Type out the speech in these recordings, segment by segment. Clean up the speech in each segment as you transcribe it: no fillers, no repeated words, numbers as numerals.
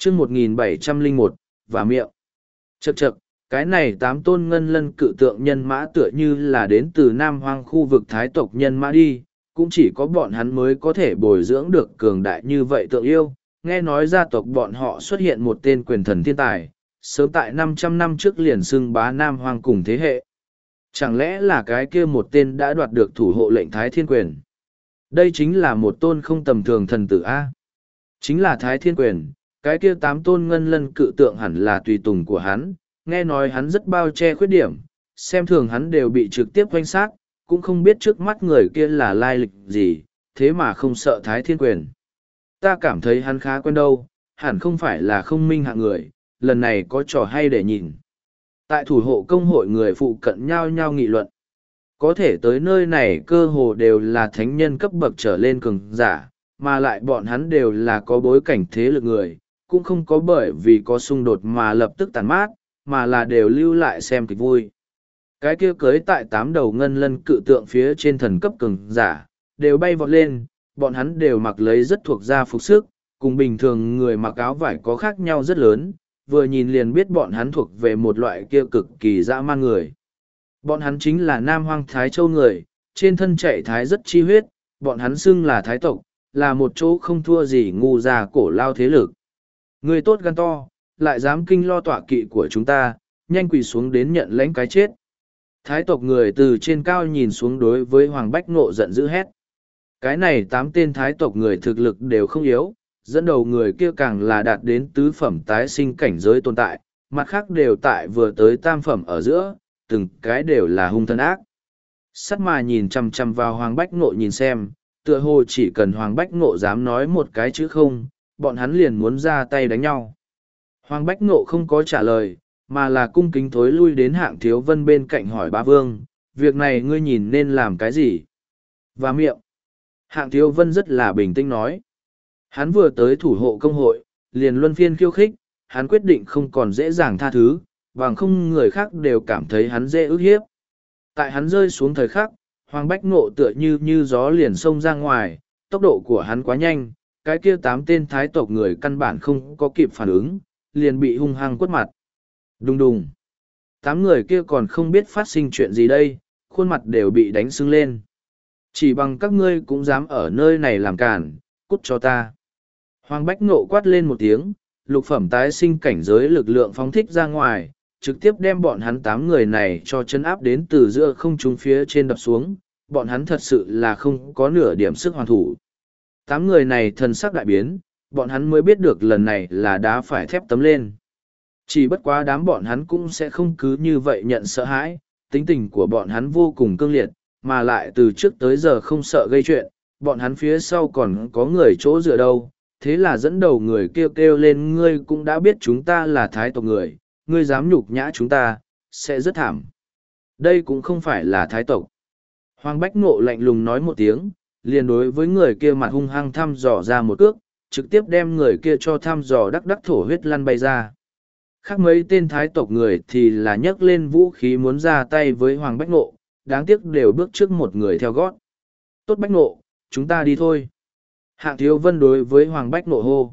chương 1701, và miệng. Chậc chậc, cái này 8 tôn ngân lân cự tượng nhân mã tựa như là đến từ Nam Hoang khu vực thái tộc nhân mã đi, cũng chỉ có bọn hắn mới có thể bồi dưỡng được cường đại như vậy tượng yêu. Nghe nói gia tộc bọn họ xuất hiện một tên quyền thần thiên tài, sớm tại 500 năm trước liền xưng bá Nam Hoang cùng thế hệ. Chẳng lẽ là cái kia một tên đã đoạt được thủ hộ lệnh Thái Thiên Quyền? Đây chính là một tôn không tầm thường thần tử A. Chính là Thái Thiên Quyền, cái kia 8 tôn ngân lân cự tượng hẳn là tùy tùng của hắn, nghe nói hắn rất bao che khuyết điểm, xem thường hắn đều bị trực tiếp quanh sát, cũng không biết trước mắt người kia là lai lịch gì, thế mà không sợ Thái Thiên Quyền. Ta cảm thấy hắn khá quen đâu, hẳn không phải là không minh hạng người, lần này có trò hay để nhìn. Tại thủ hộ công hội người phụ cận nhau nhau nghị luận. Có thể tới nơi này cơ hồ đều là thánh nhân cấp bậc trở lên cường giả, mà lại bọn hắn đều là có bối cảnh thế lực người, cũng không có bởi vì có xung đột mà lập tức tàn mát, mà là đều lưu lại xem kịch vui. Cái kia cưới tại 8 đầu ngân lân cự tượng phía trên thần cấp cường giả, đều bay vọt lên, bọn hắn đều mặc lấy rất thuộc gia phục sức, cùng bình thường người mặc áo vải có khác nhau rất lớn, vừa nhìn liền biết bọn hắn thuộc về một loại kia cực kỳ dã man người. Bọn hắn chính là Nam Hoang Thái Châu người, trên thân chạy thái rất chi huyết, bọn hắn xưng là thái tộc, là một chỗ không thua gì ngu già cổ lao thế lực. Người tốt gan to, lại dám kinh lo tọa kỵ của chúng ta, nhanh quỳ xuống đến nhận lãnh cái chết. Thái tộc người từ trên cao nhìn xuống đối với Hoàng Bách Ngộ giận dữ hét. Cái này 8 tên thái tộc người thực lực đều không yếu, dẫn đầu người kia càng là đạt đến tứ phẩm tái sinh cảnh giới tồn tại, mặt khác đều tại vừa tới tam phẩm ở giữa, từng cái đều là hung thân ác. Sắt mà nhìn chằm chằm vào Hoàng Bách Ngộ nhìn xem, tựa hồ chỉ cần Hoàng Bách Ngộ dám nói một cái chữ không, bọn hắn liền muốn ra tay đánh nhau. Hoàng Bách Ngộ không có trả lời, mà là cung kính thối lui đến Hạng Thiếu Vân bên cạnh hỏi Bá Vương, việc này ngươi nhìn nên làm cái gì? Và miệng. Hạng Thiếu Vân rất là bình tĩnh nói. Hắn vừa tới thủ hộ công hội, liền luân phiên khiêu khích, hắn quyết định không còn dễ dàng tha thứ, bằng không người khác đều cảm thấy hắn dễ ức hiếp. Tại hắn rơi xuống thời khắc, Hoàng Bách Ngộ tựa như gió liền xông ra ngoài, tốc độ của hắn quá nhanh, cái kia 8 tên thái tộc người căn bản không có kịp phản ứng, liền bị hung hăng quất mặt. Đùng đùng. 8 người kia còn không biết phát sinh chuyện gì đây, khuôn mặt đều bị đánh sưng lên. Chỉ bằng các ngươi cũng dám ở nơi này làm cản, cút cho ta. Hoàng Bách Ngộ quát lên một tiếng, lục phẩm tái sinh cảnh giới lực lượng phóng thích ra ngoài, trực tiếp đem bọn hắn 8 người này cho chân áp đến từ giữa không trung phía trên đập xuống, bọn hắn thật sự là không có nửa điểm sức hoàn thủ. 8 người này thần sắc đại biến, bọn hắn mới biết được lần này là đá phải thép tấm lên. Chỉ bất quá đám bọn hắn cũng sẽ không cứ như vậy nhận sợ hãi, tính tình của bọn hắn vô cùng cương liệt, mà lại từ trước tới giờ không sợ gây chuyện, bọn hắn phía sau còn có người chỗ dựa đâu. Thế là dẫn đầu người kêu lên, ngươi cũng đã biết chúng ta là thái tộc người, ngươi dám nhục nhã chúng ta, sẽ rất thảm. Đây cũng không phải là thái tộc. Hoàng Bách Ngộ lạnh lùng nói một tiếng, liền đối với người kia mặt hung hăng thăm dò ra một cước, trực tiếp đem người kia cho thăm dò đắc đắc thổ huyết lăn bay ra. Khác mấy tên thái tộc người thì là nhấc lên vũ khí muốn ra tay với Hoàng Bách Ngộ, đáng tiếc đều bước trước một người theo gót. Tốt Bách Ngộ, chúng ta đi thôi. Hạng Thiếu Vân đối với Hoàng Bách Ngộ hô.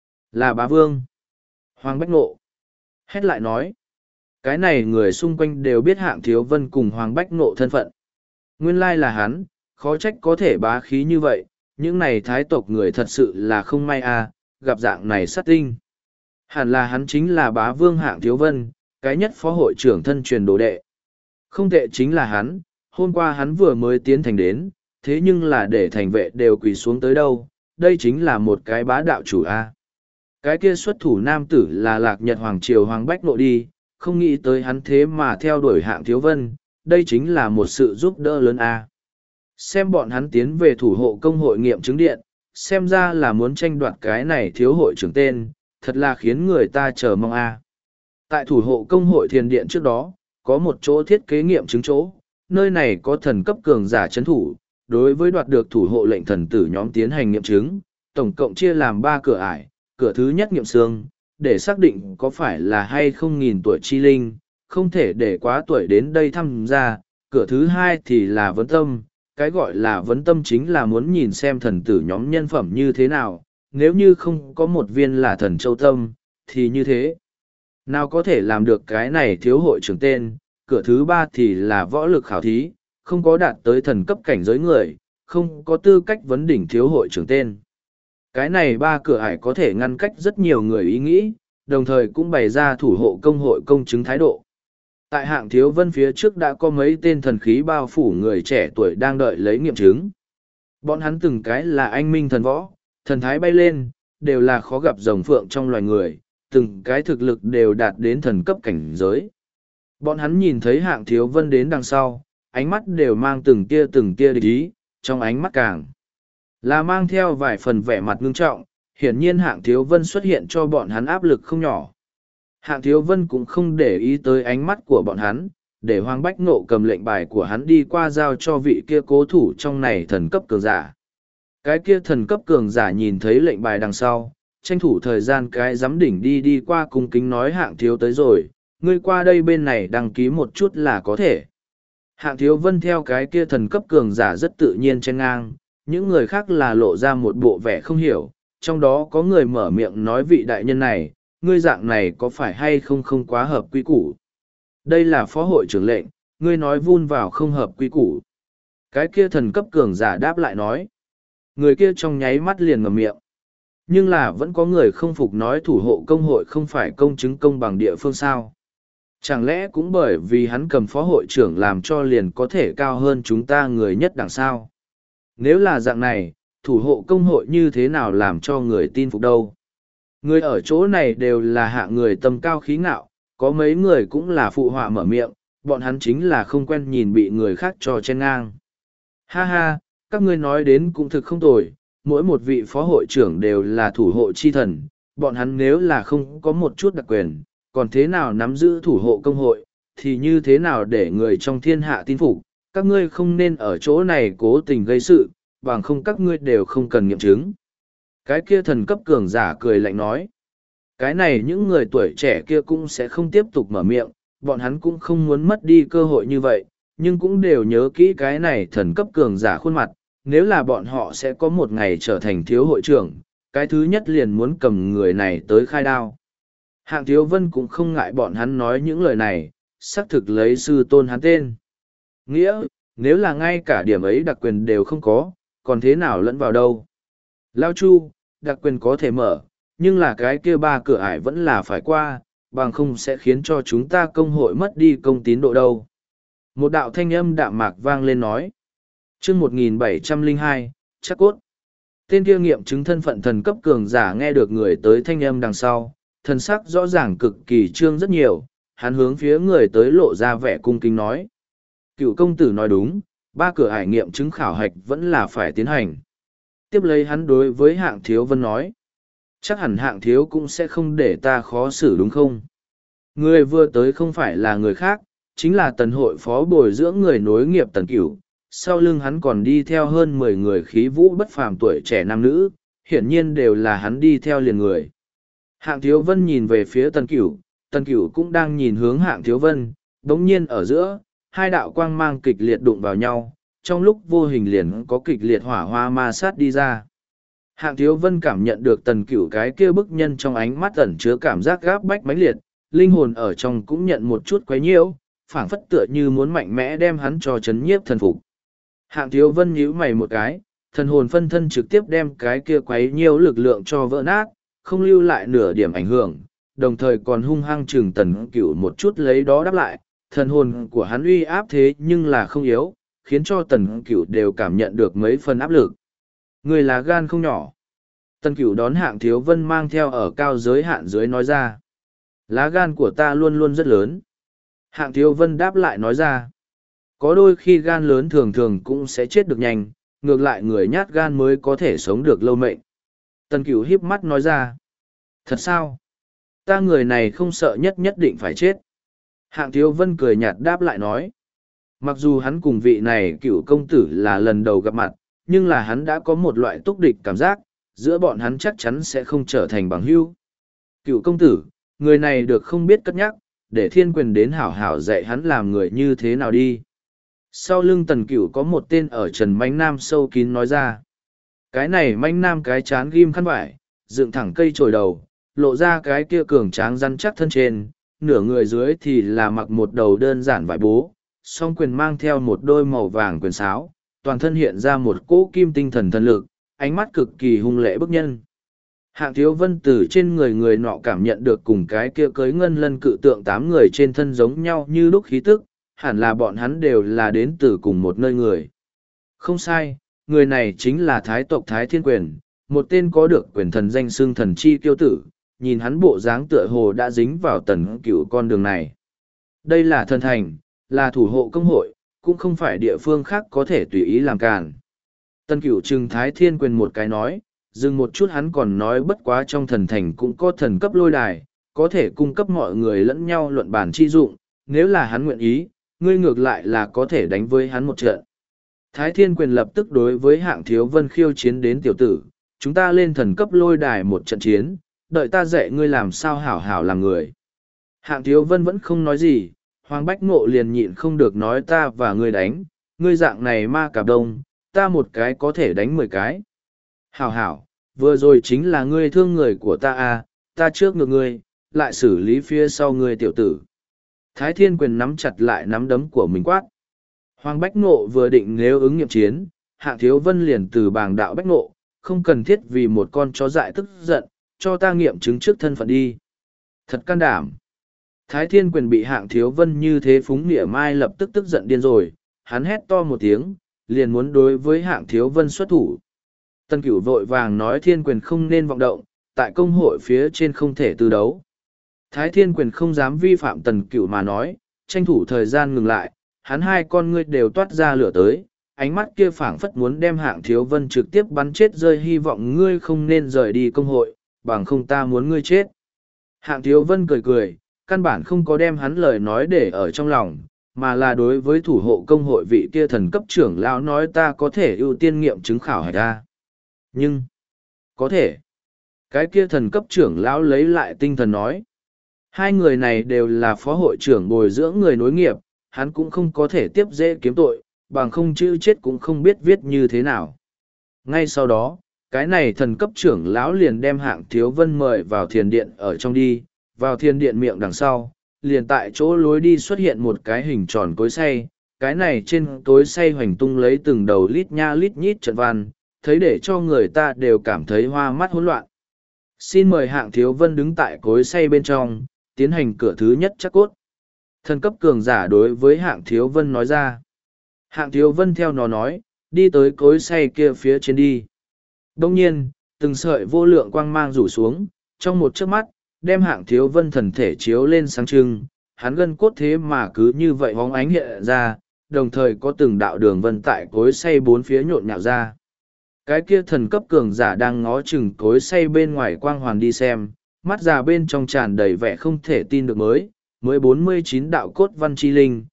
Là Bá Vương. Hoàng Bách Ngộ. Hét lại nói. Cái này người xung quanh đều biết Hạng Thiếu Vân cùng Hoàng Bách Ngộ thân phận. Nguyên lai là hắn, khó trách có thể bá khí như vậy, những này thái tộc người thật sự là không may à, gặp dạng này sát tinh. Hẳn là hắn chính là Bá Vương Hạng Thiếu Vân, cái nhất phó hội trưởng thân truyền đồ đệ. Không tệ chính là hắn, hôm qua hắn vừa mới tiến thành đến, thế nhưng là để thành vệ đều quỳ xuống tới đâu, đây chính là một cái bá đạo chủ a. Cái kia xuất thủ nam tử là Lạc Nhật Hoàng Triều Hoàng Bách Ngộ đi, không nghĩ tới hắn thế mà theo đuổi Hạng Thiếu Vân, đây chính là một sự giúp đỡ lớn a. Xem bọn hắn tiến về thủ hộ công hội nghiệm chứng điện, xem ra là muốn tranh đoạt cái này thiếu hội trưởng tên, thật là khiến người ta chờ mong a. Tại thủ hộ công hội thiền điện trước đó, có một chỗ thiết kế nghiệm chứng chỗ, nơi này có thần cấp cường giả chấn thủ, đối với đoạt được thủ hộ lệnh thần tử nhóm tiến hành nghiệm chứng, tổng cộng chia làm 3 cửa ải, cửa thứ nhất nghiệm xương, để xác định có phải là hay không nghìn tuổi chi linh, không thể để quá tuổi đến đây tham gia, cửa thứ 2 thì là vấn tâm, cái gọi là vấn tâm chính là muốn nhìn xem thần tử nhóm nhân phẩm như thế nào, nếu như không có một viên là thần châu tâm, thì như thế. Nào có thể làm được cái này thiếu hội trưởng tên, cửa thứ ba thì là võ lực khảo thí, không có đạt tới thần cấp cảnh giới người, không có tư cách vấn đỉnh thiếu hội trưởng tên. Cái này ba cửa ải có thể ngăn cách rất nhiều người ý nghĩ, đồng thời cũng bày ra thủ hộ công hội công chứng thái độ. Tại hạng thiếu vân phía trước đã có mấy tên thần khí bao phủ người trẻ tuổi đang đợi lấy nghiệm chứng. Bọn hắn từng cái là anh minh thần võ, thần thái bay lên, đều là khó gặp rồng phượng trong loài người, từng cái thực lực đều đạt đến thần cấp cảnh giới. Bọn hắn nhìn thấy hạng thiếu vân đến đằng sau, ánh mắt đều mang từng tia địch ý, trong ánh mắt càng là mang theo vài phần vẻ mặt ngưng trọng, hiển nhiên hạng thiếu vân xuất hiện cho bọn hắn áp lực không nhỏ. Hạng thiếu vân cũng không để ý tới ánh mắt của bọn hắn, để Hoàng Bách Nộ cầm lệnh bài của hắn đi qua giao cho vị kia cố thủ trong này thần cấp cường giả. Cái kia thần cấp cường giả nhìn thấy lệnh bài đằng sau, tranh thủ thời gian cái giám đỉnh đi qua cung kính nói hạng thiếu tới rồi, ngươi qua đây bên này đăng ký một chút là có thể. Hạng thiếu vân theo cái kia thần cấp cường giả rất tự nhiên chen ngang, những người khác là lộ ra một bộ vẻ không hiểu, trong đó có người mở miệng nói vị đại nhân này, ngươi dạng này có phải hay không quá hợp quy củ. Đây là phó hội trưởng lệnh, ngươi nói vun vào không hợp quy củ. Cái kia thần cấp cường giả đáp lại nói. Người kia trong nháy mắt liền ngậm miệng. Nhưng là vẫn có người không phục nói thủ hộ công hội không phải công chứng công bằng địa phương sao. Chẳng lẽ cũng bởi vì hắn cầm phó hội trưởng làm cho liền có thể cao hơn chúng ta người nhất đằng sao? Nếu là dạng này, thủ hộ công hội như thế nào làm cho người tin phục đâu? Người ở chỗ này đều là hạ người tầm cao khí ngạo, có mấy người cũng là phụ họa mở miệng, bọn hắn chính là không quen nhìn bị người khác trò chen ngang. Ha ha, các ngươi nói đến cũng thực không tồi, mỗi một vị phó hội trưởng đều là thủ hộ chi thần, bọn hắn nếu là không có một chút đặc quyền, còn thế nào nắm giữ thủ hộ công hội, thì như thế nào để người trong thiên hạ tin phục, các ngươi không nên ở chỗ này cố tình gây sự, bằng không các ngươi đều không cần nghiệm chứng. Cái kia thần cấp cường giả cười lạnh nói, cái này những người tuổi trẻ kia cũng sẽ không tiếp tục mở miệng, bọn hắn cũng không muốn mất đi cơ hội như vậy, nhưng cũng đều nhớ kỹ cái này thần cấp cường giả khuôn mặt, nếu là bọn họ sẽ có một ngày trở thành thiếu hội trưởng, cái thứ nhất liền muốn cầm người này tới khai đao. Hạng thiếu vân cũng không ngại bọn hắn nói những lời này, xác thực lấy sư tôn hắn tên. Nghĩa, nếu là ngay cả điểm ấy đặc quyền đều không có, còn thế nào lẫn vào đâu. Lao Chu, đặc quyền có thể mở, nhưng là cái kia ba cửa ải vẫn là phải qua, bằng không sẽ khiến cho chúng ta công hội mất đi công tín độ đâu. Một đạo thanh âm đạm mạc vang lên nói. Chương 1702, chắc cốt. Tên kia nghiệm chứng thân phận thần cấp cường giả nghe được người tới thanh âm đằng sau, thần sắc rõ ràng cực kỳ trương rất nhiều, hắn hướng phía người tới lộ ra vẻ cung kính nói. Cựu công tử nói đúng, ba cửa ải nghiệm chứng khảo hạch vẫn là phải tiến hành. Tiếp lấy hắn đối với hạng thiếu vân nói. Chắc hẳn hạng thiếu cũng sẽ không để ta khó xử đúng không? Người vừa tới không phải là người khác, chính là tần hội phó bồi dưỡng người nối nghiệp tần cửu. Sau lưng hắn còn đi theo hơn 10 người khí vũ bất phàm tuổi trẻ nam nữ, hiển nhiên đều là hắn đi theo liền người. Hạng thiếu vân nhìn về phía tần cửu cũng đang nhìn hướng hạng thiếu vân, đống nhiên ở giữa, hai đạo quang mang kịch liệt đụng vào nhau, trong lúc vô hình liền có kịch liệt hỏa hoa ma sát đi ra. Hạng thiếu vân cảm nhận được tần cửu cái kia bức nhân trong ánh mắt ẩn chứa cảm giác gáp bách mãnh liệt, linh hồn ở trong cũng nhận một chút quấy nhiễu, phảng phất tựa như muốn mạnh mẽ đem hắn cho chấn nhiếp thần phục. Hạng thiếu vân nhíu mày một cái, thần hồn phân thân trực tiếp đem cái kia quấy nhiễu lực lượng cho vỡ nát, không lưu lại nửa điểm ảnh hưởng, đồng thời còn hung hăng chừng tần cửu một chút lấy đó đáp lại, thần hồn của hắn uy áp thế nhưng là không yếu, khiến cho tần cửu đều cảm nhận được mấy phần áp lực. Người là gan không nhỏ. Tần cửu đón hạng thiếu vân mang theo ở cao giới hạn dưới nói ra. Lá gan của ta luôn luôn rất lớn. Hạng thiếu vân đáp lại nói ra. Có đôi khi gan lớn thường thường cũng sẽ chết được nhanh, ngược lại người nhát gan mới có thể sống được lâu mệnh. Tần cửu híp mắt nói ra. Thật sao? Ta người này không sợ nhất định phải chết. Hạng thiếu vân cười nhạt đáp lại nói. Mặc dù hắn cùng vị này cựu công tử là lần đầu gặp mặt, nhưng là hắn đã có một loại túc địch cảm giác, giữa bọn hắn chắc chắn sẽ không trở thành bằng hữu. Cựu công tử, người này được không biết cất nhắc, để thiên quyền đến hảo hảo dạy hắn làm người như thế nào đi. Sau lưng tần cửu có một tên ở trần mánh nam sâu kín nói ra. Cái này mánh nam cái chán ghim khăn vải, dựng thẳng cây trồi đầu, lộ ra cái kia cường tráng rắn chắc thân trên, nửa người dưới thì là mặc một đầu đơn giản vải bố, song quyền mang theo một đôi màu vàng quyền sáo, toàn thân hiện ra một cỗ kim tinh thần thần lực, ánh mắt cực kỳ hung lệ bức nhân. Hạng Thiếu Vân từ trên người người nọ cảm nhận được cùng cái kia cưới ngân lân cự tượng 8 người trên thân giống nhau như lúc khí tức, hẳn là bọn hắn đều là đến từ cùng một nơi người. Không sai, người này chính là Thái tộc Thái Thiên Quyền, một tên có được quyền thần danh xưng thần chi kiêu tử, nhìn hắn bộ dáng tựa hồ đã dính vào Tần Cửu con đường này. Đây là thần thành, là thủ hộ công hội, cũng không phải địa phương khác có thể tùy ý làm càn. Tần Cửu trừng Thái Thiên Quyền một cái nói, dừng một chút hắn còn nói bất quá trong thần thành cũng có thần cấp lôi đài, có thể cung cấp mọi người lẫn nhau luận bàn chi dụng, nếu là hắn nguyện ý, ngươi ngược lại là có thể đánh với hắn một trận. Thái Thiên Quyền lập tức đối với Hạng Thiếu Vân khiêu chiến đến tiểu tử, chúng ta lên thần cấp lôi đài một trận chiến, đợi ta dạy ngươi làm sao hảo hảo làm người. Hạng Thiếu Vân vẫn không nói gì, Hoàng Bách Ngộ liền nhịn không được nói ta và ngươi đánh, ngươi dạng này ma cạp đông, ta một cái có thể đánh 10 cái. Hảo hảo, vừa rồi chính là ngươi thương người của ta à, ta trước ngược ngươi, lại xử lý phía sau ngươi tiểu tử. Thái Thiên Quyền nắm chặt lại nắm đấm của mình quát. Hoàng Bách Ngộ vừa định nếu ứng nghiệm chiến, Hạng Thiếu Vân liền từ bảng đạo Bách Ngộ, không cần thiết vì một con chó dại tức giận, cho ta nghiệm chứng trước thân phận đi. Thật can đảm. Thái Thiên Quyền bị Hạng Thiếu Vân như thế phúng nghĩa mai lập tức tức giận điên rồi, hắn hét to một tiếng, liền muốn đối với Hạng Thiếu Vân xuất thủ. Tần Cửu vội vàng nói Thiên Quyền không nên vọng động, tại công hội phía trên không thể tư đấu. Thái Thiên Quyền không dám vi phạm Tần Cửu mà nói, tranh thủ thời gian ngừng lại, hắn hai con ngươi đều toát ra lửa tới, ánh mắt kia phảng phất muốn đem Hạng Thiếu Vân trực tiếp bắn chết rơi, hy vọng ngươi không nên rời đi công hội, bằng không ta muốn ngươi chết. Hạng Thiếu Vân cười cười, căn bản không có đem hắn lời nói để ở trong lòng, mà là đối với thủ hộ công hội vị kia thần cấp trưởng lão nói ta có thể ưu tiên nghiệm chứng khảo hạch ta. Nhưng, có thể. Cái kia thần cấp trưởng lão lấy lại tinh thần nói. Hai người này đều là phó hội trưởng bồi dưỡng người nối nghiệp, hắn cũng không có thể tiếp dễ kiếm tội, bằng không chữ chết cũng không biết viết như thế nào. Ngay sau đó, cái này thần cấp trưởng lão liền đem Hạng Thiếu Vân mời vào thiền điện ở trong đi, vào thiền điện miệng đằng sau, liền tại chỗ lối đi xuất hiện một cái hình tròn cối xay, cái này trên cối xay hoành tung lấy từng đầu lít nha lít nhít trận văn, thấy để cho người ta đều cảm thấy hoa mắt hỗn loạn. Xin mời Hạng Thiếu Vân đứng tại cối xay bên trong, tiến hành cửa thứ nhất chắc cốt. Thần cấp cường giả đối với Hạng Thiếu Vân nói ra. Hạng Thiếu Vân theo nó nói, đi tới cối xay kia phía trên đi. Đông nhiên, từng sợi vô lượng quang mang rủ xuống, trong một chớp mắt, đem Hạng Thiếu Vân thần thể chiếu lên sáng trưng, hắn gân cốt thế mà cứ như vậy hóng ánh hiện ra, đồng thời có từng đạo đường vân tại cối xay bốn phía nhộn nhạo ra. Cái kia thần cấp cường giả đang ngó chừng cối xay bên ngoài quang hoàn đi xem, mắt già bên trong tràn đầy vẻ không thể tin được mới 49 đạo cốt văn chi linh,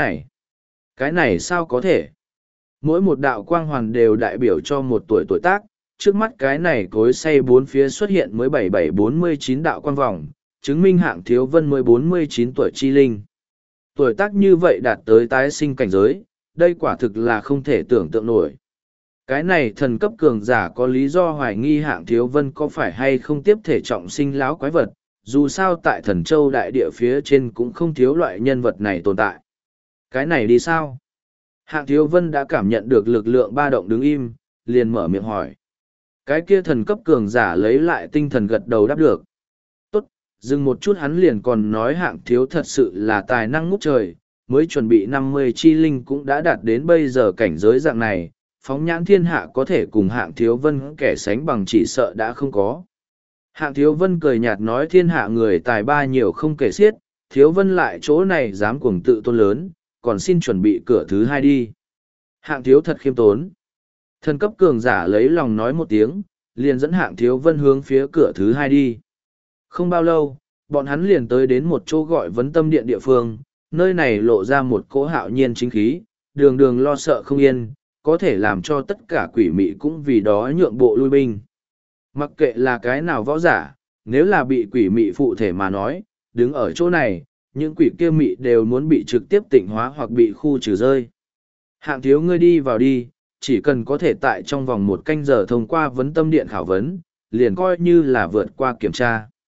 cái này sao có thể? Mỗi một đạo quang hoàn đều đại biểu cho một tuổi tuổi tác, trước mắt cái này cối xay bốn phía xuất hiện mới 7749 đạo quang vòng, chứng minh Hạng Thiếu Vân mới 49 tuổi chi linh. Tuổi tác như vậy đạt tới tái sinh cảnh giới, đây quả thực là không thể tưởng tượng nổi. Cái này thần cấp cường giả có lý do hoài nghi Hạng Thiếu Vân có phải hay không tiếp thể trọng sinh láo quái vật, dù sao tại thần châu đại địa phía trên cũng không thiếu loại nhân vật này tồn tại. Cái này đi sao? Hạng Thiếu Vân đã cảm nhận được lực lượng ba động đứng im, liền mở miệng hỏi. Cái kia thần cấp cường giả lấy lại tinh thần gật đầu đáp được. Tốt, dừng một chút hắn liền còn nói Hạng Thiếu thật sự là tài năng ngút trời, mới chuẩn bị 50 chi linh cũng đã đạt đến bây giờ cảnh giới dạng này, phóng nhãn thiên hạ có thể cùng Hạng Thiếu Vân kẻ sánh bằng chỉ sợ đã không có. Hạng Thiếu Vân cười nhạt nói thiên hạ người tài ba nhiều không kể xiết, Thiếu Vân lại chỗ này dám cuồng tự tôn lớn, còn xin chuẩn bị cửa thứ hai đi. Hạng Thiếu thật khiêm tốn. Thần cấp cường giả lấy lòng nói một tiếng, liền dẫn Hạng Thiếu Vân hướng phía cửa thứ hai đi. Không bao lâu, bọn hắn liền tới đến một chỗ gọi Vấn Tâm Điện địa phương, nơi này lộ ra một cỗ hạo nhiên chính khí, đường đường lo sợ không yên, có thể làm cho tất cả quỷ mị cũng vì đó nhượng bộ lui binh. Mặc kệ là cái nào võ giả, nếu là bị quỷ mị phụ thể mà nói, đứng ở chỗ này, những quỷ kia mị đều muốn bị trực tiếp tịnh hóa hoặc bị khu trừ rơi. Hạng Thiếu ngươi đi vào đi, chỉ cần có thể tại trong vòng 1 canh giờ thông qua Vấn Tâm Điện khảo vấn, liền coi như là vượt qua kiểm tra.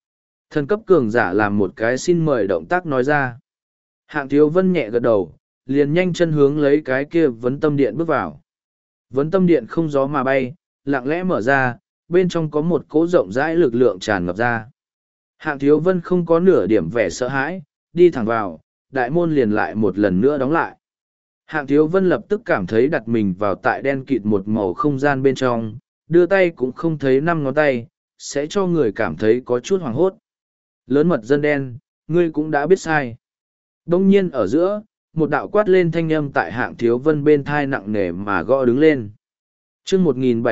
Thần cấp cường giả làm một cái xin mời động tác nói ra. Hạng Thiếu Vân nhẹ gật đầu, liền nhanh chân hướng lấy cái kia vấn tâm điện bước vào. Vấn tâm điện không gió mà bay, lặng lẽ mở ra, bên trong có một cỗ rộng rãi lực lượng tràn ngập ra. Hạng Thiếu Vân không có nửa điểm vẻ sợ hãi, đi thẳng vào, đại môn liền lại một lần nữa đóng lại. Hạng Thiếu Vân lập tức cảm thấy đặt mình vào tại đen kịt một màu không gian bên trong, đưa tay cũng không thấy năm ngón tay, sẽ cho người cảm thấy có chút hoảng hốt. Lớn mật dân đen, ngươi cũng đã biết sai. Đông nhiên ở giữa, một đạo quát lên thanh âm tại Hạng Thiếu Vân bên thai nặng nề mà gõ đứng lên. chương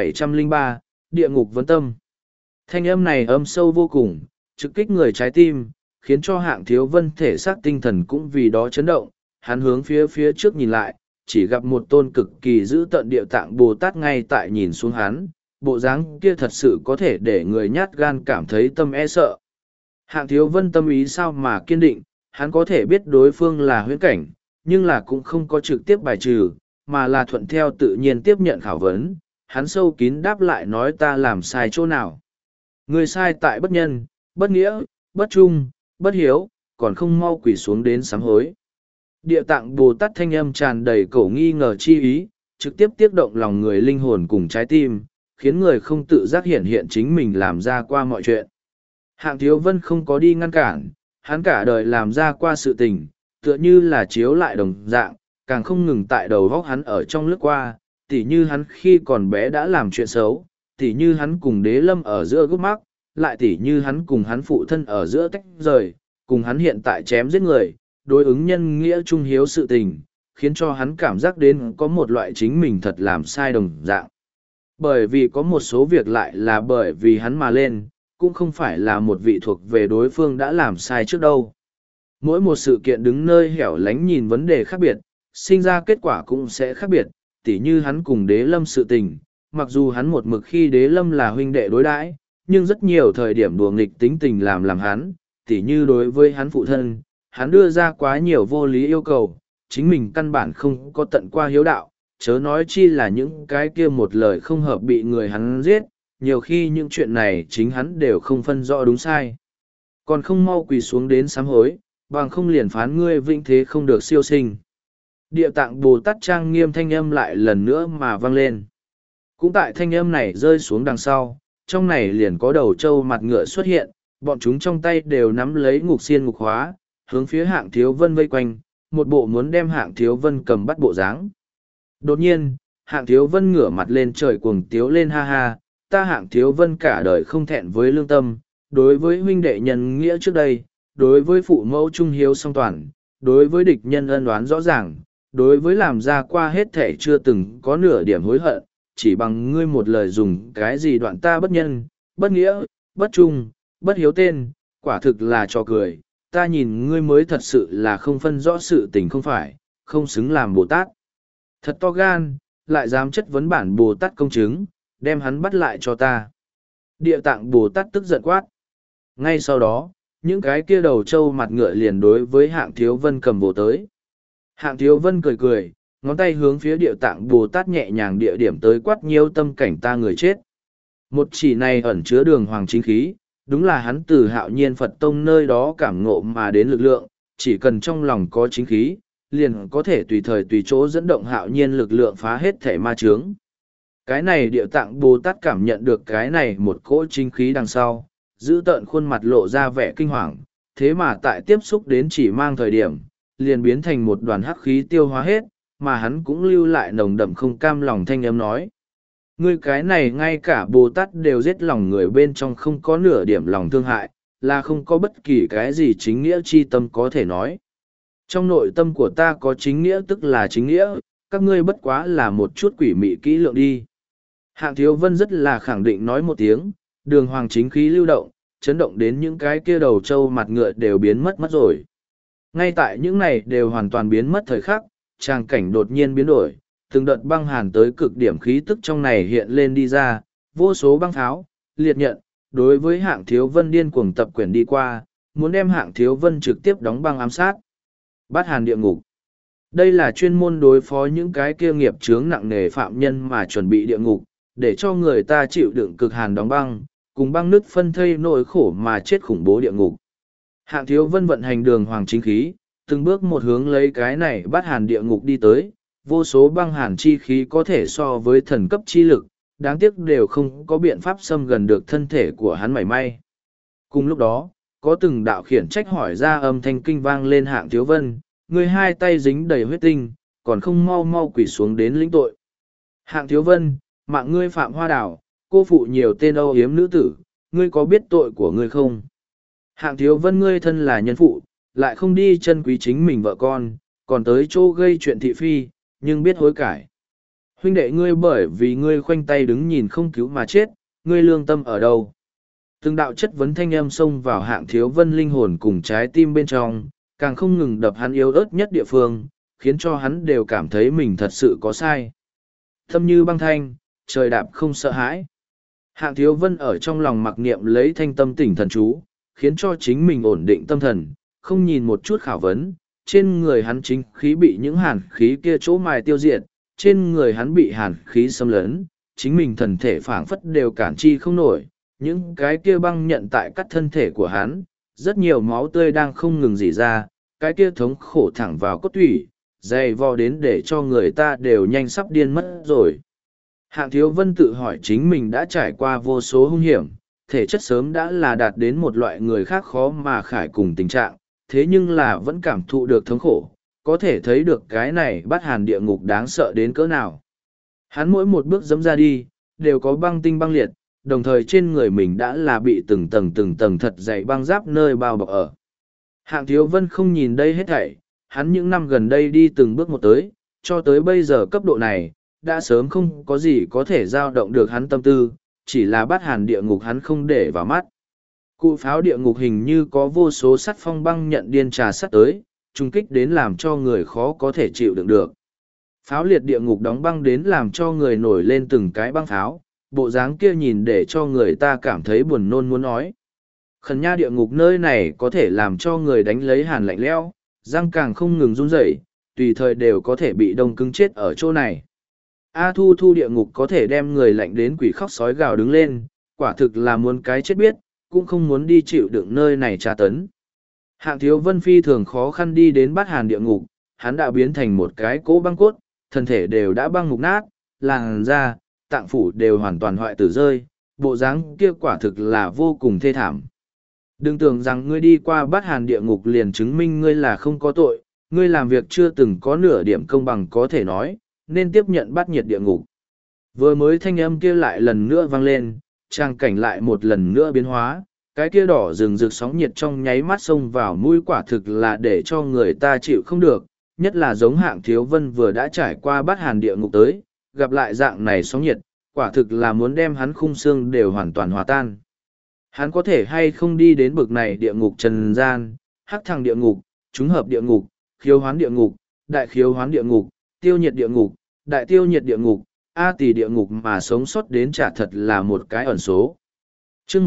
1703, Địa ngục vấn tâm. Thanh âm này âm sâu vô cùng, trực kích người trái tim, khiến cho Hạng Thiếu Vân thể xác tinh thần cũng vì đó chấn động. Hắn hướng phía trước nhìn lại, chỉ gặp một tôn cực kỳ dữ tợn địa tạng Bồ Tát ngay tại nhìn xuống hắn, bộ dáng kia thật sự có thể để người nhát gan cảm thấy tâm e sợ. Hạng Thiếu Vân tâm ý sao mà kiên định, hắn có thể biết đối phương là huyễn cảnh, nhưng là cũng không có trực tiếp bài trừ, mà là thuận theo tự nhiên tiếp nhận khảo vấn. Hắn sâu kín đáp lại nói ta làm sai chỗ nào. Người sai tại bất nhân, bất nghĩa, bất trung, bất hiếu, còn không mau quỳ xuống đến sám hối. Địa tạng Bồ Tát thanh âm tràn đầy cổ nghi ngờ chi ý, trực tiếp tiếp động lòng người linh hồn cùng trái tim, khiến người không tự giác hiện hiện chính mình làm ra qua mọi chuyện. Hạng Thiếu Vân không có đi ngăn cản, hắn cả đời làm ra qua sự tình, tựa như là chiếu lại đồng dạng, càng không ngừng tại đầu góc hắn ở trong lướt qua, tỉ như hắn khi còn bé đã làm chuyện xấu, tỉ như hắn cùng Đế Lâm ở giữa gốc mắc, lại tỉ như hắn cùng hắn phụ thân ở giữa tách rời, cùng hắn hiện tại chém giết người, đối ứng nhân nghĩa trung hiếu sự tình, khiến cho hắn cảm giác đến có một loại chính mình thật làm sai đồng dạng. Bởi vì có một số việc lại là bởi vì hắn mà lên, cũng không phải là một vị thuộc về đối phương đã làm sai trước đâu. Mỗi một sự kiện đứng nơi hẻo lánh nhìn vấn đề khác biệt, sinh ra kết quả cũng sẽ khác biệt, tỉ như hắn cùng Đế Lâm sự tình, mặc dù hắn một mực khi Đế Lâm là huynh đệ đối đãi, nhưng rất nhiều thời điểm đùa nghịch tính tình làm hắn, tỉ như đối với hắn phụ thân, hắn đưa ra quá nhiều vô lý yêu cầu, chính mình căn bản không có tận qua hiếu đạo, chớ nói chi là những cái kia một lời không hợp bị người hắn giết, nhiều khi những chuyện này chính hắn đều không phân rõ đúng sai. Còn không mau quỳ xuống đến sám hối, bằng không liền phán ngươi vĩnh thế không được siêu sinh. Địa tạng Bồ Tát trang nghiêm thanh âm lại lần nữa mà vang lên. Cũng tại thanh âm này rơi xuống đằng sau, trong này liền có đầu trâu mặt ngựa xuất hiện, bọn chúng trong tay đều nắm lấy ngục xiên ngục hóa, hướng phía Hạng Thiếu Vân vây quanh, một bộ muốn đem Hạng Thiếu Vân cầm bắt bộ dáng. Đột nhiên, Hạng Thiếu Vân ngửa mặt lên trời cuồng tiếu lên ha ha, ta Hạng Thiếu Vân cả đời không thẹn với lương tâm, đối với huynh đệ nhân nghĩa trước đây, đối với phụ mẫu trung hiếu song toàn, đối với địch nhân ân oán rõ ràng, đối với làm ra qua hết thể chưa từng có nửa điểm hối hận, chỉ bằng ngươi một lời dùng cái gì đoạn ta bất nhân, bất nghĩa, bất trung, bất hiếu tên, quả thực là trò cười, ta nhìn ngươi mới thật sự là không phân rõ sự tình không phải, không xứng làm Bồ Tát. Thật to gan, lại dám chất vấn bản Bồ Tát công chứng, đem hắn bắt lại cho ta. Địa tạng Bồ Tát tức giận quát. Ngay sau đó, những cái kia đầu trâu mặt ngựa liền đối với Hạng Thiếu Vân cầm bộ tới. Hạng Thiếu Vân cười cười, ngón tay hướng phía địa tạng Bồ Tát nhẹ nhàng địa điểm tới quát nhiêu tâm cảnh ta người chết. Một chỉ này ẩn chứa đường hoàng chính khí, đúng là hắn từ Hạo Nhiên Phật Tông nơi đó cảm ngộ mà đến lực lượng, chỉ cần trong lòng có chính khí, liền có thể tùy thời tùy chỗ dẫn động Hạo Nhiên lực lượng phá hết thể ma chướng. Cái này địa tạng Bồ Tát cảm nhận được cái này một cỗ chính khí đằng sau, giữ tợn khuôn mặt lộ ra vẻ kinh hoàng, thế mà tại tiếp xúc đến chỉ mang thời điểm, liền biến thành một đoàn hắc khí tiêu hóa hết, mà hắn cũng lưu lại nồng đậm không cam lòng thanh âm nói. Ngươi cái này ngay cả Bồ Tát đều giết lòng người bên trong không có nửa điểm lòng thương hại, là không có bất kỳ cái gì chính nghĩa chi tâm có thể nói. Trong nội tâm của ta có chính nghĩa tức là chính nghĩa, các ngươi bất quá là một chút quỷ mị kỹ lượng đi. Hạng Thiếu Vân rất là khẳng định nói một tiếng, đường hoàng chính khí lưu động, chấn động đến những cái kia đầu trâu mặt ngựa đều biến mất rồi. Ngay tại những này đều hoàn toàn biến mất thời khắc, tràng cảnh đột nhiên biến đổi, từng đợt băng hàn tới cực điểm khí tức trong này hiện lên đi ra, vô số băng pháo, liệt nhận, đối với Hạng Thiếu Vân điên cuồng tập quyển đi qua, muốn đem Hạng Thiếu Vân trực tiếp đóng băng ám sát. Bát hàn địa ngục. Đây là chuyên môn đối phó những cái kia nghiệp chướng nặng nề phạm nhân mà chuẩn bị địa ngục, để cho người ta chịu đựng cực hàn đóng băng, cùng băng nứt phân thây nỗi khổ mà chết khủng bố địa ngục. Hạng Thiếu Vân vận hành đường hoàng chính khí, từng bước một hướng lấy cái này bắt hàn địa ngục đi tới, vô số băng hàn chi khí có thể so với thần cấp chi lực, đáng tiếc đều không có biện pháp xâm gần được thân thể của hắn mảy may. Cùng lúc đó, có từng đạo khiển trách hỏi ra âm thanh kinh vang lên Hạng Thiếu Vân, người hai tay dính đầy huyết tinh, còn không mau mau quỳ xuống đến lĩnh tội. Hạng Thiếu Vân, mạng ngươi phạm hoa đảo, cô phụ nhiều tên âu yếm nữ tử, ngươi có biết tội của ngươi không? Hạng Thiếu Vân, ngươi thân là nhân phụ, lại không đi chân quý chính mình vợ con, còn tới chỗ gây chuyện thị phi, nhưng biết hối cải. Huynh đệ ngươi bởi vì ngươi khoanh tay đứng nhìn không cứu mà chết, ngươi lương tâm ở đâu? Từng đạo chất vấn thanh âm xông vào Hạng Thiếu Vân linh hồn cùng trái tim bên trong, càng không ngừng đập hắn yếu ớt nhất địa phương, khiến cho hắn đều cảm thấy mình thật sự có sai. Thâm như băng thanh, trời đạp không sợ hãi. Hạng Thiếu Vân ở trong lòng mặc niệm lấy thanh tâm tỉnh thần chú, khiến cho chính mình ổn định tâm thần, không nhìn một chút khảo vấn, trên người hắn chính khí bị những hàn khí kia chỗ mài tiêu diệt, trên người hắn bị hàn khí xâm lấn, chính mình thần thể phảng phất đều cản chi không nổi, những cái kia băng nhận tại cắt thân thể của hắn, rất nhiều máu tươi đang không ngừng rỉ ra, cái kia thống khổ thẳng vào cốt tủy, dày vò đến để cho người ta đều nhanh sắp điên mất rồi. Hạng Thiếu Vân tự hỏi chính mình đã trải qua vô số hung hiểm, thể chất sớm đã là đạt đến một loại người khác khó mà khải cùng tình trạng, thế nhưng là vẫn cảm thụ được thống khổ, có thể thấy được cái này bắt hàn địa ngục đáng sợ đến cỡ nào. Hắn mỗi một bước dẫm ra đi, đều có băng tinh băng liệt, đồng thời trên người mình đã là bị từng tầng thật dày băng giáp nơi bao bọc ở. Hạng Thiếu Vân không nhìn đây hết thảy, hắn những năm gần đây đi từng bước một tới, cho tới bây giờ cấp độ này, đã sớm không có gì có thể dao động được hắn tâm tư, chỉ là bắt hàn địa ngục hắn không để vào mắt. Cụ pháo địa ngục hình như có vô số sắt phong băng nhận điên trà sắt tới, trung kích đến làm cho người khó có thể chịu đựng được. Pháo liệt địa ngục đóng băng đến làm cho người nổi lên từng cái băng pháo, bộ dáng kia nhìn để cho người ta cảm thấy buồn nôn muốn nói. Khẩn nha địa ngục nơi này có thể làm cho người đánh lấy hàn lạnh lẽo, răng càng không ngừng run rẩy, tùy thời đều có thể bị đông cứng chết ở chỗ này. A Thu Thu địa ngục có thể đem người lạnh đến quỷ khóc sói gào đứng lên, quả thực là muốn cái chết biết, cũng không muốn đi chịu đựng nơi này tra tấn. Hạng Thiếu Vân phi thường khó khăn đi đến bát hàn địa ngục, hắn đã biến thành một cái cỗ băng cốt, thân thể đều đã băng mục nát, làn da, tạng phủ đều hoàn toàn hoại tử rơi, bộ dáng kia quả thực là vô cùng thê thảm. Đừng tưởng rằng ngươi đi qua bát hàn địa ngục liền chứng minh ngươi là không có tội, ngươi làm việc chưa từng có nửa điểm công bằng có thể nói, nên tiếp nhận bát nhiệt địa ngục. Vừa mới thanh âm kia lại lần nữa vang lên, trang cảnh lại một lần nữa biến hóa, cái kia đỏ rừng rực sóng nhiệt trong nháy mắt xông vào mũi, quả thực là để cho người ta chịu không được, nhất là giống Hạng Thiếu Vân vừa đã trải qua bát hàn địa ngục tới, gặp lại dạng này sóng nhiệt, quả thực là muốn đem hắn khung xương đều hoàn toàn hòa tan. Hắn có thể hay không đi đến bực này địa ngục trần gian, hắc thằng địa ngục, trúng hợp địa ngục, khiếu hoán địa ngục, đại khiếu hoán địa ngục, tiêu nhiệt địa ngục, đại tiêu nhiệt địa ngục, A tỷ địa ngục mà sống sót đến chả thật là một cái ẩn số. Chương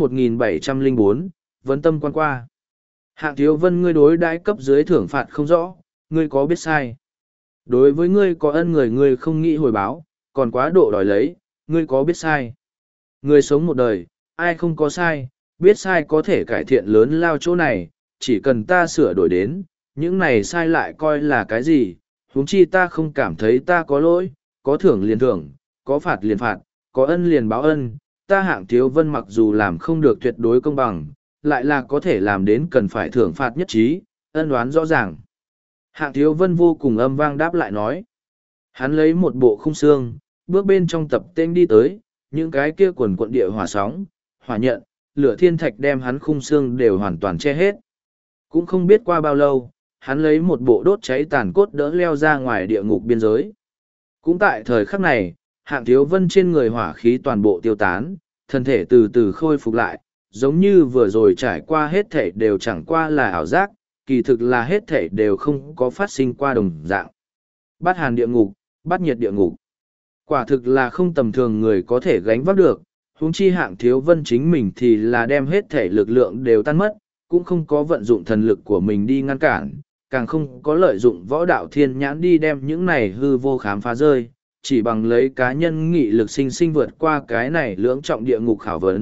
1704, vấn tâm quan qua. Hạng Thiếu Vân, ngươi đối đãi cấp dưới thưởng phạt không rõ, ngươi có biết sai? Đối với ngươi có ân người ngươi không nghĩ hồi báo, còn quá độ đòi lấy, ngươi có biết sai? Ngươi sống một đời, ai không có sai, biết sai có thể cải thiện lớn lao chỗ này, chỉ cần ta sửa đổi đến, những này sai lại coi là cái gì, huống chi ta không cảm thấy ta có lỗi, có thưởng liền thưởng, có phạt liền phạt, có ân liền báo ân, ta Hạng Thiếu Vân mặc dù làm không được tuyệt đối công bằng, lại là có thể làm đến cần phải thưởng phạt nhất trí, ân oán rõ ràng. Hạng Thiếu Vân vô cùng âm vang đáp lại nói. Hắn lấy một bộ khung xương, bước bên trong tập tên đi tới, những cái kia quần quận địa hỏa sóng, hỏa nhận, lửa thiên thạch đem hắn khung xương đều hoàn toàn che hết. Cũng không biết qua bao lâu, hắn lấy một bộ đốt cháy tàn cốt đỡ leo ra ngoài địa ngục biên giới. Cũng tại thời khắc này, Hạng Thiếu Vân trên người hỏa khí toàn bộ tiêu tán, thân thể từ từ khôi phục lại, giống như vừa rồi trải qua hết thể đều chẳng qua là ảo giác, kỳ thực là hết thể đều không có phát sinh qua đồng dạng. Bát hàn địa ngục, bát nhiệt địa ngục. Quả thực là không tầm thường người có thể gánh vác được, huống chi Hạng Thiếu Vân chính mình thì là đem hết thể lực lượng đều tan mất, cũng không có vận dụng thần lực của mình đi ngăn cản, càng không có lợi dụng võ đạo thiên nhãn đi đem những này hư vô khám phá rơi, chỉ bằng lấy cá nhân nghị lực sinh sinh vượt qua cái này lưỡng trọng địa ngục khảo vấn,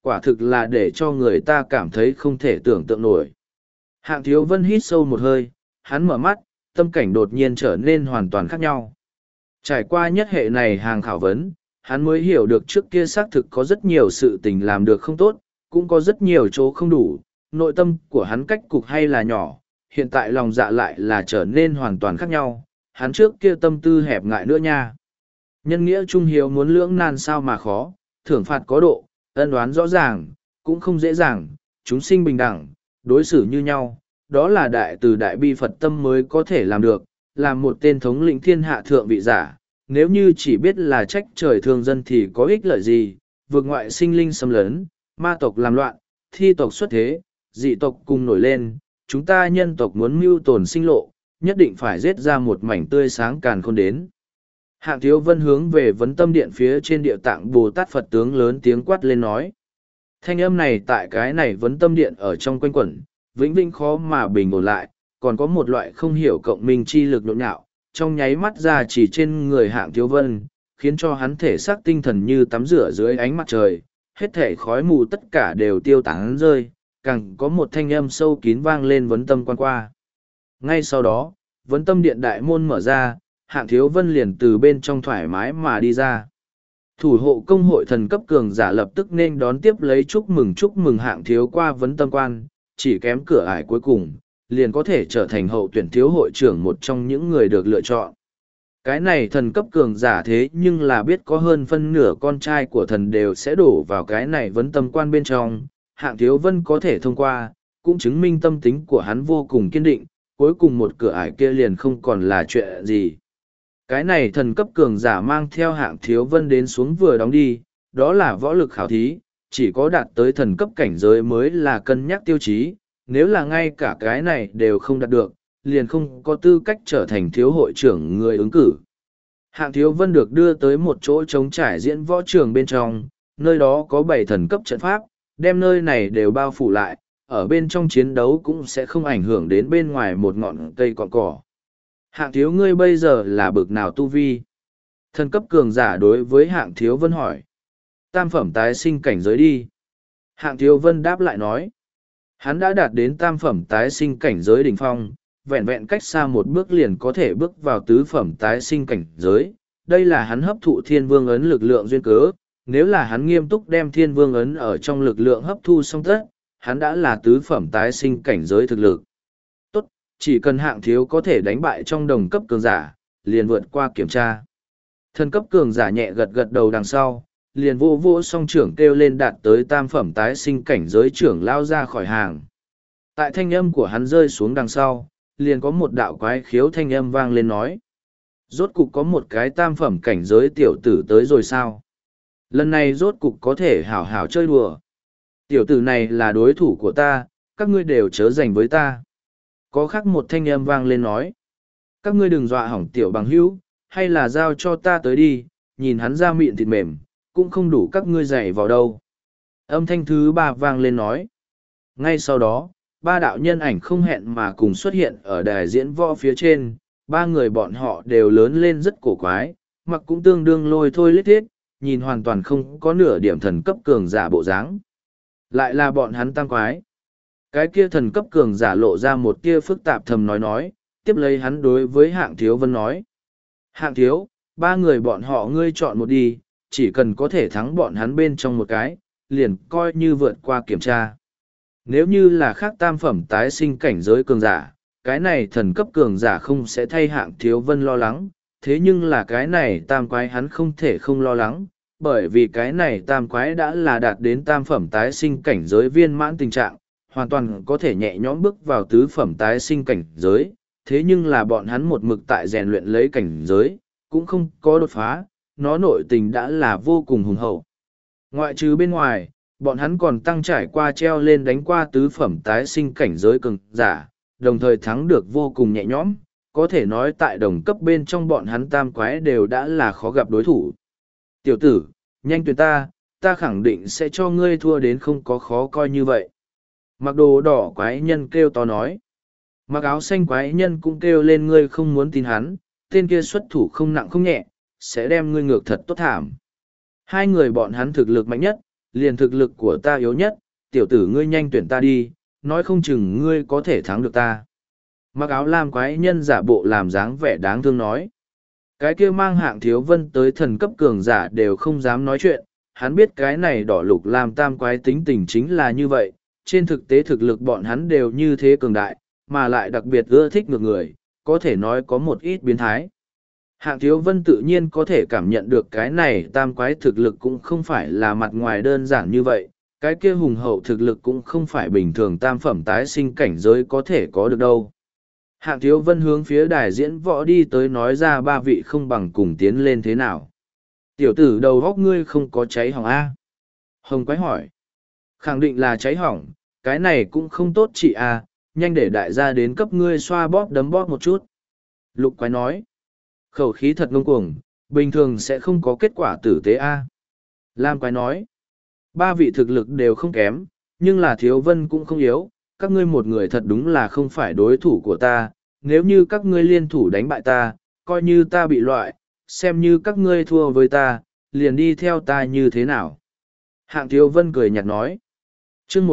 Quả thực là để cho người ta cảm thấy không thể tưởng tượng nổi. Hạng Thiếu Vân hít sâu một hơi, hắn mở mắt, tâm cảnh đột nhiên trở nên hoàn toàn khác nhau. Trải qua nhất hệ này hàng khảo vấn, hắn mới hiểu được trước kia xác thực có rất nhiều sự tình làm được không tốt, cũng có rất nhiều chỗ không đủ, nội tâm của hắn cách cục hay là nhỏ, hiện tại lòng dạ lại là trở nên hoàn toàn khác nhau, hắn trước kia tâm tư hẹp ngại nữa nha. Nhân nghĩa trung hiếu muốn lưỡng nan sao mà khó, thưởng phạt có độ, ân oán rõ ràng, cũng không dễ dàng, chúng sinh bình đẳng, đối xử như nhau, đó là đại từ đại bi Phật tâm mới có thể làm được, làm một tên thống lĩnh thiên hạ thượng vị giả, nếu như chỉ biết là trách trời thương dân thì có ích lợi gì, vượt ngoại sinh linh xâm lấn, ma tộc làm loạn, thi tộc xuất thế, dị tộc cùng nổi lên, chúng ta nhân tộc muốn mưu tồn sinh lộ, nhất định phải giết ra một mảnh tươi sáng càn khôn đến. Hạng Thiếu Vân hướng về vấn tâm điện phía trên địa tạng Bồ Tát Phật tướng lớn tiếng quát lên nói. Thanh âm này tại cái này vấn tâm điện ở trong quanh quẩn, vĩnh viễn khó mà bình ổn lại, còn có một loại không hiểu cộng minh chi lực nhộn nhạo, trong nháy mắt ra chỉ trên người Hạng Thiếu Vân, khiến cho hắn thể xác tinh thần như tắm rửa dưới ánh mặt trời, hết thể khói mù tất cả đều tiêu tán rơi, càng có một thanh âm sâu kín vang lên vấn tâm quan qua. Ngay sau đó, vấn tâm điện đại môn mở ra, Hạng Thiếu Vân liền từ bên trong thoải mái mà đi ra. Thủ hộ công hội thần cấp cường giả lập tức nên đón tiếp lấy chúc mừng Hạng Thiếu qua vấn tâm quan, chỉ kém cửa ải cuối cùng, liền có thể trở thành hậu tuyển thiếu hội trưởng một trong những người được lựa chọn. Cái này thần cấp cường giả thế nhưng là biết có hơn phân nửa con trai của thần đều sẽ đổ vào cái này vấn tâm quan bên trong, Hạng Thiếu Vân có thể thông qua, cũng chứng minh tâm tính của hắn vô cùng kiên định, cuối cùng một cửa ải kia liền không còn là chuyện gì. Cái này thần cấp cường giả mang theo Hạng Thiếu Vân đến xuống vừa đóng đi, đó là võ lực khảo thí, chỉ có đạt tới thần cấp cảnh giới mới là cân nhắc tiêu chí, nếu là ngay cả cái này đều không đạt được, liền không có tư cách trở thành thiếu hội trưởng người ứng cử. Hạng Thiếu Vân được đưa tới một chỗ trống trải diễn võ trường bên trong, nơi đó có 7 thần cấp trận pháp, đem nơi này đều bao phủ lại, ở bên trong chiến đấu cũng sẽ không ảnh hưởng đến bên ngoài một ngọn cây cọn cỏ. Hạng Thiếu ngươi bây giờ là bực nào tu vi? Thần cấp cường giả đối với Hạng Thiếu Vân hỏi. Tam phẩm tái sinh cảnh giới đi. Hạng Thiếu Vân đáp lại nói. Hắn đã đạt đến tam phẩm tái sinh cảnh giới đỉnh phong, vẹn vẹn cách xa một bước liền có thể bước vào tứ phẩm tái sinh cảnh giới. Đây là hắn hấp thụ thiên vương ấn lực lượng duyên cớ. Nếu là hắn nghiêm túc đem thiên vương ấn ở trong lực lượng hấp thu xong tất, hắn đã là tứ phẩm tái sinh cảnh giới thực lực. Tốt, chỉ cần Hạng Thiếu có thể đánh bại trong đồng cấp cường giả, liền vượt qua kiểm tra. Thần cấp cường giả nhẹ gật gật đầu đằng sau, liền vô vô song trưởng kêu lên đạt tới tam phẩm tái sinh cảnh giới trưởng lao ra khỏi hàng. Tại thanh âm của hắn rơi xuống đằng sau, liền có một đạo quái khiếu thanh âm vang lên nói. Rốt cục có một cái tam phẩm cảnh giới tiểu tử tới rồi sao? Lần này rốt cục có thể hảo hảo chơi đùa. Tiểu tử này là đối thủ của ta, các ngươi đều chớ giành với ta. Có khác một thanh âm vang lên nói. Các ngươi đừng dọa hỏng tiểu bằng hữu, hay là giao cho ta tới đi, nhìn hắn da mịn thịt mềm, cũng không đủ các ngươi dạy vào đâu. Âm thanh thứ ba vang lên nói. Ngay sau đó, ba đạo nhân ảnh không hẹn mà cùng xuất hiện ở đài diễn võ phía trên, ba người bọn họ đều lớn lên rất cổ quái, mặc cũng tương đương lôi thôi lết thiết, nhìn hoàn toàn không có nửa điểm thần cấp cường giả bộ dáng. Lại là bọn hắn tam quái. Cái kia thần cấp cường giả lộ ra một tia phức tạp thầm nói, tiếp lấy hắn đối với Hạng Thiếu Vân nói. Hạng Thiếu, ba người bọn họ ngươi chọn một đi, chỉ cần có thể thắng bọn hắn bên trong một cái, liền coi như vượt qua kiểm tra. Nếu như là khác tam phẩm tái sinh cảnh giới cường giả, cái này thần cấp cường giả không sẽ thay Hạng Thiếu Vân lo lắng, thế nhưng là cái này tam quái hắn không thể không lo lắng, bởi vì cái này tam quái đã là đạt đến tam phẩm tái sinh cảnh giới viên mãn tình trạng, hoàn toàn có thể nhẹ nhõm bước vào tứ phẩm tái sinh cảnh giới, thế nhưng là bọn hắn một mực tại rèn luyện lấy cảnh giới, cũng không có đột phá, nó nội tình đã là vô cùng hùng hậu. Ngoại trừ bên ngoài, bọn hắn còn tăng trải qua treo lên đánh qua tứ phẩm tái sinh cảnh giới cường giả, đồng thời thắng được vô cùng nhẹ nhõm, có thể nói tại đồng cấp bên trong bọn hắn tam quái đều đã là khó gặp đối thủ. Tiểu tử, nhanh tuyển ta khẳng định sẽ cho ngươi thua đến không có khó coi như vậy. Mặc đồ đỏ quái nhân kêu to nói. Mặc áo xanh quái nhân cũng kêu lên ngươi không muốn tin hắn, tên kia xuất thủ không nặng không nhẹ, sẽ đem ngươi ngược thật tốt thảm. Hai người bọn hắn thực lực mạnh nhất, liền thực lực của ta yếu nhất, tiểu tử ngươi nhanh tuyển ta đi, nói không chừng ngươi có thể thắng được ta. Mặc áo lam quái nhân giả bộ làm dáng vẻ đáng thương nói. Cái kia mang Hạng Thiếu Vân tới thần cấp cường giả đều không dám nói chuyện, hắn biết cái này đỏ lục lam tam quái tính tình chính là như vậy, trên thực tế thực lực bọn hắn đều như thế cường đại, mà lại đặc biệt ưa thích ngược người, có thể nói có một ít biến thái. Hạng Thiếu Vân tự nhiên có thể cảm nhận được cái này tam quái thực lực cũng không phải là mặt ngoài đơn giản như vậy, cái kia hùng hậu thực lực cũng không phải bình thường tam phẩm tái sinh cảnh giới có thể có được đâu. Hạng Thiếu Vân hướng phía đài diễn võ đi tới nói ra ba vị không bằng cùng tiến lên thế nào. Tiểu tử đầu góc ngươi không có cháy hỏng A. Hồng quái hỏi. Khẳng định là cháy hỏng, cái này cũng không tốt chị A, nhanh để đại gia đến cấp ngươi xoa bóp đấm bóp một chút. Lục quái nói. Khẩu khí thật ngông cuồng, bình thường sẽ không có kết quả tử tế A. Lam quái nói. Ba vị thực lực đều không kém, nhưng là Thiếu Vân cũng không yếu, các ngươi một người thật đúng là không phải đối thủ của ta, nếu như các ngươi liên thủ đánh bại ta, coi như ta bị loại, xem như các ngươi thua với ta, liền đi theo ta như thế nào. Hạng Thiếu Vân cười nhạt nói. chương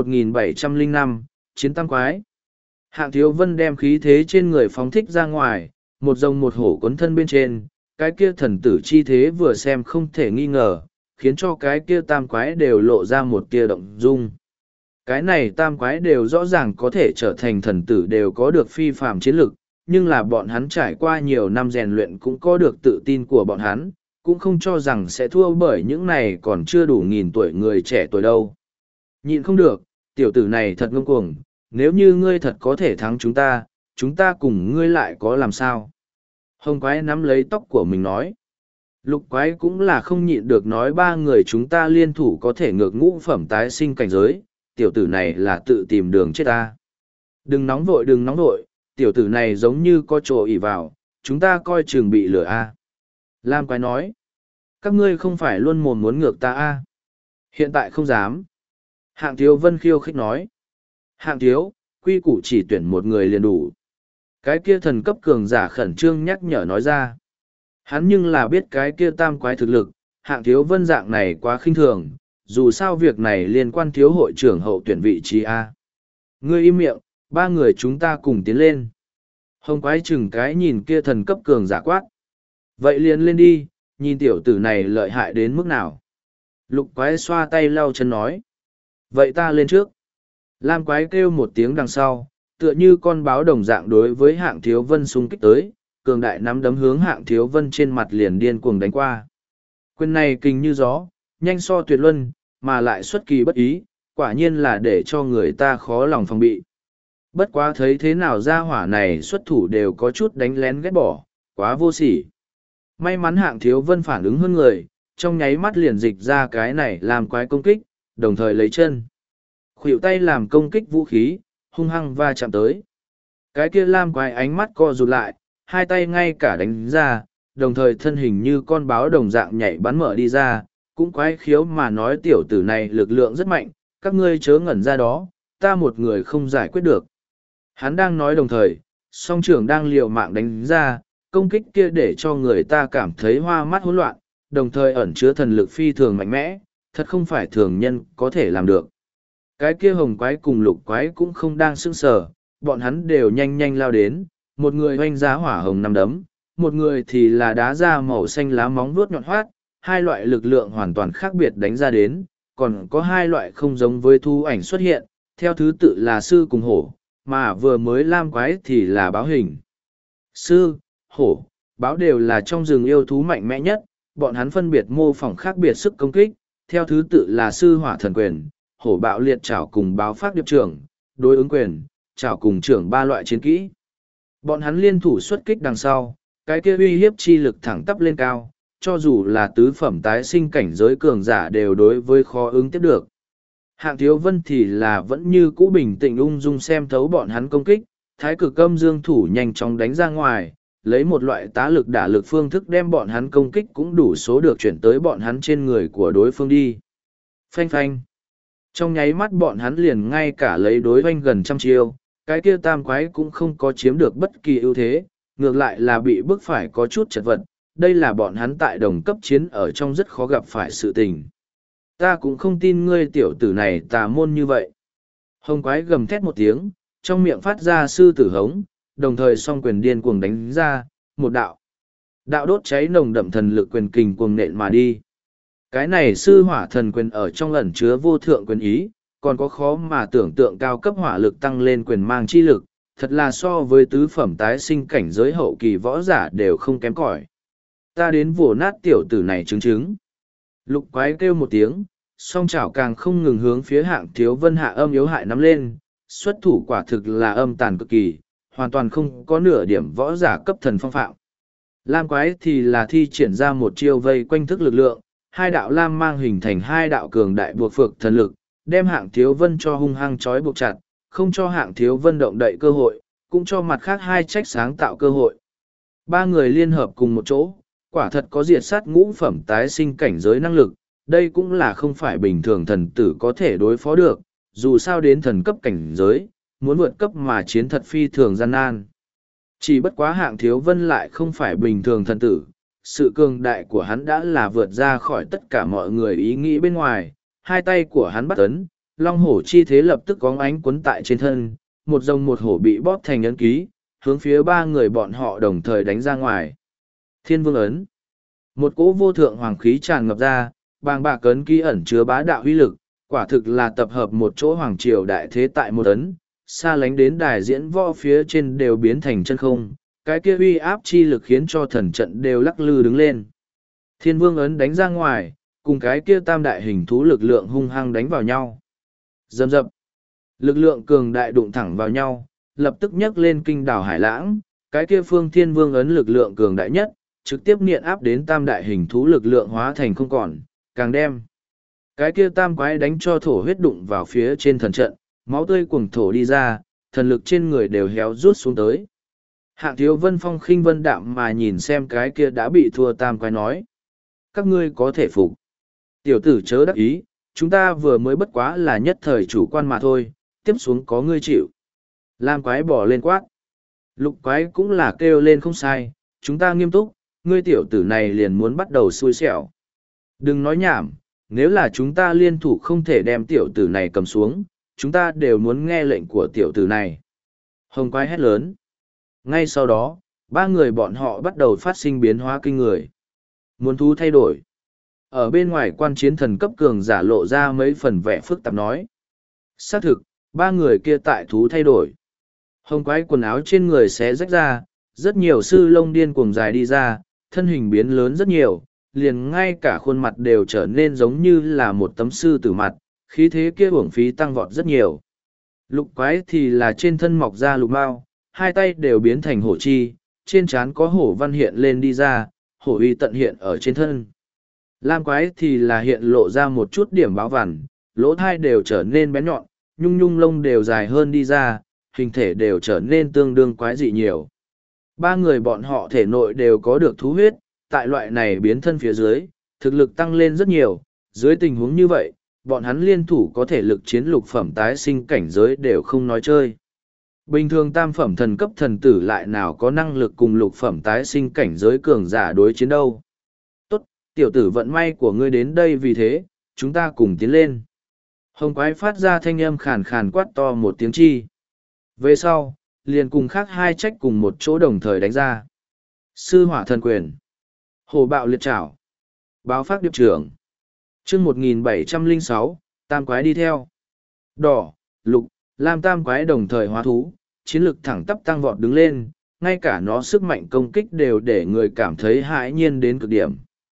1705, Chiến Tam Quái. Hạng Thiếu Vân đem khí thế trên người phóng thích ra ngoài, một rồng một hổ cuốn thân bên trên, cái kia thần tử chi thế vừa xem không thể nghi ngờ, khiến cho cái kia tam quái đều lộ ra một tia động dung. Cái này tam quái đều rõ ràng có thể trở thành thần tử đều có được phi phàm chiến lực, nhưng là bọn hắn trải qua nhiều năm rèn luyện cũng có được tự tin của bọn hắn, cũng không cho rằng sẽ thua bởi những này còn chưa đủ nghìn tuổi người trẻ tuổi đâu. Nhịn không được, tiểu tử này thật ngông cuồng, nếu như ngươi thật có thể thắng chúng ta cùng ngươi lại có làm sao? Hồng quái nắm lấy tóc của mình nói. Lục quái cũng là không nhịn được nói ba người chúng ta liên thủ có thể ngược ngũ phẩm tái sinh cảnh giới, tiểu tử này là tự tìm đường chết ta. Đừng nóng vội, tiểu tử này giống như có chỗ ỉ vào, chúng ta coi chừng bị lửa a. Lam quái nói, các ngươi không phải luôn mồm muốn ngược ta a? Hiện tại không dám. Hạng Thiếu Vân khiêu khích nói, Hạng Thiếu, quy củ chỉ tuyển một người liền đủ. Cái kia thần cấp cường giả khẩn trương nhắc nhở nói ra. Hắn nhưng là biết cái kia tam quái thực lực, Hạng Thiếu Vân dạng này quá khinh thường, dù sao việc này liên quan thiếu hội trưởng hậu tuyển vị trí A. Ngươi im miệng, ba người chúng ta cùng tiến lên. Hồng quái chừng cái nhìn kia thần cấp cường giả quát. Vậy liền lên đi, nhìn tiểu tử này lợi hại đến mức nào. Lục quái xoa tay lau chân nói. Vậy ta lên trước. Lam quái kêu một tiếng đằng sau, tựa như con báo đồng dạng đối với Hạng Thiếu Vân xung kích tới, cường đại nắm đấm hướng Hạng Thiếu Vân trên mặt liền điên cuồng đánh qua. Quyền này kinh như gió, nhanh so tuyệt luân, mà lại xuất kỳ bất ý, quả nhiên là để cho người ta khó lòng phòng bị. Bất quá thấy thế nào ra hỏa này xuất thủ đều có chút đánh lén ghét bỏ, quá vô sỉ. May mắn Hạng Thiếu Vân phản ứng hơn người, trong nháy mắt liền dịch ra cái này làm quái công kích, đồng thời lấy chân. Khuỷu tay làm công kích vũ khí, hung hăng va chạm tới. Cái kia lam quái ánh mắt co rụt lại, hai tay ngay cả đánh ra, đồng thời thân hình như con báo đồng dạng nhảy bắn mở đi ra, cũng quái khiếu mà nói tiểu tử này lực lượng rất mạnh, các ngươi chớ ngẩn ra đó, ta một người không giải quyết được. Hắn đang nói đồng thời, song trưởng đang liều mạng đánh ra, công kích kia để cho người ta cảm thấy hoa mắt hỗn loạn, đồng thời ẩn chứa thần lực phi thường mạnh mẽ, thật không phải thường nhân có thể làm được. Cái kia hồng quái cùng lục quái cũng không đang sững sờ, bọn hắn đều nhanh nhanh lao đến, một người hoanh giá hỏa hồng nằm đấm, một người thì là đá ra màu xanh lá móng vuốt nhọn hoắt, hai loại lực lượng hoàn toàn khác biệt đánh ra đến, còn có hai loại không giống với thu ảnh xuất hiện, theo thứ tự là sư cùng hổ, mà vừa mới lam quái thì là báo hình. Sư, hổ, báo đều là trong rừng yêu thú mạnh mẽ nhất, bọn hắn phân biệt mô phỏng khác biệt sức công kích, theo thứ tự là sư hỏa thần quyền, hổ bạo liệt trảo cùng báo phát điệp trưởng, đối ứng quyền, trảo cùng trưởng ba loại chiến kỹ. Bọn hắn liên thủ xuất kích đằng sau, cái kia uy hiếp chi lực thẳng tắp lên cao, cho dù là tứ phẩm tái sinh cảnh giới cường giả đều đối với khó ứng tiếp được. Hạng Thiếu Vân thì là vẫn như cũ bình tĩnh ung dung xem thấu bọn hắn công kích, thái cực âm dương thủ nhanh chóng đánh ra ngoài, lấy một loại tá lực đả lực phương thức đem bọn hắn công kích cũng đủ số được chuyển tới bọn hắn trên người của đối phương đi. Phanh phanh. Trong nháy mắt bọn hắn liền ngay cả lấy đối hoanh gần trăm chiêu, cái kia tam quái cũng không có chiếm được bất kỳ ưu thế, ngược lại là bị bức phải có chút chật vật, đây là bọn hắn tại đồng cấp chiến ở trong rất khó gặp phải sự tình. Ta cũng không tin ngươi tiểu tử này tà môn như vậy. Hồng quái gầm thét một tiếng, trong miệng phát ra sư tử hống, đồng thời song quyền điên cuồng đánh ra, một đạo. Đạo đốt cháy nồng đậm thần lực quyền kình cuồng nện mà đi. Cái này sư hỏa thần quyền ở trong ẩn chứa vô thượng quyền ý, còn có khó mà tưởng tượng cao cấp hỏa lực tăng lên quyền mang chi lực, thật là so với tứ phẩm tái sinh cảnh giới hậu kỳ võ giả đều không kém cỏi. Ta đến vồ nát tiểu tử này chứng. Lục quái kêu một tiếng, song chảo càng không ngừng hướng phía hạng thiếu vân hạ âm yếu hại nắm lên, xuất thủ quả thực là âm tàn cực kỳ, hoàn toàn không có nửa điểm võ giả cấp thần phong phạm. Lam quái thì là thi triển ra một chiêu vây quanh thức lực lượng, hai đạo lam mang hình thành hai đạo cường đại buộc phược thần lực, đem hạng thiếu vân cho hung hăng trói buộc chặt, không cho hạng thiếu vân động đậy cơ hội, cũng cho mặt khác hai trách sáng tạo cơ hội. Ba người liên hợp cùng một chỗ, quả thật có diệt sát ngũ phẩm tái sinh cảnh giới năng lực, đây cũng là không phải bình thường thần tử có thể đối phó được, dù sao đến thần cấp cảnh giới, muốn vượt cấp mà chiến thật phi thường gian nan. Chỉ bất quá hạng thiếu vân lại không phải bình thường thần tử, sự cường đại của hắn đã là vượt ra khỏi tất cả mọi người ý nghĩ bên ngoài, hai tay của hắn bắt ấn, long hổ chi thế lập tức có ánh quấn tại trên thân, một rồng một hổ bị bóp thành ấn ký, hướng phía ba người bọn họ đồng thời đánh ra ngoài. Thiên vương ấn. Một cỗ vô thượng hoàng khí tràn ngập ra, bàng bạc ấn ký ẩn chứa bá đạo huy lực, quả thực là tập hợp một chỗ hoàng triều đại thế tại một ấn, xa lánh đến đài diễn võ phía trên đều biến thành chân không, cái kia uy áp chi lực khiến cho thần trận đều lắc lư đứng lên. Thiên vương ấn đánh ra ngoài, cùng cái kia tam đại hình thú lực lượng hung hăng đánh vào nhau. Dầm dập, lực lượng cường đại đụng thẳng vào nhau, lập tức nhấc lên kinh đảo hải lãng, cái kia phương thiên vương ấn lực lượng cường đại nhất, trực tiếp niện áp đến tam đại hình thú lực lượng hóa thành không còn, càng đem. Cái kia tam quái đánh cho thổ huyết đụng vào phía trên thần trận, máu tươi cuồng thổ đi ra, thần lực trên người đều héo rút xuống tới. Hạng thiếu vân phong khinh vân đạm mà nhìn xem cái kia đã bị thua tam quái nói. Các ngươi có thể phục. Tiểu tử chớ đắc ý, chúng ta vừa mới bất quá là nhất thời chủ quan mà thôi, tiếp xuống có ngươi chịu. Lam quái bỏ lên quát. Lục quái cũng là kêu lên không sai, chúng ta nghiêm túc, ngươi tiểu tử này liền muốn bắt đầu xui xẻo. Đừng nói nhảm, nếu là chúng ta liên thủ không thể đem tiểu tử này cầm xuống, chúng ta đều muốn nghe lệnh của tiểu tử này. Hồng quái hét lớn. Ngay sau đó, ba người bọn họ bắt đầu phát sinh biến hóa kinh người. Muốn thú thay đổi. Ở bên ngoài quan chiến thần cấp cường giả lộ ra mấy phần vẻ phức tạp nói. Xác thực, ba người kia tại thú thay đổi. Hồng quái quần áo trên người xé rách ra, rất nhiều sư lông điên cuồng dài đi ra, thân hình biến lớn rất nhiều, liền ngay cả khuôn mặt đều trở nên giống như là một tấm sư tử mặt, khí thế kia uổng phí tăng vọt rất nhiều. Lục quái thì là trên thân mọc ra lục mao, hai tay đều biến thành hổ chi, trên trán có hổ văn hiện lên đi ra, hổ uy tận hiện ở trên thân. Lam quái thì là hiện lộ ra một chút điểm báo vằn, lỗ thai đều trở nên bén nhọn, nhung nhung lông đều dài hơn đi ra, hình thể đều trở nên tương đương quái dị nhiều. Ba người bọn họ thể nội đều có được thú huyết, tại loại này biến thân phía dưới, thực lực tăng lên rất nhiều, dưới tình huống như vậy, bọn hắn liên thủ có thể lực chiến lục phẩm tái sinh cảnh giới đều không nói chơi. Bình thường tam phẩm thần cấp thần tử lại nào có năng lực cùng lục phẩm tái sinh cảnh giới cường giả đối chiến đâu. Tốt, tiểu tử vận may của ngươi đến đây vì thế, chúng ta cùng tiến lên. Hồng quái phát ra thanh âm khàn khàn quát to một tiếng chi. Về sau, liền cùng khác hai trách cùng một chỗ đồng thời đánh ra. Sư hỏa thần quyền. Hồ bạo liệt trảo. Báo phát điệp trưởng. chương 1706, tam quái đi theo. Đỏ, lục, lam tam quái đồng thời hóa thú, chiến lực thẳng tắp tăng vọt đứng lên, ngay cả nó sức mạnh công kích đều để người cảm thấy hãi nhiên đến cực điểm.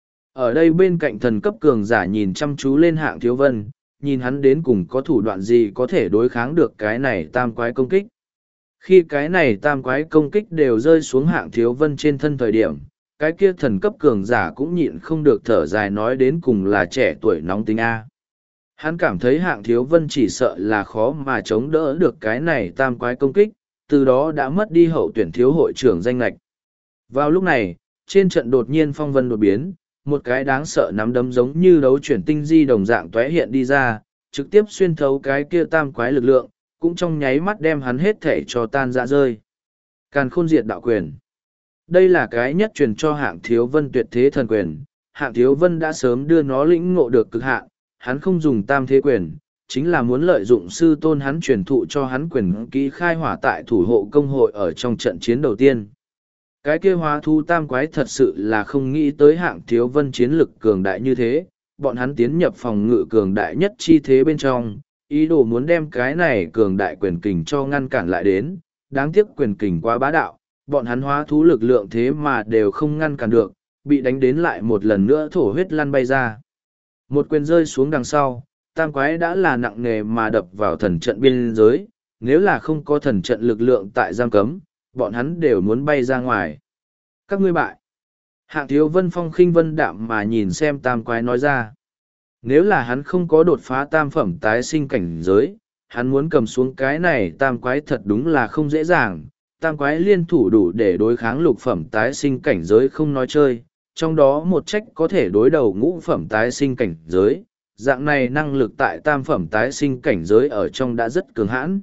Ở đây bên cạnh thần cấp cường giả nhìn chăm chú lên hạng thiếu vân, nhìn hắn đến cùng có thủ đoạn gì có thể đối kháng được cái này tam quái công kích. Khi cái này tam quái công kích đều rơi xuống hạng thiếu vân trên thân thời điểm, cái kia thần cấp cường giả cũng nhịn không được thở dài nói đến cùng là trẻ tuổi nóng tính A. Hắn cảm thấy hạng thiếu vân chỉ sợ là khó mà chống đỡ được cái này tam quái công kích, từ đó đã mất đi hậu tuyển thiếu hội trưởng danh lạch. Vào lúc này, trên trận đột nhiên phong vân đột biến, một cái đáng sợ nắm đấm giống như đấu chuyển tinh di đồng dạng tóe hiện đi ra, trực tiếp xuyên thấu cái kia tam quái lực lượng, cũng trong nháy mắt đem hắn hết thể cho tan ra rơi. Càn khôn diệt đạo quyền. Đây là cái nhất truyền cho hạng thiếu vân tuyệt thế thần quyền, hạng thiếu vân đã sớm đưa nó lĩnh ngộ được cực hạn, hắn không dùng tam thế quyền, chính là muốn lợi dụng sư tôn hắn truyền thụ cho hắn quyền kỹ khai hỏa tại thủ hộ công hội ở trong trận chiến đầu tiên. Cái kia hóa thú tam quái thật sự là không nghĩ tới hạng thiếu vân chiến lực cường đại như thế, bọn hắn tiến nhập phòng ngự cường đại nhất chi thế bên trong, ý đồ muốn đem cái này cường đại quyền kình cho ngăn cản lại đến, đáng tiếc quyền kình quá bá đạo, bọn hắn hóa thú lực lượng thế mà đều không ngăn cản được, bị đánh đến lại một lần nữa thổ huyết lăn bay ra. Một quyền rơi xuống đằng sau, tam quái đã là nặng nề mà đập vào thần trận biên giới, nếu là không có thần trận lực lượng tại giam cấm, bọn hắn đều muốn bay ra ngoài. Các ngươi bại. Hạng thiếu vân phong khinh vân đạm mà nhìn xem tam quái nói ra. Nếu là hắn không có đột phá tam phẩm tái sinh cảnh giới, hắn muốn cầm xuống cái này tam quái thật đúng là không dễ dàng. Tam quái liên thủ đủ để đối kháng lục phẩm tái sinh cảnh giới không nói chơi, trong đó một trách có thể đối đầu ngũ phẩm tái sinh cảnh giới. Dạng này năng lực tại tam phẩm tái sinh cảnh giới ở trong đã rất cường hãn.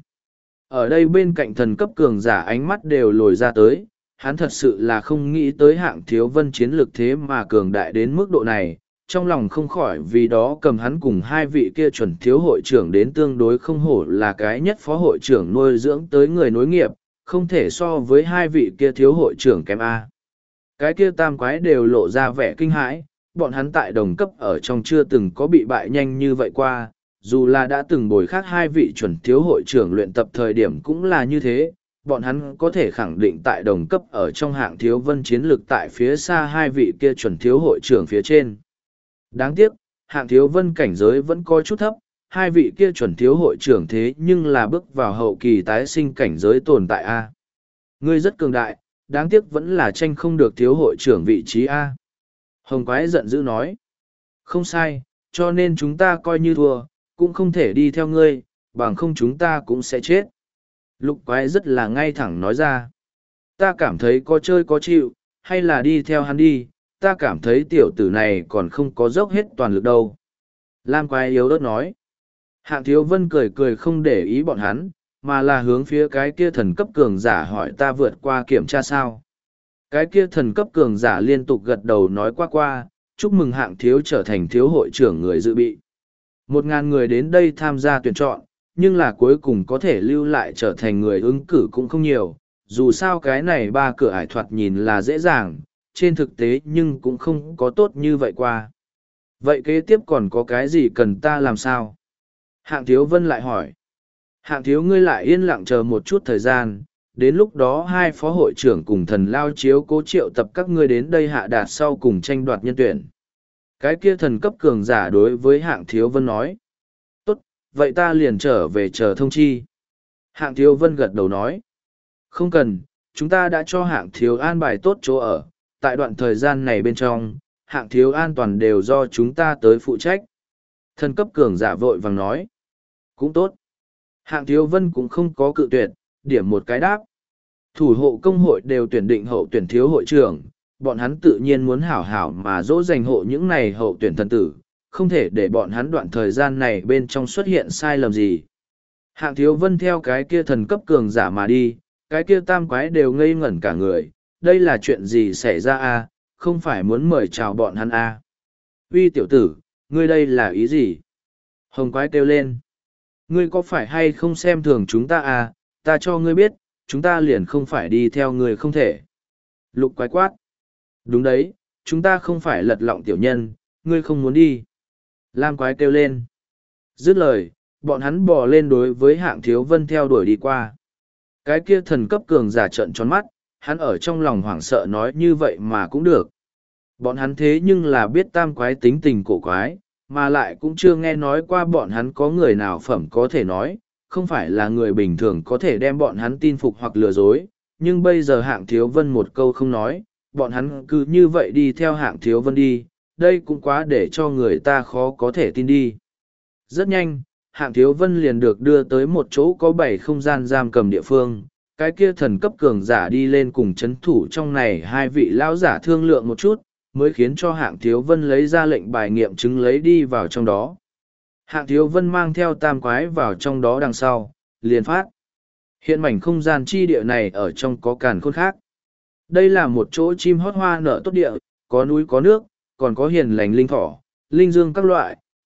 Ở đây bên cạnh thần cấp cường giả ánh mắt đều lồi ra tới, hắn thật sự là không nghĩ tới hạng thiếu vân chiến lực thế mà cường đại đến mức độ này, trong lòng không khỏi vì đó cầm hắn cùng hai vị kia chuẩn thiếu hội trưởng đến tương đối không hổ là cái nhất phó hội trưởng nuôi dưỡng tới người nối nghiệp, không thể so với hai vị kia thiếu hội trưởng kém A. Cái kia tam quái đều lộ ra vẻ kinh hãi, bọn hắn tại đồng cấp ở trong chưa từng có bị bại nhanh như vậy qua, dù là đã từng bồi khác hai vị chuẩn thiếu hội trưởng luyện tập thời điểm cũng là như thế, bọn hắn có thể khẳng định tại đồng cấp ở trong hạng thiếu vân chiến lược tại phía xa hai vị kia chuẩn thiếu hội trưởng phía trên. Đáng tiếc, hạng thiếu vân cảnh giới vẫn có chút thấp, hai vị kia chuẩn thiếu hội trưởng thế nhưng là bước vào hậu kỳ tái sinh cảnh giới tồn tại A. Ngươi rất cường đại, đáng tiếc vẫn là tranh không được thiếu hội trưởng vị trí A. Hồng quái giận dữ nói. Không sai, cho nên chúng ta coi như thua, cũng không thể đi theo ngươi, bằng không chúng ta cũng sẽ chết. Lục quái rất là ngay thẳng nói ra. Ta cảm thấy có chơi có chịu, hay là đi theo hắn đi, ta cảm thấy tiểu tử này còn không có dốc hết toàn lực đâu. Lam quái yếu ớt nói. Hạng thiếu vân cười cười không để ý bọn hắn, mà là hướng phía cái kia thần cấp cường giả hỏi ta vượt qua kiểm tra sao. Cái kia thần cấp cường giả liên tục gật đầu nói qua, chúc mừng hạng thiếu trở thành thiếu hội trưởng người dự bị. 1.000 người đến đây tham gia tuyển chọn, nhưng là cuối cùng có thể lưu lại trở thành người ứng cử cũng không nhiều. Dù sao cái này ba cửa ải thoạt nhìn là dễ dàng, trên thực tế nhưng cũng không có tốt như vậy qua. Vậy kế tiếp còn có cái gì cần ta làm sao? Hạng thiếu vân lại hỏi. Hạng thiếu ngươi lại yên lặng chờ một chút thời gian, đến lúc đó hai phó hội trưởng cùng thần lao chiếu cố triệu tập các ngươi đến đây hạ đạt sau cùng tranh đoạt nhân tuyển. Cái kia thần cấp cường giả đối với hạng thiếu vân nói. Tốt, vậy ta liền trở về chờ thông chi. Hạng thiếu vân gật đầu nói. Không cần, chúng ta đã cho hạng thiếu an bài tốt chỗ ở, tại đoạn thời gian này bên trong, hạng thiếu an toàn đều do chúng ta tới phụ trách. Thần cấp cường giả vội vàng nói. Cũng tốt. Hạng thiếu vân cũng không có cự tuyệt, điểm một cái đáp. Thủ hộ công hội đều tuyển định hậu tuyển thiếu hội trưởng, bọn hắn tự nhiên muốn hảo hảo mà dỗ dành hộ những này hậu tuyển thần tử, không thể để bọn hắn đoạn thời gian này bên trong xuất hiện sai lầm gì. Hạng thiếu vân theo cái kia thần cấp cường giả mà đi, cái kia tam quái đều ngây ngẩn cả người, đây là chuyện gì xảy ra a? Không phải muốn mời chào bọn hắn a? Uy tiểu tử, ngươi đây là ý gì? Hồng quái kêu lên. Ngươi có phải hay không xem thường chúng ta à, ta cho ngươi biết, chúng ta liền không phải đi theo ngươi không thể. Lục quái quát. Đúng đấy, chúng ta không phải lật lọng tiểu nhân, ngươi không muốn đi. Lam quái kêu lên. Dứt lời, bọn hắn bò lên đối với hạng thiếu vân theo đuổi đi qua. Cái kia thần cấp cường giả trợn tròn mắt, hắn ở trong lòng hoảng sợ nói như vậy mà cũng được. Bọn hắn thế nhưng là biết tam quái tính tình cổ quái, mà lại cũng chưa nghe nói qua bọn hắn có người nào phẩm có thể nói, không phải là người bình thường có thể đem bọn hắn tin phục hoặc lừa dối, nhưng bây giờ hạng thiếu vân một câu không nói, bọn hắn cứ như vậy đi theo hạng thiếu vân đi, đây cũng quá để cho người ta khó có thể tin đi. Rất nhanh, hạng thiếu vân liền được đưa tới một chỗ có 7 không gian giam cầm địa phương, cái kia thần cấp cường giả đi lên cùng chấn thủ trong này hai vị lão giả thương lượng một chút, mới khiến cho hạng thiếu vân lấy ra lệnh bài nghiệm chứng lấy đi vào trong đó. Hạng thiếu vân mang theo tam quái vào trong đó đằng sau, liền phát. Hiện mảnh không gian chi địa này ở trong có càn khôn khác. Đây là một chỗ chim hót hoa nở tốt địa, có núi có nước, còn có hiền lành linh thỏ, linh dương các loại,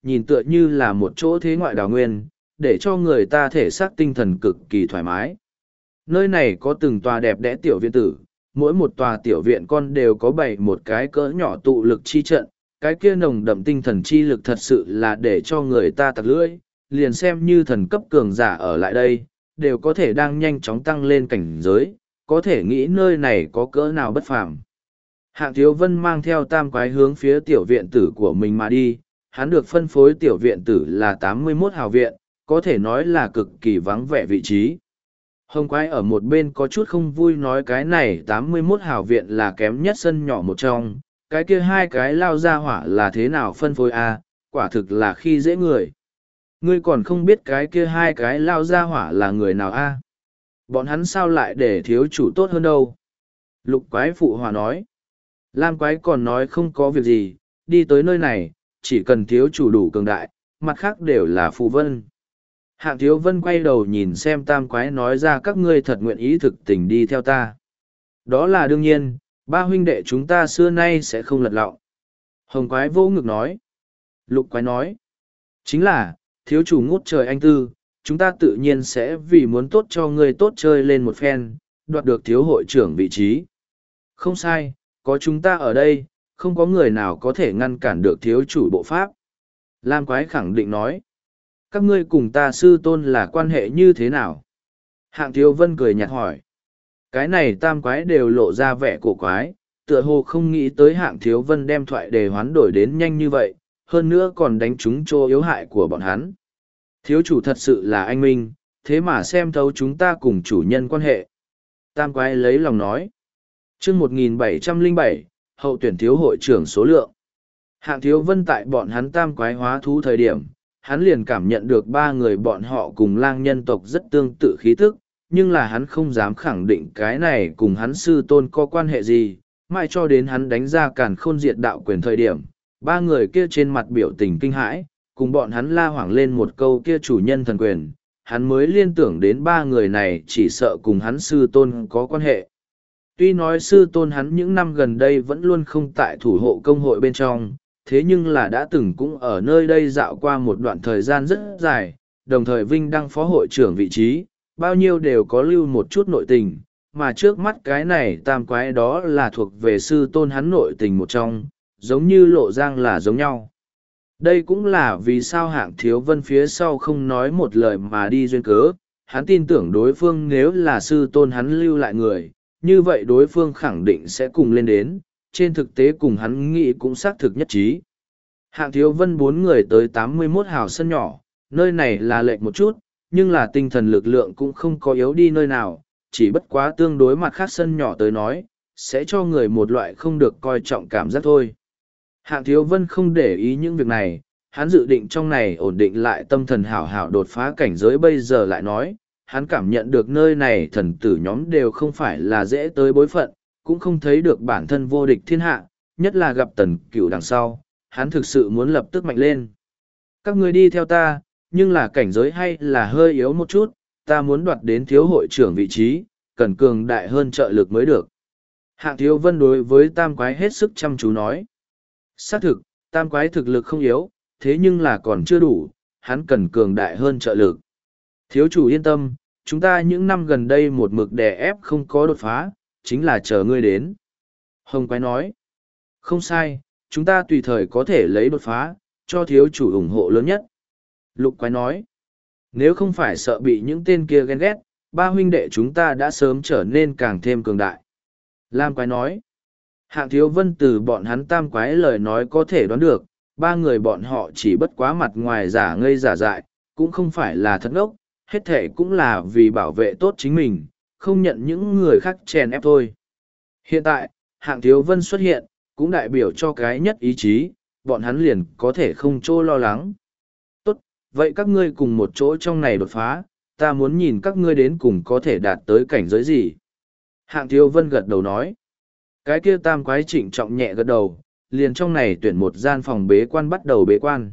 nhìn tựa như là một chỗ thế ngoại đào nguyên, để cho người ta thể xác tinh thần cực kỳ thoải mái. Nơi này có từng tòa đẹp đẽ tiểu viện tử, mỗi một tòa tiểu viện con đều có bày một cái cỡ nhỏ tụ lực chi trận, cái kia nồng đậm tinh thần chi lực thật sự là để cho người ta tặc lưỡi, liền xem như thần cấp cường giả ở lại đây, đều có thể đang nhanh chóng tăng lên cảnh giới, có thể nghĩ nơi này có cỡ nào bất phàm. Hạng Thiếu Vân mang theo tam quái hướng phía tiểu viện tử của mình mà đi, hắn được phân phối tiểu viện tử là 81 hào viện, có thể nói là cực kỳ vắng vẻ vị trí. Hồng quái ở một bên có chút không vui nói cái này 81 hào viện là kém nhất sân nhỏ một trong, cái kia hai cái lao ra hỏa là thế nào phân phối à, quả thực là khi dễ người. Ngươi còn không biết cái kia hai cái lao ra hỏa là người nào a à? Bọn hắn sao lại để thiếu chủ tốt hơn đâu? Lục quái phụ hòa nói. Lam quái còn nói không có việc gì, đi tới nơi này, chỉ cần thiếu chủ đủ cường đại, mặt khác đều là phù vân. Hạng Thiếu Vân quay đầu nhìn xem tam quái nói ra các ngươi thật nguyện ý thực tình đi theo ta. Đó là đương nhiên, ba huynh đệ chúng ta xưa nay sẽ không lật lọng. Hồng quái vô ngực nói. Lục quái nói. Chính là, thiếu chủ ngút trời anh tư, chúng ta tự nhiên sẽ vì muốn tốt cho ngươi tốt chơi lên một phen, đoạt được thiếu hội trưởng vị trí. Không sai, có chúng ta ở đây, không có người nào có thể ngăn cản được thiếu chủ bộ pháp. Lam quái khẳng định nói. Các ngươi cùng ta sư tôn là quan hệ như thế nào? Hạng Thiếu Vân cười nhạt hỏi. Cái này tam quái đều lộ ra vẻ cổ quái, tựa hồ không nghĩ tới Hạng Thiếu Vân đem thoại đề hoán đổi đến nhanh như vậy, hơn nữa còn đánh trúng chỗ yếu hại của bọn hắn. Thiếu chủ thật sự là anh minh, thế mà xem thấu chúng ta cùng chủ nhân quan hệ. Tam quái lấy lòng nói. Chương 1707, hậu tuyển thiếu hội trưởng số lượng. Hạng Thiếu Vân tại bọn hắn tam quái hóa thú thời điểm, hắn liền cảm nhận được ba người bọn họ cùng lang nhân tộc rất tương tự khí thức, nhưng là hắn không dám khẳng định cái này cùng hắn sư tôn có quan hệ gì, mãi cho đến hắn đánh ra càn khôn diệt đạo quyền thời điểm. Ba người kia trên mặt biểu tình kinh hãi, cùng bọn hắn la hoảng lên một câu kia chủ nhân thần quyền, hắn mới liên tưởng đến ba người này chỉ sợ cùng hắn sư tôn có quan hệ. Tuy nói sư tôn hắn những năm gần đây vẫn luôn không tại thủ hộ công hội bên trong, thế nhưng là đã từng cũng ở nơi đây dạo qua một đoạn thời gian rất dài, đồng thời vinh đăng phó hội trưởng vị trí, bao nhiêu đều có lưu một chút nội tình, mà trước mắt cái này tam quái đó là thuộc về sư tôn hắn nội tình một trong, giống như lộ giang là giống nhau. Đây cũng là vì sao Hạng Thiếu Vân phía sau không nói một lời mà đi duyên cớ, hắn tin tưởng đối phương nếu là sư tôn hắn lưu lại người, như vậy đối phương khẳng định sẽ cùng lên đến, trên thực tế cùng hắn nghĩ cũng xác thực nhất trí. Hạng Thiếu Vân bốn người tới 81 hào sân nhỏ, nơi này là lệch một chút, nhưng là tinh thần lực lượng cũng không có yếu đi nơi nào, chỉ bất quá tương đối mặt khác sân nhỏ tới nói, sẽ cho người một loại không được coi trọng cảm giác thôi. Hạng Thiếu Vân không để ý những việc này, hắn dự định trong này ổn định lại tâm thần hảo hảo đột phá cảnh giới bây giờ lại nói, hắn cảm nhận được nơi này thần tử nhóm đều không phải là dễ tới bối phận, cũng không thấy được bản thân vô địch thiên hạ, nhất là gặp Tần Cửu đằng sau, hắn thực sự muốn lập tức mạnh lên. Các người đi theo ta, nhưng là cảnh giới hay là hơi yếu một chút, ta muốn đoạt đến thiếu hội trưởng vị trí, cần cường đại hơn trợ lực mới được. Hạng Thiếu Vân đối với tam quái hết sức chăm chú nói. Xác thực, tam quái thực lực không yếu, thế nhưng là còn chưa đủ, hắn cần cường đại hơn trợ lực. Thiếu chủ yên tâm, chúng ta những năm gần đây một mực đè ép không có đột phá, chính là chờ ngươi đến. Hồng quái nói. Không sai, chúng ta tùy thời có thể lấy đột phá, cho thiếu chủ ủng hộ lớn nhất. Lục quái nói. Nếu không phải sợ bị những tên kia ghen ghét, ba huynh đệ chúng ta đã sớm trở nên càng thêm cường đại. Lam quái nói. Hạng Thiếu Vân từ bọn hắn tam quái lời nói có thể đoán được, ba người bọn họ chỉ bất quá mặt ngoài giả ngây giả dại, cũng không phải là thật ngốc, hết thể cũng là vì bảo vệ tốt chính mình, không nhận những người khác chèn ép thôi. Hiện tại, Hạng Thiếu Vân xuất hiện, cũng đại biểu cho cái nhất ý chí, bọn hắn liền có thể không chỗ lo lắng. Tốt, vậy các ngươi cùng một chỗ trong này đột phá, ta muốn nhìn các ngươi đến cùng có thể đạt tới cảnh giới gì. Hạng Thiếu Vân gật đầu nói. Cái kia tam quái trịnh trọng nhẹ gật đầu, liền trong này tuyển một gian phòng bế quan bắt đầu bế quan.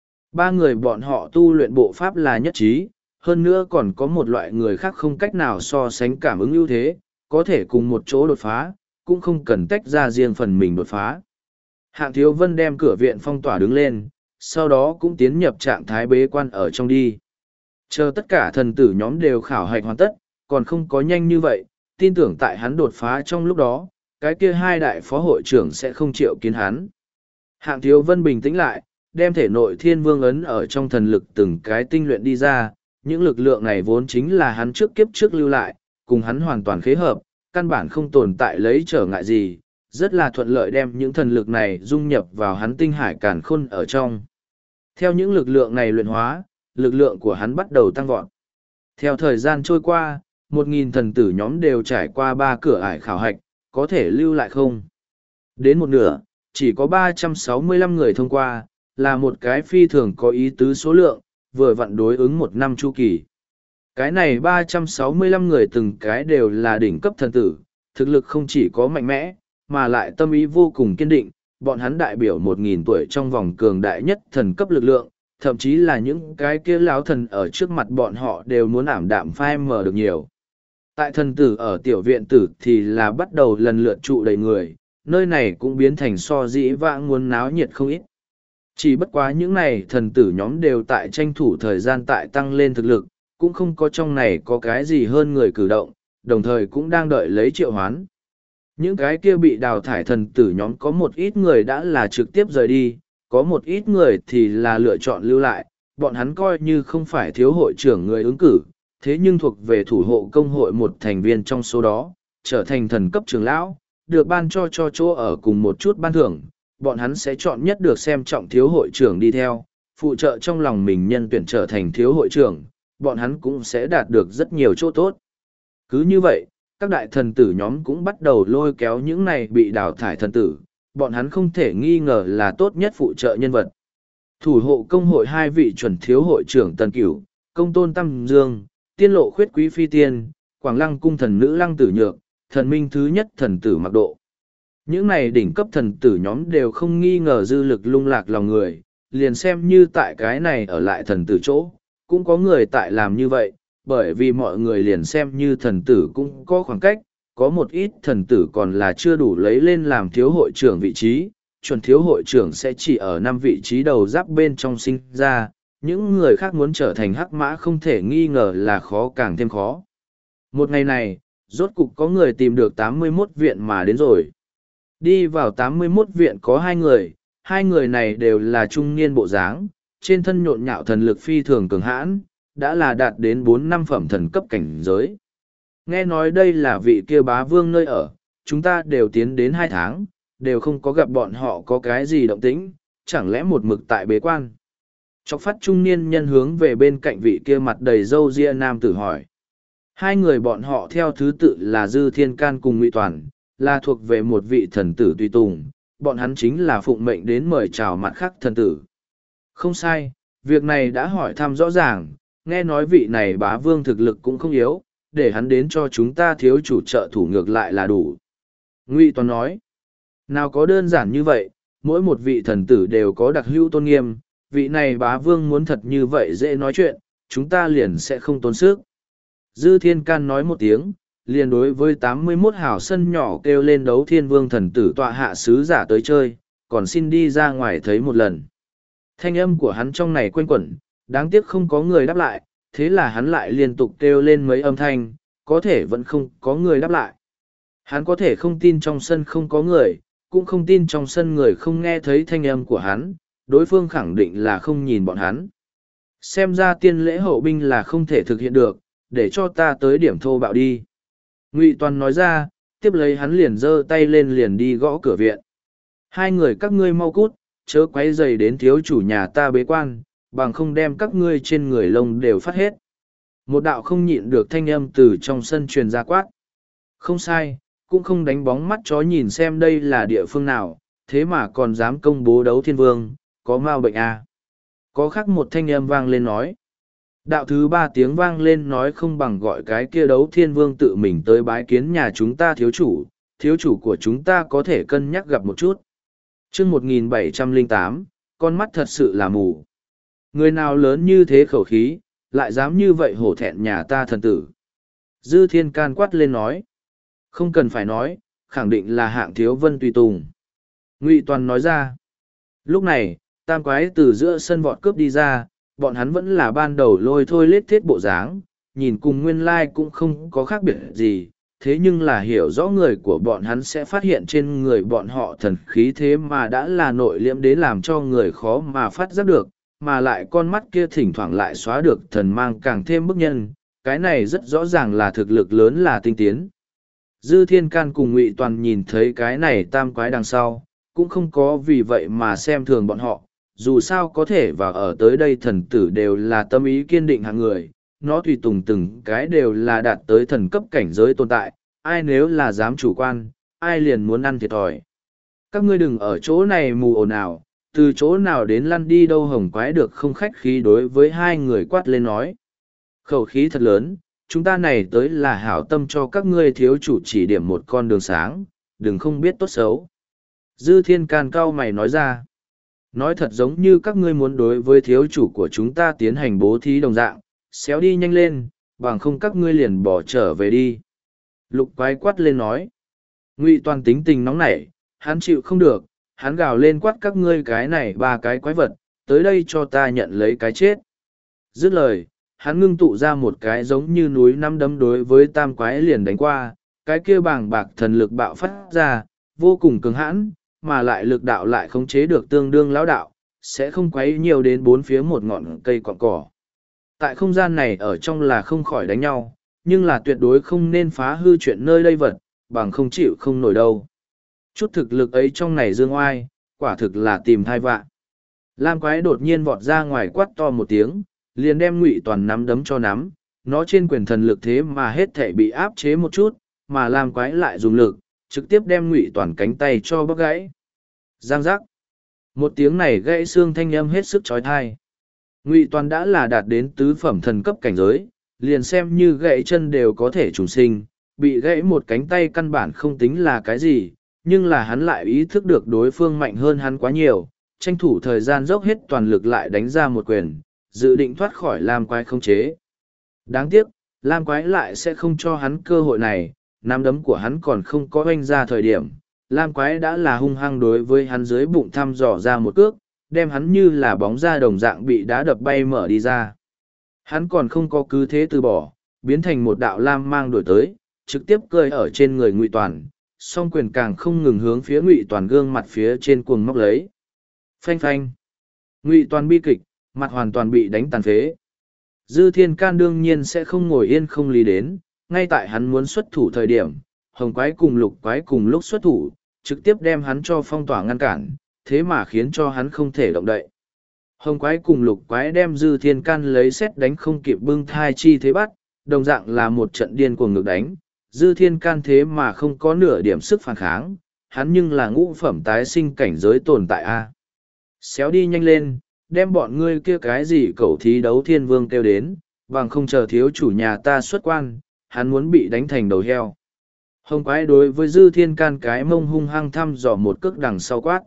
Ba người bọn họ tu luyện bộ pháp là nhất trí, hơn nữa còn có một loại người khác không cách nào so sánh cảm ứng ưu thế, có thể cùng một chỗ đột phá, cũng không cần tách ra riêng phần mình đột phá. Hạng Thiếu Vân đem cửa viện phong tỏa đứng lên, sau đó cũng tiến nhập trạng thái bế quan ở trong đi. Chờ tất cả thần tử nhóm đều khảo hạch hoàn tất, còn không có nhanh như vậy, tin tưởng tại hắn đột phá trong lúc đó, cái kia hai đại phó hội trưởng sẽ không chịu kiến hắn. Hạng Thiếu Vân bình tĩnh lại, đem thể nội thiên vương ấn ở trong thần lực từng cái tinh luyện đi ra, những lực lượng này vốn chính là hắn trước kiếp trước lưu lại, cùng hắn hoàn toàn khế hợp, căn bản không tồn tại lấy trở ngại gì, rất là thuận lợi đem những thần lực này dung nhập vào hắn tinh hải càn khôn ở trong. Theo những lực lượng này luyện hóa, lực lượng của hắn bắt đầu tăng vọt. Theo thời gian trôi qua, 1.000 thần tử nhóm đều trải qua 3 cửa ải khảo hạch, có thể lưu lại không? Đến một nửa, chỉ có 365 người thông qua, là một cái phi thường có ý tứ số lượng, vừa vặn đối ứng 1 năm chu kỳ. Cái này 365 người từng cái đều là đỉnh cấp thần tử, thực lực không chỉ có mạnh mẽ, mà lại tâm ý vô cùng kiên định, bọn hắn đại biểu 1.000 tuổi trong vòng cường đại nhất thần cấp lực lượng, thậm chí là những cái kia lão thần ở trước mặt bọn họ đều muốn ảm đạm phai mờ được nhiều. Tại thần tử ở tiểu viện tử thì là bắt đầu lần lượt trụ đầy người, nơi này cũng biến thành so dĩ vãng muốn náo nhiệt không ít. Chỉ bất quá những này thần tử nhóm đều tại tranh thủ thời gian tại tăng lên thực lực, cũng không có trong này có cái gì hơn người cử động, đồng thời cũng đang đợi lấy triệu hoán. Những cái kia bị đào thải thần tử nhóm có một ít người đã là trực tiếp rời đi, có một ít người thì là lựa chọn lưu lại, bọn hắn coi như không phải thiếu hội trưởng người ứng cử, thế nhưng thuộc về thủ hộ công hội một thành viên trong số đó, trở thành thần cấp trưởng lão, được ban cho chỗ ở cùng một chút ban thưởng, bọn hắn sẽ chọn nhất được xem trọng thiếu hội trưởng đi theo, phụ trợ trong lòng mình nhân tuyển trở thành thiếu hội trưởng, bọn hắn cũng sẽ đạt được rất nhiều chỗ tốt. Cứ như vậy, các đại thần tử nhóm cũng bắt đầu lôi kéo những này bị đào thải thần tử, bọn hắn không thể nghi ngờ là tốt nhất phụ trợ nhân vật. Thủ hộ công hội 2 vị chuẩn thiếu hội trưởng Tần Cửu, Công Tôn Tam Dương, Tiên Lộ Khuyết Quý Phi Tiên, Quảng Lăng Cung thần nữ Lăng Tử Nhược, thần minh thứ nhất thần tử Mặc Độ. Những này đỉnh cấp thần tử nhóm đều không nghi ngờ dư lực lung lạc lòng người, liền xem như tại cái này ở lại thần tử chỗ, cũng có người tại làm như vậy, bởi vì mọi người liền xem như thần tử cũng có khoảng cách, có một ít thần tử còn là chưa đủ lấy lên làm thiếu hội trưởng vị trí, chuẩn thiếu hội trưởng sẽ chỉ ở 5 vị trí đầu giáp bên trong sinh ra, những người khác muốn trở thành hắc mã không thể nghi ngờ là khó càng thêm khó. Một ngày này, rốt cục có người tìm được 81 viện mà đến rồi. Đi vào 81 viện có 2 người này đều là trung niên bộ dáng, trên thân nhộn nhạo thần lực phi thường cường hãn, đã là đạt đến 4-5 phẩm thần cấp cảnh giới. Nghe nói đây là vị kia bá vương nơi ở, chúng ta đều tiến đến 2 tháng, đều không có gặp bọn họ có cái gì động tĩnh, chẳng lẽ một mực tại bế quan. Chọc phát trung niên nhân hướng về bên cạnh vị kia mặt đầy râu ria nam tử hỏi. 2 người bọn họ theo thứ tự là Dư Thiên Can cùng Ngụy Toàn, là thuộc về một vị thần tử tùy tùng, bọn hắn chính là phụng mệnh đến mời chào mặt khác thần tử. Không sai, việc này đã hỏi thăm rõ ràng, nghe nói vị này bá vương thực lực cũng không yếu, để hắn đến cho chúng ta thiếu chủ trợ thủ ngược lại là đủ. Ngụy Toàn nói, nào có đơn giản như vậy, mỗi một vị thần tử đều có đặc hữu tôn nghiêm, vị này bá vương muốn thật như vậy dễ nói chuyện, chúng ta liền sẽ không tốn sức. Dư Thiên Can nói một tiếng, liền đối với 81 hào sân nhỏ kêu lên Đấu Thiên Vương thần tử tọa hạ sứ giả tới chơi, còn xin đi ra ngoài thấy một lần. Thanh âm của hắn trong này quanh quẩn, đáng tiếc không có người đáp lại, thế là hắn lại liên tục kêu lên mấy âm thanh, có thể vẫn không có người đáp lại. Hắn có thể không tin trong sân không có người, cũng không tin trong sân người không nghe thấy thanh âm của hắn, đối phương khẳng định là không nhìn bọn hắn. Xem ra tiên lễ hậu binh là không thể thực hiện được, để cho ta tới điểm thô bạo đi. Ngụy Toàn nói ra, tiếp lấy hắn liền giơ tay lên liền đi gõ cửa viện. 2 người các ngươi mau cút, chớ quấy rầy đến thiếu chủ nhà ta bế quan, bằng không đem các ngươi trên người lông đều phát hết. Một đạo không nhịn được thanh âm từ trong sân truyền ra quát. Không sai, cũng không đánh bóng mắt chó nhìn xem đây là địa phương nào, thế mà còn dám công bố Đấu Thiên Vương, có mau bệnh à. Có khác một thanh âm vang lên nói. Đạo thứ 3 tiếng vang lên nói không bằng gọi cái kia Đấu Thiên Vương tự mình tới bái kiến nhà chúng ta thiếu chủ của chúng ta có thể cân nhắc gặp một chút. Chương 1708, con mắt thật sự là mù. Người nào lớn như thế khẩu khí, lại dám như vậy hổ thẹn nhà ta thần tử. Dư Thiên Can quát lên nói. Không cần phải nói, khẳng định là Hạng Thiếu Vân tùy tùng. Ngụy Toàn nói ra. Lúc này, Tam quái từ giữa sân vọt cướp đi ra, bọn hắn vẫn là ban đầu lôi thôi lết thiết bộ dáng, nhìn cùng nguyên lai cũng không có khác biệt gì, thế nhưng là hiểu rõ người của bọn hắn sẽ phát hiện trên người bọn họ thần khí thế mà đã là nội liễm đến làm cho người khó mà phát giác được, mà lại con mắt kia thỉnh thoảng lại xóa được thần mang càng thêm bức nhân, cái này rất rõ ràng là thực lực lớn là tinh tiến. Dư Thiên Can cùng Ngụy Toàn nhìn thấy cái này tam quái đằng sau, cũng không có vì vậy mà xem thường bọn họ, dù sao có thể và ở tới đây thần tử đều là tâm ý kiên định hạng người, nó tùy tùng từng cái đều là đạt tới thần cấp cảnh giới tồn tại, ai nếu là dám chủ quan, ai liền muốn ăn thiệt thòi. Các ngươi đừng ở chỗ này mù ồn ào, từ chỗ nào đến lăn đi đâu hồng quái được không khách khí đối với hai người quát lên nói. Khẩu khí thật lớn, chúng ta này tới là hảo tâm cho các ngươi thiếu chủ chỉ điểm một con đường sáng, đừng không biết tốt xấu. Dư Thiên Can cau mày nói ra. Nói thật giống như các ngươi muốn đối với thiếu chủ của chúng ta tiến hành bố thí đồng dạng, xéo đi nhanh lên, bằng không các ngươi liền bỏ trở về đi. Lục quái quát lên nói. Ngụy Toàn tính tình nóng nảy, hắn chịu không được, hắn gào lên quát các ngươi cái này ba cái quái vật, tới đây cho ta nhận lấy cái chết. Dứt lời, hắn ngưng tụ ra một cái giống như núi năm đấm đối với tam quái liền đánh qua, cái kia bàng bạc thần lực bạo phát ra, vô cùng cứng hãn, mà lại lực đạo lại khống chế được tương đương lão đạo, sẽ không quấy nhiều đến bốn phía một ngọn cây cọn cỏ. Tại không gian này ở trong là không khỏi đánh nhau, nhưng là tuyệt đối không nên phá hư chuyện nơi đây vật, bằng không chịu không nổi đâu. Chút thực lực ấy trong này dương oai, quả thực là tìm thai vạ. Lam quái đột nhiên vọt ra ngoài quát to một tiếng, liền đem Ngụy Toàn nắm đấm cho nắm, nó trên quyền thần lực thế mà hết thể bị áp chế một chút, mà Lam quái lại dùng lực, trực tiếp đem Ngụy Toàn cánh tay cho bóc gãy. Giang giác. Một tiếng này gãy xương thanh âm hết sức chói tai. Ngụy Toàn đã là đạt đến tứ phẩm thần cấp cảnh giới, liền xem như gãy chân đều có thể trùng sinh, bị gãy một cánh tay căn bản không tính là cái gì, nhưng là hắn lại ý thức được đối phương mạnh hơn hắn quá nhiều, tranh thủ thời gian dốc hết toàn lực lại đánh ra một quyền, dự định thoát khỏi Lam quái không chế. Đáng tiếc, Lam quái lại sẽ không cho hắn cơ hội này, nắm đấm của hắn còn không có oanh ra thời điểm. Lam quái đã là hung hăng đối với hắn dưới bụng thăm dò ra một cước, đem hắn như là bóng ra đồng dạng bị đá đập bay mở đi ra. Hắn còn không có cứ thế từ bỏ, biến thành một đạo lam mang đổi tới, trực tiếp cơi ở trên người Ngụy Toàn, song quyền càng không ngừng hướng phía Ngụy Toàn gương mặt phía trên cuồng móc lấy. Phanh phanh. Ngụy Toàn bi kịch, mặt hoàn toàn bị đánh tàn phế. Dư Thiên Can đương nhiên sẽ không ngồi yên không lý đến, ngay tại hắn muốn xuất thủ thời điểm, hồng quái cùng lục quái cùng lúc xuất thủ, trực tiếp đem hắn cho phong tỏa ngăn cản, thế mà khiến cho hắn không thể động đậy. Hồng quái cùng lục quái đem Dư Thiên Can lấy xét đánh không kịp bưng thai chi thế bắt, đồng dạng là một trận điên cuồng ngược đánh. Dư Thiên Can thế mà không có nửa điểm sức phản kháng, hắn nhưng là ngũ phẩm tái sinh cảnh giới tồn tại a. Xéo đi nhanh lên, đem bọn ngươi kia cái gì cẩu thí đấu thiên vương kêu đến, bằng không chờ thiếu chủ nhà ta xuất quan, hắn muốn bị đánh thành đầu heo. Hồng quái đối với Dư Thiên Can cái mông hung hăng thăm dò một cước đằng sau quát.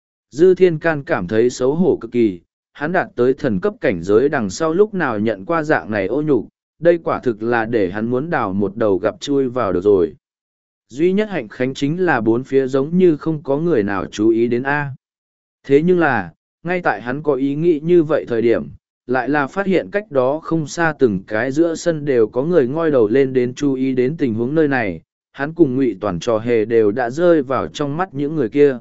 Dư Thiên Can cảm thấy xấu hổ cực kỳ, hắn đạt tới thần cấp cảnh giới đằng sau lúc nào nhận qua dạng này ô nhục, đây quả thực là để hắn muốn đào một đầu gặp chui vào được rồi. Duy nhất hạnh khánh chính là bốn phía giống như không có người nào chú ý đến A. Thế nhưng là, ngay tại hắn có ý nghĩ như vậy thời điểm, lại là phát hiện cách đó không xa từng cái giữa sân đều có người ngoi đầu lên đến chú ý đến tình huống nơi này, hắn cùng Ngụy Toàn trò hề đều đã rơi vào trong mắt những người kia.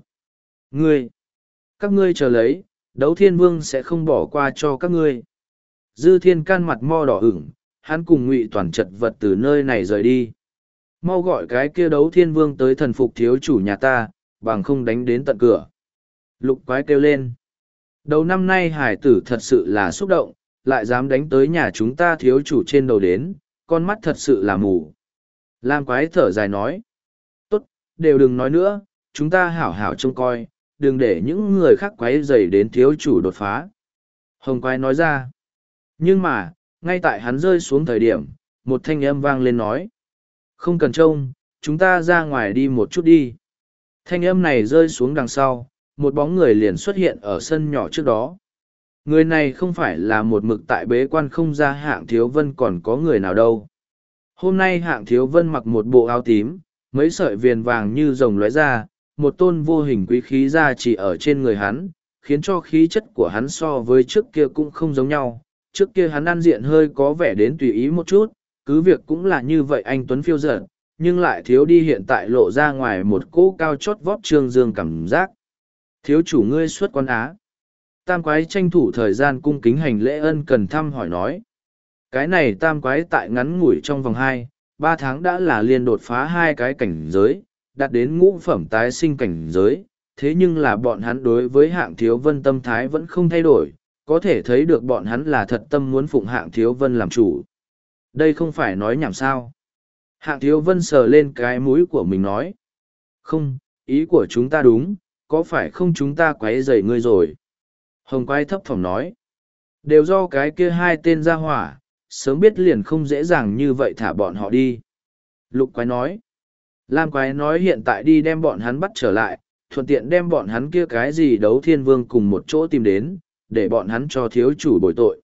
Các ngươi chờ lấy, đấu thiên vương sẽ không bỏ qua cho các ngươi. Dư Thiên Can mặt mo đỏ ửng, hắn cùng Ngụy Toàn chật vật từ nơi này rời đi. Mau gọi cái kia đấu thiên vương tới thần phục thiếu chủ nhà ta, bằng không đánh đến tận cửa. Lục quái kêu lên. Đầu năm nay hải tử thật sự là xúc động, lại dám đánh tới nhà chúng ta thiếu chủ trên đầu đến, con mắt thật sự là mù. Lam quái thở dài nói. Tốt, đều đừng nói nữa, chúng ta hảo hảo trông coi, đừng để những người khác quái dày đến thiếu chủ đột phá. Hồng quái nói ra. Nhưng mà, ngay tại hắn rơi xuống thời điểm, một thanh âm vang lên nói. Không cần trông, chúng ta ra ngoài đi một chút đi. Thanh âm này rơi xuống đằng sau, một bóng người liền xuất hiện ở sân nhỏ trước đó. Người này không phải là một mực tại bế quan không ra Hạng Thiếu Vân còn có người nào đâu. Hôm nay Hạng Thiếu Vân mặc một bộ áo tím, mấy sợi viền vàng như rồng lóe ra, một tôn vô hình quý khí ra chỉ ở trên người hắn, khiến cho khí chất của hắn so với trước kia cũng không giống nhau. Trước kia hắn ăn diện hơi có vẻ đến tùy ý một chút, cứ việc cũng là như vậy anh Tuấn phiêu dật, nhưng lại thiếu đi hiện tại lộ ra ngoài một cỗ cao chót vót trương dương cảm giác. Thiếu chủ ngươi xuất quan á. Tam quái tranh thủ thời gian cung kính hành lễ ân cần thăm hỏi nói. Cái này tam quái tại ngắn ngủi trong vòng 2-3 tháng đã là liên đột phá 2 cái cảnh giới, đạt đến ngũ phẩm tái sinh cảnh giới, thế nhưng là bọn hắn đối với Hạng Thiếu Vân tâm thái vẫn không thay đổi, có thể thấy được bọn hắn là thật tâm muốn phụng Hạng Thiếu Vân làm chủ. Đây không phải nói nhảm sao. Hạng Thiếu Vân sờ lên cái mũi của mình nói. Không, ý của chúng ta đúng, có phải không chúng ta quấy rầy ngươi rồi? Hồng quái thấp thỏm nói. Đều do cái kia 2 tên ra hỏa, sớm biết liền không dễ dàng như vậy thả bọn họ đi. Lục quái nói. Lam quái nói hiện tại đi đem bọn hắn bắt trở lại, thuận tiện đem bọn hắn kia cái gì đấu thiên vương cùng một chỗ tìm đến, để bọn hắn cho thiếu chủ bồi tội.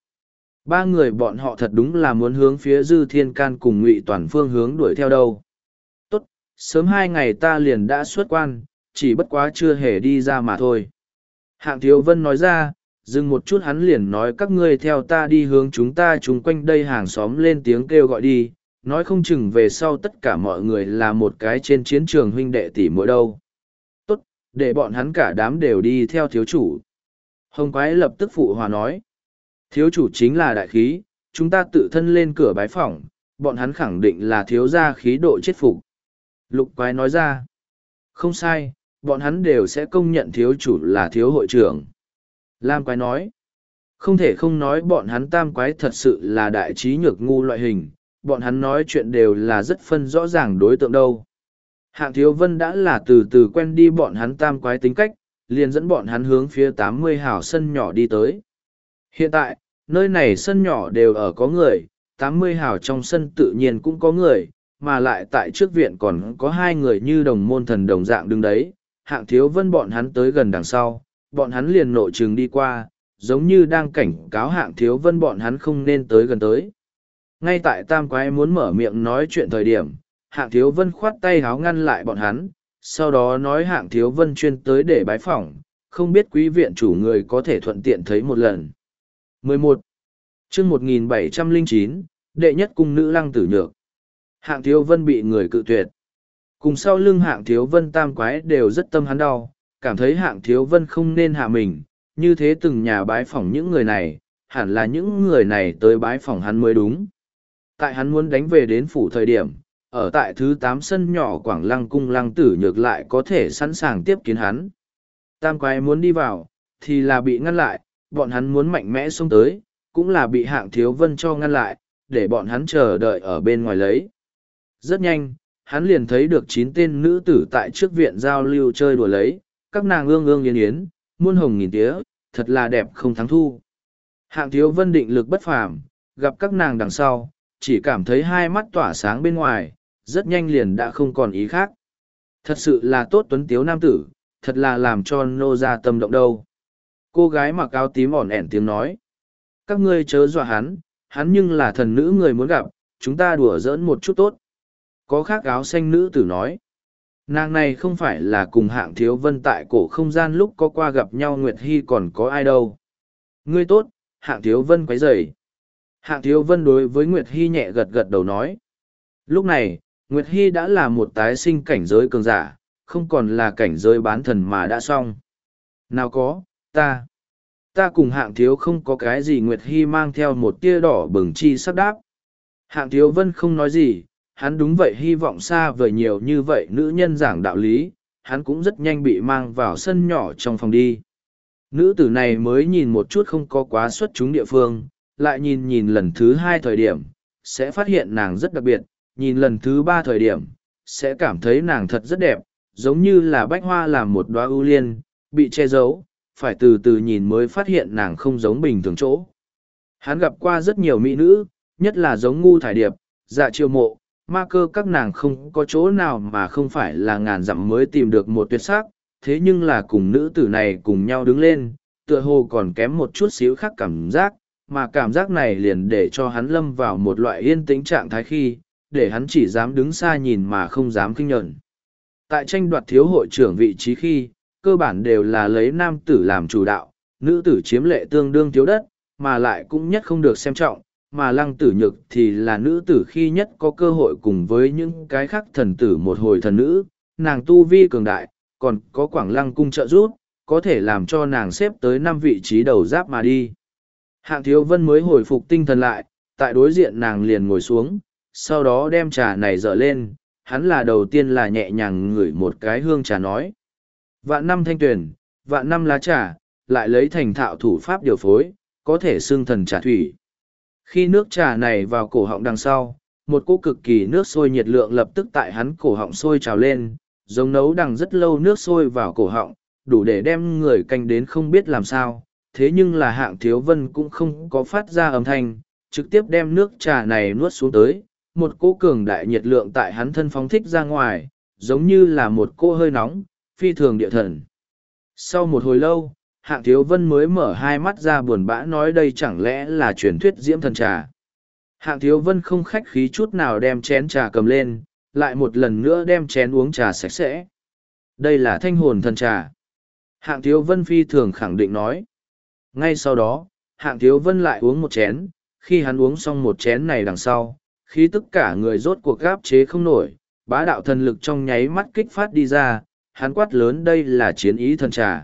3 người bọn họ thật đúng là muốn hướng phía Dư Thiên Can cùng Ngụy Toàn phương hướng đuổi theo đâu. Tốt, sớm 2 ngày ta liền đã xuất quan, chỉ bất quá chưa hề đi ra mà thôi. Hạng Thiếu Vân nói ra, dừng một chút hắn liền nói các ngươi theo ta đi hướng chúng ta chung quanh đây hàng xóm lên tiếng kêu gọi đi, nói không chừng về sau tất cả mọi người là một cái trên chiến trường huynh đệ tỷ muội đâu. Tốt, để bọn hắn cả đám đều đi theo thiếu chủ. Hồng quái lập tức phụ hòa nói. Thiếu chủ chính là đại khí, chúng ta tự thân lên cửa bái phỏng, bọn hắn khẳng định là thiếu gia khí độ chết phục. Lục quái nói ra. Không sai, bọn hắn đều sẽ công nhận thiếu chủ là thiếu hội trưởng. Lam quái nói. Không thể không nói bọn hắn tam quái thật sự là đại trí nhược ngu loại hình, bọn hắn nói chuyện đều là rất phân rõ ràng đối tượng đâu. Hạng Thiếu Vân đã là từ từ quen đi bọn hắn tam quái tính cách, liền dẫn bọn hắn hướng phía 80 hào sân nhỏ đi tới. Hiện tại, nơi này sân nhỏ đều ở có người, 80 hào trong sân tự nhiên cũng có người, mà lại tại trước viện còn có 2 người như đồng môn thần đồng dạng đứng đấy. Hạng Thiếu Vân bọn hắn tới gần đằng sau, bọn hắn liền nội trường đi qua, giống như đang cảnh cáo Hạng Thiếu Vân bọn hắn không nên tới gần tới. Ngay tại tam quái muốn mở miệng nói chuyện thời điểm, Hạng Thiếu Vân khoát tay háo ngăn lại bọn hắn, sau đó nói Hạng Thiếu Vân chuyên tới để bái phỏng, không biết quý viện chủ người có thể thuận tiện thấy một lần. 11. chương 1709, đệ nhất cung nữ Lăng Tử Nhược. Hạng Thiếu Vân bị người cự tuyệt. Cùng sau lưng Hạng Thiếu Vân tam quái đều rất tâm hắn đau, cảm thấy Hạng Thiếu Vân không nên hạ mình, như thế từng nhà bái phỏng những người này, hẳn là những người này tới bái phỏng hắn mới đúng. Tại hắn muốn đánh về đến phủ thời điểm, ở tại thứ 8 sân nhỏ Quảng Lăng cung Lăng Tử Nhược lại có thể sẵn sàng tiếp kiến hắn. Tam quái muốn đi vào, thì là bị ngăn lại, bọn hắn muốn mạnh mẽ xông tới, cũng là bị Hạng Thiếu Vân cho ngăn lại, để bọn hắn chờ đợi ở bên ngoài lấy. Rất nhanh, hắn liền thấy được 9 tên nữ tử tại trước viện giao lưu chơi đùa lấy, các nàng ương ương yến yến, muôn hồng nghìn tía, thật là đẹp không thắng thu. Hạng Thiếu Vân định lực bất phàm, gặp các nàng đằng sau, chỉ cảm thấy hai mắt tỏa sáng bên ngoài, rất nhanh liền đã không còn ý khác. Thật sự là tốt tuấn tiếu nam tử, thật là làm cho nô ra tâm động đâu. Cô gái mặc áo tím ỏn ẻn tiếng nói. Các ngươi chớ dọa hắn nhưng là thần nữ người muốn gặp, chúng ta đùa giỡn một chút tốt. Có khác áo xanh nữ tử nói. Nàng này không phải là cùng Hạng Thiếu Vân tại cổ không gian lúc có qua gặp nhau Nguyệt Hy còn có ai đâu. Ngươi tốt, Hạng Thiếu Vân quấy rầy. Hạng Thiếu Vân đối với Nguyệt Hy nhẹ gật gật đầu nói. Lúc này, Nguyệt Hy đã là một tái sinh cảnh giới cường giả, không còn là cảnh giới bán thần mà đã xong. Nào có, ta cùng Hạng Thiếu không có cái gì. Nguyệt Hy mang theo một tia đỏ bừng chi sắc đáp. Hạng Thiếu Vân không nói gì, hắn đúng vậy hy vọng xa vời nhiều như vậy nữ nhân giảng đạo lý, hắn cũng rất nhanh bị mang vào sân nhỏ trong phòng đi. Nữ tử này mới nhìn một chút không có quá xuất chúng địa phương, lại nhìn lần thứ 2 thời điểm, sẽ phát hiện nàng rất đặc biệt, nhìn lần thứ 3 thời điểm, sẽ cảm thấy nàng thật rất đẹp, giống như là bách hoa làm một đóa ưu liên, bị che giấu, phải từ từ nhìn mới phát hiện nàng không giống bình thường chỗ. Hắn gặp qua rất nhiều mỹ nữ, nhất là giống Ngu Thải Điệp, Dạ Chiêu Mộ, Ma Cơ, các nàng không có chỗ nào mà không phải là ngàn dặm mới tìm được một tuyệt sắc, thế nhưng là cùng nữ tử này cùng nhau đứng lên, tựa hồ còn kém một chút xíu khác cảm giác, mà cảm giác này liền để cho hắn lâm vào một loại yên tĩnh trạng thái khi, để hắn chỉ dám đứng xa nhìn mà không dám kinh nhận. Tại tranh đoạt thiếu hội trưởng vị trí khi, cơ bản đều là lấy nam tử làm chủ đạo, nữ tử chiếm lệ tương đương thiếu đất, mà lại cũng nhất không được xem trọng, mà Lăng Tử Nhược thì là nữ tử khi nhất có cơ hội cùng với những cái khác thần tử một hồi thần nữ, nàng tu vi cường đại, còn có Quảng Lăng cung trợ giúp, có thể làm cho nàng xếp tới 5 vị trí đầu giáp mà đi. Hạng Thiếu Vân mới hồi phục tinh thần lại, tại đối diện nàng liền ngồi xuống, sau đó đem trà này dở lên, hắn là đầu tiên là nhẹ nhàng ngửi một cái hương trà nói. Vạn năm thanh tuyển, vạn năm lá trà, lại lấy thành thạo thủ pháp điều phối, có thể xưng thần trà thủy. Khi nước trà này vào cổ họng đằng sau, một cỗ cực kỳ nước sôi nhiệt lượng lập tức tại hắn cổ họng sôi trào lên, giống nấu đằng rất lâu nước sôi vào cổ họng, đủ để đem người canh đến không biết làm sao. Thế nhưng là Hạng Thiếu Vân cũng không có phát ra âm thanh, trực tiếp đem nước trà này nuốt xuống tới, một cỗ cường đại nhiệt lượng tại hắn thân phóng thích ra ngoài, giống như là một cỗ hơi nóng, phi thường địa thần. Sau một hồi lâu, Hạng Thiếu Vân mới mở hai mắt ra buồn bã nói đây chẳng lẽ là truyền thuyết diễm thần trà. Hạng Thiếu Vân không khách khí chút nào đem chén trà cầm lên, lại một lần nữa đem chén uống trà sạch sẽ. Đây là thanh hồn thần trà. Hạng Thiếu Vân phi thường khẳng định nói. Ngay sau đó, Hạng Thiếu Vân lại uống một chén, khi hắn uống xong một chén này đằng sau, khi tất cả người rốt cuộc gáp chế không nổi, bá đạo thần lực trong nháy mắt kích phát đi ra, hắn quát lớn đây là chiến ý thần trà.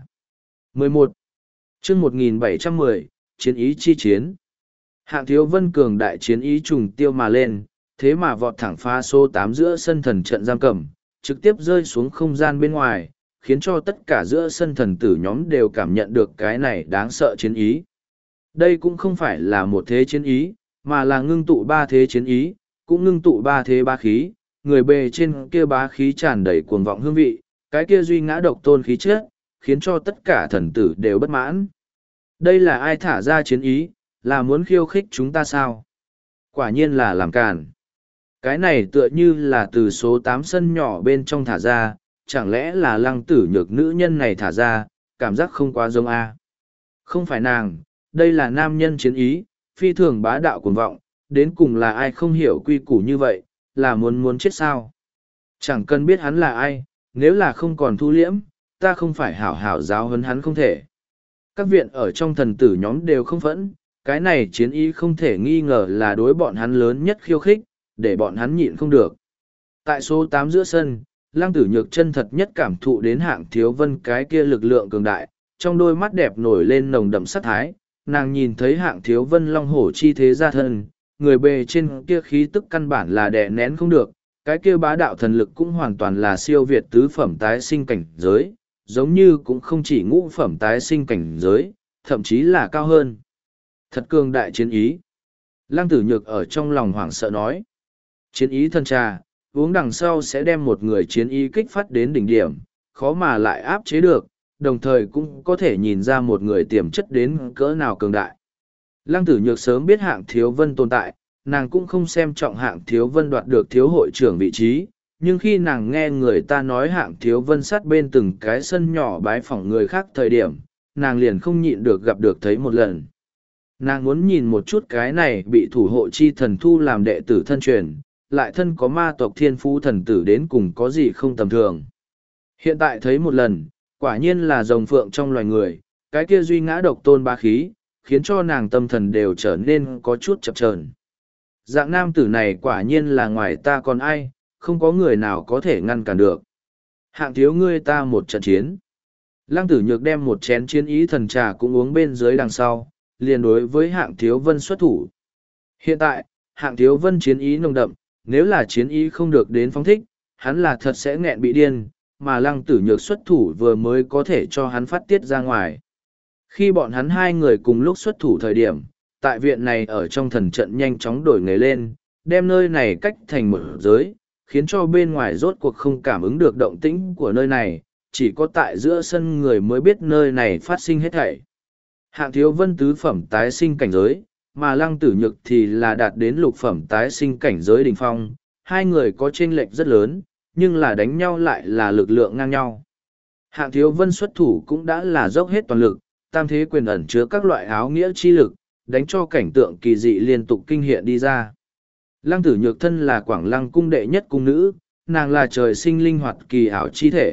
11. chương 1710, chiến ý chi chiến. Hạng Thiếu Vân cường đại chiến ý trùng tiêu mà lên, thế mà vọt thẳng phá số 8 giữa sân thần trận giam cầm, trực tiếp rơi xuống không gian bên ngoài, khiến cho tất cả giữa sân thần tử nhóm đều cảm nhận được cái này đáng sợ chiến ý. Đây cũng không phải là một thế chiến ý, mà là ngưng tụ ba thế chiến ý, cũng ngưng tụ ba thế ba khí, người bề trên kia bá khí tràn đầy cuồng vọng hương vị, cái kia duy ngã độc tôn khí chất, khiến cho tất cả thần tử đều bất mãn. Đây là ai thả ra chiến ý, là muốn khiêu khích chúng ta sao? Quả nhiên là làm càn. Cái này tựa như là từ số 8 sân nhỏ bên trong thả ra, chẳng lẽ là Lăng Tử Nhược nữ nhân này thả ra, cảm giác không quá giống a. Không phải nàng, đây là nam nhân chiến ý, phi thường bá đạo cuồng vọng, đến cùng là ai không hiểu quy củ như vậy, là muốn chết sao? Chẳng cần biết hắn là ai, nếu là không còn thu liễm, ta không phải hảo hảo giáo huấn hắn không thể. Các viện ở trong thần tử nhóm đều không phẫn, cái này chiến ý không thể nghi ngờ là đối bọn hắn lớn nhất khiêu khích, để bọn hắn nhịn không được. Tại số 8 giữa sân, Lăng Tử Nhược chân thật nhất cảm thụ đến Hạng Thiếu Vân cái kia lực lượng cường đại, trong đôi mắt đẹp nổi lên nồng đậm sắc thái, nàng nhìn thấy Hạng Thiếu Vân long hổ chi thế ra thân, người bề trên kia khí tức căn bản là đè nén không được, cái kia bá đạo thần lực cũng hoàn toàn là siêu việt tứ phẩm tái sinh cảnh giới, giống như cũng không chỉ ngũ phẩm tái sinh cảnh giới, thậm chí là cao hơn. Thật cường đại chiến ý. Lăng Tử Nhược ở trong lòng hoảng sợ nói. Chiến ý thân trà, uống đằng sau sẽ đem một người chiến ý kích phát đến đỉnh điểm, khó mà lại áp chế được, đồng thời cũng có thể nhìn ra một người tiềm chất đến cỡ nào cường đại. Lăng Tử Nhược sớm biết Hạng Thiếu Vân tồn tại, nàng cũng không xem trọng Hạng Thiếu Vân đoạt được thiếu hội trưởng vị trí, nhưng khi nàng nghe người ta nói Hạng Thiếu Vân sát bên từng cái sân nhỏ bái phỏng người khác thời điểm, nàng liền không nhịn được gặp được thấy một lần. Nàng muốn nhìn một chút cái này bị thủ hộ chi thần thu làm đệ tử thân truyền, lại thân có ma tộc thiên phú thần tử đến cùng có gì không tầm thường. Hiện tại thấy một lần, quả nhiên là rồng phượng trong loài người, cái kia duy ngã độc tôn bá khí, khiến cho nàng tâm thần đều trở nên có chút chập chờn. Dạng nam tử này quả nhiên là ngoài ta còn ai, không có người nào có thể ngăn cản được. Hạng thiếu ngươi ta một trận chiến. Lăng Tử Nhược đem một chén chiến ý thần trà cũng uống bên dưới đằng sau, liền đối với Hạng Thiếu Vân xuất thủ. Hiện tại, Hạng Thiếu Vân chiến ý nồng đậm, nếu là chiến ý không được đến phóng thích, hắn là thật sẽ nghẹn bị điên, mà Lăng Tử Nhược xuất thủ vừa mới có thể cho hắn phát tiết ra ngoài. Khi bọn hắn hai người cùng lúc xuất thủ thời điểm, tại viện này ở trong thần trận nhanh chóng đổi nghề lên, đem nơi này cách thành một giới, khiến cho bên ngoài rốt cuộc không cảm ứng được động tĩnh của nơi này, chỉ có tại giữa sân người mới biết nơi này phát sinh hết thảy. Hạng Thiếu Vân tứ phẩm tái sinh cảnh giới, mà Lăng Tử Nhược thì là đạt đến lục phẩm tái sinh cảnh giới đỉnh phong, hai người có chênh lệch rất lớn, nhưng là đánh nhau lại là lực lượng ngang nhau. Hạng Thiếu Vân xuất thủ cũng đã là dốc hết toàn lực, tam thế quyền ẩn chứa các loại áo nghĩa chi lực, đánh cho cảnh tượng kỳ dị liên tục kinh hiện đi ra. Lăng Tử Nhược thân là Quảng Lăng cung đệ nhất cung nữ, nàng là trời sinh linh hoạt kỳ ảo chi thể,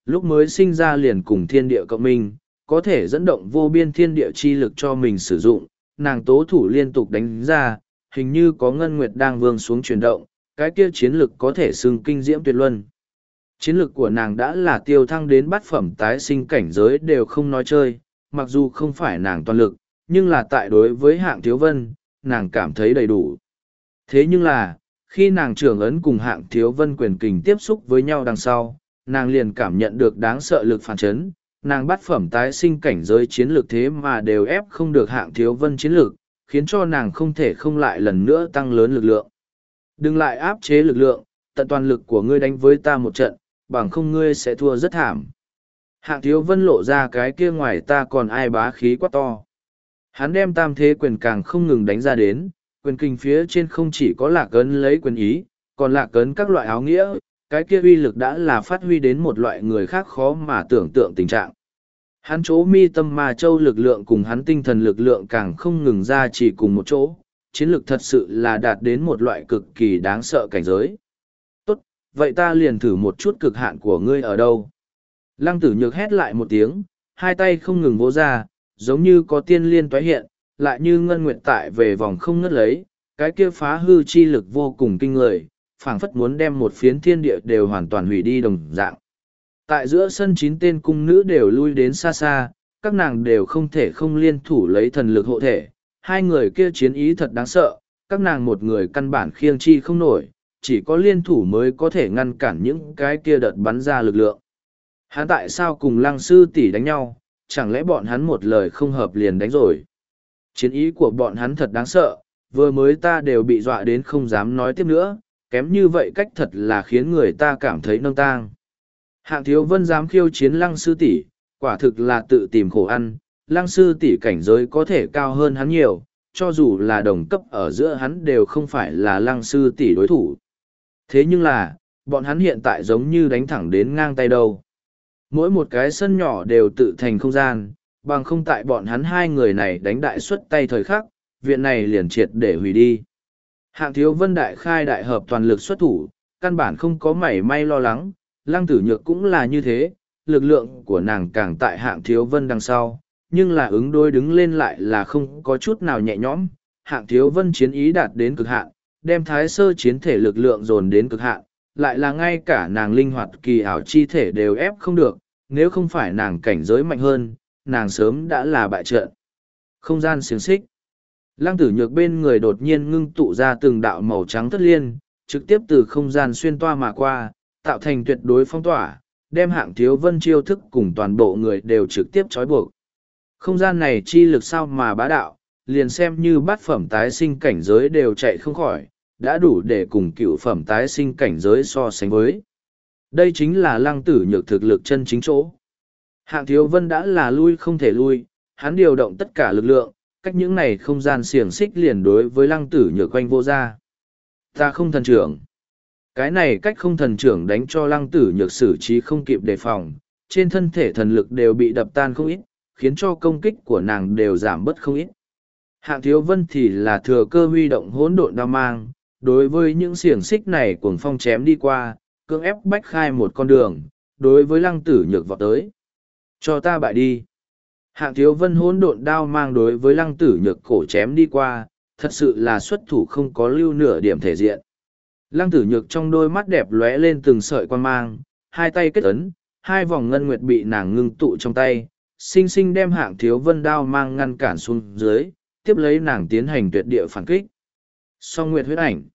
lúc mới sinh ra liền cùng thiên địa cộng minh, có thể dẫn động vô biên thiên địa chi lực cho mình sử dụng, nàng tố thủ liên tục đánh ra, hình như có ngân nguyệt đang vương xuống chuyển động, cái kia chiến lực có thể xưng kinh diễm tuyệt luân. Chiến lực của nàng đã là tiêu thăng đến bát phẩm tái sinh cảnh giới đều không nói chơi, mặc dù không phải nàng toàn lực, nhưng là tại đối với Hạng Thiếu Vân, nàng cảm thấy đầy đủ. Thế nhưng là, khi nàng trưởng ấn cùng Hạng Thiếu Vân quyền kình tiếp xúc với nhau đằng sau, nàng liền cảm nhận được đáng sợ lực phản chấn, nàng bát phẩm tái sinh cảnh giới chiến lược thế mà đều ép không được Hạng Thiếu Vân chiến lược, khiến cho nàng không thể không lại lần nữa tăng lớn lực lượng. Đừng lại áp chế lực lượng, tận toàn lực của ngươi đánh với ta một trận, bằng không ngươi sẽ thua rất thảm. Hạng Thiếu Vân lộ ra cái kia ngoài ta còn ai bá khí quá to. Hắn đem tam thế quyền càng không ngừng đánh ra đến, quyền kinh phía trên không chỉ có lạc ấn lấy quyền ý, còn lạc ấn các loại áo nghĩa, cái kia uy lực đã là phát huy đến một loại người khác khó mà tưởng tượng tình trạng. Hắn chỗ mi tâm ma châu lực lượng cùng hắn tinh thần lực lượng càng không ngừng ra chỉ cùng một chỗ, chiến lực thật sự là đạt đến một loại cực kỳ đáng sợ cảnh giới. Tốt, vậy ta liền thử một chút cực hạn của ngươi ở đâu. Lăng Tử Nhược hét lại một tiếng, hai tay không ngừng vỗ ra, giống như có tiên liên toái hiện, lại như ngân nguyệt tại về vòng không ngất lấy, cái kia phá hư chi lực vô cùng kinh người, phảng phất muốn đem một phiến thiên địa đều hoàn toàn hủy đi đồng dạng. Tại giữa sân 9 tên cung nữ đều lui đến xa xa, các nàng đều không thể không liên thủ lấy thần lực hộ thể, hai người kia chiến ý thật đáng sợ, các nàng một người căn bản khiêng chi không nổi, chỉ có liên thủ mới có thể ngăn cản những cái kia đợt bắn ra lực lượng. Hắn tại sao cùng Lăng sư tỷ đánh nhau, chẳng lẽ bọn hắn một lời không hợp liền đánh rồi. Chiến ý của bọn hắn thật đáng sợ, vừa mới ta đều bị dọa đến không dám nói tiếp nữa, kém như vậy cách thật là khiến người ta cảm thấy nâng tang. Hạng Thiếu Vân dám khiêu chiến Lăng sư tỷ, quả thực là tự tìm khổ ăn, Lăng sư tỷ cảnh giới có thể cao hơn hắn nhiều, cho dù là đồng cấp ở giữa hắn đều không phải là Lăng sư tỷ đối thủ. Thế nhưng là, bọn hắn hiện tại giống như đánh thẳng đến ngang tay đâu. Mỗi một cái sân nhỏ đều tự thành không gian, bằng không tại bọn hắn hai người này đánh đại xuất tay thời khắc, viện này liền triệt để hủy đi. Hạng Thiếu Vân đại khai đại hợp toàn lực xuất thủ, căn bản không có mảy may lo lắng, Lăng Tử Nhược cũng là như thế, lực lượng của nàng càng tại Hạng Thiếu Vân đằng sau, nhưng là ứng đối đứng lên lại là không có chút nào nhẹ nhõm. Hạng Thiếu Vân chiến ý đạt đến cực hạn, đem thái sơ chiến thể lực lượng dồn đến cực hạn, lại là ngay cả nàng linh hoạt kỳ ảo chi thể đều ép không được, nếu không phải nàng cảnh giới mạnh hơn, nàng sớm đã là bại trận. Không gian xiềng xích. Lăng Tử Nhược bên người đột nhiên ngưng tụ ra từng đạo màu trắng thất liên, trực tiếp từ không gian xuyên toa mà qua, tạo thành tuyệt đối phong tỏa, đem Hạng Thiếu Vân chiêu thức cùng toàn bộ người đều trực tiếp trói buộc. Không gian này chi lực sao mà bá đạo, liền xem như bát phẩm tái sinh cảnh giới đều chạy không khỏi, đã đủ để cùng cựu phẩm tái sinh cảnh giới so sánh với. Đây chính là Lăng Tử Nhược thực lực chân chính chỗ. Hạng Thiếu Vân đã là lui không thể lui, hắn điều động tất cả lực lượng, cách những này không gian xiềng xích liền đối với Lăng Tử Nhược quanh vô ra. Ta không thần trưởng. Cái này cách không thần trưởng đánh cho Lăng Tử Nhược xử trí không kịp đề phòng, trên thân thể thần lực đều bị đập tan không ít, khiến cho công kích của nàng đều giảm bớt không ít. Hạng Thiếu Vân thì là thừa cơ huy động hỗn độn đao mang, đối với những xiềng xích này cuồng phong chém đi qua, cưỡng ép bách khai một con đường, đối với Lăng Tử Nhược vọt tới. Cho ta bại đi. Hạng Thiếu Vân hỗn độn đao mang đối với Lăng Tử Nhược cổ chém đi qua, thật sự là xuất thủ không có lưu nửa điểm thể diện. Lăng Tử Nhược trong đôi mắt đẹp lóe lên từng sợi quan mang, hai tay kết ấn, hai vòng ngân nguyệt bị nàng ngưng tụ trong tay, sinh sinh đem Hạng Thiếu Vân đao mang ngăn cản xuống dưới, tiếp lấy nàng tiến hành tuyệt địa phản kích. Song Nguyệt huyết ảnh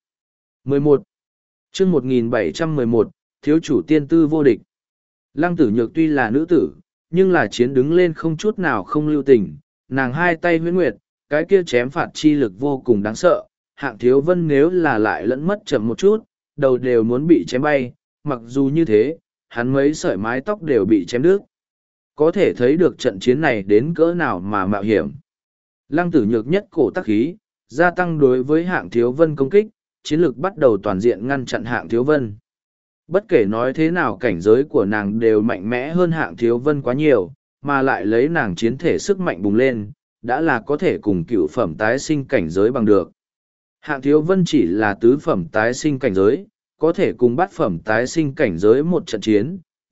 11. Chương 1711, thiếu chủ tiên tư vô địch. Lăng Tử Nhược tuy là nữ tử, nhưng là chiến đứng lên không chút nào không lưu tình, nàng hai tay huyễn nguyệt, cái kia chém phạt chi lực vô cùng đáng sợ, Hạng Thiếu Vân nếu là lại lẫn mất chậm một chút, đầu đều muốn bị chém bay, mặc dù như thế, hắn mấy sợi mái tóc đều bị chém đứt. Có thể thấy được trận chiến này đến cỡ nào mà mạo hiểm. Lăng Tử Nhược nhất cổ tắc khí, gia tăng đối với Hạng Thiếu Vân công kích, chiến lược bắt đầu toàn diện ngăn chặn Hạng Thiếu Vân. Bất kể nói thế nào cảnh giới của nàng đều mạnh mẽ hơn Hạng Thiếu Vân quá nhiều, mà lại lấy nàng chiến thể sức mạnh bùng lên, đã là có thể cùng cựu phẩm tái sinh cảnh giới bằng được. Hạng Thiếu Vân chỉ là tứ phẩm tái sinh cảnh giới, có thể cùng bát phẩm tái sinh cảnh giới một trận chiến,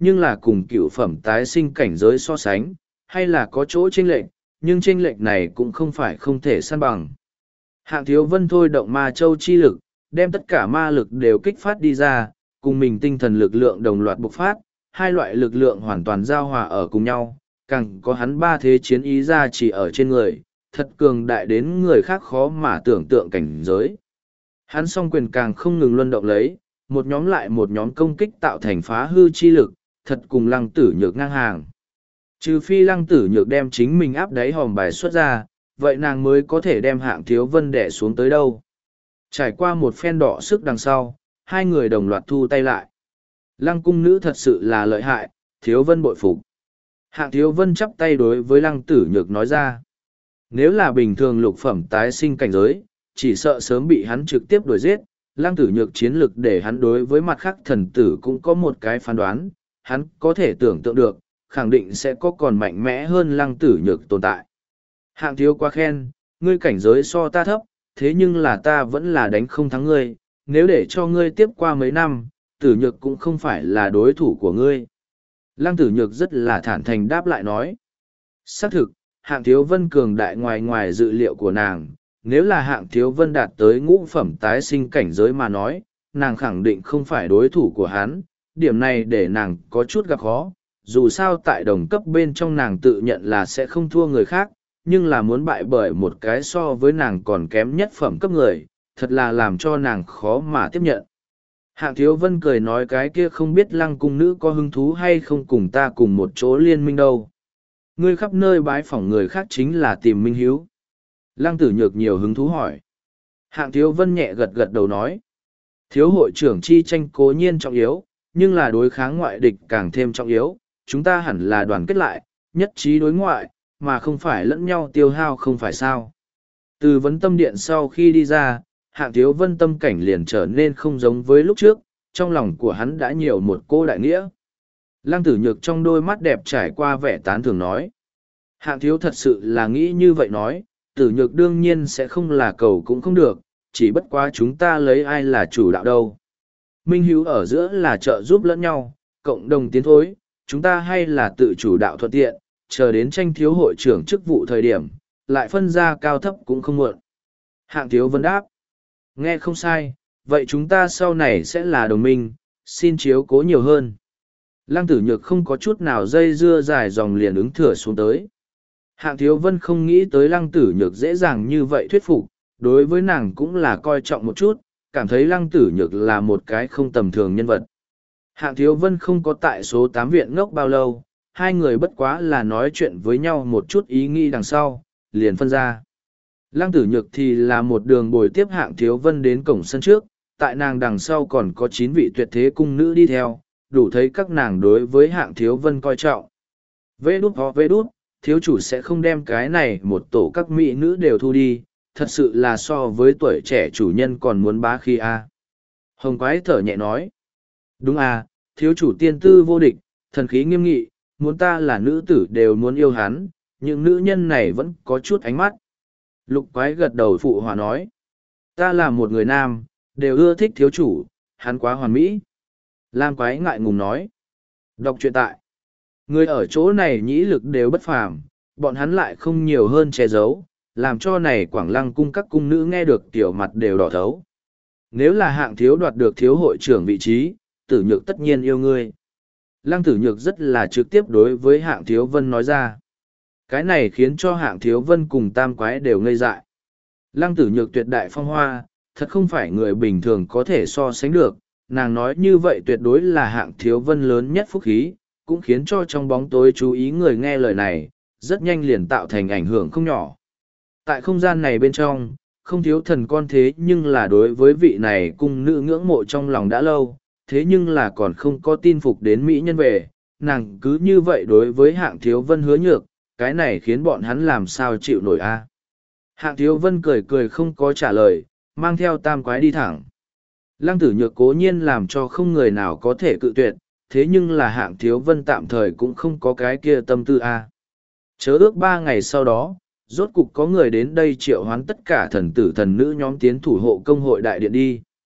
nhưng là cùng cựu phẩm tái sinh cảnh giới so sánh, hay là có chỗ chênh lệch, nhưng chênh lệch này cũng không phải không thể săn bằng. Hạng Thiếu Vân thôi động ma châu chi lực, đem tất cả ma lực đều kích phát đi ra, cùng mình tinh thần lực lượng đồng loạt bộc phát, hai loại lực lượng hoàn toàn giao hòa ở cùng nhau, càng có hắn ba thế chiến ý ra chỉ ở trên người, thật cường đại đến người khác khó mà tưởng tượng cảnh giới. Hắn song quyền càng không ngừng luân động lấy, một nhóm lại một nhóm công kích tạo thành phá hư chi lực, thật cùng Lăng Tử Nhược ngang hàng. Trừ phi Lăng Tử Nhược đem chính mình áp đáy hòm bài xuất ra, vậy nàng mới có thể đem Hạng Thiếu Vân đẻ xuống tới đâu. Trải qua một phen đỏ sức đằng sau, hai người đồng loạt thu tay lại. Lăng cung nữ thật sự là lợi hại, Thiếu Vân bội phục. Hạng Thiếu Vân chắp tay đối với Lăng Tử Nhược nói ra. Nếu là bình thường lục phẩm tái sinh cảnh giới, chỉ sợ sớm bị hắn trực tiếp đuổi giết. Lăng Tử Nhược chiến lực để hắn đối với mặt khác thần tử cũng có một cái phán đoán, hắn có thể tưởng tượng được, khẳng định sẽ có còn mạnh mẽ hơn Lăng Tử Nhược tồn tại. Hạng Thiếu quá khen, ngươi cảnh giới so ta thấp, thế nhưng là ta vẫn là đánh không thắng ngươi, nếu để cho ngươi tiếp qua mấy năm, Tử Nhược cũng không phải là đối thủ của ngươi. Lăng Tử Nhược rất là thản thành đáp lại nói. Xác thực, Hạng Thiếu Vân cường đại ngoài dự liệu của nàng, nếu là Hạng Thiếu Vân đạt tới ngũ phẩm tái sinh cảnh giới mà nói, nàng khẳng định không phải đối thủ của hắn, điểm này để nàng có chút gặp khó, dù sao tại đồng cấp bên trong nàng tự nhận là sẽ không thua người khác, nhưng là muốn bại bởi một cái so với nàng còn kém nhất phẩm cấp người, thật là làm cho nàng khó mà tiếp nhận. Hạng Thiếu Vân cười nói cái kia không biết Lăng cung nữ có hứng thú hay không cùng ta cùng một chỗ liên minh đâu. Ngươi khắp nơi bái phỏng người khác chính là tìm minh hiếu. Lăng Tử Nhược nhiều hứng thú hỏi. Hạng Thiếu Vân nhẹ gật gật đầu nói. Thiếu hội trưởng chi tranh cố nhiên trọng yếu, nhưng là đối kháng ngoại địch càng thêm trọng yếu. Chúng ta hẳn là đoàn kết lại, nhất trí đối ngoại, mà không phải lẫn nhau tiêu hao không phải sao. Từ vấn tâm điện sau khi đi ra, Hạng Thiếu Vân tâm cảnh liền trở nên không giống với lúc trước, trong lòng của hắn đã nhiều một cô đại nghĩa. Lăng Tử Nhược trong đôi mắt đẹp trải qua vẻ tán thưởng nói. Hạng Thiếu thật sự là nghĩ như vậy nói, Tử Nhược đương nhiên sẽ không là cầu cũng không được, chỉ bất quá chúng ta lấy ai là chủ đạo đâu. Minh hữu ở giữa là trợ giúp lẫn nhau, cộng đồng tiến thối, chúng ta hay là tự chủ đạo thuận tiện, chờ đến tranh thiếu hội trưởng chức vụ thời điểm, lại phân ra cao thấp cũng không muộn. Hạng Thiếu Vân đáp. Nghe không sai, vậy chúng ta sau này sẽ là đồng minh, xin chiếu cố nhiều hơn. Lăng Tử Nhược không có chút nào dây dưa dài dòng liền ứng thừa xuống tới. Hạng Thiếu Vân không nghĩ tới Lăng Tử Nhược dễ dàng như vậy thuyết phục, đối với nàng cũng là coi trọng một chút, cảm thấy Lăng Tử Nhược là một cái không tầm thường nhân vật. Hạng Thiếu Vân không có tại số 8 viện ngốc bao lâu, hai người bất quá là nói chuyện với nhau một chút ý nghĩ đằng sau, liền phân ra. Lăng Tử Nhược thì là một đường bồi tiếp Hạng Thiếu Vân đến cổng sân trước, tại nàng đằng sau còn có 9 vị tuyệt thế cung nữ đi theo, đủ thấy các nàng đối với Hạng Thiếu Vân coi trọng. Vê đút, thiếu chủ sẽ không đem cái này một tổ các mỹ nữ đều thu đi, thật sự là so với tuổi trẻ chủ nhân còn muốn bá khí a. Hồng Quái thở nhẹ nói. Đúng à, thiếu chủ tiên tư vô địch, thần khí nghiêm nghị, muốn ta là nữ tử đều muốn yêu hắn, những nữ nhân này vẫn có chút ánh mắt. Lục Quái gật đầu phụ hòa nói. Ta là một người nam, đều ưa thích thiếu chủ, hắn quá hoàn mỹ. Lam Quái ngại ngùng nói. Đọc truyện tại. Người ở chỗ này nhĩ lực đều bất phàm, bọn hắn lại không nhiều hơn che giấu, làm cho này Quảng Lăng cung các cung nữ nghe được tiểu mặt đều đỏ thấu. Nếu là Hạng Thiếu đoạt được thiếu hội trưởng vị trí, Tử Nhược tất nhiên yêu ngươi. Lăng Tử Nhược rất là trực tiếp đối với Hạng Thiếu Vân nói ra. Cái này khiến cho Hạng Thiếu Vân cùng Tam Quái đều ngây dại. Lăng Tử Nhược tuyệt đại phong hoa, thật không phải người bình thường có thể so sánh được, nàng nói như vậy tuyệt đối là Hạng Thiếu Vân lớn nhất phúc khí, cũng khiến cho trong bóng tối chú ý người nghe lời này, rất nhanh liền tạo thành ảnh hưởng không nhỏ. Tại không gian này bên trong, không thiếu thần con thế nhưng là đối với vị này cung nữ ngưỡng mộ trong lòng đã lâu, thế nhưng là còn không có tin phục đến Mỹ nhân về, nàng cứ như vậy đối với Hạng Thiếu Vân hứa nhược, cái này khiến bọn hắn làm sao chịu nổi a. Hạng Thiếu Vân cười cười không có trả lời, mang theo Tam Quái đi thẳng. Lăng Tử Nhược cố nhiên làm cho không người nào có thể cự tuyệt, thế nhưng là Hạng Thiếu Vân tạm thời cũng không có cái kia tâm tư a. Chớ ước 3 ngày sau đó, rốt cục có người đến đây triệu hoán tất cả thần tử thần nữ nhóm tiến thủ hộ công hội đại điện đi.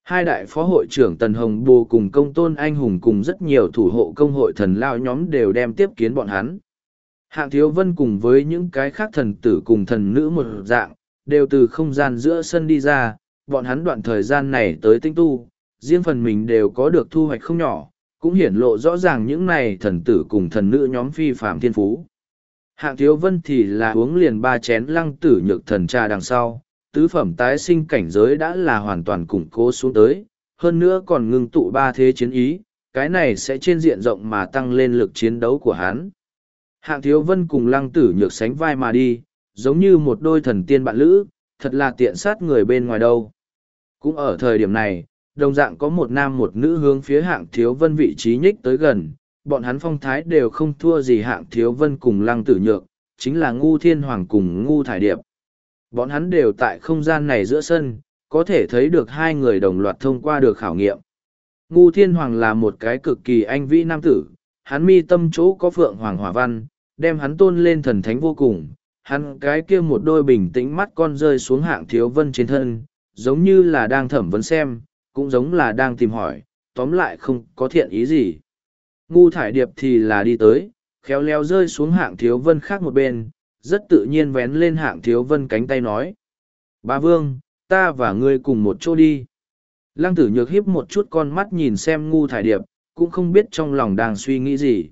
Hai đại phó hội trưởng Tần Hồng Bồ cùng Công Tôn Anh Hùng cùng rất nhiều thủ hộ công hội thần lao nhóm đều đem tiếp kiến bọn hắn. Hạng Thiếu Vân cùng với những cái khác thần tử cùng thần nữ một dạng, đều từ không gian giữa sân đi ra, bọn hắn đoạn thời gian này tới tinh tu, riêng phần mình đều có được thu hoạch không nhỏ, cũng hiển lộ rõ ràng những này thần tử cùng thần nữ nhóm phi phạm thiên phú. Hạng Thiếu Vân thì là uống liền 3 chén lăng tử nhược thần trà đằng sau, tứ phẩm tái sinh cảnh giới đã là hoàn toàn củng cố xuống tới, hơn nữa còn ngưng tụ 3 thế chiến ý, cái này sẽ trên diện rộng mà tăng lên lực chiến đấu của hắn. Hạng Thiếu Vân cùng lăng tử nhược sánh vai mà đi, giống như một đôi thần tiên bạn lữ, thật là tiện sát người bên ngoài đâu. Cũng ở thời điểm này, đồng dạng có một nam một nữ hướng phía Hạng Thiếu Vân vị trí nhích tới gần, bọn hắn phong thái đều không thua gì Hạng Thiếu Vân cùng lăng tử nhược, chính là Ngu Thiên Hoàng cùng Ngu Thải Điệp. Bọn hắn đều tại không gian này giữa sân, có thể thấy được hai người đồng loạt thông qua được khảo nghiệm. Ngu Thiên Hoàng là một cái cực kỳ anh vĩ nam tử, hắn mi tâm chỗ có phượng hoàng hỏa văn, đem hắn tôn lên thần thánh vô cùng. Hắn cái kia một đôi bình tĩnh mắt con rơi xuống Hạng Thiếu Vân trên thân, giống như là đang thẩm vấn xem, cũng giống là đang tìm hỏi, tóm lại không có thiện ý gì. Ngu Thải Điệp thì là đi tới, khéo léo rơi xuống Hạng Thiếu Vân khác một bên, rất tự nhiên vén lên Hạng Thiếu Vân cánh tay nói. Bá Vương, ta và ngươi cùng một chỗ đi. Lăng tử nhược hiếp một chút con mắt nhìn xem Ngu Thải Điệp, cũng không biết trong lòng đang suy nghĩ gì.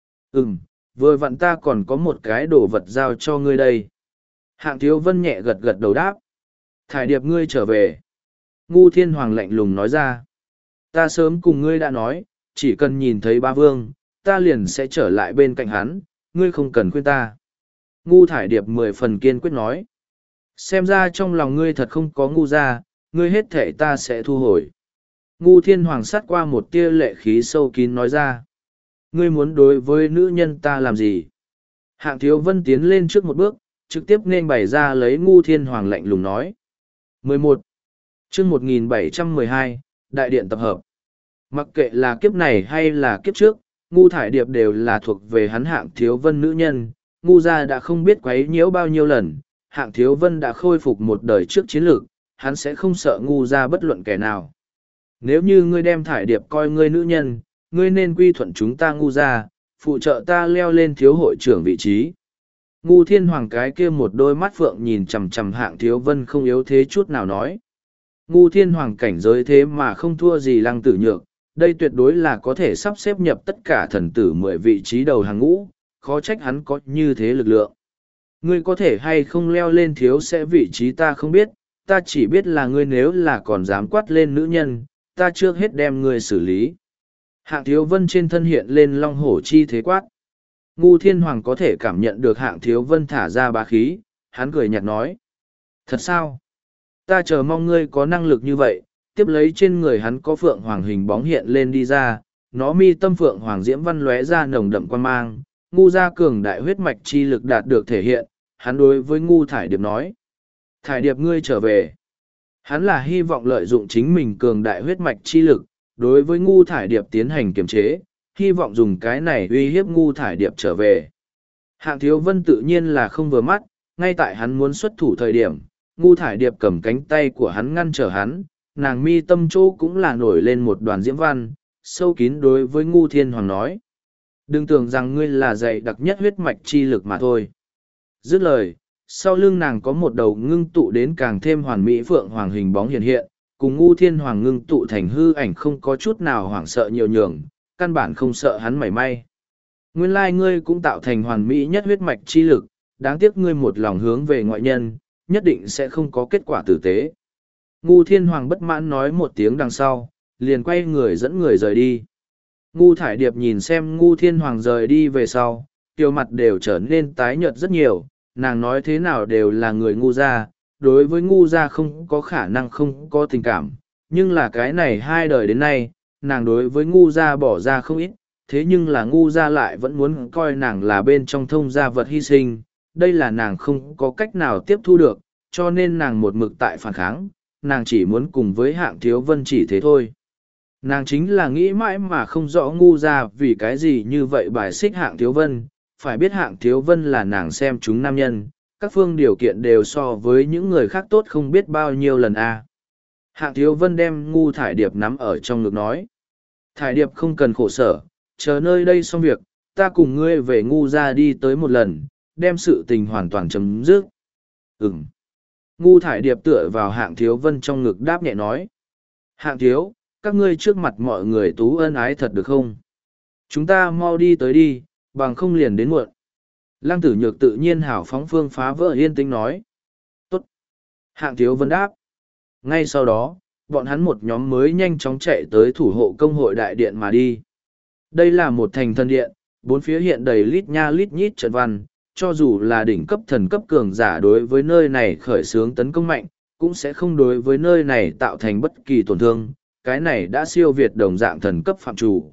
Vừa vặn ta còn có một cái đồ vật giao cho ngươi đây. Hạng Thiếu Vân nhẹ gật gật đầu đáp. Thải Điệp ngươi trở về. Ngu Thiên Hoàng lạnh lùng nói ra. Ta sớm cùng ngươi đã nói, chỉ cần nhìn thấy Bá Vương, ta liền sẽ trở lại bên cạnh hắn, ngươi không cần khuyên ta. Ngu Thải Điệp 10 phần kiên quyết nói. Xem ra trong lòng ngươi thật không có ngu ra, ngươi hết thể ta sẽ thu hồi. Ngu Thiên Hoàng sát qua một tia lệ khí sâu kín nói ra. Ngươi muốn đối với nữ nhân ta làm gì? Hạng Thiếu Vân tiến lên trước một bước, trực tiếp nên bày ra lấy Ngu Thiên Hoàng lạnh lùng nói. 11. chương 1712, Đại điện tập hợp. Mặc kệ là kiếp này hay là kiếp trước, Ngu Thải Điệp đều là thuộc về hắn Hạng Thiếu Vân nữ nhân. Ngu gia đã không biết quấy nhiễu bao nhiêu lần, Hạng Thiếu Vân đã khôi phục một đời trước chiến lược, hắn sẽ không sợ Ngu gia bất luận kẻ nào. Nếu như ngươi đem Thải Điệp coi ngươi nữ nhân, ngươi nên quy thuận chúng ta Ngu gia, phụ trợ ta leo lên thiếu hội trưởng vị trí. Ngu Thiên Hoàng cái kia một đôi mắt phượng nhìn chằm chằm Hạng Thiếu Vân không yếu thế chút nào nói. Ngu Thiên Hoàng cảnh giới thế mà không thua gì Lăng Tử Nhược, đây tuyệt đối là có thể sắp xếp nhập tất cả thần tử 10 vị trí đầu hàng ngũ, khó trách hắn có như thế lực lượng. Ngươi có thể hay không leo lên thiếu sẽ vị trí ta không biết, ta chỉ biết là ngươi nếu là còn dám quát lên nữ nhân, ta trước hết đem ngươi xử lý. Hạng Thiếu Vân trên thân hiện lên long hổ chi thế quát. Ngu Thiên Hoàng có thể cảm nhận được Hạng Thiếu Vân thả ra bá khí, hắn cười nhạt nói. Thật sao? Ta chờ mong ngươi có năng lực như vậy, tiếp lấy trên người hắn có phượng hoàng hình bóng hiện lên đi ra, nó mi tâm phượng hoàng diễm văn lóe ra nồng đậm quan mang, Ngu gia cường đại huyết mạch chi lực đạt được thể hiện, hắn đối với Ngu Thải Điệp nói. Thải Điệp ngươi trở về. Hắn là hy vọng lợi dụng chính mình cường đại huyết mạch chi lực, đối với Ngu Thải Điệp tiến hành kiềm chế, hy vọng dùng cái này uy hiếp Ngu Thải Điệp trở về. Hạng Thiếu Vân tự nhiên là không vừa mắt, ngay tại hắn muốn xuất thủ thời điểm, Ngu Thải Điệp cầm cánh tay của hắn ngăn trở hắn, nàng mi tâm chỗ cũng là nổi lên một đoàn diễm văn, sâu kín đối với Ngu Thiên Hoàng nói. Đừng tưởng rằng ngươi là dạy đặc nhất huyết mạch chi lực mà thôi. Dứt lời, sau lưng nàng có một đầu ngưng tụ đến càng thêm hoàn mỹ phượng hoàng hình bóng hiện hiện, cùng Ngu Thiên Hoàng ngưng tụ thành hư ảnh không có chút nào hoảng sợ nhiều nhường, căn bản không sợ hắn mảy may. Nguyên lai ngươi cũng tạo thành hoàn mỹ nhất huyết mạch chi lực, đáng tiếc ngươi một lòng hướng về ngoại nhân, nhất định sẽ không có kết quả tử tế. Ngu Thiên Hoàng bất mãn nói một tiếng đằng sau, liền quay người dẫn người rời đi. Ngu Thải Điệp nhìn xem Ngu Thiên Hoàng rời đi về sau, tiêu mặt đều trở nên tái nhợt rất nhiều, nàng nói thế nào đều là người Ngu gia, đối với Ngu gia không có khả năng không có tình cảm, nhưng là cái này 2 đời đến nay, nàng đối với Ngu gia bỏ ra không ít, thế nhưng là Ngu gia lại vẫn muốn coi nàng là bên trong thông gia vật hy sinh, đây là nàng không có cách nào tiếp thu được, cho nên nàng một mực tại phản kháng, nàng chỉ muốn cùng với Hạng Thiếu Vân chỉ thế thôi. Nàng chính là nghĩ mãi mà không rõ Ngu gia vì cái gì như vậy bài xích Hạng Thiếu Vân, phải biết Hạng Thiếu Vân là nàng xem chúng nam nhân, các phương điều kiện đều so với những người khác tốt không biết bao nhiêu lần a. Hạng Thiếu Vân đem Ngu Thải Điệp nắm ở trong ngực nói. Thải Điệp không cần khổ sở, chờ nơi đây xong việc, ta cùng ngươi về Ngu ra đi tới một lần, đem sự tình hoàn toàn chấm dứt. Ừm. Ngu Thải Điệp tựa vào Hạng Thiếu Vân trong ngực đáp nhẹ nói. Hạng Thiếu, các ngươi trước mặt mọi người tú ân ái thật được không? Chúng ta mau đi tới đi, bằng không liền đến muộn. Lăng Tử Nhược tự nhiên hảo phóng phương phá vỡ yên tĩnh nói. Tốt. Hạng Thiếu Vân đáp. Ngay sau đó, bọn hắn một nhóm mới nhanh chóng chạy tới thủ hộ công hội đại điện mà đi. Đây là một thành thần điện, bốn phía hiện đầy lít nha lít nhít trận văn, cho dù là đỉnh cấp thần cấp cường giả đối với nơi này khởi xướng tấn công mạnh, cũng sẽ không đối với nơi này tạo thành bất kỳ tổn thương, cái này đã siêu việt đồng dạng thần cấp phạm chủ.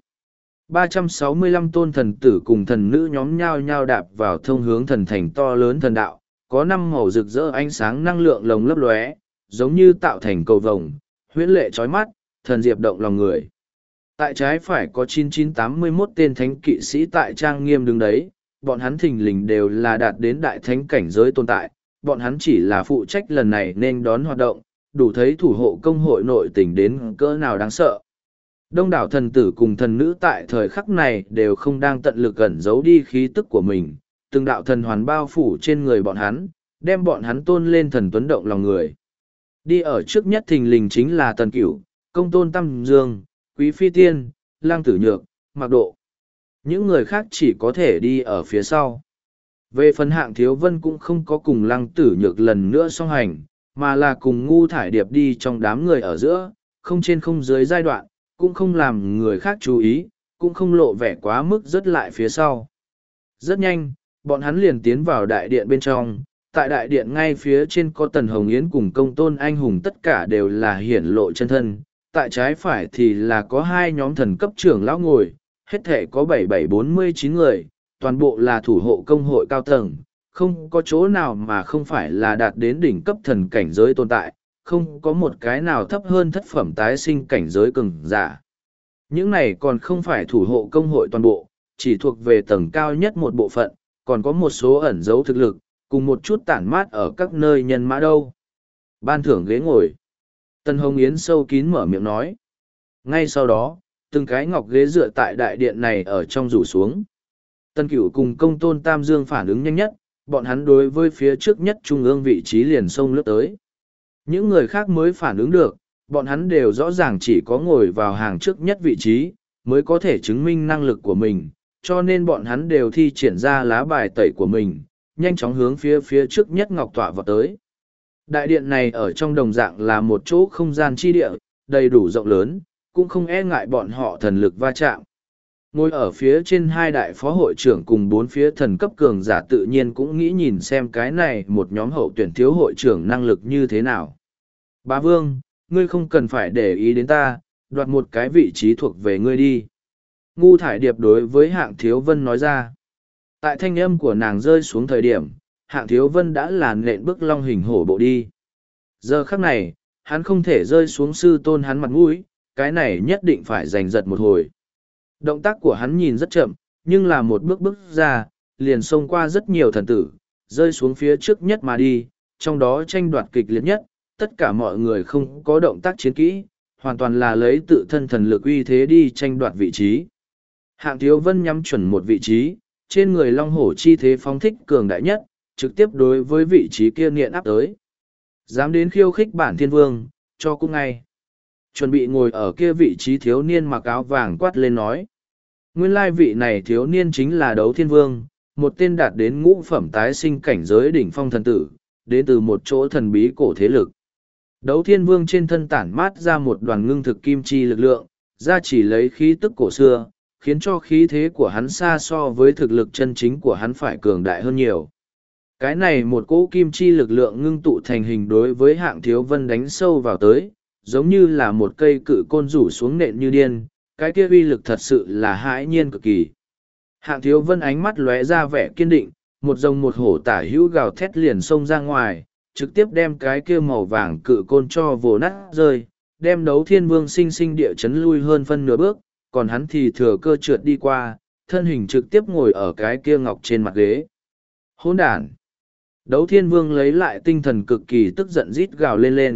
365 tôn thần tử cùng thần nữ nhóm nhao nhao đạp vào thông hướng thần thành to lớn thần đạo, có 5 màu rực rỡ ánh sáng năng lượng lồng lấp lóe, giống như tạo thành cầu vồng, huyễn lệ chói mắt, thần diệp động lòng người. Tại trái phải có 9981 tên thánh kỵ sĩ tại trang nghiêm đứng đấy, bọn hắn thình lình đều là đạt đến đại thánh cảnh giới tồn tại, bọn hắn chỉ là phụ trách lần này nên đón hoạt động, đủ thấy thủ hộ công hội nội tình đến cỡ nào đáng sợ. Đông đảo thần tử cùng thần nữ tại thời khắc này đều không đang tận lực ẩn giấu đi khí tức của mình, từng đạo thần hoàn bao phủ trên người bọn hắn, đem bọn hắn tôn lên thần tuấn động lòng người. Đi ở trước nhất thình lình chính là Tần Cửu, Công Tôn Tam Dương, Quý Phi Tiên, Lang Tử Nhược, Mạc Độ. Những người khác chỉ có thể đi ở phía sau. Về phần Hạng Thiếu Vân cũng không có cùng Lăng Tử Nhược lần nữa song hành, mà là cùng Ngu Thải Điệp đi trong đám người ở giữa, không trên không dưới giai đoạn, cũng không làm người khác chú ý, cũng không lộ vẻ quá mức rất lại phía sau. Rất nhanh, bọn hắn liền tiến vào đại điện bên trong. Tại đại điện ngay phía trên có Tần Hồng Yến cùng Công Tôn Anh Hùng, tất cả đều là hiển lộ chân thân. Tại trái phải thì là có 2 nhóm thần cấp trưởng lão ngồi, hết thể có 7749 người, toàn bộ là thủ hộ công hội cao tầng, không có chỗ nào mà không phải là đạt đến đỉnh cấp thần cảnh giới tồn tại, không có một cái nào thấp hơn thất phẩm tái sinh cảnh giới cường giả. Những này còn không phải thủ hộ công hội toàn bộ, chỉ thuộc về tầng cao nhất một bộ phận, còn có một số ẩn dấu thực lực, cùng một chút tản mát ở các nơi nhân mã đâu. Ban thưởng ghế ngồi. Tân Hồng Yến sâu kín mở miệng nói. Ngay sau đó, từng cái ngọc ghế dựa tại đại điện này ở trong rủ xuống. Tân Cửu cùng Công Tôn Tam Dương phản ứng nhanh nhất, bọn hắn đối với phía trước nhất trung ương vị trí liền xông lướt tới. Những người khác mới phản ứng được, bọn hắn đều rõ ràng chỉ có ngồi vào hàng trước nhất vị trí, mới có thể chứng minh năng lực của mình, cho nên bọn hắn đều thi triển ra lá bài tẩy của mình, nhanh chóng hướng phía trước nhất ngọc tọa vào tới. Đại điện này ở trong đồng dạng là một chỗ không gian chi địa, đầy đủ rộng lớn, cũng không e ngại bọn họ thần lực va chạm. Ngồi ở phía trên 2 đại phó hội trưởng cùng 4 phía thần cấp cường giả tự nhiên cũng nghĩ nhìn xem cái này một nhóm hậu tuyển thiếu hội trưởng năng lực như thế nào. Bá Vương, ngươi không cần phải để ý đến ta, đoạt một cái vị trí thuộc về ngươi đi. Ngu Thải Điệp đối với Hạng Thiếu Vân nói ra. Tại thanh âm của nàng rơi xuống thời điểm, Hạng Thiếu Vân đã làn nện bước long hình hổ bộ đi. Giờ khắc này, hắn không thể rơi xuống sư tôn hắn mặt mũi, cái này nhất định phải giành giật một hồi. Động tác của hắn nhìn rất chậm, nhưng là một bước bước ra, liền xông qua rất nhiều thần tử, rơi xuống phía trước nhất mà đi, trong đó tranh đoạt kịch liệt nhất, tất cả mọi người không có động tác chiến kỹ, hoàn toàn là lấy tự thân thần lực uy thế đi tranh đoạt vị trí. Hạng Thiếu Vân nhắm chuẩn một vị trí, trên người long hổ chi thế phóng thích cường đại nhất, trực tiếp đối với vị trí kia nghiện áp tới. Dám đến khiêu khích bản thiên vương, cho cũng ngay. Chuẩn bị ngồi ở kia vị trí thiếu niên mặc áo vàng quát lên nói. Nguyên lai vị này thiếu niên chính là Đấu Thiên Vương, một tên đạt đến ngũ phẩm tái sinh cảnh giới đỉnh phong thần tử, đến từ một chỗ thần bí cổ thế lực. Đấu Thiên Vương trên thân tản mát ra một đoàn ngưng thực kim chi lực lượng, ra chỉ lấy khí tức cổ xưa, khiến cho khí thế của hắn xa so với thực lực chân chính của hắn phải cường đại hơn nhiều. Cái này một cỗ kim chi lực lượng ngưng tụ thành hình đối với Hạng Thiếu Vân đánh sâu vào tới, giống như là một cây cự côn rủ xuống nện như điên, cái kia uy lực thật sự là hãi nhiên cực kỳ. Hạng Thiếu Vân ánh mắt lóe ra vẻ kiên định, một rồng một hổ tả hữu gào thét liền xông ra ngoài, trực tiếp đem cái kia màu vàng cự côn cho vồ nát rơi, đem Đấu Thiên Vương sinh sinh địa chấn lui hơn phân nửa bước, còn hắn thì thừa cơ trượt đi qua, thân hình trực tiếp ngồi ở cái kia ngọc trên mặt ghế. Hỗn đản! Đấu Thiên Vương lấy lại tinh thần cực kỳ tức giận rít gào lên lên,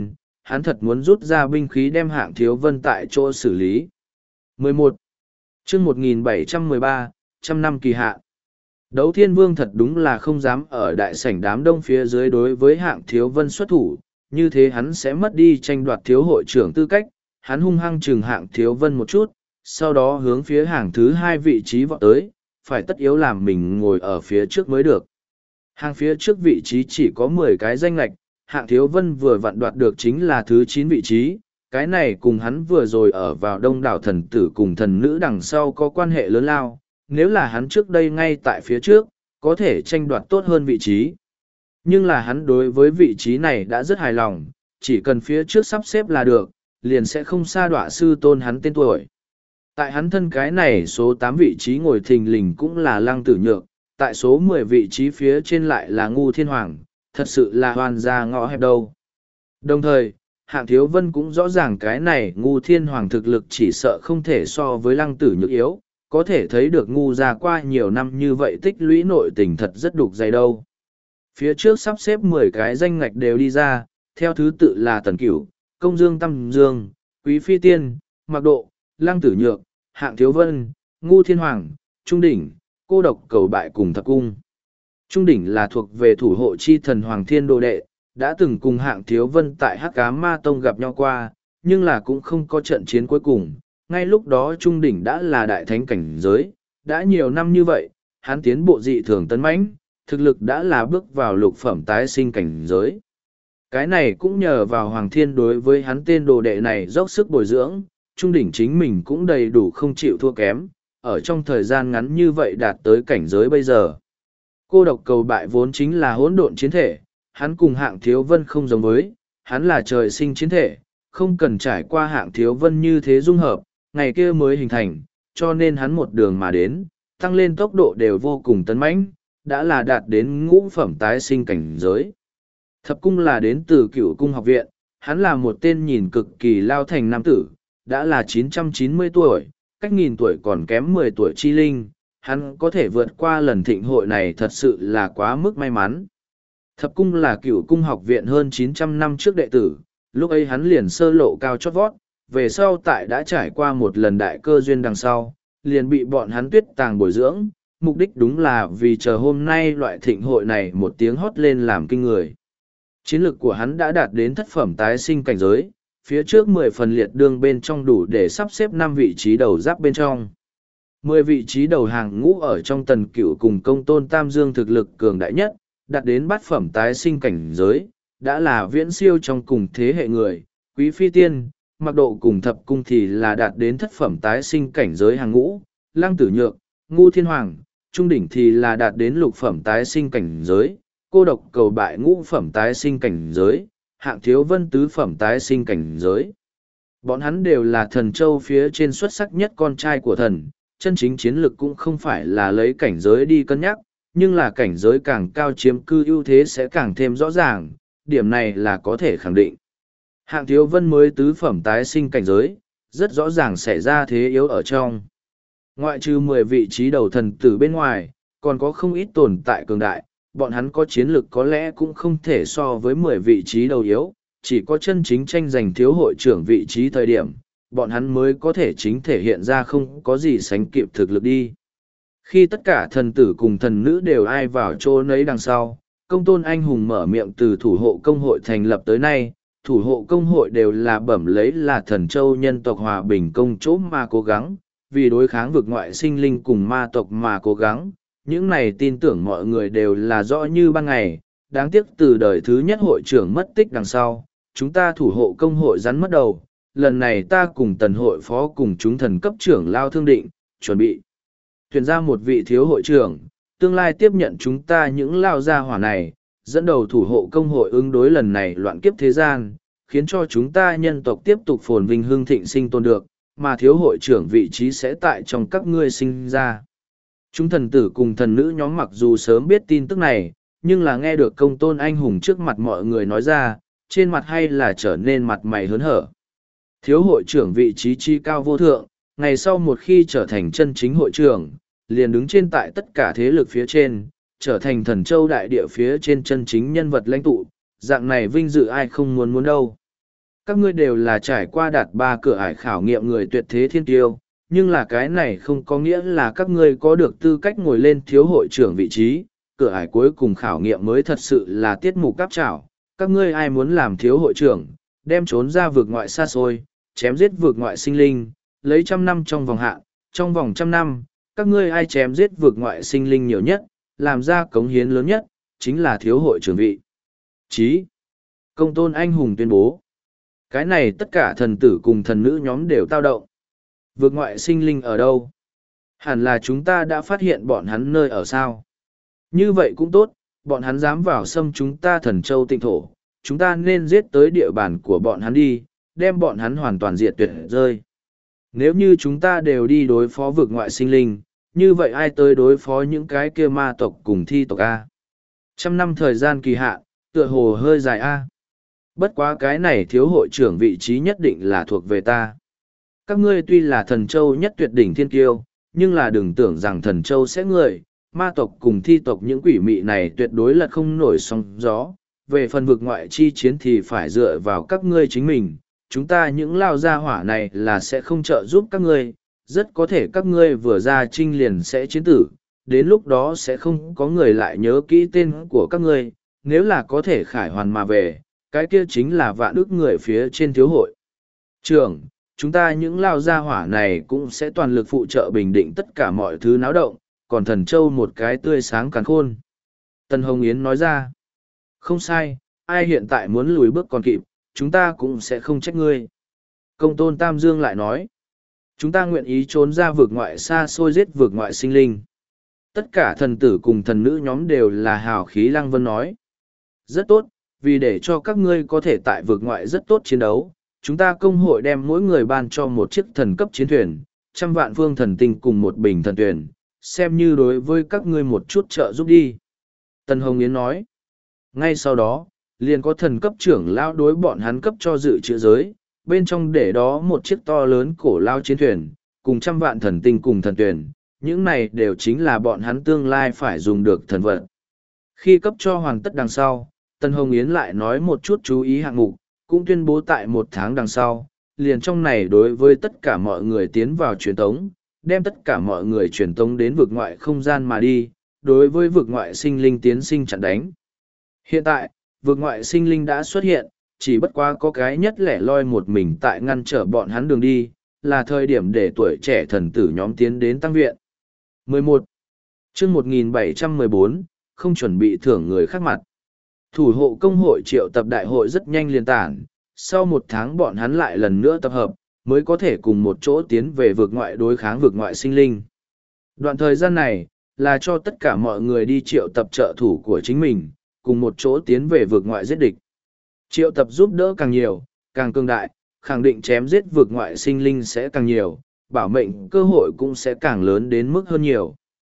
hắn thật muốn rút ra binh khí đem Hạng Thiếu Vân tại chỗ xử lý. 11. Chương 1713, trăm năm kỳ hạn. Đấu Thiên Vương thật đúng là không dám ở đại sảnh đám đông phía dưới đối với Hạng Thiếu Vân xuất thủ, như thế hắn sẽ mất đi tranh đoạt thiếu hội trưởng tư cách. Hắn hung hăng chừng Hạng Thiếu Vân một chút, sau đó hướng phía hàng thứ hai vị trí vọt tới, phải tất yếu làm mình ngồi ở phía trước mới được. Hàng phía trước vị trí chỉ có 10 cái danh lạch, Hạng Thiếu Vân vừa vặn đoạt được chính là thứ 9 vị trí, cái này cùng hắn vừa rồi ở vào đông đảo thần tử cùng thần nữ đằng sau có quan hệ lớn lao, nếu là hắn trước đây ngay tại phía trước, có thể tranh đoạt tốt hơn vị trí. Nhưng là hắn đối với vị trí này đã rất hài lòng, chỉ cần phía trước sắp xếp là được, liền sẽ không sa đọa sư tôn hắn tên tuổi. Tại hắn thân cái này số 8 vị trí ngồi thình lình cũng là Lăng Tử Nhược, tại số 10 vị trí phía trên lại là Ngu Thiên Hoàng, thật sự là hoàn ra ngõ hẹp đâu. Đồng thời, Hạng Thiếu Vân cũng rõ ràng cái này Ngu Thiên Hoàng thực lực chỉ sợ không thể so với Lăng Tử Nhược yếu, có thể thấy được Ngu ra qua nhiều năm như vậy tích lũy nội tình thật rất đục dày đâu. Phía trước sắp xếp 10 cái danh ngạch đều đi ra, theo thứ tự là Tần Cửu, Công Dương Tam Dương, Quý Phi Tiên, Mạc Độ, Lăng Tử Nhược, Hạng Thiếu Vân, Ngu Thiên Hoàng, Trung Đỉnh, Cô Độc Cầu Bại cùng Thập Cung. Trung Đỉnh là thuộc về thủ hộ chi thần Hoàng Thiên Đồ Đệ, đã từng cùng Hạng Thiếu Vân tại Hắc Ám Ma Tông gặp nhau qua, nhưng là cũng không có trận chiến cuối cùng. Ngay lúc đó Trung Đỉnh đã là đại thánh cảnh giới, đã nhiều năm như vậy, hắn tiến bộ dị thường tấn mãnh, thực lực đã là bước vào lục phẩm tái sinh cảnh giới. Cái này cũng nhờ vào Hoàng Thiên đối với hắn tên đồ đệ này dốc sức bồi dưỡng, Trung Đỉnh chính mình cũng đầy đủ không chịu thua kém, ở trong thời gian ngắn như vậy đạt tới cảnh giới bây giờ. Cô Độc Cầu Bại vốn chính là hỗn độn chiến thể, hắn cùng Hạng Thiếu Vân không giống với, hắn là trời sinh chiến thể, không cần trải qua Hạng Thiếu Vân như thế dung hợp, ngày kia mới hình thành, cho nên hắn một đường mà đến, tăng lên tốc độ đều vô cùng tấn mãnh, đã là đạt đến ngũ phẩm tái sinh cảnh giới. Thập Cung là đến từ Cửu Cung học viện, hắn là một tên nhìn cực kỳ lao thành nam tử, đã là 990 tuổi, cách nghìn tuổi còn kém 10 tuổi chi linh, hắn có thể vượt qua lần thịnh hội này thật sự là quá mức may mắn. Thập Cung là Cửu Cung học viện hơn 900 năm trước đệ tử, lúc ấy hắn liền sơ lộ cao chót vót, về sau tại đã trải qua một lần đại cơ duyên đằng sau, liền bị bọn hắn tuyết tàng bồi dưỡng, mục đích đúng là vì chờ hôm nay loại thịnh hội này một tiếng hót lên làm kinh người. Chiến lược của hắn đã đạt đến thất phẩm tái sinh cảnh giới, phía trước 10 phần liệt đương bên trong đủ để sắp xếp 5 vị trí đầu giáp bên trong. 10 vị trí đầu hàng ngũ ở trong Tần Cửu cùng Công Tôn Tam Dương thực lực cường đại nhất, đạt đến bát phẩm tái sinh cảnh giới, đã là viễn siêu trong cùng thế hệ người, Quý Phi Tiên, Mạc Độ cùng Thập Cung thì là đạt đến thất phẩm tái sinh cảnh giới hàng ngũ, Lăng Tử Nhược, Ngu Thiên Hoàng, Trung Đỉnh thì là đạt đến lục phẩm tái sinh cảnh giới, Cô Độc Cầu Bại ngũ phẩm tái sinh cảnh giới, Hạng Thiếu Vân tứ phẩm tái sinh cảnh giới. Bọn hắn đều là thần châu phía trên xuất sắc nhất con trai của thần, chân chính chiến lực cũng không phải là lấy cảnh giới đi cân nhắc, nhưng là cảnh giới càng cao chiếm cư ưu thế sẽ càng thêm rõ ràng, điểm này là có thể khẳng định. Hạng Thiếu Vân mới tứ phẩm tái sinh cảnh giới, rất rõ ràng xảy ra thế yếu ở trong. Ngoại trừ 10 vị trí đầu thần tử bên ngoài, còn có không ít tồn tại cường đại, bọn hắn có chiến lực có lẽ cũng không thể so với 10 vị trí đầu yếu, chỉ có chân chính tranh giành thiếu hội trưởng vị trí thời điểm, bọn hắn mới có thể chính thể hiện ra không có gì sánh kịp thực lực đi. Khi tất cả thần tử cùng thần nữ đều ai vào chỗ nấy đằng sau, Công Tôn Anh Hùng mở miệng từ thủ hộ công hội thành lập tới nay, thủ hộ công hội đều là bẩm lấy là thần châu nhân tộc hòa bình công chỗ mà cố gắng, vì đối kháng vực ngoại sinh linh cùng ma tộc mà cố gắng. Những này tin tưởng mọi người đều là rõ như ban ngày, đáng tiếc từ đời thứ nhất hội trưởng mất tích đằng sau, chúng ta thủ hộ công hội rắn mất đầu, lần này ta cùng tần hội phó cùng chúng thần cấp trưởng lao thương định, chuẩn bị tuyển ra một vị thiếu hội trưởng, tương lai tiếp nhận chúng ta những lao gia hỏa này, dẫn đầu thủ hộ công hội ứng đối lần này loạn kiếp thế gian, khiến cho chúng ta nhân tộc tiếp tục phồn vinh hương thịnh sinh tồn được, mà thiếu hội trưởng vị trí sẽ tại trong các ngươi sinh ra. Chúng thần tử cùng thần nữ nhóm mặc dù sớm biết tin tức này, nhưng là nghe được Công Tôn Anh Hùng trước mặt mọi người nói ra, trên mặt hay là trở nên mặt mày hớn hở. Thiếu hội trưởng vị trí chi cao vô thượng, ngày sau một khi trở thành chân chính hội trưởng, liền đứng trên tại tất cả thế lực phía trên, trở thành thần châu đại địa phía trên chân chính nhân vật lãnh tụ, dạng này vinh dự ai không muốn đâu. Các ngươi đều là trải qua đạt 3 cửa ải khảo nghiệm người tuyệt thế thiên tiêu, nhưng là cái này không có nghĩa là các ngươi có được tư cách ngồi lên thiếu hội trưởng vị trí. Cửa ải cuối cùng khảo nghiệm mới thật sự là tiết mục cáp trảo. Các ngươi ai muốn làm thiếu hội trưởng, đem trốn ra vực ngoại xa xôi, chém giết vực ngoại sinh linh, lấy 100 năm trong vòng hạn, trong vòng 100 năm, các ngươi ai chém giết vực ngoại sinh linh nhiều nhất, làm ra cống hiến lớn nhất, chính là thiếu hội trưởng vị. Chí. Công tôn anh hùng tuyên bố. Cái này tất cả thần tử cùng thần nữ nhóm đều tao động. Vực ngoại sinh linh ở đâu? Hẳn là chúng ta đã phát hiện bọn hắn nơi ở sao? Như vậy cũng tốt, bọn hắn dám vào xâm chúng ta Thần Châu Tịnh thổ, chúng ta nên giết tới địa bàn của bọn hắn đi, đem bọn hắn hoàn toàn diệt tuyệt rơi. Nếu như chúng ta đều đi đối phó vực ngoại sinh linh, như vậy ai tới đối phó những cái kia ma tộc cùng thi tộc A? 100 năm thời gian kỳ hạn, tựa hồ hơi dài A. Bất quá cái này thiếu hội trưởng vị trí nhất định là thuộc về ta. Các ngươi tuy là Thần Châu nhất tuyệt đỉnh thiên kiêu, nhưng là đừng tưởng rằng Thần Châu sẽ người, ma tộc cùng thi tộc những quỷ mị này tuyệt đối là không nổi sóng gió. Về phần vực ngoại chi chiến thì phải dựa vào các ngươi chính mình, chúng ta những lao gia hỏa này là sẽ không trợ giúp các ngươi, rất có thể các ngươi vừa ra chinh liền sẽ chiến tử, đến lúc đó sẽ không có người lại nhớ kỹ tên của các ngươi, nếu là có thể khải hoàn mà về, cái kia chính là vạn ức người phía trên thiếu hội. Trưởng, chúng ta những lao gia hỏa này cũng sẽ toàn lực phụ trợ bình định tất cả mọi thứ náo động, còn Thần Châu một cái tươi sáng càn khôn. Tân Hồng Yến nói ra, không sai, ai hiện tại muốn lùi bước còn kịp, chúng ta cũng sẽ không trách ngươi. Công tôn Tam Dương lại nói, chúng ta nguyện ý trốn ra vực ngoại xa xôi giết vực ngoại sinh linh. Tất cả thần tử cùng thần nữ nhóm đều là hào khí Lăng Vân nói. Rất tốt, vì để cho các ngươi có thể tại vực ngoại rất tốt chiến đấu, chúng ta công hội đem mỗi người ban cho một chiếc thần cấp chiến thuyền, 100 vạn phương thần tinh cùng một bình thần tuyển, xem như đối với các ngươi một chút trợ giúp đi. Tân Hồng Yến nói. Ngay sau đó, liền có thần cấp trưởng lao đối bọn hắn cấp cho dự trữ giới, bên trong để đó một chiếc to lớn cổ lao chiến thuyền, cùng 100 vạn thần tinh cùng thần tuyển, những này đều chính là bọn hắn tương lai phải dùng được thần vật. Khi cấp cho hoàn tất đằng sau, Tân Hồng Yến lại nói một chút chú ý hạng mục, cũng tuyên bố tại 1 tháng đằng sau, liền trong này đối với tất cả mọi người tiến vào truyền tống, đem tất cả mọi người truyền tống đến vực ngoại không gian mà đi, đối với vực ngoại sinh linh tiến sinh chặn đánh. Hiện tại, vực ngoại sinh linh đã xuất hiện, chỉ bất quá có cái nhất lẻ loi một mình tại ngăn trở bọn hắn đường đi, là thời điểm để tuổi trẻ thần tử nhóm tiến đến tăng viện. 11. Chương 1714, không chuẩn bị thưởng người khác mặt. Thủ hộ công hội triệu tập đại hội rất nhanh liền tản, sau 1 tháng bọn hắn lại lần nữa tập hợp, mới có thể cùng một chỗ tiến về vực ngoại đối kháng vực ngoại sinh linh. Đoạn thời gian này, là cho tất cả mọi người đi triệu tập trợ thủ của chính mình, cùng một chỗ tiến về vực ngoại giết địch. Triệu tập giúp đỡ càng nhiều, càng cường đại, khẳng định chém giết vực ngoại sinh linh sẽ càng nhiều, bảo mệnh cơ hội cũng sẽ càng lớn đến mức hơn nhiều.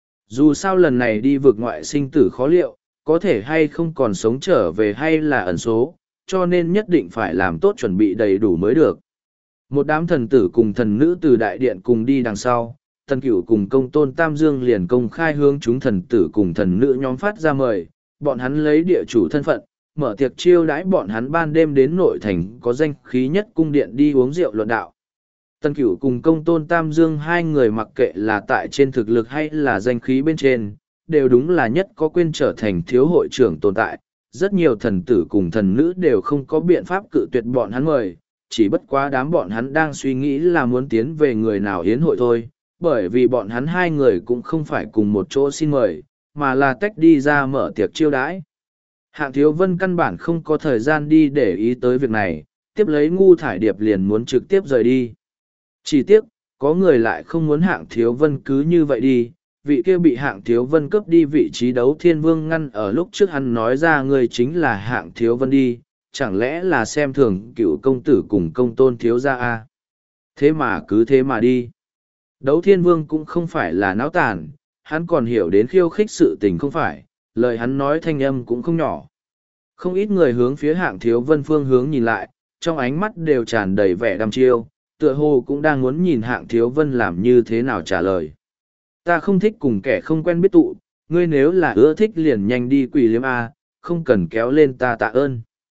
Dù sao lần này đi vực ngoại sinh tử khó liệu, có thể hay không còn sống trở về hay là ẩn số, cho nên nhất định phải làm tốt chuẩn bị đầy đủ mới được. Một đám thần tử cùng thần nữ từ đại điện cùng đi đằng sau, Tần Cửu cùng công tôn Tam Dương liền công khai hướng chúng thần tử cùng thần nữ nhóm phát ra mời, bọn hắn lấy địa chủ thân phận, mở tiệc chiêu đãi bọn hắn ban đêm đến nội thành có danh khí nhất cung điện đi uống rượu luận đạo. Tần Cửu cùng công tôn Tam Dương hai người mặc kệ là tại trên thực lực hay là danh khí bên trên, đều đúng là nhất có quyền trở thành thiếu hội trưởng tồn tại. Rất nhiều thần tử cùng thần nữ đều không có biện pháp cự tuyệt bọn hắn mời, chỉ bất quá đám bọn hắn đang suy nghĩ là muốn tiến về người nào hiến hội thôi, bởi vì bọn hắn hai người cũng không phải cùng một chỗ xin mời, mà là tách đi ra mở tiệc chiêu đãi. Hạng Thiếu Vân căn bản không có thời gian đi để ý tới việc này, tiếp lấy Ngu Thải Điệp liền muốn trực tiếp rời đi. Chỉ tiếc, có người lại không muốn Hạng Thiếu Vân cứ như vậy đi, vị kia bị Hạng Thiếu Vân cướp đi vị trí đấu thiên vương ngăn ở lúc trước hắn nói ra người chính là Hạng Thiếu Vân đi, chẳng lẽ là xem thường cựu công tử cùng công tôn thiếu gia à? Thế mà cứ thế mà đi. Đấu thiên vương cũng không phải là náo tàn, hắn còn hiểu đến khiêu khích sự tình không phải, lời hắn nói thanh âm cũng không nhỏ. Không ít người hướng phía Hạng Thiếu Vân phương hướng nhìn lại, trong ánh mắt đều tràn đầy vẻ đăm chiêu, tựa hồ cũng đang muốn nhìn Hạng Thiếu Vân làm như thế nào trả lời. Ta không thích cùng kẻ không quen biết tụ, ngươi nếu là ưa thích liền nhanh đi quỳ liếm A, không cần kéo lên ta tạ ơn.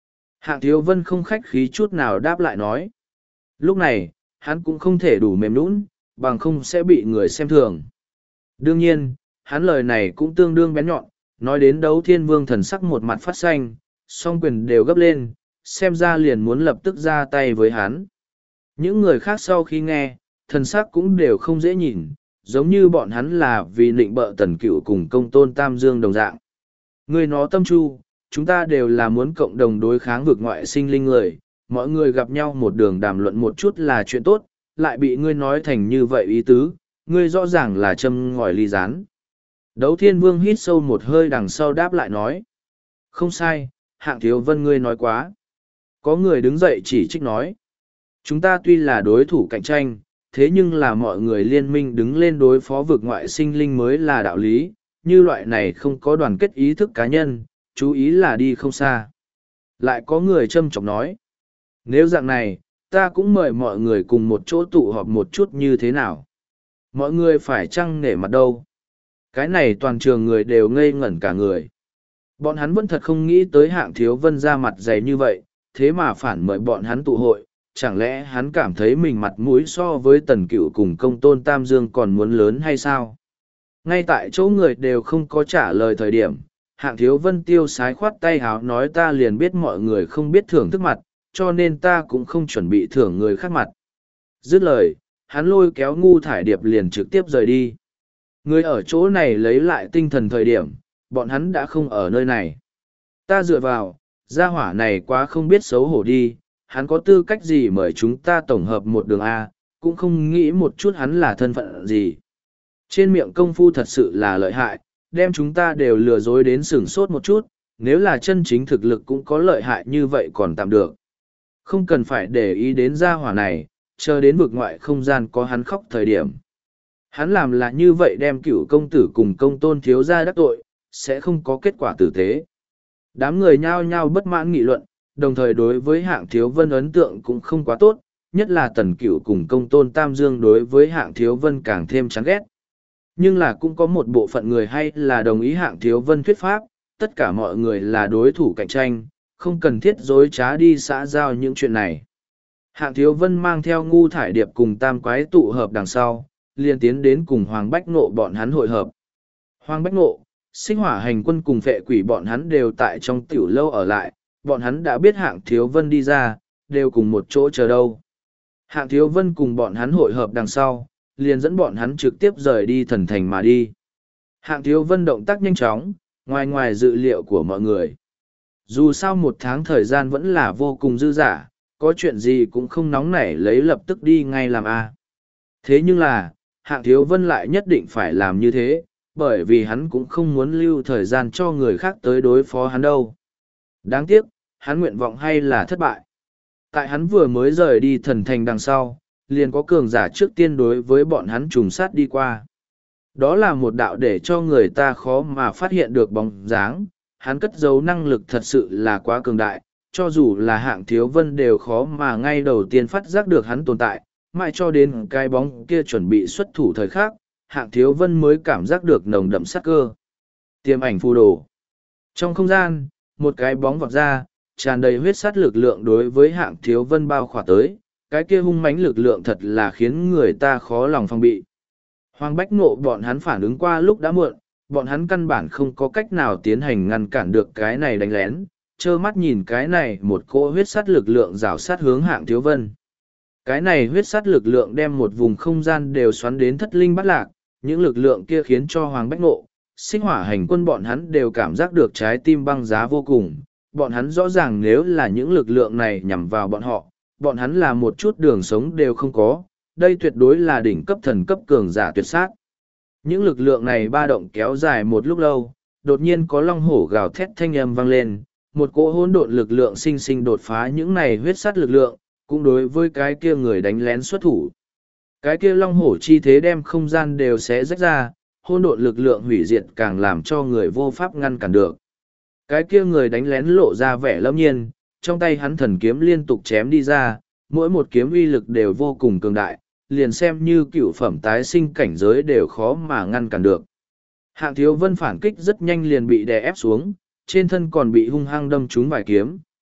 Hạng Thiếu Vân không khách khí chút nào đáp lại nói. Lúc này, hắn cũng không thể đủ mềm nũng, bằng không sẽ bị người xem thường. Đương nhiên, hắn lời này cũng tương đương bén nhọn, nói đến Đấu Thiên Vương thần sắc một mặt phát xanh, song quyền đều gấp lên, xem ra liền muốn lập tức ra tay với hắn. Những người khác sau khi nghe, thần sắc cũng đều không dễ nhìn, giống như bọn hắn là vì nịnh bợ Tần Cựu cùng Công Tôn Tam Dương đồng dạng. Người nó tâm chu, chúng ta đều là muốn cộng đồng đối kháng vực ngoại sinh linh người, mọi người gặp nhau một đường đàm luận một chút là chuyện tốt, lại bị ngươi nói thành như vậy ý tứ, ngươi rõ ràng là châm ngòi ly rán. Đấu Thiên Vương hít sâu một hơi đằng sau đáp lại nói. Không sai, Hạng Thiếu Vân ngươi nói quá. Có người đứng dậy chỉ trích nói. Chúng ta tuy là đối thủ cạnh tranh, thế nhưng là mọi người liên minh đứng lên đối phó vực ngoại sinh linh mới là đạo lý, như loại này không có đoàn kết ý thức cá nhân, chú ý là đi không xa. Lại có người châm chọc nói. Nếu dạng này, ta cũng mời mọi người cùng một chỗ tụ họp một chút như thế nào. Mọi người phải chăng nể mặt đâu. Cái này toàn trường người đều ngây ngẩn cả người. Bọn hắn vẫn thật không nghĩ tới Hạng Thiếu Vân ra mặt dày như vậy, thế mà phản mời bọn hắn tụ hội. Chẳng lẽ hắn cảm thấy mình mặt mũi so với Tần Cựu cùng Công Tôn Tam Dương còn muốn lớn hay sao? Ngay tại chỗ người đều không có trả lời thời điểm, Hạng Thiếu Vân tiêu sái khoát tay háo nói ta liền biết mọi người không biết thưởng thức mặt, cho nên ta cũng không chuẩn bị thưởng người khác mặt. Dứt lời, hắn lôi kéo Ngu Thải Điệp liền trực tiếp rời đi. Người ở chỗ này lấy lại tinh thần thời điểm, bọn hắn đã không ở nơi này. Ta dựa vào, gia hỏa này quá không biết xấu hổ đi, hắn có tư cách gì mời chúng ta tổng hợp một đường A, cũng không nghĩ một chút hắn là thân phận gì. Trên miệng công phu thật sự là lợi hại, đem chúng ta đều lừa dối đến sửng sốt một chút, nếu là chân chính thực lực cũng có lợi hại như vậy còn tạm được. Không cần phải để ý đến gia hỏa này, chờ đến vực ngoại không gian có hắn khóc thời điểm. Hắn làm là như vậy đem Cửu công tử cùng Công Tôn thiếu gia đắc tội, sẽ không có kết quả tử tế. Đám người nhao nhao bất mãn nghị luận, đồng thời đối với Hạng Thiếu Vân ấn tượng cũng không quá tốt, nhất là Tần Cửu cùng Công Tôn Tam Dương đối với Hạng Thiếu Vân càng thêm chán ghét. Nhưng là cũng có một bộ phận người hay là đồng ý Hạng Thiếu Vân thuyết pháp, tất cả mọi người là đối thủ cạnh tranh, không cần thiết dối trá đi xã giao những chuyện này. Hạng Thiếu Vân mang theo Ngu Thải Điệp cùng Tam Quái tụ hợp đằng sau, liền tiến đến cùng Hoàng Bách Nộ bọn hắn hội hợp. Hoàng Bách Nộ, Sinh Hỏa Hành Quân cùng Phệ Quỷ bọn hắn đều tại trong tiểu lâu ở lại, bọn hắn đã biết Hạng Thiếu Vân đi ra, đều cùng một chỗ chờ đâu. Hạng Thiếu Vân cùng bọn hắn hội hợp đằng sau, liền dẫn bọn hắn trực tiếp rời đi Thần Thành mà đi. Hạng Thiếu Vân động tác nhanh chóng, ngoài dự liệu của mọi người. Dù sao một tháng thời gian vẫn là vô cùng dư dả, có chuyện gì cũng không nóng nảy lấy lập tức đi ngay làm a. Thế nhưng là, Hạng Thiếu Vân lại nhất định phải làm như thế, bởi vì hắn cũng không muốn lưu thời gian cho người khác tới đối phó hắn đâu. Đáng tiếc, hắn nguyện vọng hay là thất bại. Tại hắn vừa mới rời đi Thần Thành đằng sau, liền có cường giả trước tiên đối với bọn hắn trùng sát đi qua. Đó là một đạo để cho người ta khó mà phát hiện được bóng dáng, hắn cất giấu năng lực thật sự là quá cường đại, cho dù là Hạng Thiếu Vân đều khó mà ngay đầu tiên phát giác được hắn tồn tại, mãi cho đến cái bóng kia chuẩn bị xuất thủ thời khắc, Hạng Thiếu Vân mới cảm giác được nồng đậm sát cơ. Tiềm ảnh phù đồ. Trong không gian, một cái bóng vọt ra, tràn đầy huyết sát lực lượng đối với Hạng Thiếu Vân bao khỏa tới, cái kia hung mãnh lực lượng thật là khiến người ta khó lòng phòng bị. Hoàng Bách Ngộ bọn hắn phản ứng qua lúc đã muộn, bọn hắn căn bản không có cách nào tiến hành ngăn cản được cái này đánh lén, trơ mắt nhìn cái này một cỗ huyết sát lực lượng rào sát hướng Hạng Thiếu Vân. Cái này huyết sát lực lượng đem một vùng không gian đều xoắn đến thất linh bát lạc, những lực lượng kia khiến cho Hoàng Bách Ngộ, Sinh Hỏa Hành Quân bọn hắn đều cảm giác được trái tim băng giá vô cùng. Bọn hắn rõ ràng nếu là những lực lượng này nhằm vào bọn hắn là một chút đường sống đều không có, đây tuyệt đối là đỉnh cấp thần cấp cường giả tuyệt sát. Những lực lượng này ba động kéo dài một lúc lâu, đột nhiên có long hổ gào thét thanh âm vang lên, một cỗ hỗn độn lực lượng sinh sinh đột phá những này huyết sát lực lượng, cũng đối với cái kia người đánh lén xuất thủ. Cái kia long hổ chi thế đem không gian đều xé rách ra, hỗn độn lực lượng hủy diệt càng làm cho người vô pháp ngăn cản được. Cái kia người đánh lén lộ ra vẻ lâm nhiên, trong tay hắn thần kiếm liên tục chém đi ra, mỗi một kiếm uy lực đều vô cùng cường đại, liền xem như cựu phẩm tái sinh cảnh giới đều khó mà ngăn cản được. Hạng Thiếu Vân phản kích rất nhanh liền bị đè ép xuống, trên thân còn bị hung hăng đâm trúng vài kiếm,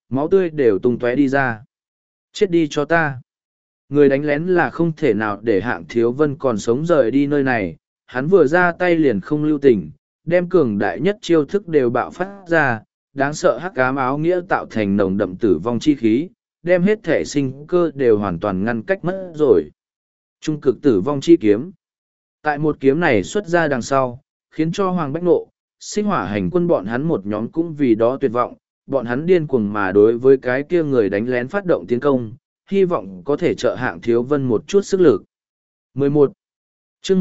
máu tươi đều tung tóe đi ra. Chết đi cho ta. Người đánh lén là không thể nào để Hạng Thiếu Vân còn sống rời đi nơi này, hắn vừa ra tay liền không lưu tình, đem cường đại nhất chiêu thức đều bạo phát ra, đáng sợ hắc ám áo nghĩa tạo thành nồng đậm tử vong chi khí, đem hết thể sinh cơ đều hoàn toàn ngăn cách mất rồi. Trung cực tử vong chi kiếm. Tại một kiếm này xuất ra đằng sau, khiến cho Hoàng Bách Nộ, Sinh Hỏa Hành Quân bọn hắn một nhóm cũng vì đó tuyệt vọng, bọn hắn điên cuồng mà đối với cái kia người đánh lén phát động tiến công, hy vọng có thể trợ Hạng Thiếu Vân một chút sức lực. 11. Chương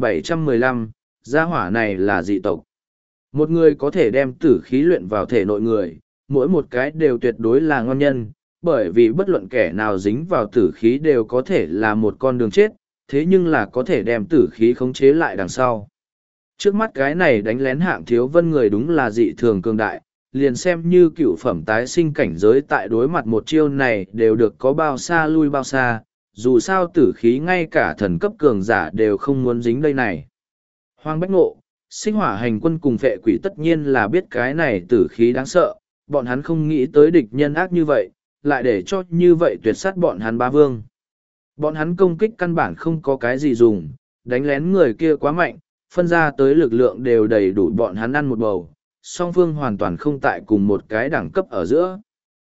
1715, gia hỏa này là dị tộc. Một người có thể đem tử khí luyện vào thể nội người, mỗi một cái đều tuyệt đối là ngon nhân, bởi vì bất luận kẻ nào dính vào tử khí đều có thể là một con đường chết, thế nhưng là có thể đem tử khí khống chế lại đằng sau. Trước mắt cái này đánh lén Hạng Thiếu Vân người đúng là dị thường cường đại, liền xem như cựu phẩm tái sinh cảnh giới tại đối mặt một chiêu này đều được có bao xa lui bao xa, dù sao tử khí ngay cả thần cấp cường giả đều không muốn dính đây này. Hoàng Bách Ngộ, Sinh Hỏa Hành Quân cùng Phệ Quỷ tất nhiên là biết cái này tử khí đáng sợ, bọn hắn không nghĩ tới địch nhân ác như vậy, lại để cho như vậy tuyệt sát bọn hắn ba vương. Bọn hắn công kích căn bản không có cái gì dùng, đánh lén người kia quá mạnh, phân ra tới lực lượng đều đầy đủ bọn hắn ăn một bầu, song phương hoàn toàn không tại cùng một cái đẳng cấp ở giữa.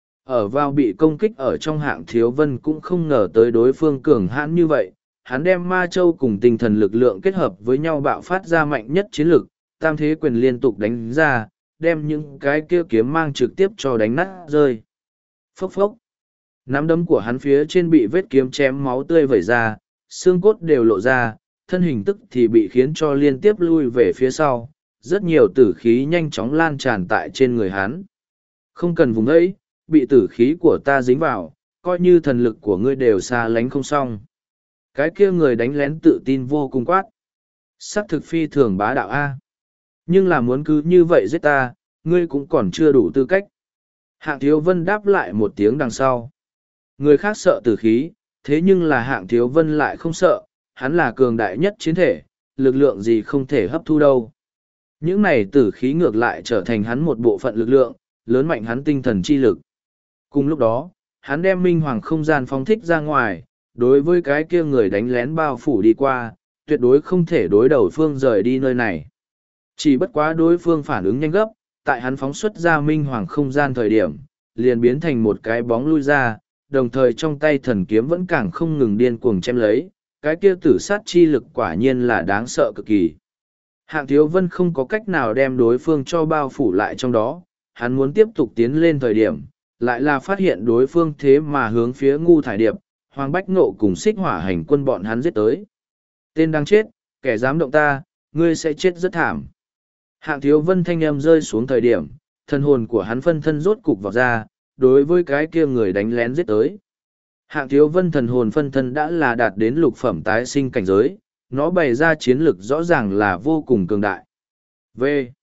Ở vào bị công kích ở trong Hạng Thiếu Vân cũng không ngờ tới đối phương cường hãn như vậy, hắn đem ma châu cùng tinh thần lực lượng kết hợp với nhau bạo phát ra mạnh nhất chiến lực, tam thế quyền liên tục đánh ra, đem những cái kia kiếm mang trực tiếp cho đánh nát rơi. Phốc phốc. Nắm đấm của hắn phía trên bị vết kiếm chém máu tươi vẩy ra, xương cốt đều lộ ra, thân hình tức thì bị khiến cho liên tiếp lui về phía sau, rất nhiều tử khí nhanh chóng lan tràn tại trên người hắn. Không cần vùng ấy, bị tử khí của ta dính vào, coi như thần lực của ngươi đều xa lánh không xong. Cái kia người đánh lén tự tin vô cùng quát. Sắc thực phi thường bá đạo A. Nhưng là muốn cứ như vậy giết ta, ngươi cũng còn chưa đủ tư cách. Hạng Thiếu Vân đáp lại một tiếng đằng sau. Người khác sợ tử khí, thế nhưng là Hạng Thiếu Vân lại không sợ, hắn là cường đại nhất chiến thể, lực lượng gì không thể hấp thu đâu. Những này tử khí ngược lại trở thành hắn một bộ phận lực lượng, lớn mạnh hắn tinh thần chi lực. Cùng lúc đó, hắn đem minh hoàng không gian phóng thích ra ngoài, đối với cái kia người đánh lén bao phủ đi qua, tuyệt đối không thể đối đầu phương rời đi nơi này. Chỉ bất quá đối phương phản ứng nhanh gấp, tại hắn phóng xuất ra minh hoàng không gian thời điểm, liền biến thành một cái bóng lui ra, đồng thời trong tay thần kiếm vẫn càng không ngừng điên cuồng chém lấy, cái kia tử sát chi lực quả nhiên là đáng sợ cực kỳ. Hạng Thiếu Vân không có cách nào đem đối phương cho bao phủ lại trong đó, hắn muốn tiếp tục tiến lên thời điểm, lại là phát hiện đối phương thế mà hướng phía Ngu Thải Điệp, Hoàng Bách Nộ cùng Xích Hỏa Hành Quân bọn hắn giết tới. Tên đang chết, kẻ dám động ta, ngươi sẽ chết rất thảm. Hạng Thiếu Vân thanh âm rơi xuống thời điểm, thân hồn của hắn phân thân rốt cục vào ra, đối với cái kia người đánh lén giết tới. Hạng Thiếu Vân thần hồn phân thân đã là đạt đến lục phẩm tái sinh cảnh giới, nó bày ra chiến lực rõ ràng là vô cùng cường đại. V.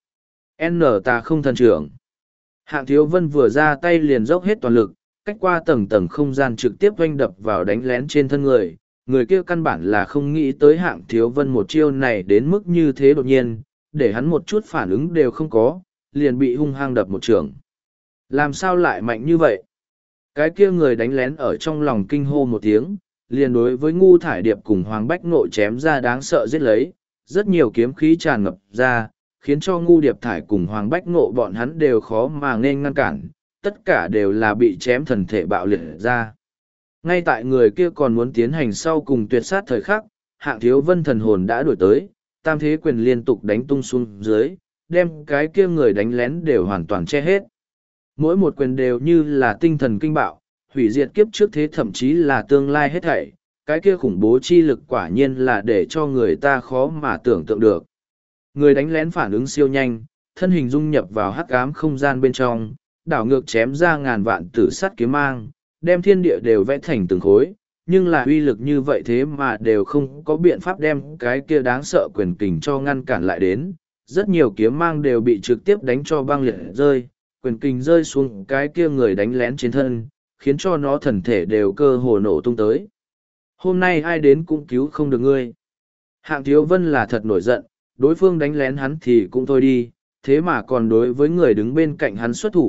N ta không thần trưởng. Hạng Thiếu Vân vừa ra tay liền dốc hết toàn lực, cách qua tầng tầng không gian trực tiếp oanh đập vào đánh lén trên thân người. Người kia căn bản là không nghĩ tới Hạng Thiếu Vân một chiêu này đến mức như thế đột nhiên, để hắn một chút phản ứng đều không có, liền bị hung hăng đập một trường. Làm sao lại mạnh như vậy? Cái kia người đánh lén ở trong lòng kinh hô một tiếng, liền đối với Ngu Thải Điệp cùng Hoàng Bách Nộ chém ra đáng sợ giết lấy, rất nhiều kiếm khí tràn ngập ra, khiến cho Ngu Điệp Thải cùng Hoàng Bách Nộ bọn hắn đều khó mà nên ngăn cản, tất cả đều là bị chém thần thể bạo liệt ra. Ngay tại người kia còn muốn tiến hành sau cùng tuyệt sát thời khắc, Hạng Thiếu Vân thần hồn đã đuổi tới, tam thế quyền liên tục đánh tung xuống dưới, đem cái kia người đánh lén đều hoàn toàn che hết. Mỗi một quyền đều như là tinh thần kinh bạo, hủy diệt kiếp trước thế thậm chí là tương lai hết thảy, cái kia khủng bố chi lực quả nhiên là để cho người ta khó mà tưởng tượng được. Người đánh lén phản ứng siêu nhanh, thân hình dung nhập vào hắc ám không gian bên trong, đảo ngược chém ra ngàn vạn tử sắt kiếm mang, đem thiên địa đều vẽ thành từng khối, nhưng là uy lực như vậy thế mà đều không có biện pháp đem cái kia đáng sợ quyền kình cho ngăn cản lại đến. Rất nhiều kiếm mang đều bị trực tiếp đánh cho băng liệt rơi, quyền kình rơi xuống cái kia người đánh lén trên thân, khiến cho nó thần thể đều cơ hồ nổ tung tới. Hôm nay ai đến cũng cứu không được ngươi. Hạng Thiếu Vân là thật nổi giận, đối phương đánh lén hắn thì cũng thôi đi, thế mà còn đối với người đứng bên cạnh hắn xuất thủ,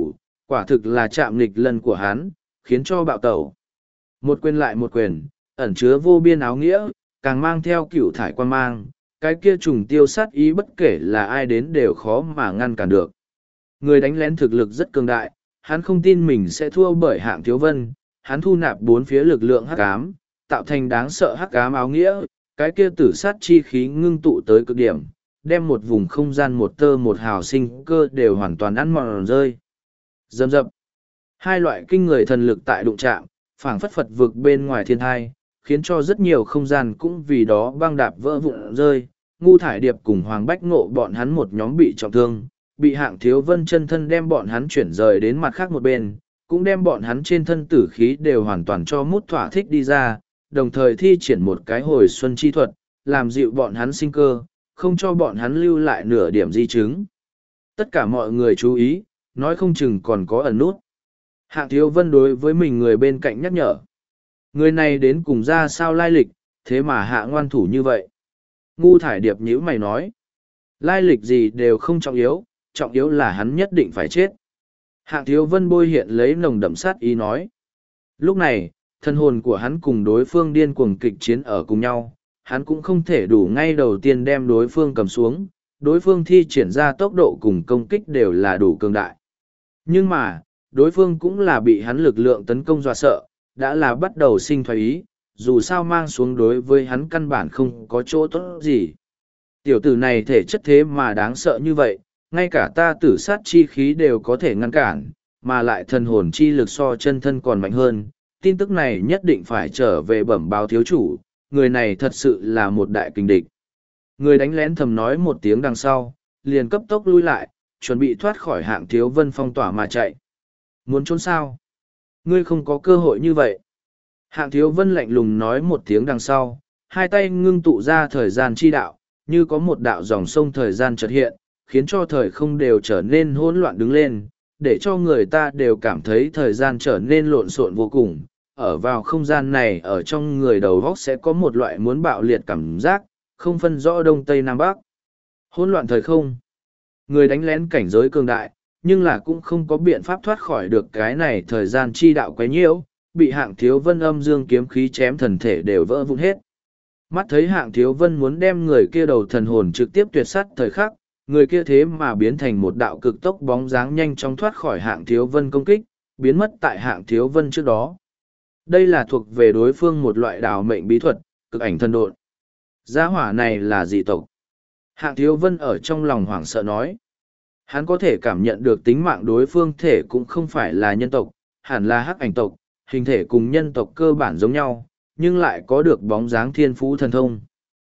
Quả thực là chạm nghịch lần của hắn, khiến cho bạo tẩu. Một quyền lại một quyền, ẩn chứa vô biên áo nghĩa, càng mang theo cửu thải quan mang, cái kia trùng tiêu sát ý bất kể là ai đến đều khó mà ngăn cản được. Người đánh lén thực lực rất cường đại, hắn không tin mình sẽ thua bởi Hạng Thiếu Vân, hắn thu nạp bốn phía lực lượng hắc ám, tạo thành đáng sợ hắc ám áo nghĩa, cái kia tử sát chi khí ngưng tụ tới cực điểm, đem một vùng không gian một tơ một hào sinh cơ đều hoàn toàn ăn mòn rơi. Dầm dập. Hai loại kinh người thần lực tại đụng chạm, phảng phất phật vực bên ngoài thiên thai, khiến cho rất nhiều không gian cũng vì đó băng đạp vỡ vụn rơi. Ngu Thải Điệp cùng Hoàng Bách Ngộ bọn hắn một nhóm bị trọng thương, bị Hạng Thiếu Vân chân thân đem bọn hắn chuyển rời đến mặt khác một bên, cũng đem bọn hắn trên thân tử khí đều hoàn toàn cho mút thỏa thích đi ra, đồng thời thi triển một cái hồi xuân chi thuật, làm dịu bọn hắn sinh cơ, không cho bọn hắn lưu lại nửa điểm di chứng. Tất cả mọi người chú ý, nói không chừng còn có ẩn nút. Hạng Thiếu Vân đối với mình người bên cạnh nhắc nhở. Người này đến cùng ra sao lai lịch, thế mà hạ ngoan thủ như vậy. Ngu Thải Điệp nhíu mày nói. Lai lịch gì đều không trọng yếu là hắn nhất định phải chết. Hạng Thiếu Vân bôi hiện lấy nồng đậm sát ý nói. Lúc này, thân hồn của hắn cùng đối phương điên cuồng kịch chiến ở cùng nhau, hắn cũng không thể đủ ngay đầu tiên đem đối phương cầm xuống, đối phương thi triển ra tốc độ cùng công kích đều là đủ cường đại. Nhưng mà, đối phương cũng là bị hắn lực lượng tấn công dọa sợ, đã là bắt đầu sinh thoái ý, dù sao mang xuống đối với hắn căn bản không có chỗ tốt gì. Tiểu tử này thể chất thế mà đáng sợ như vậy, ngay cả ta tử sát chi khí đều có thể ngăn cản, mà lại thần hồn chi lực so chân thân còn mạnh hơn. Tin tức này nhất định phải trở về bẩm báo thiếu chủ, người này thật sự là một đại kình địch. Người đánh lén thầm nói một tiếng đằng sau, liền cấp tốc lui lại, chuẩn bị thoát khỏi Hạng Thiếu Vân phong tỏa mà chạy. Muốn trốn sao? Ngươi không có cơ hội như vậy. Hạng Thiếu Vân lạnh lùng nói một tiếng đằng sau, hai tay ngưng tụ ra thời gian chi đạo, như có một đạo dòng sông thời gian chợt hiện, khiến cho thời không đều trở nên hỗn loạn đứng lên, để cho người ta đều cảm thấy thời gian trở nên lộn xộn vô cùng. Ở vào không gian này ở trong người đầu góc sẽ có một loại muốn bạo liệt cảm giác, không phân rõ đông tây nam bắc. Hỗn loạn thời không. Người đánh lén cảnh giới cường đại, nhưng là cũng không có biện pháp thoát khỏi được cái này thời gian chi đạo quấy nhiễu, bị Hạng Thiếu Vân âm dương kiếm khí chém thần thể đều vỡ vụn hết. Mắt thấy Hạng Thiếu Vân muốn đem người kia đầu thần hồn trực tiếp tuyệt sát thời khắc, người kia thế mà biến thành một đạo cực tốc bóng dáng nhanh chóng thoát khỏi Hạng Thiếu Vân công kích, biến mất tại Hạng Thiếu Vân trước đó. Đây là thuộc về đối phương một loại đào mệnh bí thuật, cực ảnh thân độn. Gia hỏa này là dị tộc. Hạng Thiếu Vân ở trong lòng hoảng sợ nói. Hắn có thể cảm nhận được tính mạng đối phương thể cũng không phải là nhân tộc, hẳn là hắc ảnh tộc, hình thể cùng nhân tộc cơ bản giống nhau, nhưng lại có được bóng dáng thiên phú thần thông.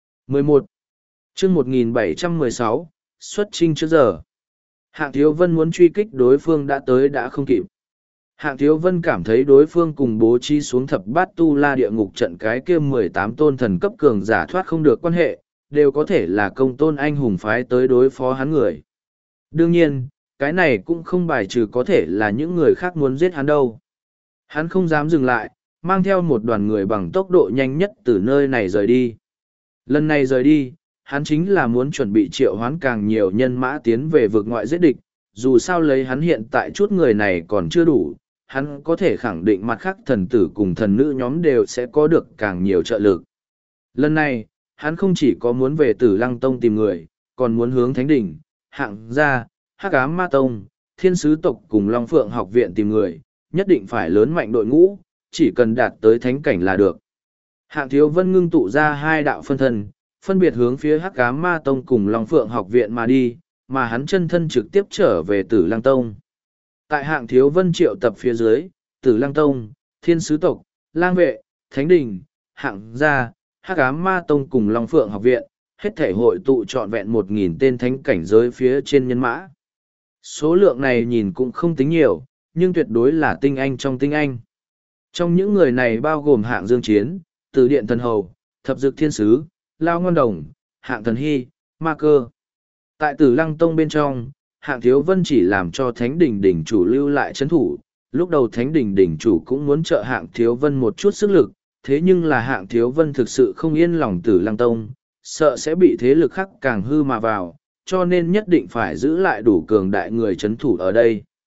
11. Chương 1716, xuất chinh trước giờ. Hạng Thiếu Vân muốn truy kích đối phương đã tới đã không kịp. Hạng Thiếu Vân cảm thấy đối phương cùng bố trí xuống thập bát tu la địa ngục trận cái kia 18 tôn thần cấp cường giả thoát không được quan hệ, đều có thể là công tôn anh hùng phái tới đối phó hắn người. Đương nhiên, cái này cũng không bài trừ có thể là những người khác muốn giết hắn đâu. Hắn không dám dừng lại, mang theo một đoàn người bằng tốc độ nhanh nhất từ nơi này rời đi. Lần này rời đi, hắn chính là muốn chuẩn bị triệu hoán càng nhiều nhân mã tiến về vực ngoại giết địch, dù sao lấy hắn hiện tại chút người này còn chưa đủ, hắn có thể khẳng định mặt khác thần tử cùng thần nữ nhóm đều sẽ có được càng nhiều trợ lực. Lần này, hắn không chỉ có muốn về Tử Lăng Tông tìm người, còn muốn hướng Thánh Đỉnh, Hạng Gia, Hắc Ám Ma Tông, Thiên Sứ Tộc cùng Long Phượng Học Viện tìm người, nhất định phải lớn mạnh đội ngũ, chỉ cần đạt tới thánh cảnh là được. Hạng Thiếu Vân ngưng tụ ra hai đạo phân thân, phân biệt hướng phía Hắc Ám Ma Tông cùng Long Phượng Học Viện mà đi, mà hắn chân thân trực tiếp trở về Tử Lăng Tông. Tại Hạng Thiếu Vân triệu tập phía dưới, Tử Lăng Tông, Thiên Sứ Tộc, Lang Vệ, Thánh Đình, Hạng Gia, Hắc Ám Ma Tông cùng Long Phượng Học Viện, hết thể hội tụ trọn vẹn 1.000 tên thánh cảnh giới phía trên nhân mã. Số lượng này nhìn cũng không tính nhiều, nhưng tuyệt đối là tinh anh trong tinh anh. Trong những người này bao gồm Hạng Dương Chiến, Từ Điện Thần Hầu, Thập Dực Thiên Sứ, Lao Ngon Đồng, Hạng Thần Hy, Ma Cơ. Tại Tử Lăng Tông bên trong, Hạng Thiếu Vân chỉ làm cho Thánh Đình đỉnh chủ lưu lại trấn thủ. Lúc đầu Thánh Đình đỉnh chủ cũng muốn trợ Hạng Thiếu Vân một chút sức lực, thế nhưng là Hạng Thiếu Vân thực sự không yên lòng Tử Lăng Tông, sợ sẽ bị thế lực khác càng hư mà vào, cho nên nhất định phải giữ lại đủ cường đại người trấn thủ ở đây.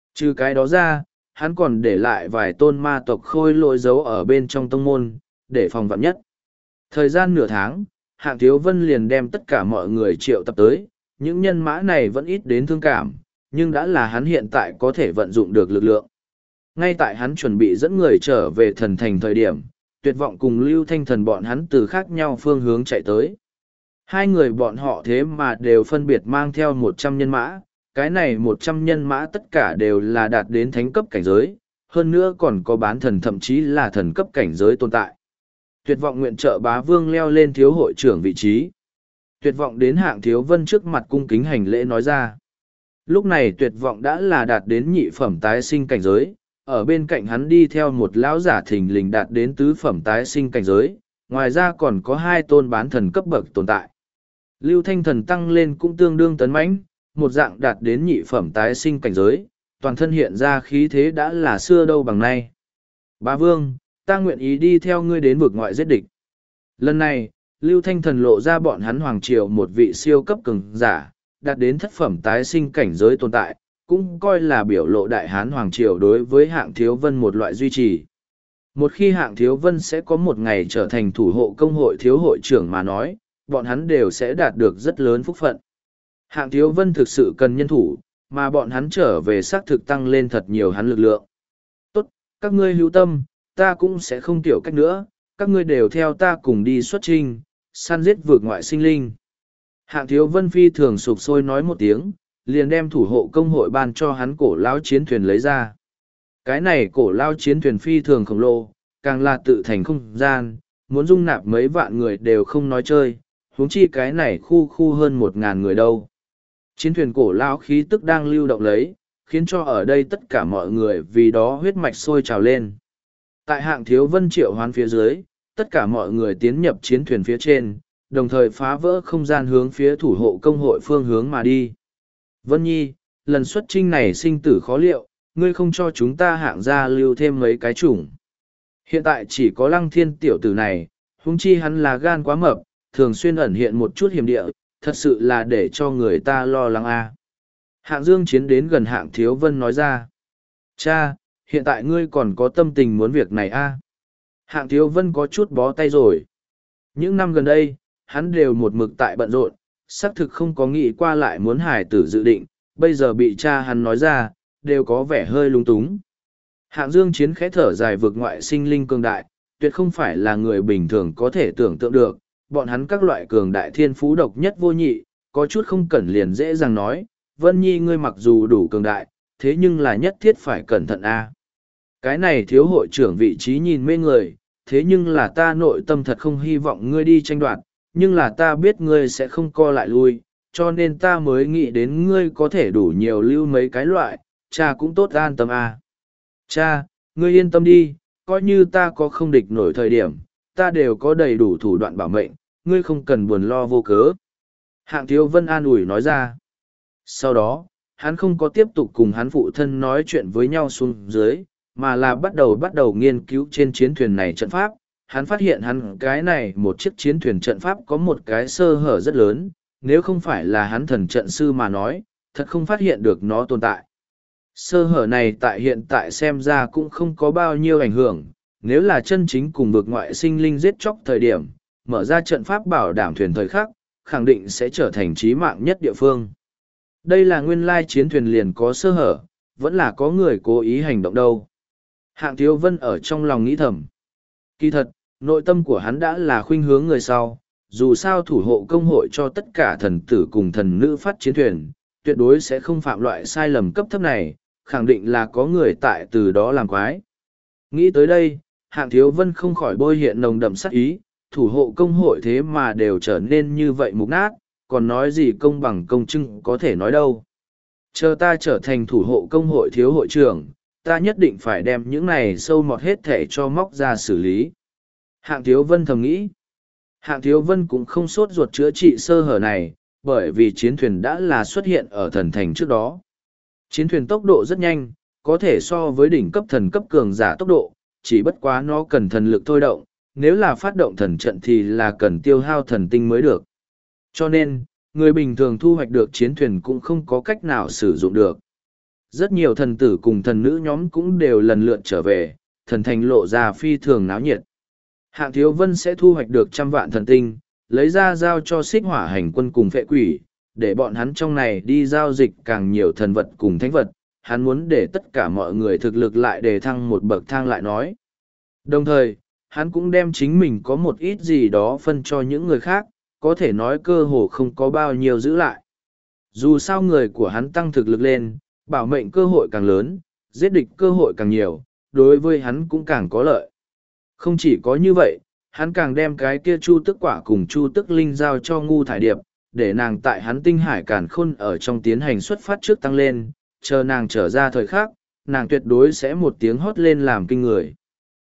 Trừ cái đó ra, hắn còn để lại vài tôn ma tộc khôi lỗi giấu ở bên trong tông môn, để phòng vạn nhất. Thời gian nửa tháng, Hạng Thiếu Vân liền đem tất cả mọi người triệu tập tới, những nhân mã này vẫn ít đến thương cảm, nhưng đã là hắn hiện tại có thể vận dụng được lực lượng. Ngay tại hắn chuẩn bị dẫn người trở về thần thành thời điểm, Tuyệt Vọng cùng Lưu Thanh Thần bọn hắn từ khác nhau phương hướng chạy tới. Hai người bọn họ thế mà đều phân biệt mang theo 100 nhân mã, cái này 100 nhân mã tất cả đều là đạt đến thánh cấp cảnh giới, hơn nữa còn có bán thần thậm chí là thần cấp cảnh giới tồn tại. Tuyệt Vọng nguyện trợ Bá Vương leo lên thiếu hội trưởng vị trí. Tuyệt Vọng đến Hạng Thiếu Vân trước mặt cung kính hành lễ nói ra. Lúc này Tuyệt Vọng đã là đạt đến nhị phẩm tái sinh cảnh giới, ở bên cạnh hắn đi theo một lão giả thình lình đạt đến tứ phẩm tái sinh cảnh giới, ngoài ra còn có hai tôn bán thần cấp bậc tồn tại. Lưu Thanh Thần tăng lên cũng tương đương tấn mãnh, một dạng đạt đến nhị phẩm tái sinh cảnh giới, toàn thân hiện ra khí thế đã là xưa đâu bằng nay. Bá Vương, ta nguyện ý đi theo ngươi đến vực ngoại giết địch. Lần này, Lưu Thanh Thần lộ ra bọn hắn Hoàng Triều một vị siêu cấp cường giả, đạt đến thất phẩm tái sinh cảnh giới tồn tại, cũng coi là biểu lộ Đại Hán Hoàng Triều đối với Hạng Thiếu Vân một loại duy trì. Một khi Hạng Thiếu Vân sẽ có một ngày trở thành thủ hộ công hội thiếu hội trưởng mà nói, bọn hắn đều sẽ đạt được rất lớn phúc phận. Hạng Thiếu Vân thực sự cần nhân thủ, mà bọn hắn trở về xác thực tăng lên thật nhiều hắn lực lượng. Tốt, các ngươi hữu tâm, ta cũng sẽ không tiểu cách nữa, các ngươi đều theo ta cùng đi xuất trinh, săn giết vượt ngoại sinh linh. Hạng Thiếu Vân phi thường sục sôi nói một tiếng, liền đem thủ hộ công hội ban cho hắn cổ lao chiến thuyền lấy ra. Cái này cổ lao chiến thuyền phi thường khổng lồ, càng là tự thành không gian, muốn dung nạp mấy vạn người đều không nói chơi, huống chi cái này khu hơn 1.000 người đâu. Chiến thuyền cổ lao khí tức đang lưu động lấy, khiến cho ở đây tất cả mọi người vì đó huyết mạch sôi trào lên. Tại Hạng Thiếu Vân triệu hoán phía dưới, tất cả mọi người tiến nhập chiến thuyền phía trên, đồng thời phá vỡ không gian hướng phía thủ hộ công hội phương hướng mà đi. Vân Nhi, lần xuất chinh này sinh tử khó liệu, ngươi không cho chúng ta Hạng gia lưu thêm mấy cái chủng. Hiện tại chỉ có Lăng Thiên tiểu tử này, huống chi hắn là gan quá mập, thường xuyên ẩn hiện một chút hiểm địa, thật sự là để cho người ta lo lắng a. Hạng Dương Chiến đến gần Hạng Thiếu Vân nói ra. Cha, hiện tại ngươi còn có tâm tình muốn việc này a? Hạng Thiếu Vân có chút bó tay rồi. Những năm gần đây, hắn đều một mực tại bận rộn, xác thực không có nghĩ qua lại muốn hải tử dự định, bây giờ bị cha hắn nói ra, đều có vẻ hơi lung túng. Hạng Dương Chiến khẽ thở dài vượt ngoại sinh linh cường đại, tuyệt không phải là người bình thường có thể tưởng tượng được, bọn hắn các loại cường đại thiên phú độc nhất vô nhị, có chút không cẩn liền dễ dàng nói, Vân Nhi ngươi mặc dù đủ cường đại, thế nhưng là nhất thiết phải cẩn thận a. Cái này thiếu hội trưởng vị trí nhìn mê người, thế nhưng là ta nội tâm thật không hy vọng ngươi đi tranh đoạt, nhưng là ta biết ngươi sẽ không co lại lui, cho nên ta mới nghĩ đến ngươi có thể đủ nhiều lưu mấy cái loại, cha cũng tốt an tâm a. Cha, ngươi yên tâm đi, coi như ta có không địch nổi thời điểm, ta đều có đầy đủ thủ đoạn bảo mệnh, ngươi không cần buồn lo vô cớ. Hạng Thiếu Vân an ủi nói ra. Sau đó, hắn không có tiếp tục cùng hắn phụ thân nói chuyện với nhau xuống dưới, mà là bắt đầu nghiên cứu trên chiến thuyền này trận pháp. Hắn phát hiện hắn cái này một chiếc chiến thuyền trận pháp có một cái sơ hở rất lớn, nếu không phải là hắn thần trận sư mà nói, thật không phát hiện được nó tồn tại. Sơ hở này tại hiện tại xem ra cũng không có bao nhiêu ảnh hưởng, nếu là chân chính cùng vực ngoại sinh linh giết chóc thời điểm, mở ra trận pháp bảo đảm thuyền thời khắc, khẳng định sẽ trở thành chí mạng nhất địa phương. Đây là nguyên lai chiến thuyền liền có sơ hở, vẫn là có người cố ý hành động đâu. Hạng Thiếu Vân ở trong lòng nghĩ thầm. Kỳ thật, nội tâm của hắn đã là khuynh hướng người sau, dù sao thủ hộ công hội cho tất cả thần tử cùng thần nữ phát chiến thuyền, tuyệt đối sẽ không phạm loại sai lầm cấp thấp này, khẳng định là có người tại từ đó làm quái. Nghĩ tới đây, Hạng Thiếu Vân không khỏi bôi hiện nồng đậm sát ý, thủ hộ công hội thế mà đều trở nên như vậy mục nát, còn nói gì công bằng công chưng có thể nói đâu. Chờ ta trở thành thủ hộ công hội thiếu hội trưởng, ta nhất định phải đem những này sâu mọt hết thể cho móc ra xử lý. Hạng Thiếu Vân thầm nghĩ. Hạng Thiếu Vân cũng không sốt ruột chữa trị sơ hở này, bởi vì chiến thuyền đã là xuất hiện ở thần thành trước đó. Chiến thuyền tốc độ rất nhanh, có thể so với đỉnh cấp thần cấp cường giả tốc độ, chỉ bất quá nó cần thần lực thôi động, nếu là phát động thần trận thì là cần tiêu hao thần tinh mới được. Cho nên, người bình thường thu hoạch được chiến thuyền cũng không có cách nào sử dụng được. Rất nhiều thần tử cùng thần nữ nhóm cũng đều lần lượt trở về, thần thành lộ ra phi thường náo nhiệt. Hạng Thiếu Vân sẽ thu hoạch được 100 vạn thần tinh, lấy ra giao cho Xích Hỏa Hành Quân cùng Phệ Quỷ, để bọn hắn trong này đi giao dịch càng nhiều thần vật cùng thánh vật. Hắn muốn để tất cả mọi người thực lực lại đề thăng một bậc thang lại nói. Đồng thời, hắn cũng đem chính mình có một ít gì đó phân cho những người khác, có thể nói cơ hồ không có bao nhiêu giữ lại. Dù sao người của hắn tăng thực lực lên, bảo mệnh cơ hội càng lớn, giết địch cơ hội càng nhiều, đối với hắn cũng càng có lợi. Không chỉ có như vậy, hắn càng đem cái kia Chu Tức Quả cùng Chu Tức Linh giao cho Ngu Thải Điệp, để nàng tại hắn tinh hải càn khôn ở trong tiến hành xuất phát trước tăng lên, chờ nàng trở ra thời khắc, nàng tuyệt đối sẽ một tiếng hót lên làm kinh người.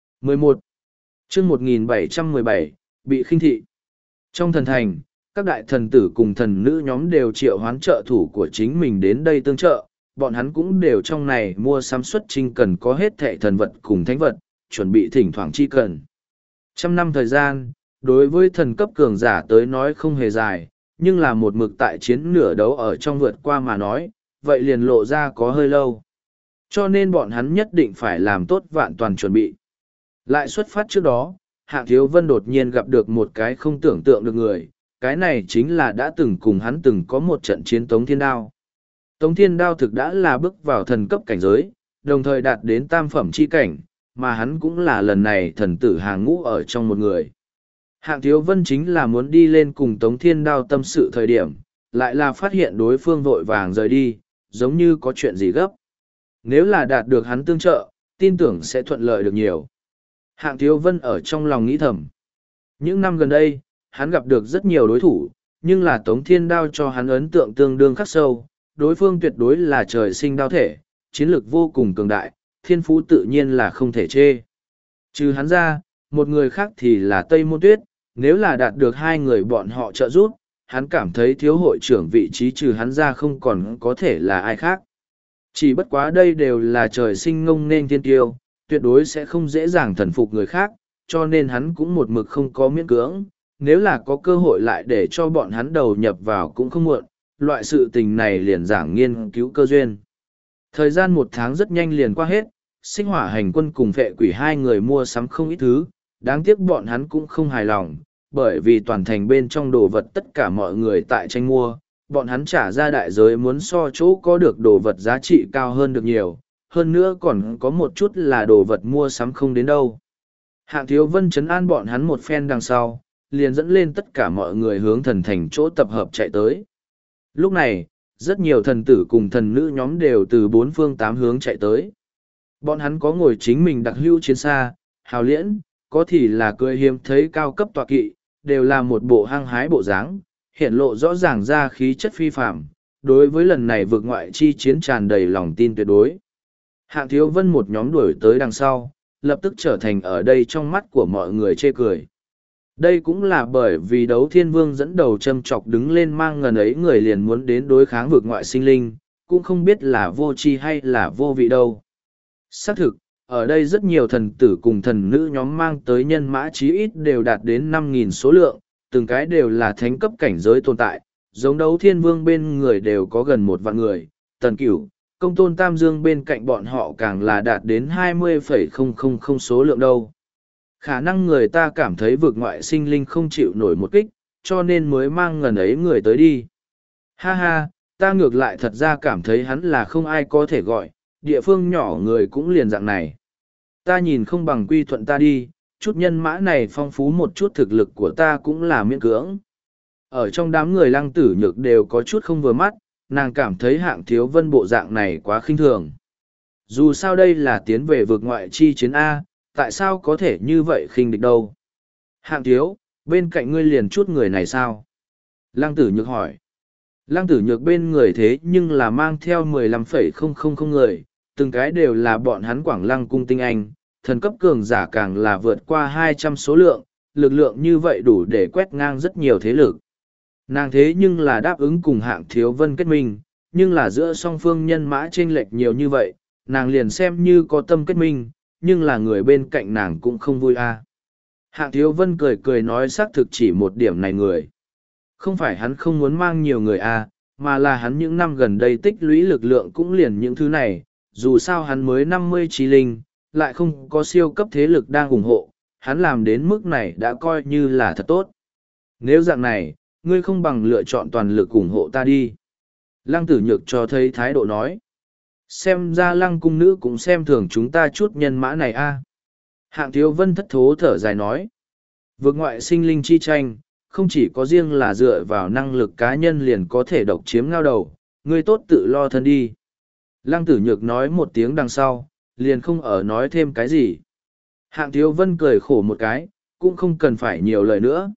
11. Chương 1717, bị khinh thị. Trong thần thành, các đại thần tử cùng thần nữ nhóm đều triệu hoán trợ thủ của chính mình đến đây tương trợ, bọn hắn cũng đều trong này mua sắm xuất trình cần có hết thệ thần vật cùng thánh vật, chuẩn bị thỉnh thoảng chi cần. 100 năm thời gian, đối với thần cấp cường giả tới nói không hề dài, nhưng là một mực tại chiến nửa đấu ở trong vượt qua mà nói, vậy liền lộ ra có hơi lâu. Cho nên bọn hắn nhất định phải làm tốt vạn toàn chuẩn bị. Lại xuất phát trước đó, Hạng Thiếu Vân đột nhiên gặp được một cái không tưởng tượng được người, cái này chính là đã từng cùng hắn từng có một trận chiến Tống Thiên Đao. Tống Thiên Đao thực đã là bước vào thần cấp cảnh giới, đồng thời đạt đến tam phẩm chi cảnh, mà hắn cũng là lần này thần tử hàng ngũ ở trong một người. Hạng Thiếu Vân chính là muốn đi lên cùng Tống Thiên Đao tâm sự thời điểm, lại là phát hiện đối phương vội vàng rời đi, giống như có chuyện gì gấp. Nếu là đạt được hắn tương trợ, tin tưởng sẽ thuận lợi được nhiều. Hạng Thiếu Vân ở trong lòng nghĩ thầm. Những năm gần đây, hắn gặp được rất nhiều đối thủ, nhưng là Tống Thiên Đao cho hắn ấn tượng tương đương khắc sâu, đối phương tuyệt đối là trời sinh đao thể, chiến lược vô cùng cường đại, thiên phú tự nhiên là không thể chê. Trừ hắn ra, một người khác thì là Tây Môn Tuyết, nếu là đạt được hai người bọn họ trợ giúp, hắn cảm thấy thiếu hội trưởng vị trí trừ hắn ra không còn có thể là ai khác. Chỉ bất quá đây đều là trời sinh ngông nên thiên tiêu, tuyệt đối sẽ không dễ dàng thần phục người khác, cho nên hắn cũng một mực không có miễn cưỡng, nếu là có cơ hội lại để cho bọn hắn đầu nhập vào cũng không muộn, loại sự tình này liền giảng nghiên cứu cơ duyên. Thời gian 1 tháng rất nhanh liền qua hết, Xích Hỏa Hành Quân cùng Phệ Quỷ hai người mua sắm không ít thứ, đáng tiếc bọn hắn cũng không hài lòng, bởi vì toàn thành bên trong đồ vật tất cả mọi người tại tranh mua, bọn hắn trả ra đại giới muốn so chỗ có được đồ vật giá trị cao hơn được nhiều, hơn nữa còn có một chút là đồ vật mua sắm không đến đâu. Hạng Thiếu Vân trấn an bọn hắn một phen đằng sau, liền dẫn lên tất cả mọi người hướng thần thành chỗ tập hợp chạy tới. Lúc này, rất nhiều thần tử cùng thần nữ nhóm đều từ 4 phương 8 hướng chạy tới. Bọn hắn có ngồi chính mình đặc hữu chiến xa, hào liễn, có thì là cưỡi hiếm thấy cao cấp tọa kỵ, đều là một bộ hăng hái bộ dáng, hiện lộ rõ ràng ra khí chất phi phạm. Đối với lần này vượt ngoại chi chiến tràn đầy lòng tin tuyệt đối. Hạng Thiếu Vân một nhóm đuổi tới đằng sau, lập tức trở thành ở đây trong mắt của mọi người chê cười. Đây cũng là bởi vì Đấu Thiên Vương dẫn đầu châm chọc đứng lên mang ngần ấy người liền muốn đến đối kháng vượt ngoại sinh linh, cũng không biết là vô tri hay là vô vị đâu. Xác thực, ở đây rất nhiều thần tử cùng thần nữ nhóm mang tới nhân mã chí ít đều đạt đến 5.000 số lượng, từng cái đều là thánh cấp cảnh giới tồn tại, giống Đấu Thiên Vương bên người đều có gần 1 vạn người, Tần Cửu, Công Tôn Tam Dương bên cạnh bọn họ càng là đạt đến 20,000 số lượng đâu. Khả năng người ta cảm thấy vực ngoại sinh linh không chịu nổi một kích, cho nên mới mang ngần ấy người tới đi. Ha ha, ta ngược lại thật ra cảm thấy hắn là không ai có thể gọi, địa phương nhỏ người cũng liền dạng này. Ta nhìn không bằng quy thuận ta đi, chút nhân mã này phong phú một chút thực lực của ta cũng là miễn cưỡng. Ở trong đám người Lăng Tử Nhược đều có chút không vừa mắt, nàng cảm thấy Hạng Thiếu Vân bộ dạng này quá khinh thường. Dù sao đây là tiến về vực ngoại chi chiến A, tại sao có thể như vậy khinh địch đâu? Hạng Thiếu, bên cạnh ngươi liền chút người này sao? Lăng Tử Nhược hỏi. Lăng Tử Nhược bên người thế nhưng là mang theo 15,000 người, từng cái đều là bọn hắn Quảng Lăng cung tinh anh, thần cấp cường giả càng là vượt qua 200 số lượng, lực lượng như vậy đủ để quét ngang rất nhiều thế lực. Nàng thế nhưng là đáp ứng cùng Hạng Thiếu Vân kết minh, nhưng là giữa song phương nhân mã chênh lệch nhiều như vậy, nàng liền xem như có tâm kết minh, nhưng là người bên cạnh nàng cũng không vui a. Hạng Thiếu Vân cười cười nói xác thực chỉ một điểm này người. Không phải hắn không muốn mang nhiều người a, mà là hắn những năm gần đây tích lũy lực lượng cũng liền những thứ này, dù sao hắn mới 50 trí linh, lại không có siêu cấp thế lực đang ủng hộ, hắn làm đến mức này đã coi như là thật tốt. Nếu dạng này, ngươi không bằng lựa chọn toàn lực ủng hộ ta đi. Lăng Tử Nhược cho thấy thái độ nói. Xem ra Lăng cung nữ cũng xem thường chúng ta chút nhân mã này a. Hạng Thiếu Vân thất thố thở dài nói. Vượt ngoại sinh linh chi tranh, không chỉ có riêng là dựa vào năng lực cá nhân liền có thể độc chiếm ngao đầu, ngươi tốt tự lo thân đi. Lăng Tử Nhược nói một tiếng đằng sau, liền không ở nói thêm cái gì. Hạng Thiếu Vân cười khổ một cái, cũng không cần phải nhiều lời nữa.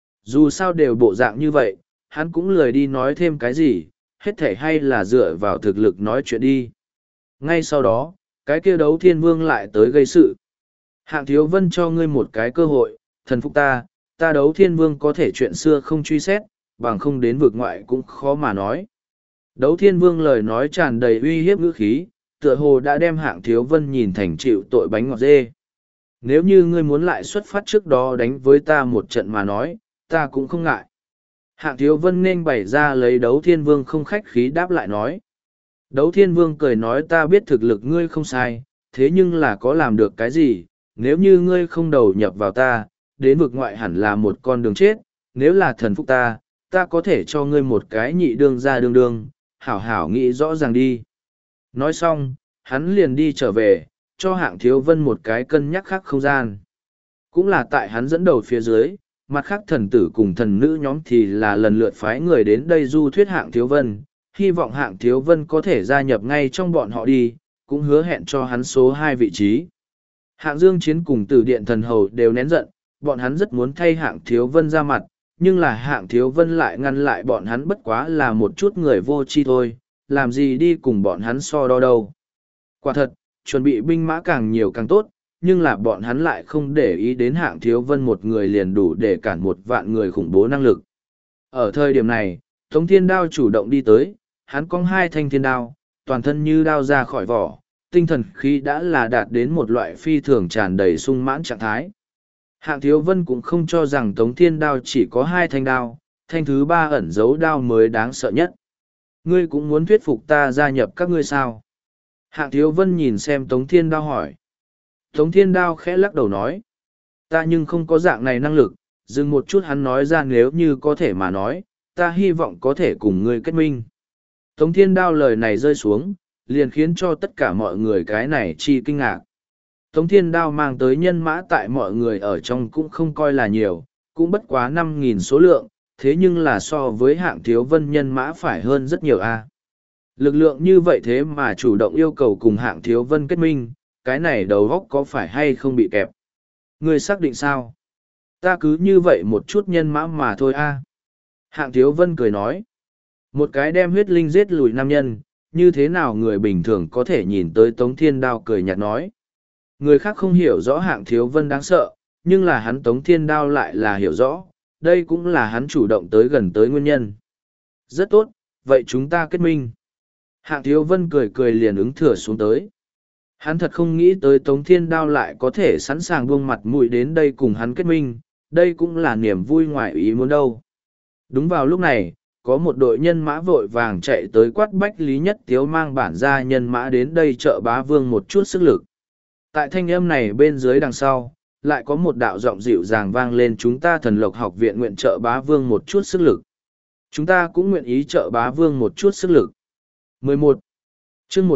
Dù sao đều bộ dạng như vậy, hắn cũng lười đi nói thêm cái gì, hết thể hay là dựa vào thực lực nói chuyện đi. Ngay sau đó, cái kia Đấu Thiên Vương lại tới gây sự. Hạng Thiếu Vân cho ngươi một cái cơ hội, thần phục ta, ta Đấu Thiên Vương có thể chuyện xưa không truy xét, bằng không đến vực ngoại cũng khó mà nói. Đấu Thiên Vương lời nói tràn đầy uy hiếp ngữ khí, tựa hồ đã đem Hạng Thiếu Vân nhìn thành chịu tội bánh ngọt dê. Nếu như ngươi muốn lại xuất phát trước đó đánh với ta một trận mà nói, ta cũng không ngại. Hạng Thiếu Vân nên bày ra lấy Đấu Thiên Vương không khách khí đáp lại nói. Đấu Thiên Vương cười nói ta biết thực lực ngươi không sai, thế nhưng là có làm được cái gì, nếu như ngươi không đầu nhập vào ta, đến vực ngoại hẳn là một con đường chết, nếu là thần phục ta, ta có thể cho ngươi một cái nhị đương ra đương, hảo hảo nghĩ rõ ràng đi. Nói xong, hắn liền đi trở về, cho Hạng Thiếu Vân một cái cân nhắc khác không gian. Cũng là tại hắn dẫn đầu phía dưới, mặt khác thần tử cùng thần nữ nhóm thì là lần lượt phái người đến đây du thuyết Hạng Thiếu Vân, hy vọng Hạng Thiếu Vân có thể gia nhập ngay trong bọn họ đi, cũng hứa hẹn cho hắn số 2 vị trí. Hạng Dương Chiến cùng Tử Điện Thần Hầu đều nén giận, bọn hắn rất muốn thay Hạng Thiếu Vân ra mặt, nhưng là Hạng Thiếu Vân lại ngăn lại bọn hắn bất quá là một chút người vô tri thôi, làm gì đi cùng bọn hắn so đo đâu. Quả thật, chuẩn bị binh mã càng nhiều càng tốt, nhưng là bọn hắn lại không để ý đến Hạng Thiếu Vân một người liền đủ để cản 1.000 người khủng bố năng lực. Ở thời điểm này, Tống Thiên Đao chủ động đi tới, hắn cong 2 thanh thiên đao, toàn thân như đao ra khỏi vỏ, tinh thần khí đã là đạt đến một loại phi thường tràn đầy sung mãn trạng thái. Hạng Thiếu Vân cũng không cho rằng Tống Thiên Đao chỉ có 2 thanh đao, thanh thứ 3 ẩn giấu đao mới đáng sợ nhất. Ngươi cũng muốn thuyết phục ta gia nhập các ngươi sao? Hạng Thiếu Vân nhìn xem Tống Thiên Đao hỏi. Tống Thiên Đao khẽ lắc đầu nói. Ta nhưng không có dạng này năng lực, dừng một chút hắn nói ra nếu như có thể mà nói, ta hy vọng có thể cùng ngươi kết minh. Tống Thiên Đao lời này rơi xuống, liền khiến cho tất cả mọi người cái này chi kinh ngạc. Tống Thiên Đao mang tới nhân mã tại mọi người ở trong cũng không coi là nhiều, cũng bất quá 5.000 số lượng, thế nhưng là so với Hạng Thiếu Vân nhân mã phải hơn rất nhiều a. Lực lượng như vậy thế mà chủ động yêu cầu cùng Hạng Thiếu Vân kết minh, cái này đầu góc có phải hay không bị kẹp? Ngươi xác định sao? Ta cứ như vậy một chút nhân mã mà thôi a. Hạng Thiếu Vân cười nói. Một cái đem huyết linh giết lùi nam nhân, như thế nào người bình thường có thể nhìn tới Tống Thiên Đao cười nhạt nói. Người khác không hiểu rõ Hạng Thiếu Vân đáng sợ, nhưng là hắn Tống Thiên Đao lại là hiểu rõ, đây cũng là hắn chủ động tới gần tới nguyên nhân. Rất tốt, vậy chúng ta kết minh. Hạng Thiếu Vân cười cười liền ứng thừa xuống tới. Hắn thật không nghĩ tới Tống Thiên Đao lại có thể sẵn sàng buông mặt mũi đến đây cùng hắn kết minh, đây cũng là niềm vui ngoài ý muốn đâu. Đúng vào lúc này, có một đội nhân mã vội vàng chạy tới quát Bách Lý Nhất Tiếu mang bản gia nhân mã đến đây trợ bá vương một chút sức lực. Tại thanh âm này bên dưới đằng sau, lại có một đạo giọng dịu dàng vang lên chúng ta Thần Lộc học viện nguyện trợ bá vương một chút sức lực. Chúng ta cũng nguyện ý trợ bá vương một chút sức lực. 11. chương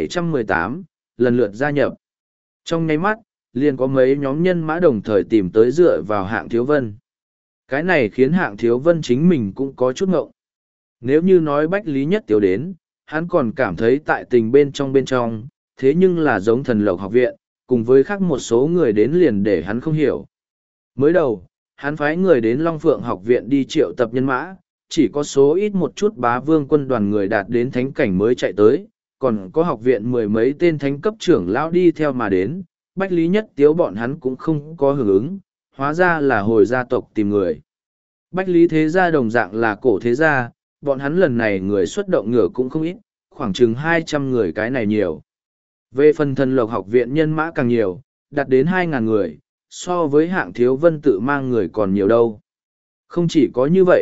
1718, lần lượt gia nhập. Trong nháy mắt, liền có mấy nhóm nhân mã đồng thời tìm tới dựa vào Hạng Thiếu Vân. Cái này khiến Hạng Thiếu Vân chính mình cũng có chút ngộng. Nếu như nói Bách Lý Nhất Tiếu đến, hắn còn cảm thấy tại tình bên trong, thế nhưng là giống Thần Lộc học viện, cùng với khác một số người đến liền để hắn không hiểu. Mới đầu, hắn phái người đến Long Phượng học viện đi triệu tập nhân mã, chỉ có số ít một chút bá vương quân đoàn người đạt đến thánh cảnh mới chạy tới, còn có học viện 10 mấy tên thánh cấp trưởng lão đi theo mà đến, Bách Lý Nhất Tiếu bọn hắn cũng không có hưởng ứng, hóa ra là hồi gia tộc tìm người. Bách Lý thế gia đồng dạng là cổ thế gia, bọn hắn lần này người xuất động ngựa cũng không ít, khoảng chừng 200 người cái này nhiều. Về phần Thần Lộc học viện nhân mã càng nhiều, đạt đến 2.000 người, so với Hạng Thiếu Vân tự mang người còn nhiều đâu. Không chỉ có như vậy,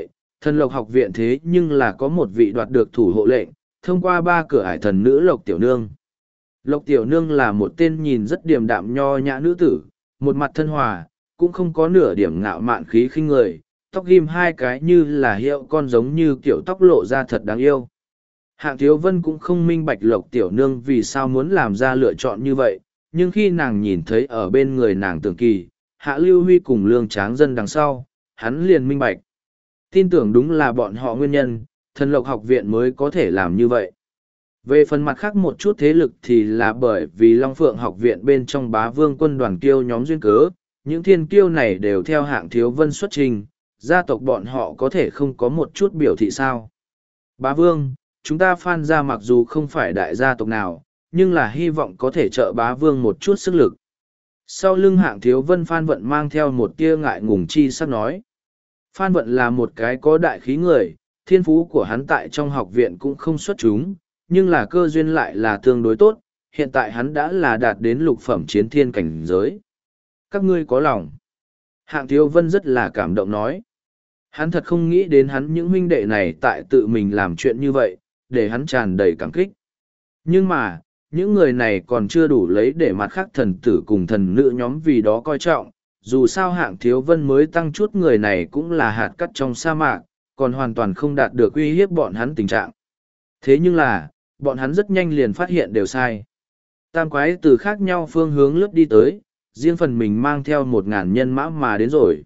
Thần Lộc học viện thế nhưng là có một vị đoạt được thủ hộ lệnh, thông qua 3 cửa ải thần nữ Lộc Tiểu Nương. Lộc Tiểu Nương là một tên nhìn rất điềm đạm nho nhã nữ tử, một mặt thân hòa, cũng không có nửa điểm ngạo mạn khí khinh người, tóc ghim 2 cái như là hiệu con giống như kiểu tóc lộ ra thật đáng yêu. Hạng Thiếu Vân cũng không minh bạch Lộc Tiểu Nương vì sao muốn làm ra lựa chọn như vậy, nhưng khi nàng nhìn thấy ở bên người nàng Tưởng Kỳ, Hạ Lưu Huy cùng Lương Tráng Dân đằng sau, hắn liền minh bạch. Tin tưởng đúng là bọn họ nguyên nhân, thần Lộc học viện mới có thể làm như vậy. Về phần mặt khác một chút thế lực thì là bởi vì Long Phượng học viện bên trong Bá Vương quân đoàn kiêu nhóm duyên cớ, những thiên kiêu này đều theo Hạng Thiếu Vân xuất trình, gia tộc bọn họ có thể không có một chút biểu thị sao. Bá Vương, chúng ta Phan gia mặc dù không phải đại gia tộc nào, nhưng là hy vọng có thể trợ Bá Vương một chút sức lực. Sau lưng Hạng Thiếu Vân, Phan Vận mang theo một tia ngại ngùng chi sắc nói. Phan Vận là một cái có đại khí người, thiên phú của hắn tại trong học viện cũng không xuất chúng, nhưng là cơ duyên lại là tương đối tốt, hiện tại hắn đã là đạt đến lục phẩm chiến thiên cảnh giới. Các ngươi có lòng. Hạng Thiếu Vân rất là cảm động nói. Hắn thật không nghĩ đến hắn những huynh đệ này tại tự mình làm chuyện như vậy, để hắn tràn đầy cảm kích. Nhưng mà, những người này còn chưa đủ lấy để mặt khác thần tử cùng thần nữ nhóm vì đó coi trọng. Dù sao Hạng Thiếu Vân mới tăng chút người này cũng là hạt cát trong sa mạc, còn hoàn toàn không đạt được uy hiếp bọn hắn tình trạng. Thế nhưng là, bọn hắn rất nhanh liền phát hiện đều sai. Tam quái từ khác nhau phương hướng lướt đi tới, riêng phần mình mang theo 1.000 nhân mã mà đến rồi.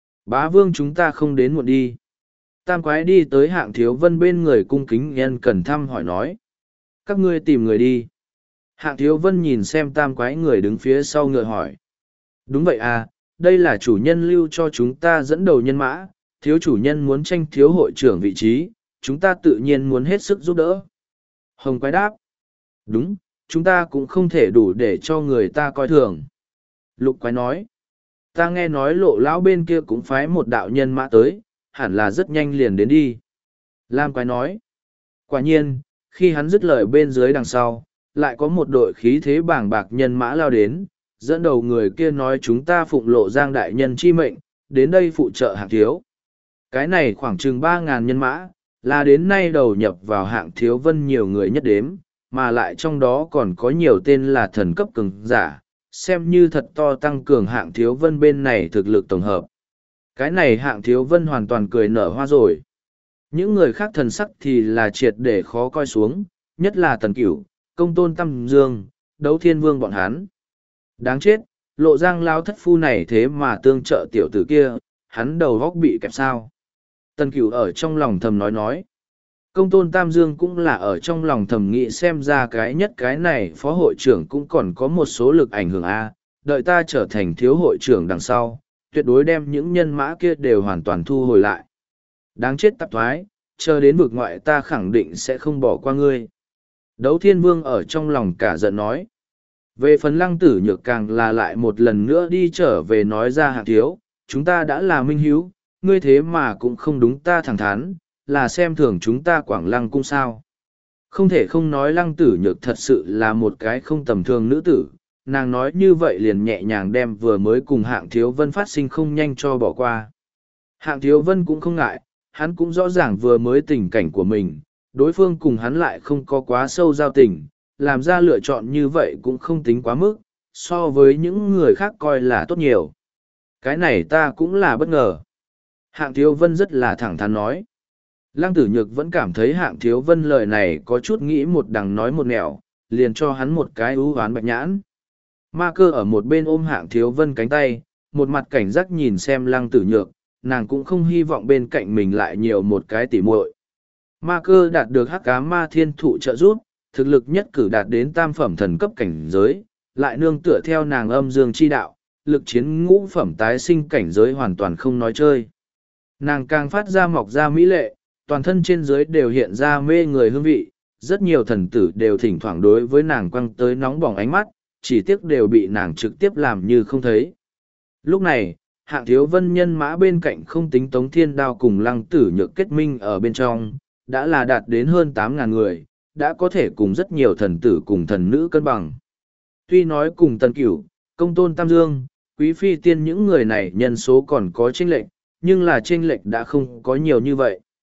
Bá Vương chúng ta không đến muộn đi. Tam quái đi tới Hạng Thiếu Vân bên người cung kính nhân cần thăm hỏi nói. Các ngươi tìm người đi. Hạng Thiếu Vân nhìn xem tam quái người đứng phía sau ngựa hỏi. Đúng vậy à, đây là chủ nhân lưu cho chúng ta dẫn đầu nhân mã, thiếu chủ nhân muốn tranh thiếu hội trưởng vị trí, chúng ta tự nhiên muốn hết sức giúp đỡ. Hồng quái đáp. Đúng, chúng ta cũng không thể đủ để cho người ta coi thường. Lục quái nói. Ta nghe nói Lộ lão bên kia cũng phái một đạo nhân mã tới, hẳn là rất nhanh liền đến đi. Lam quái nói. Quả nhiên, khi hắn dứt lời bên dưới đằng sau, lại có một đội khí thế bàng bạc nhân mã lao đến, dẫn đầu người kia nói chúng ta phụng Lộ Giang đại nhân chi mệnh, đến đây phụ trợ Hạng Thiếu. Cái này khoảng chừng 3.000 nhân mã, là đến nay đầu nhập vào Hạng Thiếu Vân nhiều người nhất đếm, mà lại trong đó còn có nhiều tên là thần cấp cường giả, xem như thật to tăng cường Hạng Thiếu Vân bên này thực lực tổng hợp. Cái này Hạng Thiếu Vân hoàn toàn cười nở hoa rồi. Những người khác thần sắc thì là triệt để khó coi xuống, nhất là Tần Cửu, Công Tôn Tam Dương, Đấu Thiên Vương bọn hắn. Đáng chết, Lộ Giang lao thất phu này thế mà tương trợ tiểu tử kia, hắn đầu góc bị kẹp sao. Tần Cửu ở trong lòng thầm nói. Công Tôn Tam Dương cũng là ở trong lòng thầm nghĩ xem ra cái nhất cái này phó hội trưởng cũng còn có một số lực ảnh hưởng a, đợi ta trở thành thiếu hội trưởng đằng sau, tuyệt đối đem những nhân mã kia đều hoàn toàn thu hồi lại. Đáng chết tạp thoái, chờ đến vực ngoại ta khẳng định sẽ không bỏ qua ngươi. Đấu Thiên Vương ở trong lòng cả giận nói. Về phần Lăng Tử Nhược càng là lại một lần nữa đi trở về nói ra Hạng Thiếu, chúng ta đã là minh hiếu, ngươi thế mà cũng không đúng ta thẳng thắn, là xem thường chúng ta Quảng Lăng cung sao. Không thể không nói Lăng Tử Nhược thật sự là một cái không tầm thường nữ tử, nàng nói như vậy liền nhẹ nhàng đem vừa mới cùng Hạng Thiếu Vân phát sinh không nhanh cho bỏ qua. Hạng Thiếu Vân cũng không ngại, hắn cũng rõ ràng vừa mới tình cảnh của mình, đối phương cùng hắn lại không có quá sâu giao tình, làm ra lựa chọn như vậy cũng không tính quá mức, so với những người khác coi là tốt nhiều. Cái này ta cũng là bất ngờ. Hạng Thiếu Vân rất là thẳng thắn nói. Lăng Tử Nhược vẫn cảm thấy Hạng Thiếu Vân lời này có chút nghĩ một đằng nói một nẻo, liền cho hắn một cái ưu oán bạch nhãn. Ma Cơ ở một bên ôm Hạng Thiếu Vân cánh tay, một mặt cảnh giác nhìn xem Lăng Tử Nhược, nàng cũng không hy vọng bên cạnh mình lại nhiều một cái tỉ muội. Ma Cơ đạt được Hắc Ám Ma Thiên Thụ trợ giúp, thực lực nhất cử đạt đến tam phẩm thần cấp cảnh giới, lại nương tựa theo nàng âm dương chi đạo, lực chiến ngũ phẩm tái sinh cảnh giới hoàn toàn không nói chơi. Nàng càng phát ra mọc ra mỹ lệ, toàn thân trên dưới đều hiện ra mê người hương vị, rất nhiều thần tử đều thỉnh thoảng đối với nàng quăng tới nóng bỏng ánh mắt, chỉ tiếc đều bị nàng trực tiếp làm như không thấy. Lúc này, Hạng Thiếu Vân nhân mã bên cạnh không tính Tống Thiên Đao cùng Lăng Tử Nhược kết minh ở bên trong, đã là đạt đến hơn 8.000 người, đã có thể cùng rất nhiều thần tử cùng thần nữ cân bằng. Tuy nói cùng Tần Cửu, Công Tôn Tam Dương, Quý Phi Tiên những người này nhân số còn có chênh lệch, nhưng là chênh lệch đã không có nhiều như vậy.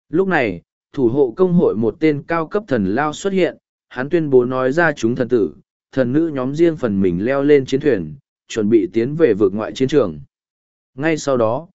Lúc này, thủ hộ công hội một tên cao cấp thần lao xuất hiện, hắn tuyên bố nói ra chúng thần tử, thần nữ nhóm riêng phần mình leo lên chiến thuyền, chuẩn bị tiến về vực ngoại chiến trường. Ngay sau đó,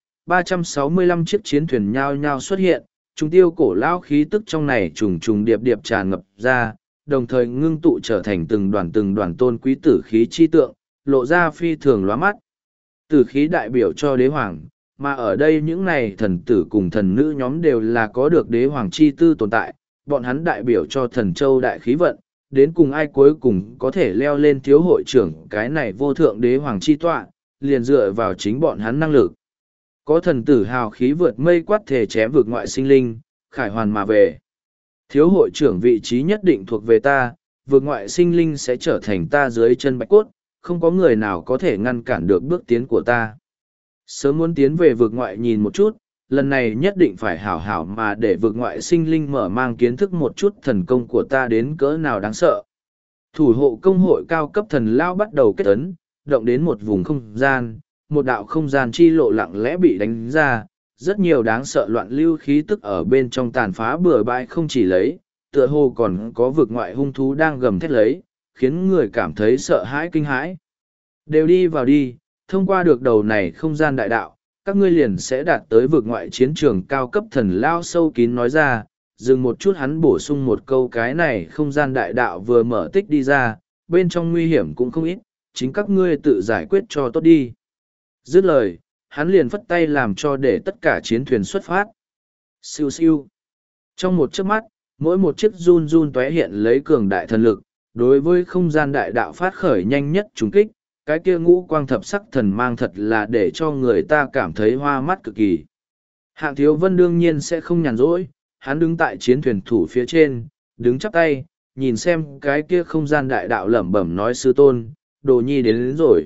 365 chiếc chiến thuyền nhao nhao xuất hiện, chúng tiêu cổ lao khí tức trong này trùng trùng điệp điệp tràn ngập ra, đồng thời ngưng tụ trở thành từng đoàn tôn quý tử khí chi tượng, lộ ra phi thường lóa mắt. Tử khí đại biểu cho đế hoàng, mà ở đây những này thần tử cùng thần nữ nhóm đều là có được đế hoàng chi tư tồn tại, bọn hắn đại biểu cho thần châu đại khí vận, đến cùng ai cuối cùng có thể leo lên thiếu hội trưởng cái này vô thượng đế hoàng chi tọa, liền dựa vào chính bọn hắn năng lực. Có thần tử hào khí vượt mây quát thể chém vực ngoại sinh linh, khải hoàn mà về. Thiếu hội trưởng vị trí nhất định thuộc về ta, vực ngoại sinh linh sẽ trở thành ta dưới chân bạch cốt, không có người nào có thể ngăn cản được bước tiến của ta. Sớm muốn tiến về vực ngoại nhìn một chút, lần này nhất định phải hảo hảo mà để vực ngoại sinh linh mở mang kiến thức một chút thần công của ta đến cỡ nào đáng sợ. Thủ hộ công hội cao cấp thần lao bắt đầu kết ấn, động đến một vùng không gian, một đạo không gian chi lộ lặng lẽ bị đánh ra, rất nhiều đáng sợ loạn lưu khí tức ở bên trong tàn phá bừa bãi không chỉ lấy, tựa hồ còn có vực ngoại hung thú đang gầm thét lấy, khiến người cảm thấy sợ hãi kinh hãi. Đều đi vào đi, thông qua được đầu này không gian đại đạo, các ngươi liền sẽ đạt tới vực ngoại chiến trường cao cấp thần lao sâu kín nói ra, dừng một chút hắn bổ sung một câu cái này không gian đại đạo vừa mở tích đi ra, bên trong nguy hiểm cũng không ít, chính các ngươi tự giải quyết cho tốt đi. Dứt lời, hắn liền phất tay làm cho để tất cả chiến thuyền xuất phát. Siêu siêu. Trong một chớp mắt, mỗi một chiếc run run tóe hiện lấy cường đại thần lực, đối với không gian đại đạo phát khởi nhanh nhất trùng kích, cái kia ngũ quang thập sắc thần mang thật là để cho người ta cảm thấy hoa mắt cực kỳ. Hạng Thiếu Vân đương nhiên sẽ không nhàn rỗi, hắn đứng tại chiến thuyền thủ phía trên, đứng chắp tay, nhìn xem cái kia không gian đại đạo lẩm bẩm nói sư tôn, đồ nhi đến rồi.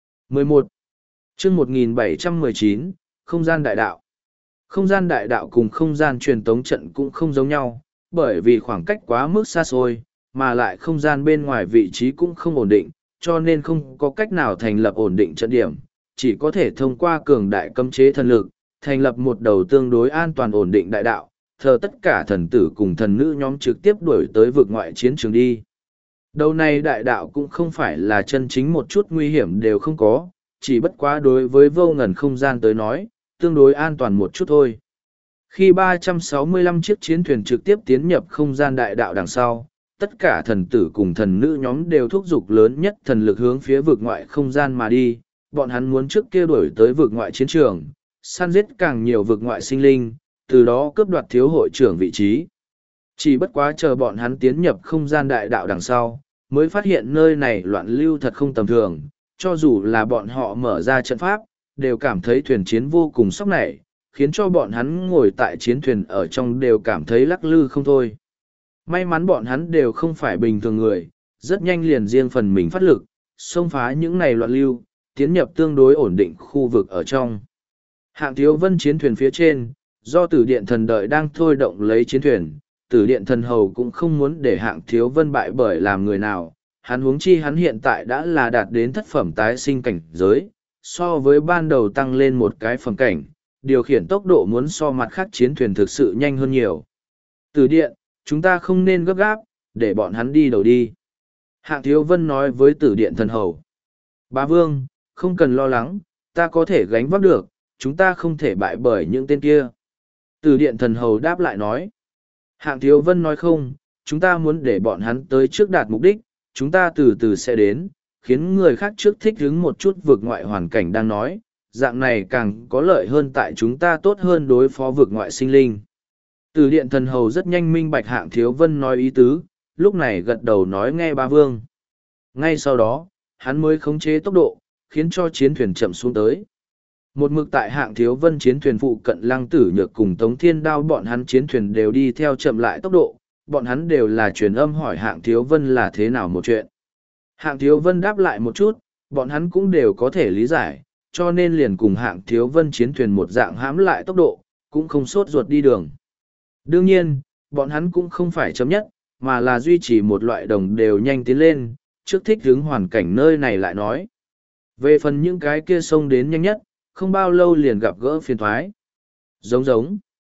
11. chương 1719, không gian đại đạo. Không gian đại đạo cùng không gian truyền tống trận cũng không giống nhau, bởi vì khoảng cách quá mức xa xôi, mà lại không gian bên ngoài vị trí cũng không ổn định, cho nên không có cách nào thành lập ổn định trận điểm, chỉ có thể thông qua cường đại cấm chế thần lực, thành lập một đầu tương đối an toàn ổn định đại đạo, thờ tất cả thần tử cùng thần nữ nhóm trực tiếp đuổi tới vực ngoại chiến trường đi. Đầu này đại đạo cũng không phải là chân chính một chút nguy hiểm đều không có, chỉ bất quá đối với vô ngần không gian tới nói, tương đối an toàn một chút thôi. Khi 365 chiếc chiến thuyền trực tiếp tiến nhập không gian đại đạo đằng sau, tất cả thần tử cùng thần nữ nhóm đều thúc giục lớn nhất thần lực hướng phía vực ngoại không gian mà đi, bọn hắn muốn trước kia đuổi tới vực ngoại chiến trường, săn giết càng nhiều vực ngoại sinh linh, từ đó cướp đoạt thiếu hội trưởng vị trí. Chỉ bất quá chờ bọn hắn tiến nhập không gian đại đạo đằng sau, mới phát hiện nơi này loạn lưu thật không tầm thường, cho dù là bọn họ mở ra trận pháp, đều cảm thấy thuyền chiến vô cùng sốc nảy, khiến cho bọn hắn ngồi tại chiến thuyền ở trong đều cảm thấy lắc lư không thôi. May mắn bọn hắn đều không phải bình thường người, rất nhanh liền riêng phần mình phát lực, xông phá những này loạn lưu, tiến nhập tương đối ổn định khu vực ở trong. Hạng Thiếu Vân chiến thuyền phía trên, do Tử Điện Thần đợi đang thôi động lấy chiến thuyền, Tử Điện Thần hầu cũng không muốn để Hạng Thiếu Vân bại bởi làm người nào, hắn huống chi hắn hiện tại đã là đạt đến thất phẩm tái sinh cảnh giới, so với ban đầu tăng lên một cái phẩm cảnh, điều khiển tốc độ muốn so mặt khác chiến thuyền thực sự nhanh hơn nhiều. Tử Điện, chúng ta không nên gấp gáp, để bọn hắn đi đầu đi. Hạng Thiếu Vân nói với Tử Điện Thần hầu. Bá Vương, không cần lo lắng, ta có thể gánh vác được, chúng ta không thể bại bởi những tên kia. Tử Điện Thần hầu đáp lại nói. Hạng Thiếu Vân nói không, chúng ta muốn để bọn hắn tới trước đạt mục đích, chúng ta từ từ sẽ đến, khiến người khác trước thích ứng một chút vượt ngoại hoàn cảnh đang nói, dạng này càng có lợi hơn tại chúng ta tốt hơn đối phó vượt ngoại sinh linh. Tử Điện Thần hầu rất nhanh minh bạch Hạng Thiếu Vân nói ý tứ, lúc này gật đầu nói nghe Bá Vương. Ngay sau đó, hắn mới khống chế tốc độ, khiến cho chiến thuyền chậm xuống tới. Một mực tại Hạng Thiếu Vân chiến thuyền phụ cận Lăng Tử Nhược cùng Tống Thiên Đao bọn hắn chiến thuyền đều đi theo chậm lại tốc độ, bọn hắn đều là truyền âm hỏi Hạng Thiếu Vân là thế nào một chuyện. Hạng Thiếu Vân đáp lại một chút, bọn hắn cũng đều có thể lý giải, cho nên liền cùng Hạng Thiếu Vân chiến thuyền một dạng hãm lại tốc độ, cũng không sốt ruột đi đường. Đương nhiên, bọn hắn cũng không phải chấm nhất, mà là duy trì một loại đồng đều nhanh tiến lên, trước thích ứng hoàn cảnh nơi này lại nói. Về phần những cái kia sông đến nhanh nhất, không bao lâu liền gặp gỡ phiền thoái. Giống giống.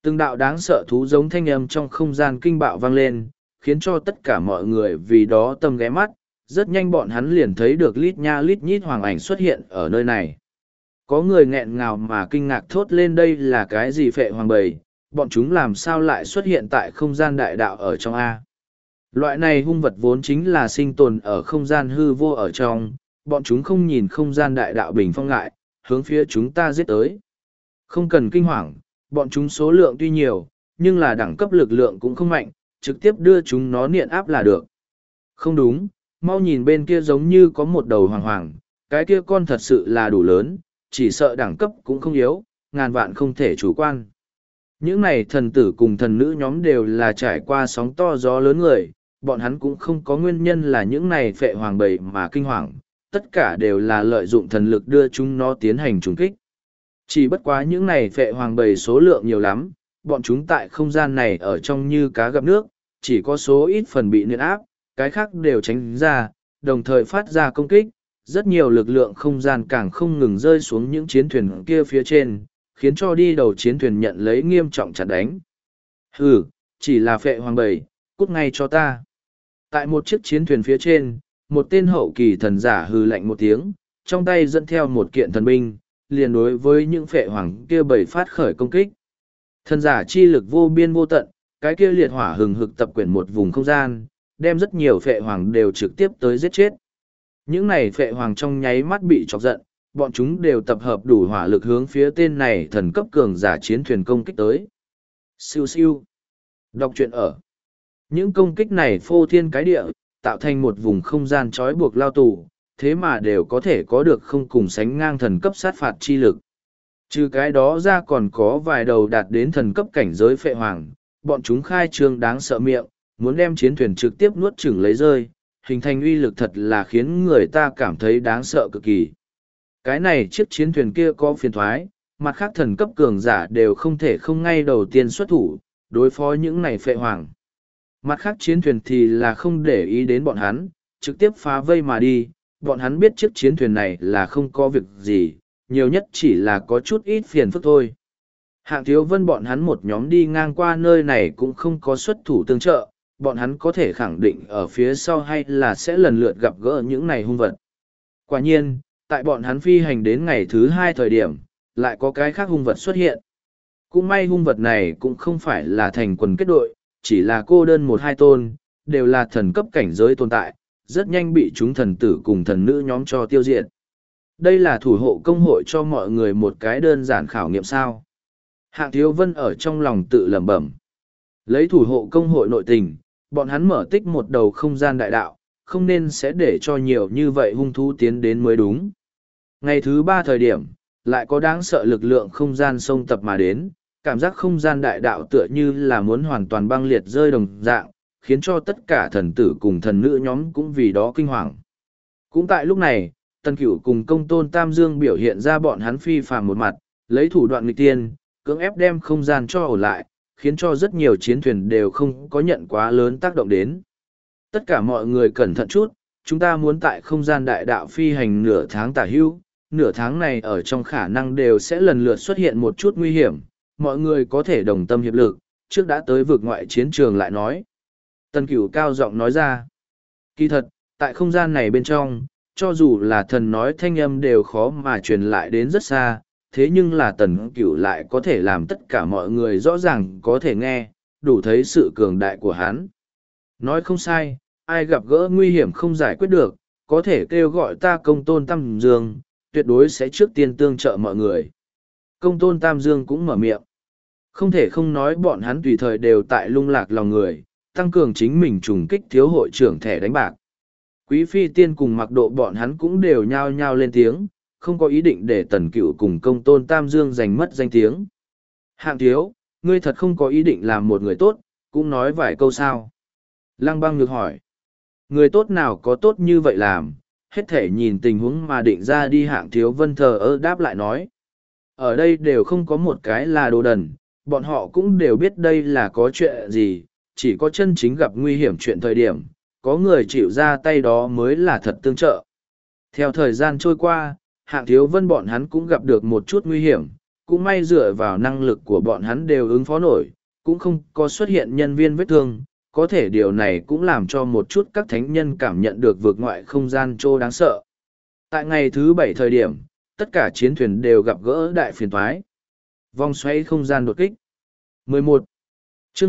Từng đạo đáng sợ thú giống thanh âm trong không gian kinh bạo vang lên, khiến cho tất cả mọi người vì đó tâm ghé mắt, rất nhanh bọn hắn liền thấy được lít nha lít nhít hoàng ảnh xuất hiện ở nơi này. Có người nghẹn ngào mà kinh ngạc thốt lên đây là cái gì phệ hoàng bầy, bọn chúng làm sao lại xuất hiện tại không gian đại đạo ở trong A. Loại này hung vật vốn chính là sinh tồn ở không gian hư vô ở trong, bọn chúng không nhìn không gian đại đạo bình phong ngại, hướng phía chúng ta giết tới. Không cần kinh hoàng, bọn chúng số lượng tuy nhiều, nhưng là đẳng cấp lực lượng cũng không mạnh, trực tiếp đưa chúng nó niện áp là được. Không đúng, mau nhìn bên kia giống như có một đầu hoàng hoàng, cái kia con thật sự là đủ lớn, chỉ sợ đẳng cấp cũng không yếu, ngàn vạn không thể chủ quan. Những này thần tử cùng thần nữ nhóm đều là trải qua sóng to gió lớn người, bọn hắn cũng không có nguyên nhân là những này phệ hoàng bầy mà kinh hoàng, tất cả đều là lợi dụng thần lực đưa chúng nó tiến hành trùng kích. Chỉ bất quá những này phệ hoàng bầy số lượng nhiều lắm, bọn chúng tại không gian này ở trong như cá gặp nước, chỉ có số ít phần bị niên áp, cái khác đều tránh ra, đồng thời phát ra công kích, rất nhiều lực lượng không gian càng không ngừng rơi xuống những chiến thuyền kia phía trên, khiến cho đi đầu chiến thuyền nhận lấy nghiêm trọng chặt đánh. Hừ, chỉ là phệ hoàng bầy, cút ngay cho ta. Tại một chiếc chiến thuyền phía trên, một tên hậu kỳ thần giả hừ lạnh một tiếng, trong tay dẫn theo một kiện thần binh, liền đối với những phệ hoàng kia bầy phát khởi công kích. Thần giả chi lực vô biên vô tận, cái kia liệt hỏa hừng hực tập quyển một vùng không gian, đem rất nhiều phệ hoàng đều trực tiếp tới giết chết. Những này phệ hoàng trong nháy mắt bị chọc giận, bọn chúng đều tập hợp đủ hỏa lực hướng phía tên này thần cấp cường giả chiến thuyền công kích tới. Siêu siêu. Đọc truyện ở. Những công kích này phô thiên cái địa, tạo thành một vùng không gian trói buộc lao tù, thế mà đều có thể có được không cùng sánh ngang thần cấp sát phạt chi lực. Trừ cái đó ra còn có vài đầu đạt đến thần cấp cảnh giới phệ hoàng, bọn chúng khai trương đáng sợ miệng, muốn đem chiến thuyền trực tiếp nuốt chửng lấy rơi, hình thành uy lực thật là khiến người ta cảm thấy đáng sợ cực kỳ. Cái này chiếc chiến thuyền kia có phiền thoái, mặt khác thần cấp cường giả đều không thể không ngay đầu tiên xuất thủ, đối phó những này phệ hoàng. Mặt khác chiến thuyền thì là không để ý đến bọn hắn, trực tiếp phá vây mà đi, bọn hắn biết chiếc chiến thuyền này là không có việc gì, nhiều nhất chỉ là có chút ít phiền phức thôi. Hạng Thiếu Vân bọn hắn một nhóm đi ngang qua nơi này cũng không có xuất thủ tương trợ, bọn hắn có thể khẳng định ở phía sau hay là sẽ lần lượt gặp gỡ những này hung vật. Quả nhiên, tại bọn hắn phi hành đến ngày thứ 2 thời điểm, lại có cái khác hung vật xuất hiện. Cũng may hung vật này cũng không phải là thành quần kết đội, chỉ là cô đơn 1-2 tôn, đều là thần cấp cảnh giới tồn tại, rất nhanh bị chúng thần tử cùng thần nữ nhóm cho tiêu diệt. Đây là thủ hộ công hội cho mọi người một cái đơn giản khảo nghiệm sao. Hạng Thiếu Vân ở trong lòng tự lẩm bẩm. Lấy thủ hộ công hội nội tình, bọn hắn mở tích một đầu không gian đại đạo, không nên sẽ để cho nhiều như vậy hung thú tiến đến mới đúng. Ngày thứ 3 thời điểm, lại có đáng sợ lực lượng không gian xông tập mà đến, cảm giác không gian đại đạo tựa như là muốn hoàn toàn băng liệt rơi đồng dạng, khiến cho tất cả thần tử cùng thần nữ nhóm cũng vì đó kinh hoàng. Cũng tại lúc này, Tần Cửu cùng Công Tôn Tam Dương biểu hiện ra bọn hắn phi phàm một mặt, lấy thủ đoạn nghịch tiên, cưỡng ép đem không gian cho ổn lại, khiến cho rất nhiều chiến thuyền đều không có nhận quá lớn tác động đến. Tất cả mọi người cẩn thận chút, chúng ta muốn tại không gian đại đạo phi hành nửa tháng tả hữu, nửa tháng này ở trong khả năng đều sẽ lần lượt xuất hiện một chút nguy hiểm, mọi người có thể đồng tâm hiệp lực, trước đã tới vực ngoại chiến trường lại nói. Tần Cửu cao giọng nói ra, kỳ thật, tại không gian này bên trong, cho dù là thần nói thanh âm đều khó mà truyền lại đến rất xa, thế nhưng là Tần Cửu lại có thể làm tất cả mọi người rõ ràng có thể nghe, đủ thấy sự cường đại của hắn. Nói không sai, ai gặp gỡ nguy hiểm không giải quyết được, có thể kêu gọi ta Công Tôn Tam Dương, tuyệt đối sẽ trước tiên tương trợ mọi người. Công Tôn Tam Dương cũng mở miệng. Không thể không nói bọn hắn tùy thời đều tại lung lạc lòng người, tăng cường chính mình trùng kích thiếu hội trưởng thẻ đánh bạc. Quý phi tiên cùng mặc độ bọn hắn cũng đều nhao nhao lên tiếng, không có ý định để Tần Cửu cùng Công Tôn Tam Dương giành mất danh tiếng. Hạng thiếu, ngươi thật không có ý định làm một người tốt, cũng nói vài câu sao. Lăng Băng ngược hỏi. Người tốt nào có tốt như vậy làm, hết thể nhìn tình huống mà định ra đi. Hạng Thiếu Vân thờ ơ đáp lại nói. Ở đây đều không có một cái là đồ đần, bọn họ cũng đều biết đây là có chuyện gì, chỉ có chân chính gặp nguy hiểm chuyện thời điểm, có người chịu ra tay đó mới là thật tương trợ. Theo thời gian trôi qua, Hạng Thiếu Vân bọn hắn cũng gặp được một chút nguy hiểm, Cũng may dựa vào năng lực của bọn hắn đều ứng phó nổi, cũng không có xuất hiện nhân viên vết thương, có thể điều này cũng làm cho một chút các thánh nhân cảm nhận được vượt ngoại không gian trô đáng sợ. Tại ngày thứ 7 thời điểm, tất cả chiến thuyền đều gặp gỡ đại phiền toái. Vòng xoáy không gian đột kích. 11. Chương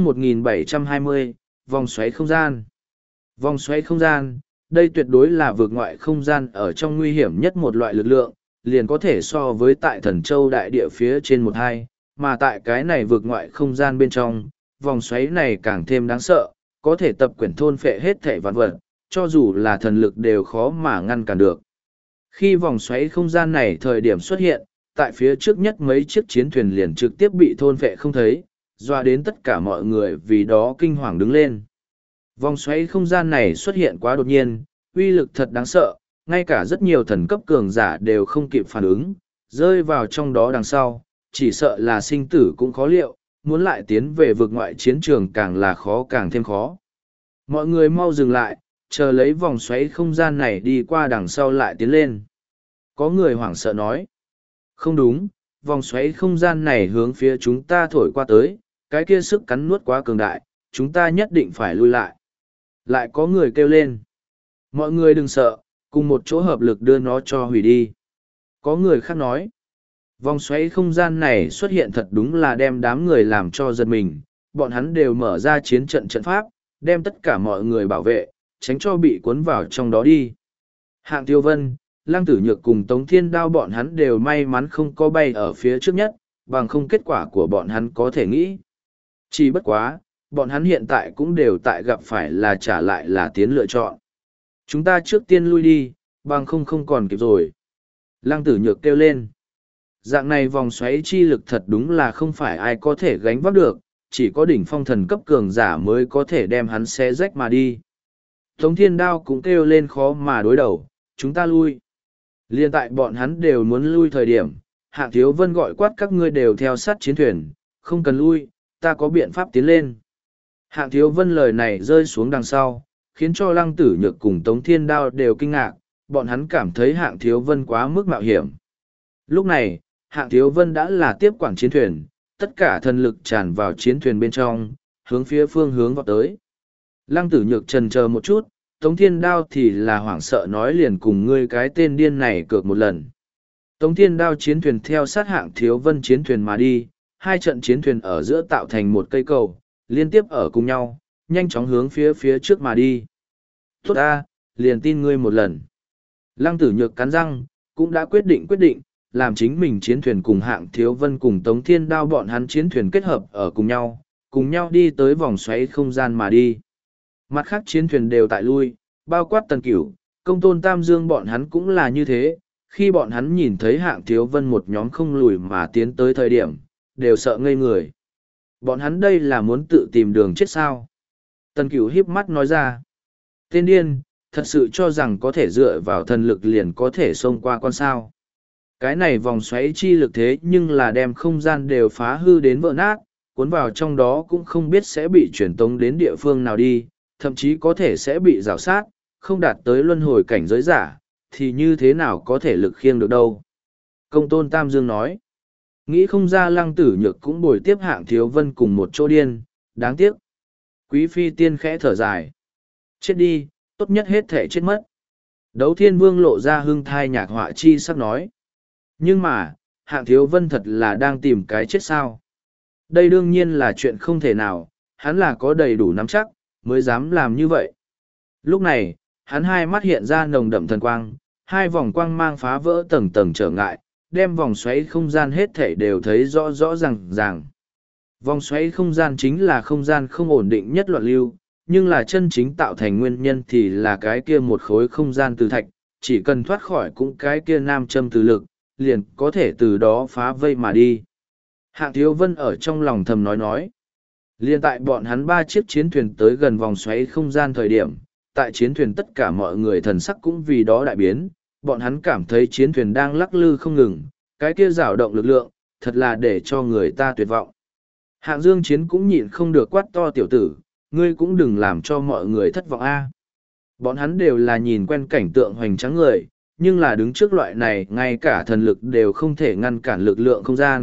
1720, vòng xoáy không gian. Vòng xoáy không gian, đây tuyệt đối là vượt ngoại không gian ở trong nguy hiểm nhất một loại lực lượng, liền có thể so với tại Thần Châu đại địa phía trên 1-2, mà tại cái này vượt ngoại không gian bên trong, vòng xoáy này càng thêm đáng sợ, có thể tập quyển thôn phệ hết thể vạn vật, cho dù là thần lực đều khó mà ngăn cản được. Khi vòng xoáy không gian này thời điểm xuất hiện, tại phía trước nhất mấy chiếc chiến thuyền liền trực tiếp bị thôn phệ không thấy, doa đến tất cả mọi người vì đó kinh hoàng đứng lên. Vòng xoáy không gian này xuất hiện quá đột nhiên, uy lực thật đáng sợ, ngay cả rất nhiều thần cấp cường giả đều không kịp phản ứng, rơi vào trong đó đằng sau, chỉ sợ là sinh tử cũng khó liệu, muốn lại tiến về vực ngoại chiến trường càng là khó càng thêm khó. Mọi người mau dừng lại, chờ lấy vòng xoáy không gian này đi qua đằng sau lại tiến lên. Có người hoảng sợ nói, không đúng, vòng xoáy không gian này hướng phía chúng ta thổi qua tới, cái kia sức cắn nuốt quá cường đại, chúng ta nhất định phải lui lại. Lại có người kêu lên, mọi người đừng sợ, cùng một chỗ hợp lực đưa nó cho hủy đi. Có người khác nói, vòng xoáy không gian này xuất hiện thật đúng là đem đám người làm cho giật mình, bọn hắn đều mở ra chiến trận trận pháp, đem tất cả mọi người bảo vệ, tránh cho bị cuốn vào trong đó đi. Hạng Tiêu Vân, Lăng Tử Nhược cùng Tống Thiên Đao bọn hắn đều may mắn không có bay ở phía trước nhất, bằng không kết quả của bọn hắn có thể nghĩ. Chỉ bất quá, bọn hắn hiện tại cũng đều tại gặp phải là trả lại là tiến lựa chọn. Chúng ta trước tiên lui đi, bằng không còn kịp rồi. Lăng Tử Nhược kêu lên. Dạng này vòng xoáy chi lực thật đúng là không phải ai có thể gánh vác được, chỉ có đỉnh phong thần cấp cường giả mới có thể đem hắn xé rách mà đi. Tống Thiên Đao cũng kêu lên khó mà đối đầu, chúng ta lui. Liên tại bọn hắn đều muốn lui thời điểm, Hạng Thiếu Vân gọi quát các ngươi đều theo sát chiến thuyền, không cần lui, ta có biện pháp tiến lên. Hạng Thiếu Vân lời này rơi xuống đằng sau, khiến cho Lăng Tử Nhược cùng Tống Thiên Đao đều kinh ngạc, bọn hắn cảm thấy Hạng Thiếu Vân quá mức mạo hiểm. Lúc này, Hạng Thiếu Vân đã là tiếp quản chiến thuyền, tất cả thần lực tràn vào chiến thuyền bên trong, hướng phía phương hướng vọt tới. Lăng Tử Nhược trần chờ một chút, Tống Thiên Đao thì là hoảng sợ nói liền cùng ngươi cái tên điên này cược một lần. Tống Thiên Đao chiến thuyền theo sát Hạng Thiếu Vân chiến thuyền mà đi, hai trận chiến thuyền ở giữa tạo thành một cây cầu, liên tiếp ở cùng nhau, nhanh chóng hướng phía trước mà đi. Tốt ta, liền tin ngươi một lần. Lăng Tử Nhược cắn răng, cũng đã quyết định, làm chính mình chiến thuyền cùng Hạng Thiếu Vân cùng Tống Thiên Đao bọn hắn chiến thuyền kết hợp ở cùng nhau đi tới vòng xoáy không gian mà đi. Mặt khác chiến thuyền đều tại lui, bao quát Tần Cửu, Công Tôn Tam Dương bọn hắn cũng là như thế, khi bọn hắn nhìn thấy Hạng Thiếu Vân một nhóm không lùi mà tiến tới thời điểm, đều sợ ngây người. Bọn hắn đây là muốn tự tìm đường chết sao? Tần Cửu híp mắt nói ra, tên điên, thật sự cho rằng có thể dựa vào thần lực liền có thể xông qua con sao. Cái này vòng xoáy chi lực thế nhưng là đem không gian đều phá hư đến vỡ nát, cuốn vào trong đó cũng không biết sẽ bị truyền tống đến địa phương nào đi, thậm chí có thể sẽ bị rào sát, không đạt tới luân hồi cảnh giới giả, thì như thế nào có thể lực khiêng được đâu. Công Tôn Tam Dương nói, nghĩ không ra Lăng Tử Nhược cũng bồi tiếp Hạng Thiếu Vân cùng một chỗ điên, đáng tiếc. Quý phi tiên khẽ thở dài, chết đi, tốt nhất hết thể chết mất. Đấu Thiên Vương lộ ra hương thai nhạc họa chi sắp nói, nhưng mà, Hạng Thiếu Vân thật là đang tìm cái chết sao. Đây đương nhiên là chuyện không thể nào, hắn là có đầy đủ nắm chắc, mới dám làm như vậy. Lúc này, hắn hai mắt hiện ra nồng đậm thần quang, hai vòng quang mang phá vỡ tầng tầng trở ngại, đem vòng xoáy không gian hết thảy đều thấy rõ rõ ràng. Vòng xoáy không gian chính là không gian không ổn định nhất loạn lưu, nhưng là chân chính tạo thành nguyên nhân thì là cái kia một khối không gian từ thạch, chỉ cần thoát khỏi cũng cái kia nam châm từ lực, liền có thể từ đó phá vây mà đi. Hạng Thiếu Vân ở trong lòng thầm nói. Liên tại bọn hắn ba chiếc chiến thuyền tới gần vòng xoáy không gian thời điểm, tại chiến thuyền tất cả mọi người thần sắc cũng vì đó đại biến, bọn hắn cảm thấy chiến thuyền đang lắc lư không ngừng, cái kia rảo động lực lượng, thật là để cho người ta tuyệt vọng. Hạng Dương Chiến cũng nhịn không được quát to tiểu tử, ngươi cũng đừng làm cho mọi người thất vọng a. Bọn hắn đều là nhìn quen cảnh tượng hoành tráng người, nhưng là đứng trước loại này ngay cả thần lực đều không thể ngăn cản lực lượng không gian,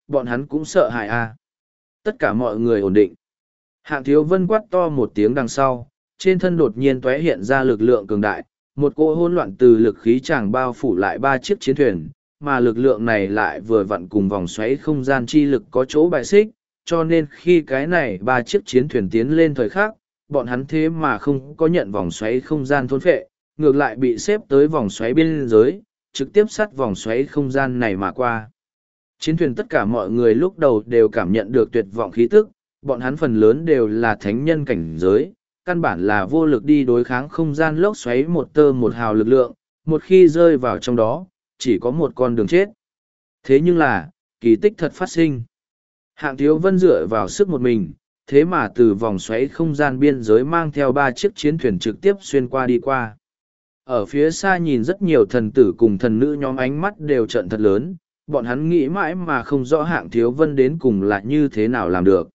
bọn hắn cũng sợ hãi à. Tất cả mọi người ổn định. Hạng Thiếu Vân quát to một tiếng đằng sau, trên thân đột nhiên tóe hiện ra lực lượng cường đại, một cỗ hỗn loạn từ lực khí tràng bao phủ lại ba chiếc chiến thuyền, mà lực lượng này lại vừa vặn cùng vòng xoáy không gian chi lực có chỗ bại xích, cho nên khi cái này ba chiếc chiến thuyền tiến lên thời khắc, bọn hắn thế mà không có nhận vòng xoáy không gian thôn phệ, ngược lại bị xếp tới vòng xoáy biên giới, trực tiếp sát vòng xoáy không gian này mà qua. Chiến thuyền tất cả mọi người lúc đầu đều cảm nhận được tuyệt vọng khí tức, bọn hắn phần lớn đều là thánh nhân cảnh giới, căn bản là vô lực đi đối kháng không gian lốc xoáy một tơ một hào lực lượng, một khi rơi vào trong đó, chỉ có một con đường chết. Thế nhưng là, kỳ tích thật phát sinh. Hạng Thiếu Vân dựa vào sức một mình, thế mà từ vòng xoáy không gian biên giới mang theo ba chiếc chiến thuyền trực tiếp xuyên qua đi qua. Ở phía xa nhìn rất nhiều thần tử cùng thần nữ nhóm ánh mắt đều trợn thật lớn, bọn hắn nghĩ mãi mà không rõ Hạng Thiếu Vân đến cùng là như thế nào làm được.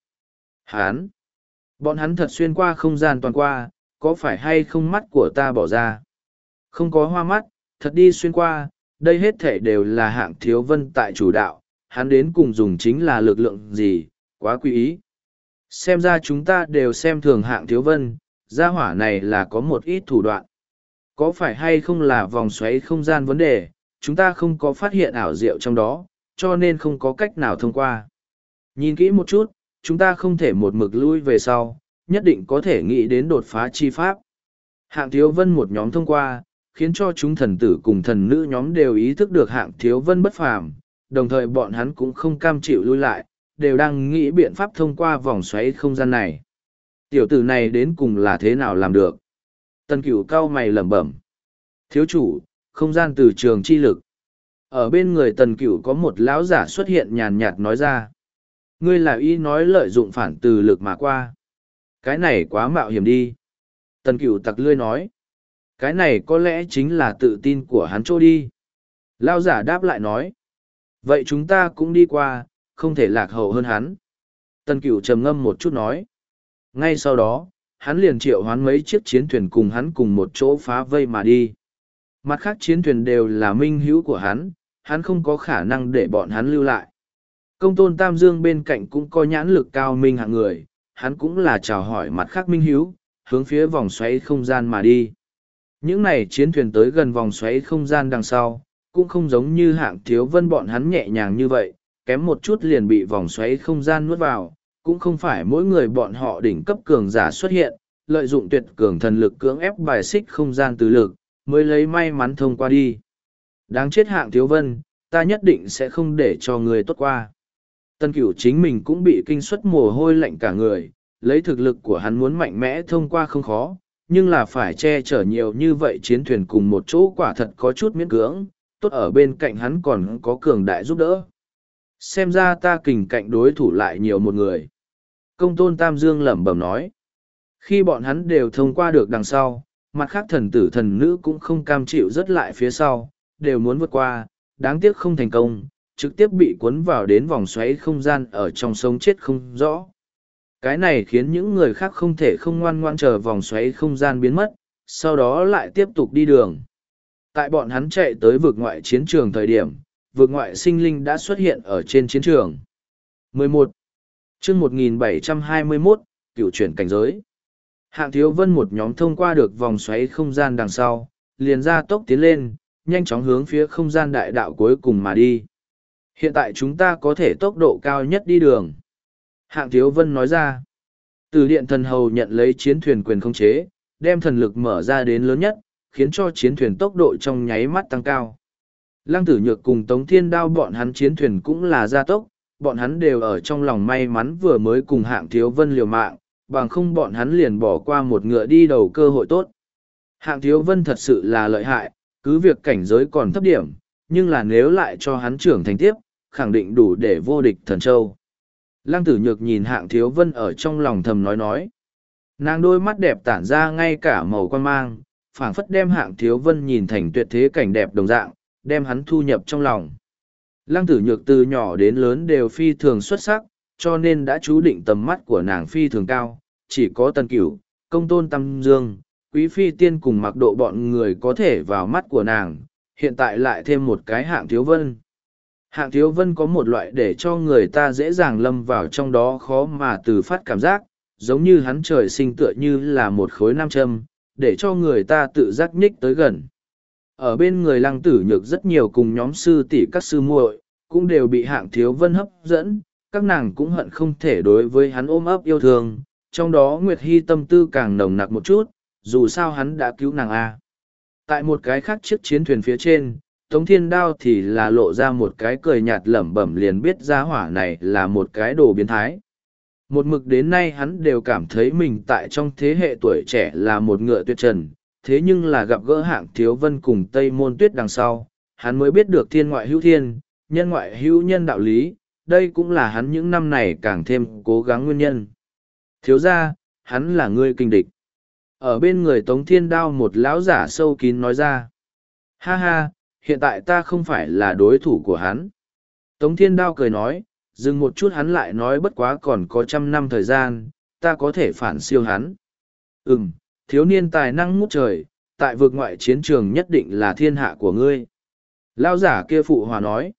Bọn hắn thật xuyên qua không gian toàn qua, có phải hay không mắt của ta bỏ ra? Không có hoa mắt, thật đi xuyên qua, đây hết thể đều là Hạng Thiếu Vân tại chủ đạo, hắn đến cùng dùng chính là lực lượng gì, quá quý ý. Xem ra chúng ta đều xem thường Hạng Thiếu Vân, gia hỏa này là có một ít thủ đoạn. Có phải hay không là vòng xoáy không gian vấn đề, chúng ta không có phát hiện ảo diệu trong đó, cho nên không có cách nào thông qua. Nhìn kỹ một chút, chúng ta không thể một mực lui về sau, nhất định có thể nghĩ đến đột phá chi pháp. Hạng Thiếu Vân một nhóm thông qua, khiến cho chúng thần tử cùng thần nữ nhóm đều ý thức được Hạng Thiếu Vân bất phàm, đồng thời bọn hắn cũng không cam chịu lui lại, đều đang nghĩ biện pháp thông qua vòng xoáy không gian này. Tiểu tử này đến cùng là thế nào làm được? Tần Cửu cau mày lẩm bẩm. Thiếu chủ, không gian từ trường chi lực. Ở bên người Tần Cửu có một lão giả xuất hiện nhàn nhạt nói ra. Ngươi là ý nói lợi dụng phản từ lực mà qua. Cái này quá mạo hiểm đi. Tần Cửu tặc lươi nói. Cái này có lẽ chính là tự tin của hắn chỗ đi. Lão giả đáp lại nói. Vậy chúng ta cũng đi qua, không thể lạc hậu hơn hắn. Tần Cửu trầm ngâm một chút nói. Ngay sau đó, hắn liền triệu hoán mấy chiếc chiến thuyền cùng hắn cùng một chỗ phá vây mà đi. Mặt khác chiến thuyền đều là minh hữu của hắn không có khả năng để bọn hắn lưu lại. Công tôn Tam Dương bên cạnh cũng có nhãn lực cao minh hạng người, hắn cũng là chào hỏi mặt khác minh hữu, hướng phía vòng xoáy không gian mà đi. Những này chiến thuyền tới gần vòng xoáy không gian đằng sau, cũng không giống như Hạng Thiếu Vân bọn hắn nhẹ nhàng như vậy, kém một chút liền bị vòng xoáy không gian nuốt vào, cũng không phải mỗi người bọn họ đỉnh cấp cường giả xuất hiện, lợi dụng tuyệt cường thần lực cưỡng ép bài xích không gian từ lực, mới lấy may mắn thông qua đi. Đáng chết Hạng Thiếu Vân, ta nhất định sẽ không để cho người tốt qua. Tân Cửu chính mình cũng bị kinh suất mồ hôi lạnh cả người, lấy thực lực của hắn muốn mạnh mẽ thông qua không khó, nhưng là phải che chở nhiều như vậy chiến thuyền cùng một chỗ quả thật có chút miễn cưỡng, tốt ở bên cạnh hắn còn có cường đại giúp đỡ. Xem ra ta kình cạnh đối thủ lại nhiều một người. Công tôn Tam Dương lẩm bẩm nói. Khi bọn hắn đều thông qua được đằng sau, mặt khác thần tử thần nữ cũng không cam chịu rất lại phía sau, đều muốn vượt qua, đáng tiếc không thành công, trực tiếp bị cuốn vào đến vòng xoáy không gian ở trong sống chết không rõ. Cái này khiến những người khác không thể không ngoan ngoan chờ vòng xoáy không gian biến mất, sau đó lại tiếp tục đi đường. Tại bọn hắn chạy tới vực ngoại chiến trường thời điểm, vực ngoại sinh linh đã xuất hiện ở trên chiến trường. 11. chương 1721, cựu chuyển cảnh giới. Hạng Thiếu Vân một nhóm thông qua được vòng xoáy không gian đằng sau, liền ra tốc tiến lên, nhanh chóng hướng phía không gian đại đạo cuối cùng mà đi. Hiện tại chúng ta có thể tốc độ cao nhất đi đường. Hạng Thiếu Vân nói ra. Từ điện thần hầu nhận lấy chiến thuyền quyền khống chế, đem thần lực mở ra đến lớn nhất, khiến cho chiến thuyền tốc độ trong nháy mắt tăng cao. Lăng Tử Nhược cùng Tống Thiên Đao bọn hắn chiến thuyền cũng là gia tốc, bọn hắn đều ở trong lòng may mắn vừa mới cùng Hạng Thiếu Vân liều mạng, bằng không bọn hắn liền bỏ qua một ngựa đi đầu cơ hội tốt. Hạng Thiếu Vân thật sự là lợi hại, cứ việc cảnh giới còn thấp điểm, nhưng là nếu lại cho hắn trưởng thành tiếp, khẳng định đủ để vô địch thần châu. Lăng Tử Nhược nhìn Hạng Thiếu Vân ở trong lòng thầm nói. Nàng đôi mắt đẹp tản ra ngay cả màu quan mang, phảng phất đem Hạng Thiếu Vân nhìn thành tuyệt thế cảnh đẹp đồng dạng, đem hắn thu nhập trong lòng. Lăng Tử Nhược từ nhỏ đến lớn đều phi thường xuất sắc, cho nên đã chú định tầm mắt của nàng phi thường cao, chỉ có Tần Cửu, Công Tôn Tam Dương, Quý Phi Tiên cùng Mặc Độ bọn người có thể vào mắt của nàng, hiện tại lại thêm một cái Hạng Thiếu Vân. Hạng Thiếu Vân có một loại để cho người ta dễ dàng lâm vào trong đó khó mà từ phát cảm giác, giống như hắn trời sinh tựa như là một khối nam châm, để cho người ta tự giác nhích tới gần. Ở bên người Lăng Tử Nhược rất nhiều cùng nhóm sư tỷ các sư muội cũng đều bị Hạng Thiếu Vân hấp dẫn, các nàng cũng hận không thể đối với hắn ôm ấp yêu thương, trong đó Nguyệt Hy tâm tư càng nồng nặc một chút, dù sao hắn đã cứu nàng a. Tại một cái khác chiếc chiến thuyền phía trên, Tống Thiên Đao thì là lộ ra một cái cười nhạt lẩm bẩm liền biết giá hỏa này là một cái đồ biến thái. Một mực đến nay hắn đều cảm thấy mình tại trong thế hệ tuổi trẻ là một ngựa tuyệt trần, thế nhưng là gặp gỡ Hạng Thiếu Vân cùng Tây Môn Tuyết đằng sau, hắn mới biết được thiên ngoại hữu thiên, nhân ngoại hữu nhân đạo lý, đây cũng là hắn những năm này càng thêm cố gắng nguyên nhân. Thiếu ra, hắn là người kinh địch. Ở bên người Tống Thiên Đao một lão giả sâu kín nói ra. Ha ha, hiện tại ta không phải là đối thủ của hắn. Tống Thiên Đao cười nói, dừng một chút hắn lại nói bất quá còn có 100 năm thời gian, ta có thể phản siêu hắn. Thiếu niên tài năng ngút trời, tại vực ngoại chiến trường nhất định là thiên hạ của ngươi. Lão giả kia phụ hòa nói.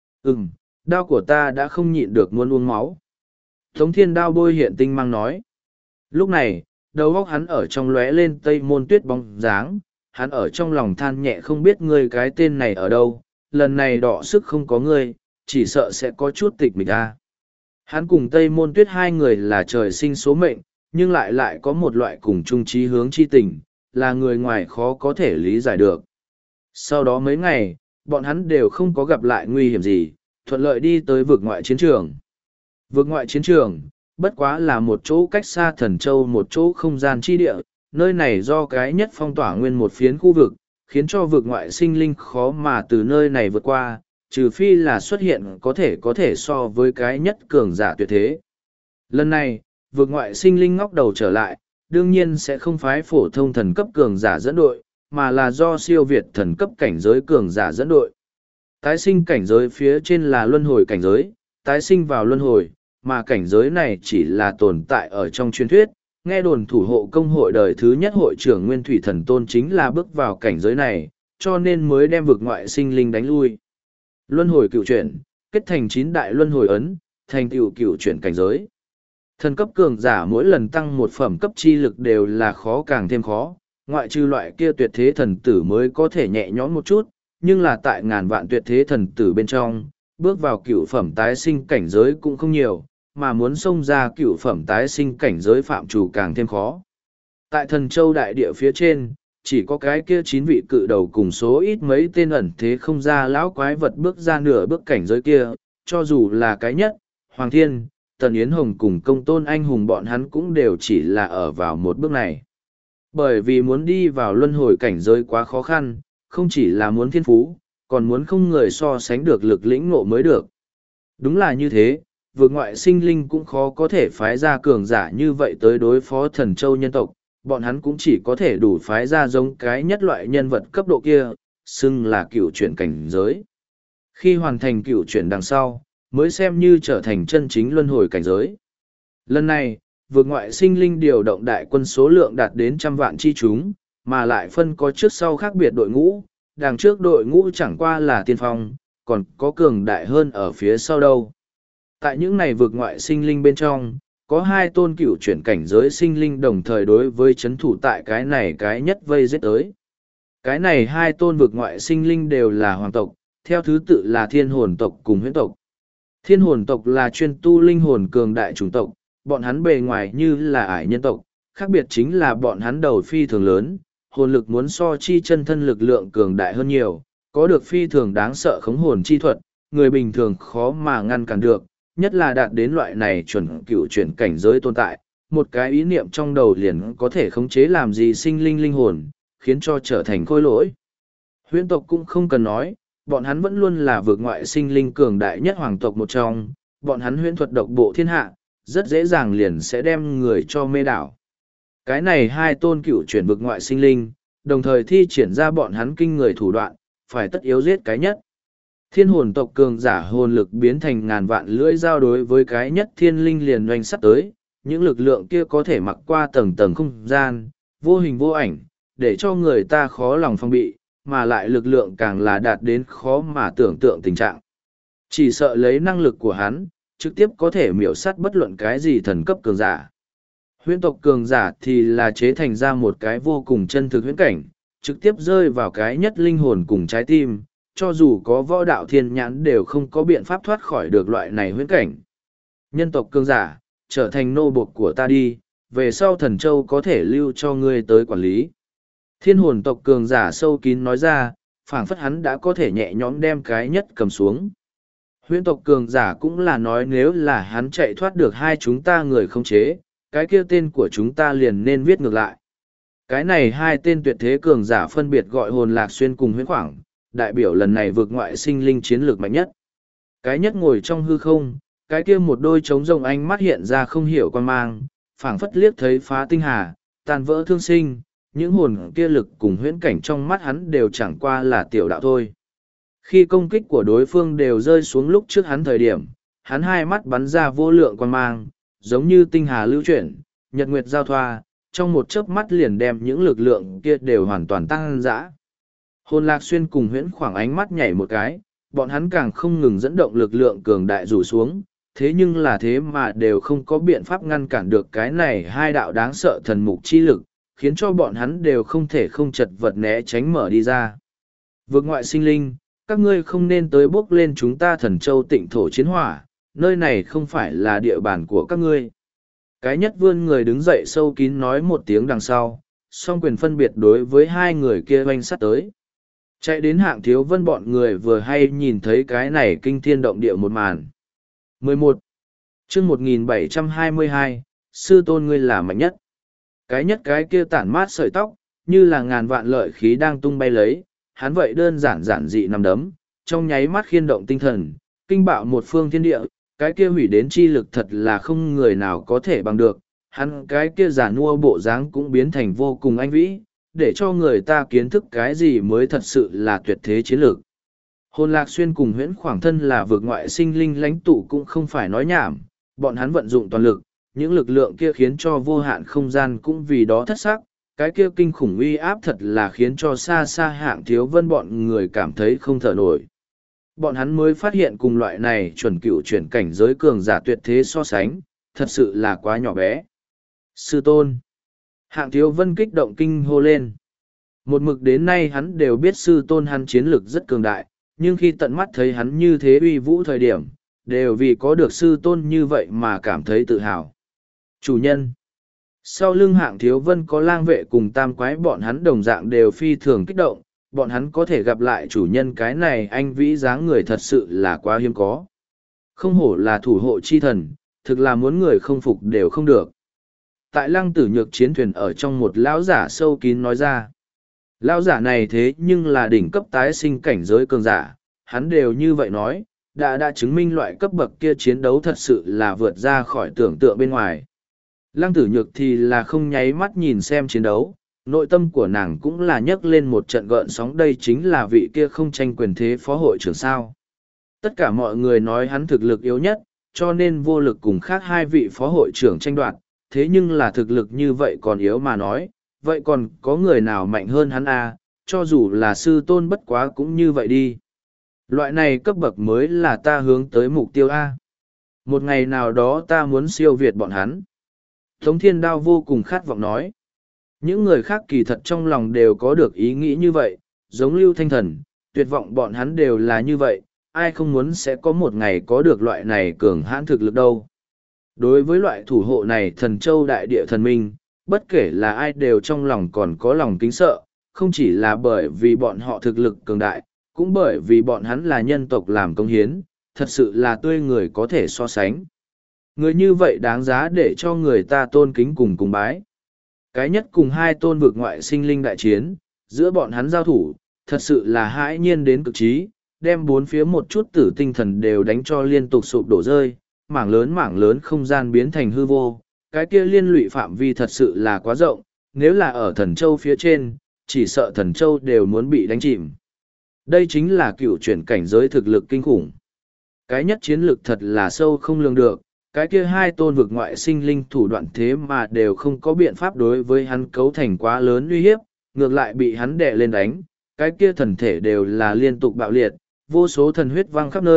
Đao của ta đã không nhịn được muốn uống máu. Tống Thiên Đao bôi hiện tinh mang nói. Lúc này, đầu óc hắn ở trong lóe lên Tây Môn Tuyết bóng dáng, hắn ở trong lòng than nhẹ không biết ngươi cái tên này ở đâu, lần này đọ sức không có ngươi, chỉ sợ sẽ có chút tịch mịch ta. Hắn cùng Tây Môn Tuyết hai người là trời sinh số mệnh, nhưng lại có một loại cùng chung chí hướng chi tình, là người ngoài khó có thể lý giải được. Sau đó mấy ngày, bọn hắn đều không có gặp lại nguy hiểm gì, thuận lợi đi tới vực ngoại chiến trường. Vực ngoại chiến trường, bất quá là một chỗ cách xa Thần Châu một chỗ không gian chi địa, nơi này do cái nhất phong tỏa nguyên một phiến khu vực, khiến cho vực ngoại sinh linh khó mà từ nơi này vượt qua, trừ phi là xuất hiện có thể so với cái nhất cường giả tuyệt thế. Lần này, vực ngoại sinh linh ngóc đầu trở lại, đương nhiên sẽ không phái phổ thông thần cấp cường giả dẫn đội, mà là do siêu việt thần cấp cảnh giới cường giả dẫn đội. Tái sinh cảnh giới phía trên là luân hồi cảnh giới, tái sinh vào luân hồi, mà cảnh giới này chỉ là tồn tại ở trong truyền thuyết. Nghe đồn thủ hộ công hội đời thứ nhất hội trưởng Nguyên Thủy Thần Tôn chính là bước vào cảnh giới này, cho nên mới đem vực ngoại sinh linh đánh lui. Luân hồi cựu chuyển, kết thành 9 đại luân hồi ấn, thành tựu cựu chuyển cảnh giới. Thần cấp cường giả mỗi lần tăng một phẩm cấp chi lực đều là khó càng thêm khó, ngoại trừ loại kia tuyệt thế thần tử mới có thể nhẹ nhõm một chút, nhưng là tại ngàn vạn tuyệt thế thần tử bên trong, bước vào cựu phẩm tái sinh cảnh giới cũng không nhiều, mà muốn xông ra cựu phẩm tái sinh cảnh giới phạm chủ càng thêm khó. Tại Thần Châu đại địa phía trên, chỉ có cái kia 9 vị cự đầu cùng số ít mấy tên ẩn thế không ra lão quái vật bước ra nửa bước cảnh giới kia, cho dù là cái nhất, Hoàng Thiên, Tần Yến Hồng cùng Công Tôn Anh Hùng bọn hắn cũng đều chỉ là ở vào một bước này. Bởi vì muốn đi vào luân hồi cảnh giới quá khó khăn, không chỉ là muốn thiên phú, còn muốn không người so sánh được lực lĩnh ngộ mới được. Đúng là như thế, vượt ngoại sinh linh cũng khó có thể phái ra cường giả như vậy tới đối phó Thần Châu nhân tộc, bọn hắn cũng chỉ có thể đủ phái ra giống cái nhất loại nhân vật cấp độ kia, xưng là cựu chuyển cảnh giới. Khi hoàn thành cựu chuyển đằng sau, mới xem như trở thành chân chính luân hồi cảnh giới. Lần này, vượt ngoại sinh linh điều động đại quân số lượng đạt đến 100 vạn chi chúng, mà lại phân có trước sau khác biệt đội ngũ, đằng trước đội ngũ chẳng qua là tiên phong, còn có cường đại hơn ở phía sau đâu. Tại những này vượt ngoại sinh linh bên trong, có 2 tôn cựu chuyển cảnh giới sinh linh đồng thời đối với chấn thủ tại cái này cái nhất vây giết tới. Cái này 2 tôn vượt ngoại sinh linh đều là hoàng tộc, theo thứ tự là thiên hồn tộc cùng huyễn tộc. Thiên hồn tộc là chuyên tu linh hồn cường đại chủng tộc, bọn hắn bề ngoài như là ải nhân tộc, khác biệt chính là bọn hắn đầu phi thường lớn, hồn lực muốn so chi chân thân lực lượng cường đại hơn nhiều, có được phi thường đáng sợ khống hồn chi thuật, người bình thường khó mà ngăn cản được, nhất là đạt đến loại này chuẩn cựu chuyển cảnh giới tồn tại, một cái ý niệm trong đầu liền có thể khống chế làm gì sinh linh linh hồn, khiến cho trở thành khôi lỗi. Huyễn tộc cũng không cần nói, bọn hắn vẫn luôn là vượt ngoại sinh linh cường đại nhất hoàng tộc một trong, bọn hắn huyễn thuật độc bộ thiên hạ, rất dễ dàng liền sẽ đem người cho mê đảo. Cái này 2 tôn cựu chuyển vượt ngoại sinh linh, đồng thời thi triển ra bọn hắn kinh người thủ đoạn, phải tất yếu giết cái nhất. Thiên hồn tộc cường giả hồn lực biến thành ngàn vạn lưỡi dao đối với cái nhất thiên linh liền doanh sắp tới, những lực lượng kia có thể mặc qua tầng tầng không gian, vô hình vô ảnh, để cho người ta khó lòng phòng bị, mà lại lực lượng càng là đạt đến khó mà tưởng tượng tình trạng. Chỉ sợ lấy năng lực của hắn, trực tiếp có thể miểu sát bất luận cái gì thần cấp cường giả. Huyễn tộc cường giả thì là chế thành ra một cái vô cùng chân thực huyễn cảnh, trực tiếp rơi vào cái nhất linh hồn cùng trái tim, cho dù có võ đạo thiên nhãn đều không có biện pháp thoát khỏi được loại này huyễn cảnh. Nhân tộc cường giả, trở thành nô bộc của ta đi, về sau thần châu có thể lưu cho ngươi tới quản lý. Thiên hồn tộc cường giả sâu kín nói ra, phảng phất hắn đã có thể nhẹ nhõm đem cái nhất cầm xuống. Huyễn tộc cường giả cũng là nói nếu là hắn chạy thoát được hai chúng ta người không chế, cái kia tên của chúng ta liền nên viết ngược lại. Cái này hai tên tuyệt thế cường giả phân biệt gọi hồn lạc xuyên cùng huyễn khoảng, đại biểu lần này vượt ngoại sinh linh chiến lược mạnh nhất. Cái nhất ngồi trong hư không, cái kia một đôi trống rồng ánh mắt hiện ra không hiểu quan mang, phảng phất liếc thấy phá tinh hà, tàn vỡ thương sinh, những hồn kia lực cùng huyễn cảnh trong mắt hắn đều chẳng qua là tiểu đạo thôi. Khi công kích của đối phương đều rơi xuống lúc trước hắn thời điểm, hắn hai mắt bắn ra vô lượng quan mang, giống như tinh hà lưu chuyển, nhật nguyệt giao thoa, trong một chớp mắt liền đem những lực lượng kia đều hoàn toàn tăng dã. Hồn lạc xuyên cùng huyễn khoảng ánh mắt nhảy một cái, bọn hắn càng không ngừng dẫn động lực lượng cường đại rủ xuống, thế nhưng là thế mà đều không có biện pháp ngăn cản được cái này hai đạo đáng sợ thần mục chi lực, khiến cho bọn hắn đều không thể không chật vật né tránh mở đi ra. Vượt ngoại sinh linh, các ngươi không nên tới bốc lên chúng ta thần châu tịnh thổ chiến hỏa, nơi này không phải là địa bàn của các ngươi. Cái nhất vươn người đứng dậy sâu kín nói một tiếng đằng sau, song quyền phân biệt đối với hai người kia oanh sắt tới. Chạy đến Hạng Thiếu Vân bọn người vừa hay nhìn thấy cái này kinh thiên động địa một màn. 11. chương 1722, sư tôn ngươi là mạnh nhất. Cái nhất cái kia tản mát sợi tóc, như là ngàn vạn lợi khí đang tung bay lấy, hắn vậy đơn giản giản dị nằm đấm, trong nháy mắt khiên động tinh thần, kinh bạo một phương thiên địa, cái kia hủy đến chi lực thật là không người nào có thể bằng được, hắn cái kia giả nua bộ dáng cũng biến thành vô cùng anh vĩ, để cho người ta kiến thức cái gì mới thật sự là tuyệt thế chiến lược. Hồn lạc xuyên cùng huyễn khoảng thân là vượt ngoại sinh linh lãnh tụ cũng không phải nói nhảm, bọn hắn vận dụng toàn lực, những lực lượng kia khiến cho vô hạn không gian cũng vì đó thất sắc, cái kia kinh khủng uy áp thật là khiến cho xa xa Hạng Thiếu Vân bọn người cảm thấy không thở nổi. Bọn hắn mới phát hiện cùng loại này chuẩn cựu chuyển cảnh giới cường giả tuyệt thế so sánh, thật sự là quá nhỏ bé. Sư tôn. Hạng Thiếu Vân kích động kinh hô lên. Một mực đến nay hắn đều biết sư tôn hắn chiến lực rất cường đại, nhưng khi tận mắt thấy hắn như thế uy vũ thời điểm, đều vì có được sư tôn như vậy mà cảm thấy tự hào. Chủ nhân. Sau lưng Hạng Thiếu Vân có lang vệ cùng tam quái bọn hắn đồng dạng đều phi thường kích động, bọn hắn có thể gặp lại chủ nhân cái này anh vĩ dáng người thật sự là quá hiếm có. Không hổ là thủ hộ chi thần, thực là muốn người không phục đều không được. Tại Lăng Tử Nhược chiến thuyền ở trong một lão giả sâu kín nói ra. Lão giả này thế nhưng là đỉnh cấp tái sinh cảnh giới cường giả, hắn đều như vậy nói, đã chứng minh loại cấp bậc kia chiến đấu thật sự là vượt ra khỏi tưởng tượng bên ngoài. Lăng Tử Nhược thì là không nháy mắt nhìn xem chiến đấu, nội tâm của nàng cũng là nhấc lên một trận gợn sóng, đây chính là vị kia không tranh quyền thế phó hội trưởng sao. Tất cả mọi người nói hắn thực lực yếu nhất, cho nên vô lực cùng khác hai vị phó hội trưởng tranh đoạt, thế nhưng là thực lực như vậy còn yếu mà nói, vậy còn có người nào mạnh hơn hắn à, cho dù là sư tôn bất quá cũng như vậy đi. Loại này cấp bậc mới là ta hướng tới mục tiêu A. Một ngày nào đó ta muốn siêu việt bọn hắn. Tống Thiên Đao vô cùng khát vọng nói. Những người khác kỳ thật trong lòng đều có được ý nghĩ như vậy, giống Lưu Thanh Thần, tuyệt vọng bọn hắn đều là như vậy, ai không muốn sẽ có một ngày có được loại này cường hãn thực lực đâu. Đối với loại thủ hộ này thần châu đại địa thần minh, bất kể là ai đều trong lòng còn có lòng kính sợ, không chỉ là bởi vì bọn họ thực lực cường đại, cũng bởi vì bọn hắn là nhân tộc làm công hiến, thật sự là tươi người có thể so sánh. Người như vậy đáng giá để cho người ta tôn kính cùng cùng bái. Cái nhất cùng hai tôn vực ngoại sinh linh đại chiến, giữa bọn hắn giao thủ, thật sự là hãi nhiên đến cực trí, đem bốn phía một chút tử tinh thần đều đánh cho liên tục sụp đổ rơi, mảng lớn không gian biến thành hư vô, cái kia liên lụy phạm vi thật sự là quá rộng, nếu là ở thần châu phía trên, chỉ sợ thần châu đều muốn bị đánh chìm. Đây chính là cựu chuyển cảnh giới thực lực kinh khủng. Cái nhất chiến lực thật là sâu không lường được, cái kia hai tôn vực ngoại sinh linh thủ đoạn thế mà đều không có biện pháp đối với hắn cấu thành quá lớn uy hiếp, ngược lại bị hắn đè lên đánh, cái kia thần thể đều là liên tục bạo liệt, vô số thần huyết văng khắp nơi,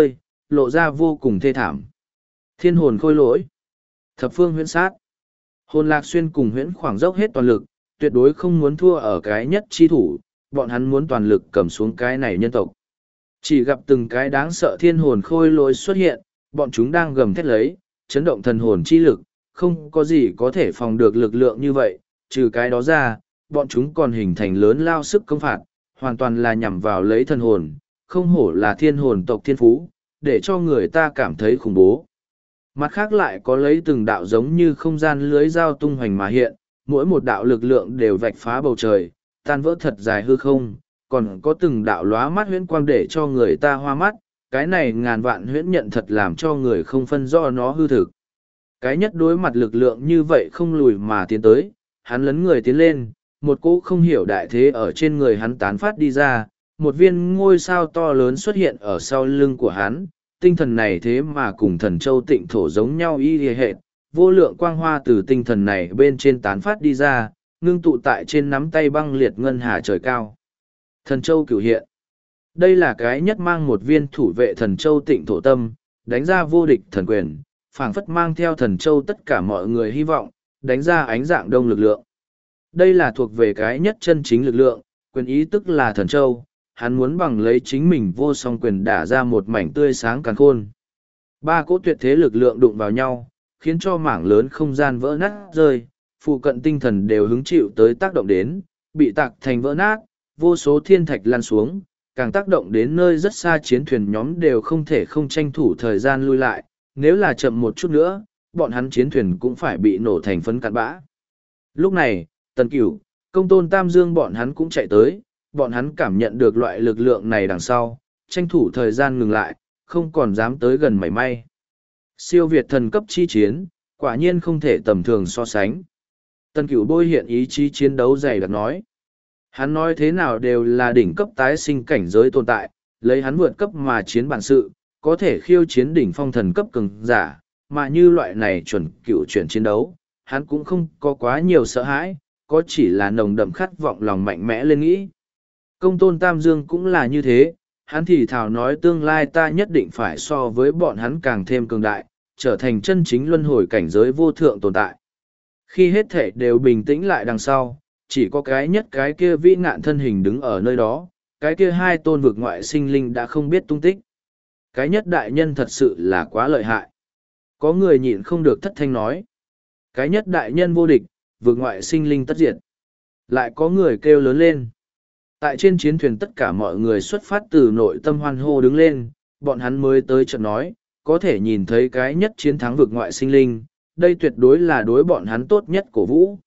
lộ ra vô cùng thê thảm. Thiên hồn khôi lỗi, thập phương huyễn sát. Hồn Lạc Xuyên cùng huyễn khoảng dốc hết toàn lực, tuyệt đối không muốn thua ở cái nhất chi thủ, bọn hắn muốn toàn lực cầm xuống cái này nhân tộc. Chỉ gặp từng cái đáng sợ thiên hồn khôi lỗi xuất hiện, bọn chúng đang gầm thét lấy, chấn động thần hồn chi lực, không có gì có thể phòng được lực lượng như vậy, trừ cái đó ra, bọn chúng còn hình thành lớn lao sức công phạt, hoàn toàn là nhằm vào lấy thần hồn, không hổ là thiên hồn tộc thiên phú, để cho người ta cảm thấy khủng bố. Mặt khác lại có lấy từng đạo giống như không gian lưới dao tung hoành mà hiện, mỗi một đạo lực lượng đều vạch phá bầu trời, tan vỡ thật dài hư không, còn có từng đạo lóa mắt huyễn quang để cho người ta hoa mắt, cái này ngàn vạn huyễn nhận thật làm cho người không phân rõ nó hư thực. Cái nhất đối mặt lực lượng như vậy không lùi mà tiến tới, hắn lấn người tiến lên, một cỗ không hiểu đại thế ở trên người hắn tán phát đi ra, một viên ngôi sao to lớn xuất hiện ở sau lưng của hắn, tinh thần này thế mà cùng thần châu tịnh thổ giống nhau y hệt, vô lượng quang hoa từ tinh thần này bên trên tán phát đi ra, ngưng tụ tại trên nắm tay băng liệt ngân hà trời cao. Thần châu cửu hiện. Đây là cái nhất mang một viên thủ vệ thần châu tịnh thổ tâm, đánh ra vô địch thần quyền, phảng phất mang theo thần châu tất cả mọi người hy vọng, đánh ra ánh dạng đông lực lượng. Đây là thuộc về cái nhất chân chính lực lượng, quyền ý tức là thần châu, hắn muốn bằng lấy chính mình vô song quyền đả ra một mảnh tươi sáng càn khôn. Ba cỗ tuyệt thế lực lượng đụng vào nhau, khiến cho mảng lớn không gian vỡ nát rơi, phụ cận tinh thần đều hứng chịu tới tác động đến, bị tạc thành vỡ nát, vô số thiên thạch lăn xuống, càng tác động đến nơi rất xa chiến thuyền nhóm đều không thể không tranh thủ thời gian lui lại, nếu là chậm một chút nữa, bọn hắn chiến thuyền cũng phải bị nổ thành phấn cạn bã. Lúc này, Tần Cửu, Công Tôn Tam Dương bọn hắn cũng chạy tới, bọn hắn cảm nhận được loại lực lượng này đằng sau, tranh thủ thời gian ngừng lại, không còn dám tới gần mảy may. Siêu việt thần cấp chi chiến, quả nhiên không thể tầm thường so sánh. Tần Cửu bôi hiện ý chí chiến đấu dày đặc nói. Hắn nói thế nào đều là đỉnh cấp tái sinh cảnh giới tồn tại, lấy hắn vượt cấp mà chiến bản sự, có thể khiêu chiến đỉnh phong thần cấp cường giả, mà như loại này chuẩn cựu chuyển chiến đấu, hắn cũng không có quá nhiều sợ hãi, có chỉ là nồng đậm khát vọng lòng mạnh mẽ lên nghĩ. Công Tôn Tam Dương cũng là như thế, hắn thì thào nói tương lai ta nhất định phải so với bọn hắn càng thêm cường đại, trở thành chân chính luân hồi cảnh giới vô thượng tồn tại. Khi hết thể đều bình tĩnh lại đằng sau, chỉ có cái nhất cái kia vĩ ngạn thân hình đứng ở nơi đó, cái kia hai tôn vực ngoại sinh linh đã không biết tung tích. Cái nhất đại nhân thật sự là quá lợi hại. Có người nhịn không được thất thanh nói. Cái nhất đại nhân vô địch, vực ngoại sinh linh tất diệt. Lại có người kêu lớn lên. Tại trên chiến thuyền tất cả mọi người xuất phát từ nội tâm hoan hô đứng lên, bọn hắn mới tới chợt nói, có thể nhìn thấy cái nhất chiến thắng vực ngoại sinh linh, đây tuyệt đối là đối bọn hắn tốt nhất cổ vũ.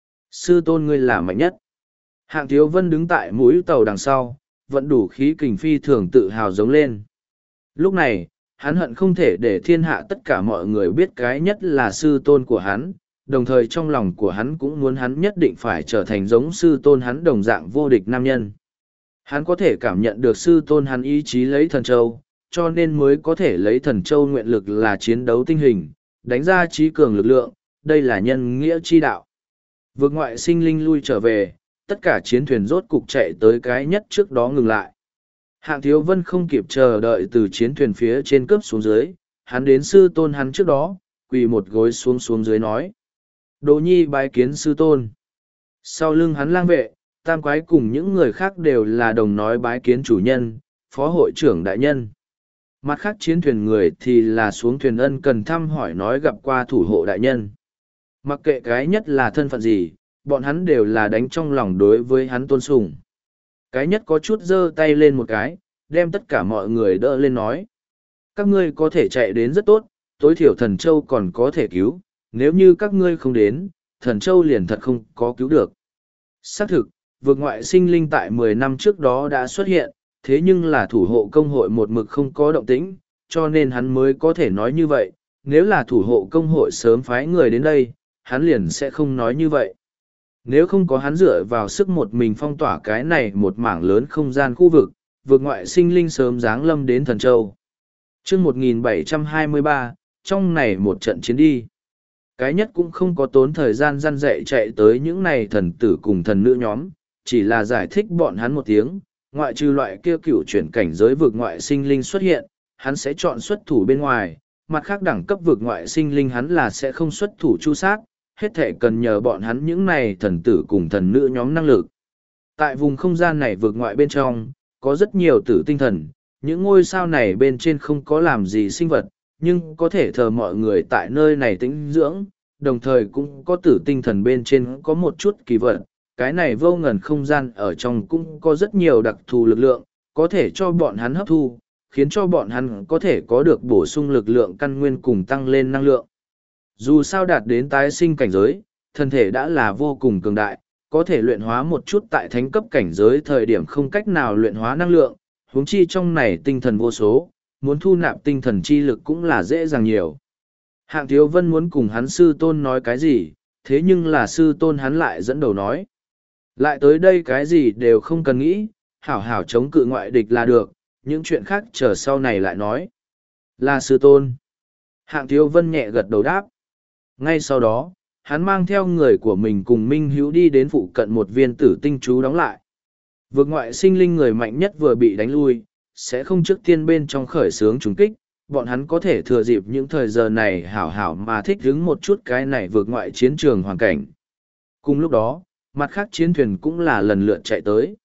Sư tôn ngươi là mạnh nhất. Hạng Thiếu Vân đứng tại mũi tàu đằng sau, vẫn đủ khí kình phi thường tự hào giống lên. Lúc này, hắn hận không thể để thiên hạ tất cả mọi người biết cái nhất là sư tôn của hắn, đồng thời trong lòng của hắn cũng muốn hắn nhất định phải trở thành giống sư tôn hắn đồng dạng vô địch nam nhân. Hắn có thể cảm nhận được sư tôn hắn ý chí lấy thần châu, cho nên mới có thể lấy thần châu nguyện lực là chiến đấu tinh hình, đánh ra trí cường lực lượng, đây là nhân nghĩa chi đạo. Vực ngoại sinh linh lui trở về, tất cả chiến thuyền rốt cục chạy tới cái nhất trước đó ngừng lại. Hạng Thiếu Vân không kịp chờ đợi từ chiến thuyền phía trên cướp xuống dưới, hắn đến sư tôn hắn trước đó, quỳ một gối xuống dưới nói. Đỗ Nhi bái kiến sư tôn. Sau lưng hắn lang vệ, tam quái cùng những người khác đều là đồng nói bái kiến chủ nhân, phó hội trưởng đại nhân. Mặt khác chiến thuyền người thì là xuống thuyền ân cần thăm hỏi nói gặp qua thủ hộ đại nhân. Mặc kệ cái nhất là thân phận gì, bọn hắn đều là đánh trong lòng đối với hắn tôn sùng. Cái nhất có chút giơ tay lên một cái, đem tất cả mọi người đỡ lên nói. Các ngươi có thể chạy đến rất tốt, tối thiểu thần châu còn có thể cứu, nếu như các ngươi không đến, thần châu liền thật không có cứu được. Xác thực, vực ngoại sinh linh tại 10 năm trước đó đã xuất hiện, thế nhưng là thủ hộ công hội một mực không có động tĩnh, cho nên hắn mới có thể nói như vậy, nếu là thủ hộ công hội sớm phái người đến đây, hắn liền sẽ không nói như vậy. Nếu không có hắn dựa vào sức một mình phong tỏa cái này một mảng lớn không gian khu vực, vực ngoại sinh linh sớm giáng lâm đến thần châu. Trước 1723, trong này một trận chiến đi. Cái nhất cũng không có tốn thời gian răn dạy chạy tới những này thần tử cùng thần nữ nhóm, chỉ là giải thích bọn hắn một tiếng, ngoại trừ loại kia cựu chuyển cảnh giới vực ngoại sinh linh xuất hiện, hắn sẽ chọn xuất thủ bên ngoài, mặt khác đẳng cấp vực ngoại sinh linh hắn là sẽ không xuất thủ chu sát, hết thể cần nhờ bọn hắn những này thần tử cùng thần nữ nhóm năng lực. Tại vùng không gian này vực ngoại bên trong, có rất nhiều tử tinh thần, những ngôi sao này bên trên không có làm gì sinh vật, nhưng có thể thờ mọi người tại nơi này tĩnh dưỡng, đồng thời cũng có tử tinh thần bên trên có một chút kỳ vật. Cái này vô ngần không gian ở trong cũng có rất nhiều đặc thù lực lượng, có thể cho bọn hắn hấp thu, khiến cho bọn hắn có thể có được bổ sung lực lượng căn nguyên cùng tăng lên năng lượng. Dù sao đạt đến tái sinh cảnh giới, thân thể đã là vô cùng cường đại, có thể luyện hóa một chút tại thánh cấp cảnh giới thời điểm không cách nào luyện hóa năng lượng, huống chi trong này tinh thần vô số, muốn thu nạp tinh thần chi lực cũng là dễ dàng nhiều. Hạng Thiếu Vân muốn cùng hắn sư tôn nói cái gì, thế nhưng là sư tôn hắn lại dẫn đầu nói. Lại tới đây cái gì đều không cần nghĩ, hảo hảo chống cự ngoại địch là được, những chuyện khác chờ sau này lại nói. Là sư tôn. Hạng Thiếu Vân nhẹ gật đầu đáp. Ngay sau đó, hắn mang theo người của mình cùng Minh Hữu đi đến phụ cận một viên tử tinh chú đóng lại. Vực ngoại sinh linh người mạnh nhất vừa bị đánh lui, sẽ không trước tiên bên trong khởi xướng trúng kích, bọn hắn có thể thừa dịp những thời giờ này hảo hảo mà thích ứng một chút cái này vượt ngoại chiến trường hoàn cảnh. Cùng lúc đó, mặt khác chiến thuyền cũng là lần lượt chạy tới.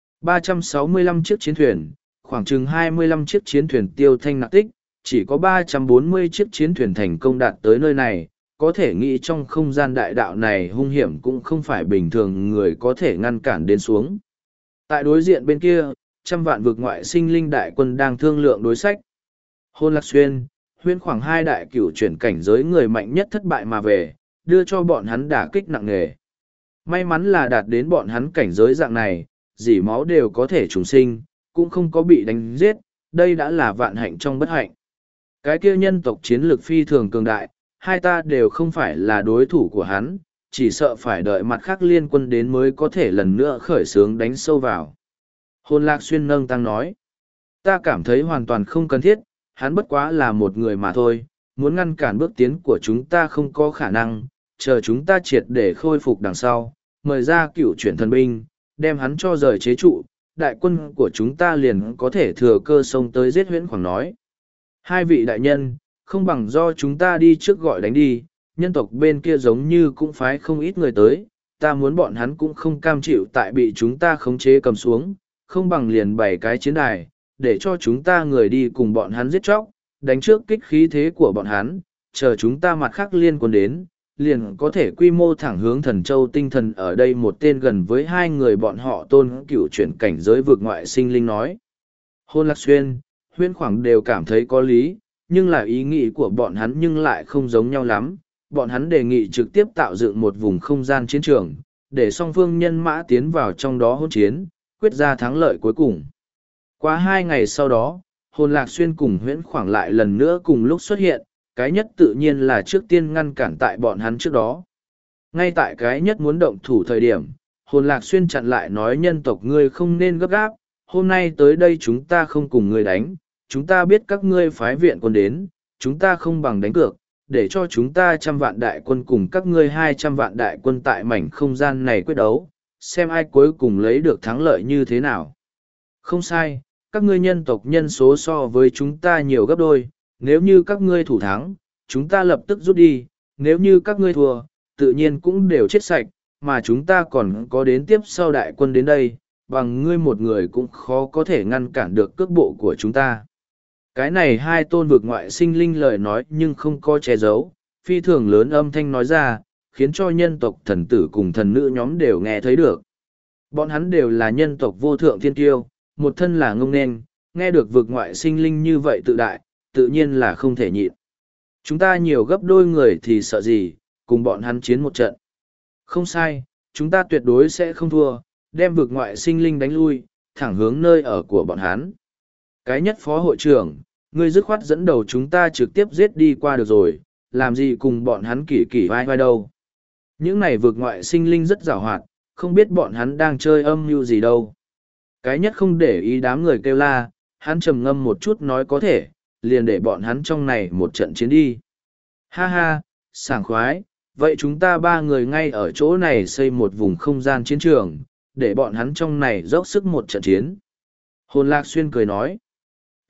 365 chiếc chiến thuyền, khoảng chừng 25 chiếc chiến thuyền tiêu thanh nạp tích, chỉ có 340 chiếc chiến thuyền thành công đạt tới nơi này, có thể nghĩ trong không gian đại đạo này hung hiểm cũng không phải bình thường người có thể ngăn cản đến xuống. Tại đối diện bên kia, trăm vạn vực ngoại sinh linh đại quân đang thương lượng đối sách. Hôn Lạc Xuyên, Huyễn khoảng hai đại cửu chuyển cảnh giới người mạnh nhất thất bại mà về, đưa cho bọn hắn đả kích nặng nề. May mắn là đạt đến bọn hắn cảnh giới dạng này, dỉ máu đều có thể trùng sinh, cũng không có bị đánh giết, đây đã là vạn hạnh trong bất hạnh. Cái kia nhân tộc chiến lược phi thường cường đại, hai ta đều không phải là đối thủ của hắn, chỉ sợ phải đợi mặt khác liên quân đến mới có thể lần nữa khởi xướng đánh sâu vào. Hôn Lạc Xuyên nâng tăng nói, ta cảm thấy hoàn toàn không cần thiết, hắn bất quá là một người mà thôi, muốn ngăn cản bước tiến của chúng ta không có khả năng, chờ chúng ta triệt để khôi phục đằng sau, mời ra cựu chuyển thần binh, đem hắn cho rời chế trụ, đại quân của chúng ta liền có thể thừa cơ xông tới giết Huyễn khoảng nói. Hai vị đại nhân, không bằng do chúng ta đi trước gọi đánh đi, nhân tộc bên kia giống như cũng phái không ít người tới, ta muốn bọn hắn cũng không cam chịu tại bị chúng ta khống chế cầm xuống, không bằng liền bày cái chiến đài, để cho chúng ta người đi cùng bọn hắn giết chóc, đánh trước kích khí thế của bọn hắn, chờ chúng ta mặt khác liên quân đến, liền có thể quy mô thẳng hướng Thần Châu tinh thần. Ở đây một tên gần với hai người bọn họ tôn cửu chuyển cảnh giới vực ngoại sinh linh nói. Hôn Lạc Xuyên, Huyễn khoảng đều cảm thấy có lý, nhưng là ý nghĩ của bọn hắn nhưng lại không giống nhau lắm. Bọn hắn đề nghị trực tiếp tạo dựng một vùng không gian chiến trường, để song phương nhân mã tiến vào trong đó hỗn chiến, quyết ra thắng lợi cuối cùng. Qua 2 ngày sau đó, Hồn Lạc Xuyên cùng Huyễn khoảng lại lần nữa cùng lúc xuất hiện, cái nhất tự nhiên là trước tiên ngăn cản tại bọn hắn trước đó. Ngay tại cái nhất muốn động thủ thời điểm, Hồn Lạc Xuyên chặn lại nói nhân tộc ngươi không nên gấp gáp, hôm nay tới đây chúng ta không cùng ngươi đánh, chúng ta biết các ngươi phái viện quân đến, chúng ta không bằng đánh cược, để cho chúng ta 100 vạn đại quân cùng các ngươi 200 vạn đại quân tại mảnh không gian này quyết đấu, xem ai cuối cùng lấy được thắng lợi như thế nào. Không sai, các ngươi nhân tộc nhân số so với chúng ta nhiều gấp đôi, nếu như các ngươi thủ thắng, chúng ta lập tức rút đi, nếu như các ngươi thua, tự nhiên cũng đều chết sạch, mà chúng ta còn có đến tiếp sau đại quân đến đây, bằng ngươi một người cũng khó có thể ngăn cản được cước bộ của chúng ta. Cái này hai tôn vực ngoại sinh linh lời nói nhưng không có che giấu, phi thường lớn âm thanh nói ra, khiến cho nhân tộc thần tử cùng thần nữ nhóm đều nghe thấy được. Bọn hắn đều là nhân tộc vô thượng thiên kiêu, một thân là ngông nên, nghe được vực ngoại sinh linh như vậy tự đại, tự nhiên là không thể nhịn. Chúng ta nhiều gấp đôi người thì sợ gì, cùng bọn hắn chiến một trận. Không sai, chúng ta tuyệt đối sẽ không thua, đem vực ngoại sinh linh đánh lui, thẳng hướng nơi ở của bọn hắn. Cái nhất phó hội trưởng, ngươi dứt khoát dẫn đầu chúng ta trực tiếp giết đi qua được rồi, làm gì cùng bọn hắn kỷ kỷ vai vai đâu. Những này vực ngoại sinh linh rất giàu hoạt, không biết bọn hắn đang chơi âm mưu gì đâu. Cái nhất không để ý đám người kêu la, hắn trầm ngâm một chút nói có thể, liền để bọn hắn trong này một trận chiến đi. Ha ha, sảng khoái, vậy chúng ta 3 người ngay ở chỗ này xây một vùng không gian chiến trường, để bọn hắn trong này dốc sức một trận chiến. Hồn Lạc Xuyên cười nói.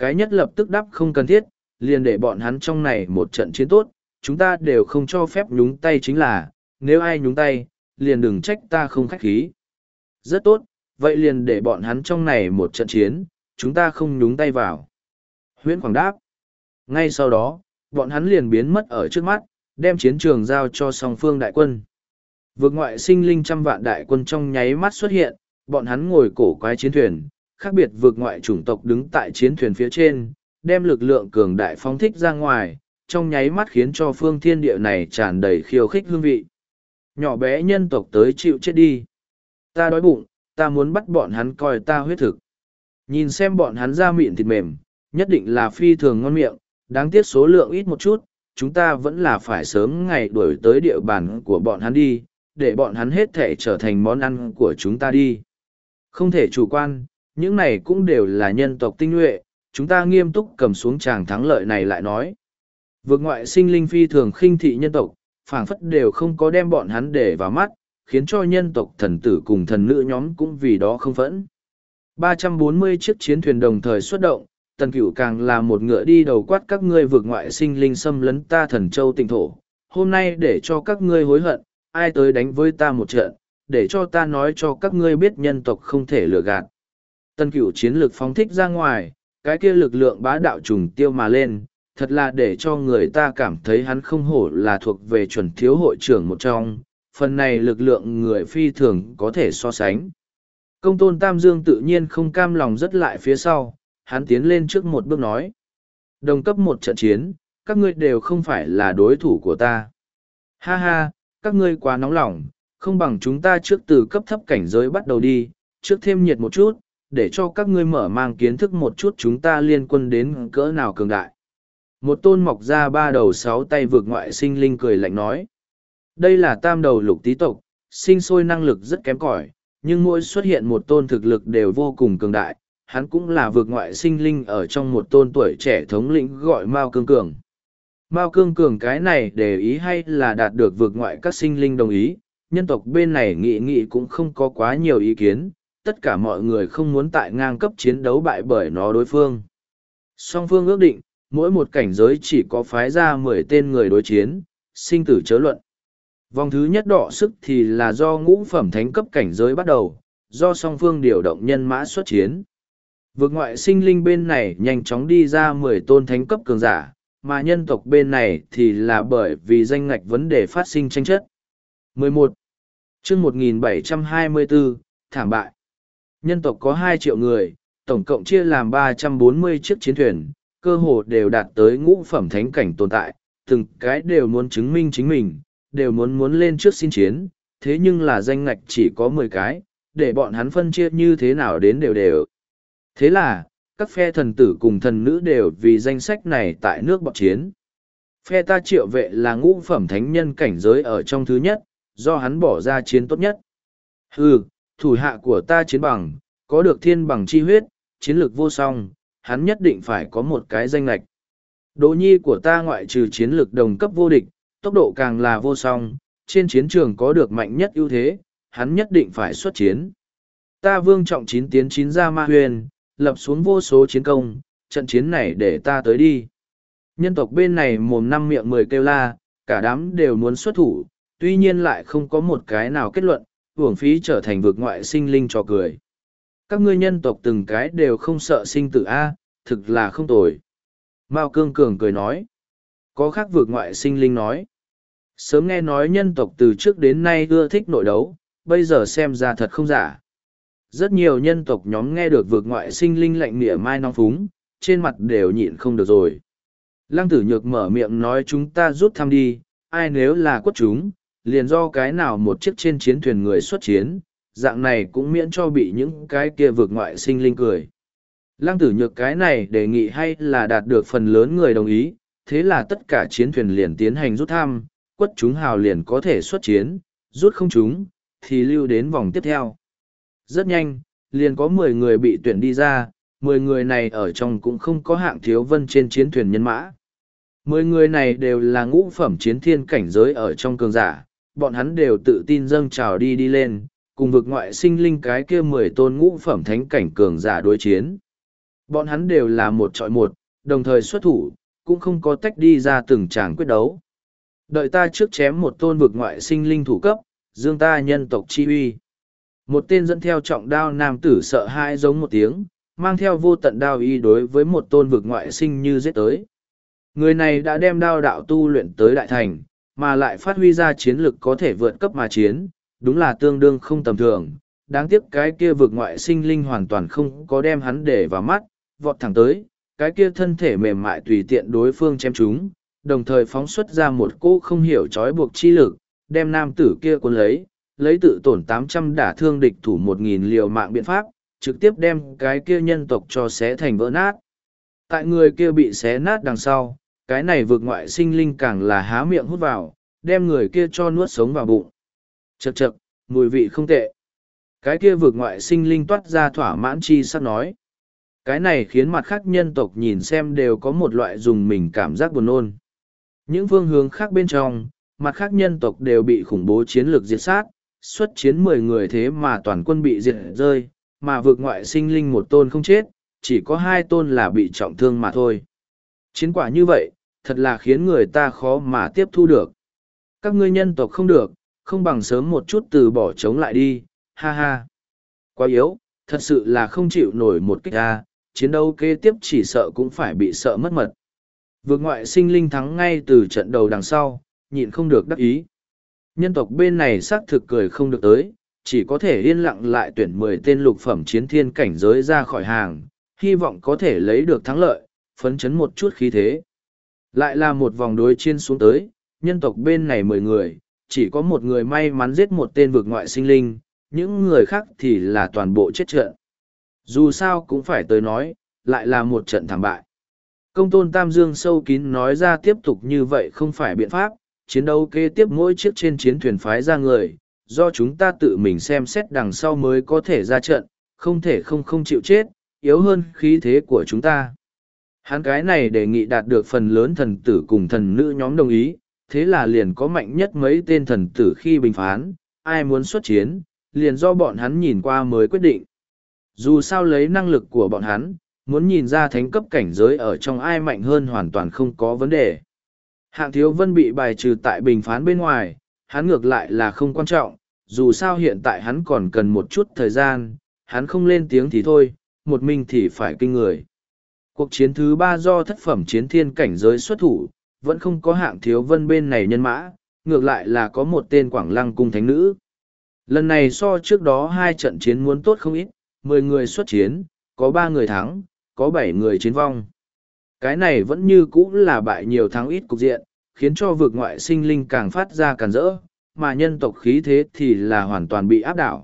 Cái nhất lập tức đáp không cần thiết, liền để bọn hắn trong này một trận chiến tốt, chúng ta đều không cho phép nhúng tay chính là, nếu ai nhúng tay, liền đừng trách ta không khách khí. Rất tốt, vậy liền để bọn hắn trong này một trận chiến, chúng ta không nhúng tay vào. Huyễn Quảng đáp. Ngay sau đó, bọn hắn liền biến mất ở trước mắt, đem chiến trường giao cho song phương đại quân. Vượt ngoại sinh linh trăm vạn đại quân trong nháy mắt xuất hiện, bọn hắn ngồi cổ quái chiến thuyền, khác biệt vượt ngoại chủng tộc đứng tại chiến thuyền phía trên, đem lực lượng cường đại phóng thích ra ngoài, trong nháy mắt khiến cho phương thiên địa này tràn đầy khiêu khích hương vị. Nhỏ bé nhân tộc tới chịu chết đi. Ta đói bụng, ta muốn bắt bọn hắn coi ta huyết thực. Nhìn xem bọn hắn da mịn thịt mềm, nhất định là phi thường ngon miệng, đáng tiếc số lượng ít một chút, chúng ta vẫn là phải sớm ngày đuổi tới địa bàn của bọn hắn đi, để bọn hắn hết thể trở thành món ăn của chúng ta đi. Không thể chủ quan, những này cũng đều là nhân tộc tinh nhuệ, chúng ta nghiêm túc cầm xuống tràng thắng lợi này lại nói. Vượt ngoại sinh linh phi thường khinh thị nhân tộc, phảng phất đều không có đem bọn hắn để vào mắt, khiến cho nhân tộc thần tử cùng thần nữ nhóm cũng vì đó không phẫn. 340 chiếc chiến thuyền đồng thời xuất động, Tần Cửu càng là một ngựa đi đầu quát các ngươi vượt ngoại sinh linh xâm lấn ta Thần Châu Tịnh thổ. Hôm nay để cho các ngươi hối hận, ai tới đánh với ta một trận, để cho ta nói cho các ngươi biết nhân tộc không thể lừa gạt. Tần Cửu chiến lực phóng thích ra ngoài, cái kia lực lượng bá đạo trùng tiêu mà lên, thật là để cho người ta cảm thấy hắn không hổ là thuộc về chuẩn thiếu hội trưởng một trong, phần này lực lượng người phi thường có thể so sánh. Công tôn Tam Dương tự nhiên không cam lòng rất lại phía sau, hắn tiến lên trước một bước nói. Đồng cấp một trận chiến, các ngươi đều không phải là đối thủ của ta. Ha ha, các ngươi quá nóng lòng, không bằng chúng ta trước từ cấp thấp cảnh giới bắt đầu đi, trước thêm nhiệt một chút, để cho các ngươi mở mang kiến thức một chút chúng ta liên quân đến cỡ nào cường đại. Một tôn mọc ra ba đầu sáu tay vượt ngoại sinh linh cười lạnh nói. Đây là tam đầu lục tý tộc, sinh sôi năng lực rất kém cỏi, nhưng mỗi xuất hiện một tôn thực lực đều vô cùng cường đại, hắn cũng là vượt ngoại sinh linh ở trong một tôn tuổi trẻ thống lĩnh gọi Mao Cương Cường. Mao Cương Cường cái này để ý hay là đạt được vượt ngoại các sinh linh đồng ý, nhân tộc bên này nghị cũng không có quá nhiều ý kiến, tất cả mọi người không muốn tại ngang cấp chiến đấu bại bởi nó đối phương. Song phương ước định, mỗi một cảnh giới chỉ có phái ra 10 tên người đối chiến, sinh tử chớ luận. Vòng thứ nhất đọ sức thì là do ngũ phẩm thánh cấp cảnh giới bắt đầu, do song phương điều động nhân mã xuất chiến. Vượt ngoại sinh linh bên này nhanh chóng đi ra 10 tôn thánh cấp cường giả, mà nhân tộc bên này thì là bởi vì danh ngạch vấn đề phát sinh tranh chấp. 11. Chương 1724, thảm bại. Nhân tộc có 2 triệu người, tổng cộng chia làm 340 chiếc chiến thuyền, cơ hồ đều đạt tới ngũ phẩm thánh cảnh tồn tại, từng cái đều muốn chứng minh chính mình, đều muốn lên trước xin chiến, thế nhưng là danh ngạch chỉ có 10 cái, để bọn hắn phân chia như thế nào đến đều đều. Thế là, các phe thần tử cùng thần nữ đều vì danh sách này tại nước bọt chiến. Phe ta triệu vệ là ngũ phẩm thánh nhân cảnh giới ở trong thứ nhất, do hắn bỏ ra chiến tốt nhất. Thủ hạ của ta chiến bằng, có được thiên bằng chi huyết, chiến lược vô song, hắn nhất định phải có một cái danh lệch. Đỗ nhi của ta ngoại trừ chiến lược đồng cấp vô địch, tốc độ càng là vô song, trên chiến trường có được mạnh nhất ưu thế, hắn nhất định phải xuất chiến. Ta Vương Trọng 9 tiến 9 ra Ma Huyền, lập xuống vô số chiến công, trận chiến này để ta tới đi. Nhân tộc bên này mồm năm miệng 10 kêu la, cả đám đều muốn xuất thủ, tuy nhiên lại không có một cái nào kết luận, uổng phí trở thành vực ngoại sinh linh trò cười. Các ngươi nhân tộc từng cái đều không sợ sinh tử A, thực là không tồi. Mao Cương Cường cười nói. Có khác vực ngoại sinh linh nói. Sớm nghe nói nhân tộc từ trước đến nay ưa thích nội đấu, bây giờ xem ra thật không giả. Rất nhiều nhân tộc nhóm nghe được vực ngoại sinh linh lạnh nịa mai nong phúng, trên mặt đều nhịn không được rồi. Lăng Tử Nhược mở miệng nói chúng ta rút thăm đi, ai nếu là quất chúng, liền do cái nào một chiếc trên chiến thuyền người xuất chiến, dạng này cũng miễn cho bị những cái kia vực ngoại sinh linh cười. Lăng Tử Nhược cái này đề nghị hay là đạt được phần lớn người đồng ý, thế là tất cả chiến thuyền liền tiến hành rút thăm, quất chúng hào liền có thể xuất chiến, rút không chúng, thì lưu đến vòng tiếp theo. Rất nhanh, liền có 10 người bị tuyển đi ra, 10 người này ở trong cũng không có hạng thiếu vân trên chiến thuyền nhân mã. 10 người này đều là ngũ phẩm chiến thiên cảnh giới ở trong cường giả, bọn hắn đều tự tin dâng trào đi lên, cùng vực ngoại sinh linh cái kia 10 tôn ngũ phẩm thánh cảnh cường giả đối chiến. Bọn hắn đều là một chọi một, đồng thời xuất thủ, cũng không có tách đi ra từng tràng quyết đấu. Đợi ta trước chém một tôn vực ngoại sinh linh thủ cấp, dương ta nhân tộc chi uy. Một tên dẫn theo trọng đao nam tử sợ hãi giống một tiếng, mang theo vô tận đao y đối với một tôn vực ngoại sinh như giết tới. Người này đã đem đao đạo tu luyện tới đại thành, mà lại phát huy ra chiến lực có thể vượt cấp mà chiến, đúng là tương đương không tầm thường. Đáng tiếc cái kia vực ngoại sinh linh hoàn toàn không có đem hắn để vào mắt, vọt thẳng tới, cái kia thân thể mềm mại tùy tiện đối phương chém chúng, đồng thời phóng xuất ra một cỗ không hiểu trói buộc chi lực, đem nam tử kia cuốn lấy tự tổn 800 đả thương địch thủ 1.000 liều mạng biện pháp, trực tiếp đem cái kia nhân tộc cho xé thành vỡ nát. Tại người kia bị xé nát đằng sau, cái này vượt ngoại sinh linh càng là há miệng hút vào, đem người kia cho nuốt sống vào bụng. Chậc chậc, mùi vị không tệ. Cái kia vượt ngoại sinh linh toát ra thỏa mãn chi sắc nói. Cái này khiến mặt khác nhân tộc nhìn xem đều có một loại dùng mình cảm giác buồn nôn. Những phương hướng khác bên trong, mặt khác nhân tộc đều bị khủng bố chiến lược diệt sát, xuất chiến 10 người thế mà toàn quân bị diệt rơi, mà vượt ngoại sinh linh một tôn không chết, chỉ có 2 tôn là bị trọng thương mà thôi. Chiến quả như vậy, thật là khiến người ta khó mà tiếp thu được. Các ngươi nhân tộc không được, không bằng sớm một chút từ bỏ chống lại đi, ha ha. Quá yếu, thật sự là không chịu nổi một kích ra, chiến đấu kế tiếp chỉ sợ cũng phải bị sợ mất mật. Vượt ngoại sinh linh thắng ngay từ trận đầu đằng sau, nhịn không được đắc ý. Nhân tộc bên này xác thực cười không được tới, chỉ có thể yên lặng lại tuyển 10 tên lục phẩm chiến thiên cảnh giới ra khỏi hàng, hy vọng có thể lấy được thắng lợi, phấn chấn một chút khí thế. Lại là một vòng đối chiến xuống tới, nhân tộc bên này 10 người, chỉ có một người may mắn giết một tên vượt ngoại sinh linh, những người khác thì là toàn bộ chết trận. Dù sao cũng phải tới nói, lại là một trận thảm bại. Công tôn Tam Dương sâu kín nói ra tiếp tục như vậy không phải biện pháp, chiến đấu kế tiếp mỗi chiếc trên chiến thuyền phái ra người, do chúng ta tự mình xem xét đằng sau mới có thể ra trận, không thể không chịu chết, yếu hơn khí thế của chúng ta. Hắn cái này đề nghị đạt được phần lớn thần tử cùng thần nữ nhóm đồng ý, thế là liền có mạnh nhất mấy tên thần tử khi bình phán, ai muốn xuất chiến, liền do bọn hắn nhìn qua mới quyết định. Dù sao lấy năng lực của bọn hắn, muốn nhìn ra thánh cấp cảnh giới ở trong ai mạnh hơn hoàn toàn không có vấn đề. Hạng Thiếu Vân bị bài trừ tại bình phán bên ngoài, hắn ngược lại là không quan trọng, dù sao hiện tại hắn còn cần một chút thời gian, hắn không lên tiếng thì thôi, một mình thì phải kinh người. Cuộc chiến thứ 3 do thất phẩm chiến thiên cảnh giới xuất thủ, vẫn không có Hạng Thiếu Vân bên này nhân mã, ngược lại là có một tên Quảng Lăng cung thánh nữ. Lần này so trước đó 2 trận chiến muốn tốt không ít, 10 người xuất chiến, có 3 người thắng, có 7 người chiến vong. Cái này vẫn như cũ là bại nhiều thắng ít cục diện, khiến cho vực ngoại sinh linh càng phát ra càng rỡ, mà nhân tộc khí thế thì là hoàn toàn bị áp đảo.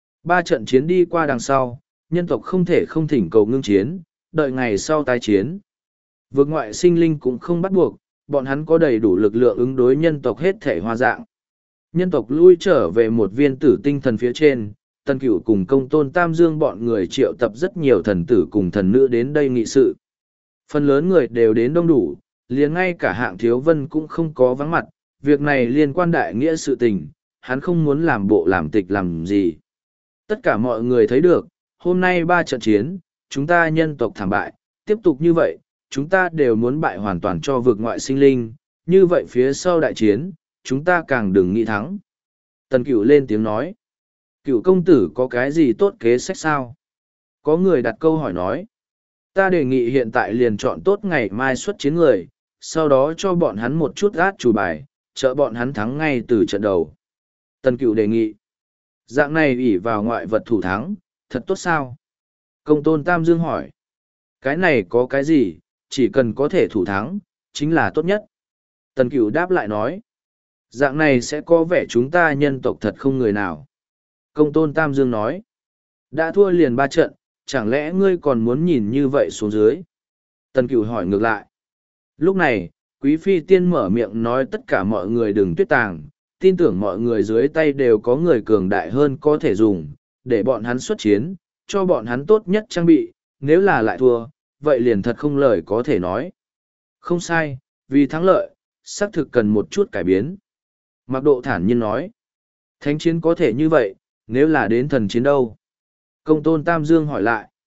3 trận chiến đi qua đằng sau, nhân tộc không thể không thỉnh cầu ngưng chiến, đợi ngày sau tái chiến. Vực ngoại sinh linh cũng không bắt buộc, bọn hắn có đầy đủ lực lượng ứng đối nhân tộc hết thể hoa dạng. Nhân tộc lui trở về một viên tử tinh thần phía trên, Tần Cửu cùng Công tôn Tam Dương bọn người triệu tập rất nhiều thần tử cùng thần nữ đến đây nghị sự. Phần lớn người đều đến đông đủ, liền ngay cả Hạng Thiếu Vân cũng không có vắng mặt, việc này liên quan đại nghĩa sự tình, hắn không muốn làm bộ làm tịch làm gì. Tất cả mọi người thấy được, hôm nay 3 trận chiến, chúng ta nhân tộc thảm bại, tiếp tục như vậy, chúng ta đều muốn bại hoàn toàn cho vực ngoại sinh linh, như vậy phía sau đại chiến, chúng ta càng đừng nghĩ thắng. Tần Cửu lên tiếng nói, Cửu công tử có cái gì tốt kế sách sao? Có người đặt câu hỏi nói, ta đề nghị hiện tại liền chọn tốt ngày mai xuất chiến người, sau đó cho bọn hắn một chút át chủ bài, trợ bọn hắn thắng ngay từ trận đầu. Tần Cửu đề nghị, dạng này ỷ vào ngoại vật thủ thắng, thật tốt sao? Công tôn Tam Dương hỏi, cái này có cái gì, chỉ cần có thể thủ thắng, chính là tốt nhất. Tần Cửu đáp lại nói, dạng này sẽ có vẻ chúng ta nhân tộc thật không người nào. Công tôn Tam Dương nói, đã thua liền 3 trận, chẳng lẽ ngươi còn muốn nhìn như vậy xuống dưới? Tần Cửu hỏi ngược lại. Lúc này, Quý Phi Tiên mở miệng nói tất cả mọi người đừng tuyết tàng, tin tưởng mọi người dưới tay đều có người cường đại hơn có thể dùng, để bọn hắn xuất chiến, cho bọn hắn tốt nhất trang bị, nếu là lại thua, vậy liền thật không lời có thể nói. Không sai, vì thắng lợi, xác thực cần một chút cải biến. Mạc Độ thản nhiên nói, thánh chiến có thể như vậy, nếu là đến thần chiến đâu? Công tôn Tam Dương hỏi lại.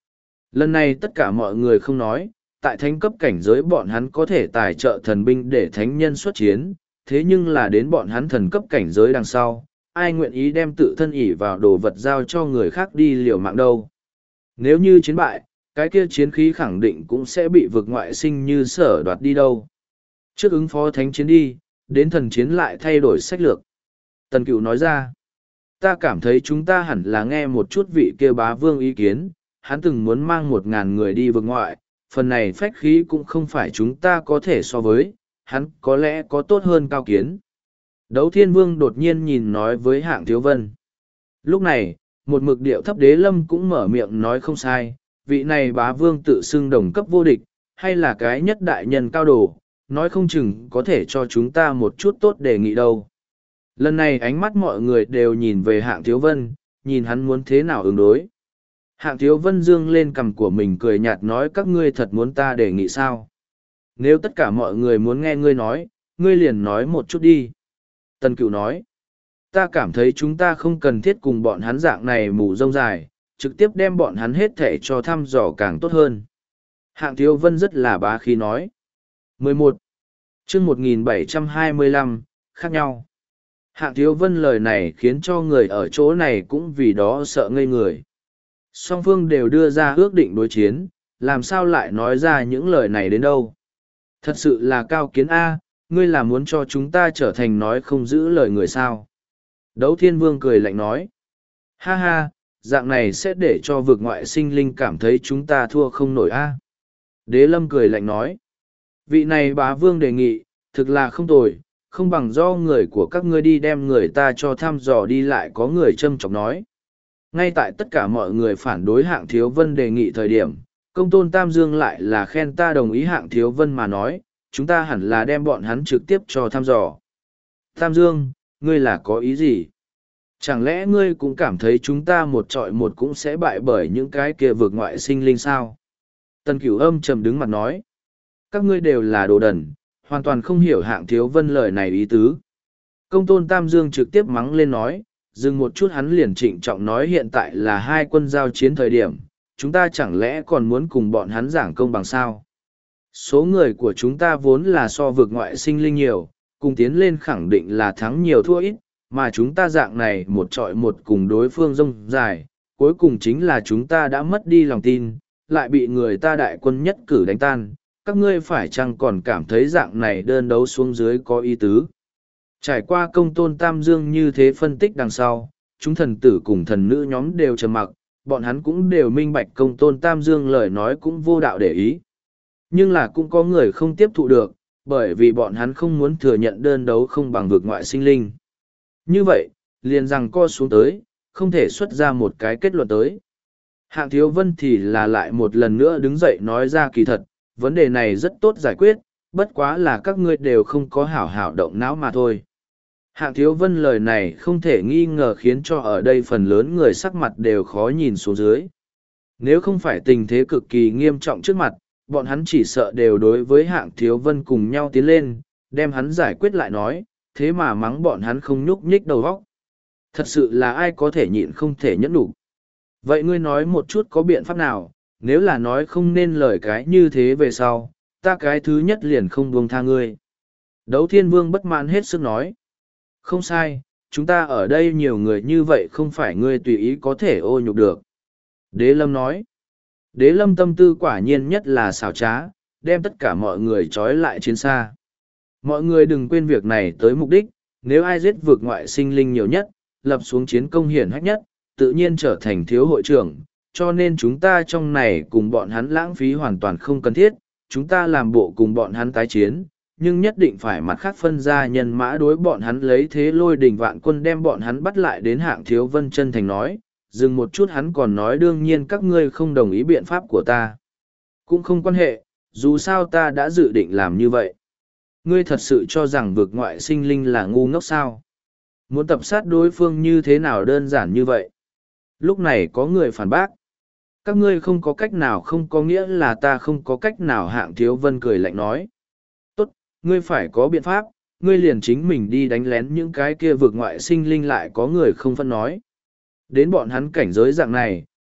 Lần này tất cả mọi người không nói, tại thánh cấp cảnh giới bọn hắn có thể tài trợ thần binh để thánh nhân xuất chiến, thế nhưng là đến bọn hắn thần cấp cảnh giới đằng sau, ai nguyện ý đem tự thân ỷ vào đồ vật giao cho người khác đi liều mạng đâu. Nếu như chiến bại, cái kia chiến khí khẳng định cũng sẽ bị vực ngoại sinh như sở đoạt đi đâu. Trước ứng phó thánh chiến đi, đến thần chiến lại thay đổi sách lược. Tần Cựu nói ra, ta cảm thấy chúng ta hẳn là nghe một chút vị kia bá vương ý kiến, hắn từng muốn mang 1.000 người đi vực ngoại, phần này phách khí cũng không phải chúng ta có thể so với, hắn có lẽ có tốt hơn cao kiến. Đấu Thiên Vương đột nhiên nhìn nói với Hạng Thiếu Vân. Lúc này, một mực điệu thấp Đế Lâm cũng mở miệng nói không sai, vị này bá vương tự xưng đồng cấp vô địch, hay là cái nhất đại nhân cao đồ, nói không chừng có thể cho chúng ta một chút tốt đề nghị đâu. Lần này ánh mắt mọi người đều nhìn về Hạng Thiếu Vân, nhìn hắn muốn thế nào ứng đối. Hạng Thiếu Vân dương lên cằm của mình cười nhạt nói các ngươi thật muốn ta đề nghị sao? Nếu tất cả mọi người muốn nghe ngươi nói, ngươi liền nói một chút đi. Tần Cựu nói, ta cảm thấy chúng ta không cần thiết cùng bọn hắn dạng này mù rông dài, trực tiếp đem bọn hắn hết thể cho thăm dò càng tốt hơn. Hạng Thiếu Vân rất là bá khí nói. 11. chương 1725, khác nhau. Hạng Thiếu Vân lời này khiến cho người ở chỗ này cũng vì đó sợ ngây người. Song phương đều đưa ra ước định đối chiến, làm sao lại nói ra những lời này đến đâu. Thật sự là cao kiến A, ngươi là muốn cho chúng ta trở thành nói không giữ lời người sao. Đấu Thiên Vương cười lạnh nói. Ha ha, dạng này sẽ để cho vực ngoại sinh linh cảm thấy chúng ta thua không nổi A. Đế Lâm cười lạnh nói. Vị này bá vương đề nghị, thực là không tồi, không bằng do người của các ngươi đi đem người ta cho thăm dò đi lại có người châm chọc nói. Ngay tại tất cả mọi người phản đối Hạng Thiếu Vân đề nghị thời điểm, Công Tôn Tam Dương lại là khen ta đồng ý Hạng Thiếu Vân mà nói, chúng ta hẳn là đem bọn hắn trực tiếp cho thăm dò. Tam Dương, ngươi là có ý gì? Chẳng lẽ ngươi cũng cảm thấy chúng ta một trọi một cũng sẽ bại bởi những cái kia vực ngoại sinh linh sao? Tần Cửu Âm trầm đứng mặt nói, các ngươi đều là đồ đần, hoàn toàn không hiểu Hạng Thiếu Vân lời này ý tứ. Công Tôn Tam Dương trực tiếp mắng lên nói, dừng một chút hắn liền trịnh trọng nói hiện tại là hai quân giao chiến thời điểm, chúng ta chẳng lẽ còn muốn cùng bọn hắn giảng công bằng sao? Số người của chúng ta vốn là so vực ngoại sinh linh nhiều, cùng tiến lên khẳng định là thắng nhiều thua ít, mà chúng ta dạng này một trọi một cùng đối phương rông dài, cuối cùng chính là chúng ta đã mất đi lòng tin, lại bị người ta đại quân nhất cử đánh tan, các ngươi phải chăng còn cảm thấy dạng này đơn đấu xuống dưới có ý tứ. Trải qua Công Tôn Tam Dương như thế phân tích đằng sau, chúng thần tử cùng thần nữ nhóm đều trầm mặc, bọn hắn cũng đều minh bạch Công Tôn Tam Dương lời nói cũng vô đạo để ý. Nhưng là cũng có người không tiếp thụ được, bởi vì bọn hắn không muốn thừa nhận đơn đấu không bằng vực ngoại sinh linh. Như vậy, liền rằng co xuống tới, không thể xuất ra một cái kết luận tới. Hạng Thiếu Vân thì là lại một lần nữa đứng dậy nói ra kỳ thật, vấn đề này rất tốt giải quyết, bất quá là các ngươi đều không có hảo hảo động não mà thôi. Hạng Thiếu Vân lời này không thể nghi ngờ khiến cho ở đây phần lớn người sắc mặt đều khó nhìn xuống dưới. Nếu không phải tình thế cực kỳ nghiêm trọng trước mặt, bọn hắn chỉ sợ đều đối với Hạng Thiếu Vân cùng nhau tiến lên, đem hắn giải quyết lại nói, thế mà mắng bọn hắn không nhúc nhích đầu óc. Thật sự là ai có thể nhịn không thể nhẫn đủ. Vậy ngươi nói một chút có biện pháp nào, nếu là nói không nên lời cái như thế về sau, ta cái thứ nhất liền không buông tha ngươi. Đấu Thiên Vương bất mãn hết sức nói. Không sai, chúng ta ở đây nhiều người như vậy không phải ngươi tùy ý có thể ô nhục được. Đế Lâm nói. Đế Lâm tâm tư quả nhiên nhất là xảo trá, đem tất cả mọi người trói lại chiến xa. Mọi người đừng quên việc này tới mục đích, nếu ai giết vượt ngoại sinh linh nhiều nhất, lập xuống chiến công hiển hách nhất, tự nhiên trở thành thiếu hội trưởng, cho nên chúng ta trong này cùng bọn hắn lãng phí hoàn toàn không cần thiết, chúng ta làm bộ cùng bọn hắn tái chiến, nhưng nhất định phải mặt khác phân ra nhân mã đối bọn hắn lấy thế lôi đình vạn quân đem bọn hắn bắt lại đến Hạng Thiếu Vân chân thành nói, dừng một chút hắn còn nói đương nhiên các ngươi không đồng ý biện pháp của ta. Cũng không quan hệ, dù sao ta đã dự định làm như vậy. Ngươi thật sự cho rằng vực ngoại sinh linh là ngu ngốc sao? Muốn tập sát đối phương như thế nào đơn giản như vậy? Lúc này có người phản bác. Các ngươi không có cách nào không có nghĩa là ta không có cách nào. Hạng Thiếu Vân cười lạnh nói. Tốt, ngươi phải có biện pháp, ngươi liền chính mình đi đánh lén những cái kia vực ngoại sinh linh lại có người không phân nói. Đến bọn hắn cảnh giới dạng này,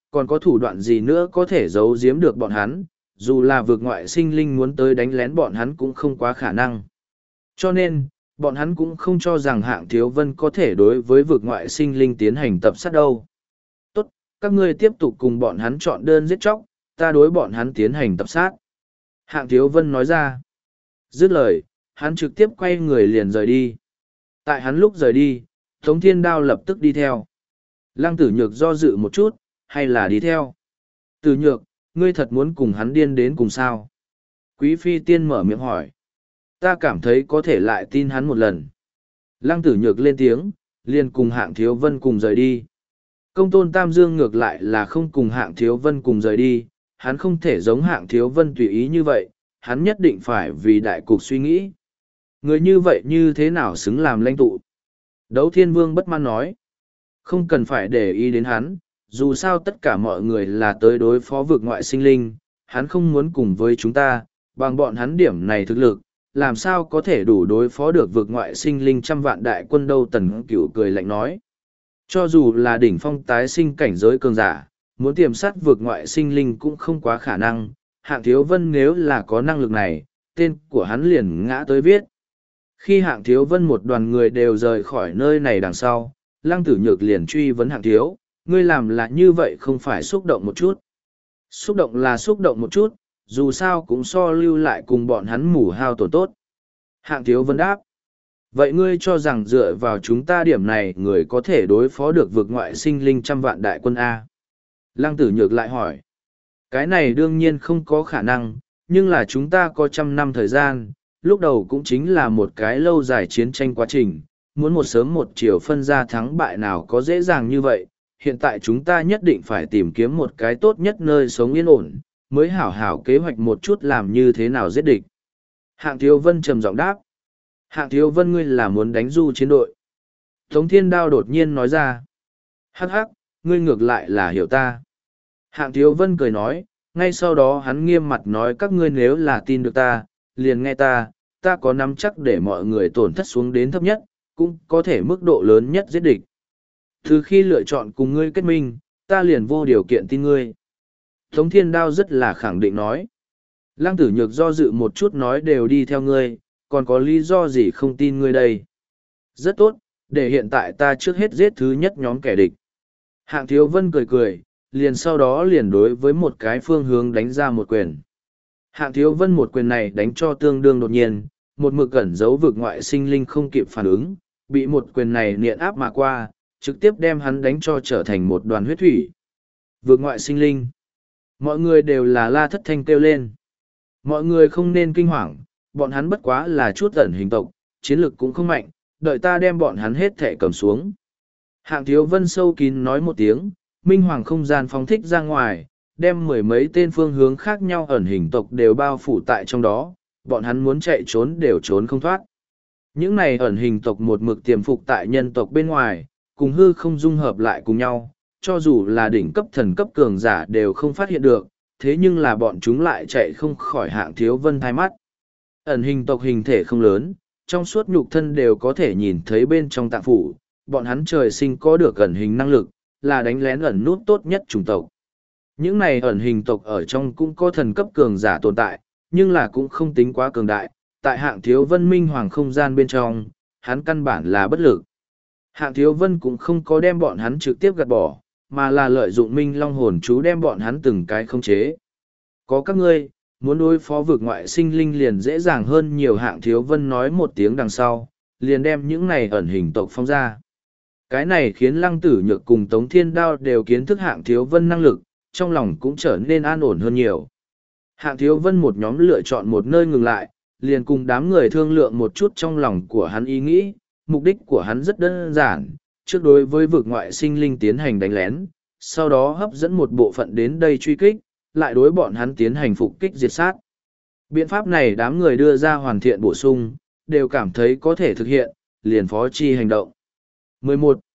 còn có thủ đoạn gì nữa có thể giấu giếm được bọn hắn, dù là vực ngoại sinh linh muốn tới đánh lén bọn hắn cũng không quá khả năng. Cho nên, bọn hắn cũng không cho rằng Hạng Thiếu Vân có thể đối với vực ngoại sinh linh tiến hành tập sát đâu. Tốt, các ngươi tiếp tục cùng bọn hắn chọn đơn giết chóc, ta đối bọn hắn tiến hành tập sát. Hạng Thiếu Vân nói ra. Dứt lời, hắn trực tiếp quay người liền rời đi. Tại hắn lúc rời đi, Tống Thiên Đao lập tức đi theo. Lăng Tử Nhược do dự một chút, hay là đi theo. Tử Nhược, ngươi thật muốn cùng hắn điên đến cùng sao? Quý Phi Tiên mở miệng hỏi. Ta cảm thấy có thể lại tin hắn một lần. Lăng Tử Nhược lên tiếng, liền cùng Hạng Thiếu Vân cùng rời đi. Công tôn Tam Dương ngược lại là không cùng Hạng Thiếu Vân cùng rời đi, hắn không thể giống Hạng Thiếu Vân tùy ý như vậy, hắn nhất định phải vì đại cục suy nghĩ. Người như vậy như thế nào xứng làm lãnh tụ? Đấu Thiên Vương bất mãn nói. Không cần phải để ý đến hắn, dù sao tất cả mọi người là tới đối phó vực ngoại sinh linh, hắn không muốn cùng với chúng ta, bằng bọn hắn điểm này thực lực, làm sao có thể đủ đối phó được vực ngoại sinh linh trăm vạn đại quân đâu. Tần Cửu cười lạnh nói. Cho dù là đỉnh phong tái sinh cảnh giới cường giả, muốn tiềm sát vực ngoại sinh linh cũng không quá khả năng. Hạng Thiếu Vân nếu là có năng lực này, tên của hắn liền ngã tới viết. Khi Hạng Thiếu Vân một đoàn người đều rời khỏi nơi này đằng sau, Lăng Tử Nhược liền truy vấn Hạng Thiếu, ngươi làm là như vậy không phải xúc động một chút. Xúc động là xúc động một chút, dù sao cũng so lưu lại cùng bọn hắn mù hao tổn tốt. Hạng Thiếu Vân đáp. Vậy ngươi cho rằng dựa vào chúng ta điểm này người có thể đối phó được vực ngoại sinh linh trăm vạn đại quân A? Lăng Tử Nhược lại hỏi. Cái này đương nhiên không có khả năng, nhưng là chúng ta có 100 năm thời gian, lúc đầu cũng chính là một cái lâu dài chiến tranh quá trình, muốn một sớm một chiều phân ra thắng bại nào có dễ dàng như vậy. Hiện tại chúng ta nhất định phải tìm kiếm một cái tốt nhất nơi sống yên ổn, mới hảo hảo kế hoạch một chút làm như thế nào giết địch. Hạng Thiếu Vân trầm giọng đáp. Hạng Thiếu Vân, ngươi là muốn đánh du chiến đội. Tống Thiên Đao đột nhiên nói ra. Hắc hắc, ngươi ngược lại là hiểu ta. Hạng Thiếu Vân cười nói, ngay sau đó hắn nghiêm mặt nói các ngươi nếu là tin được ta, liền nghe ta có nắm chắc để mọi người tổn thất xuống đến thấp nhất, cũng có thể mức độ lớn nhất giết địch. Từ khi lựa chọn cùng ngươi kết minh, ta liền vô điều kiện tin ngươi. Tống Thiên Đao rất là khẳng định nói. Lăng Tử Nhược do dự một chút nói đều đi theo ngươi, còn có lý do gì không tin ngươi đây? Rất tốt, để hiện tại ta trước hết giết thứ nhất nhóm kẻ địch. Hạng Thiếu Vân cười cười, liền sau đó liền đối với một cái phương hướng đánh ra một quyền. Hạng Thiếu Vân một quyền này đánh cho tương đương đột nhiên, một mực ẩn giấu vực ngoại sinh linh không kịp phản ứng, bị một quyền này niện áp mà qua, trực tiếp đem hắn đánh cho trở thành một đoàn huyết thủy. Vực ngoại sinh linh. Mọi người đều là la thất thanh kêu lên. Mọi người không nên kinh hoàng, bọn hắn bất quá là chút ẩn hình tộc, chiến lực cũng không mạnh, đợi ta đem bọn hắn hết thể cầm xuống. Hạng Thiếu Vân sâu kín nói một tiếng, minh hoàng không gian phóng thích ra ngoài, đem mười mấy tên phương hướng khác nhau ẩn hình tộc đều bao phủ tại trong đó, bọn hắn muốn chạy trốn đều trốn không thoát. Những này ẩn hình tộc một mực tiềm phục tại nhân tộc bên ngoài, cùng hư không dung hợp lại cùng nhau, cho dù là đỉnh cấp thần cấp cường giả đều không phát hiện được, thế nhưng là bọn chúng lại chạy không khỏi Hạng Thiếu Vân thai mắt. Ẩn hình tộc hình thể không lớn, trong suốt nhục thân đều có thể nhìn thấy bên trong tạng phủ, bọn hắn trời sinh có được ẩn hình năng lực, là đánh lén ẩn nút tốt nhất chủng tộc. Những này ẩn hình tộc ở trong cũng có thần cấp cường giả tồn tại, nhưng là cũng không tính quá cường đại, tại Hạng Thiếu Vân minh hoàng không gian bên trong, hắn căn bản là bất lực. Hạng Thiếu Vân cũng không có đem bọn hắn trực tiếp gạt bỏ, mà là lợi dụng minh long hồn chú đem bọn hắn từng cái khống chế. Có các ngươi, muốn đối phó vực ngoại sinh linh liền dễ dàng hơn nhiều. Hạng Thiếu Vân nói một tiếng đằng sau, liền đem những này ẩn hình tộc phong ra. Cái này khiến Lăng Tử Nhược cùng Tống Thiên Đao đều kiến thức Hạng Thiếu Vân năng lực, trong lòng cũng trở nên an ổn hơn nhiều. Hạng Thiếu Vân một nhóm lựa chọn một nơi ngừng lại, liền cùng đám người thương lượng một chút trong lòng của hắn ý nghĩ, mục đích của hắn rất đơn giản, trước đối với vực ngoại sinh linh tiến hành đánh lén, sau đó hấp dẫn một bộ phận đến đây truy kích, lại đối bọn hắn tiến hành phục kích diệt sát. Biện pháp này đám người đưa ra hoàn thiện bổ sung, đều cảm thấy có thể thực hiện, liền phó chi hành động. 11.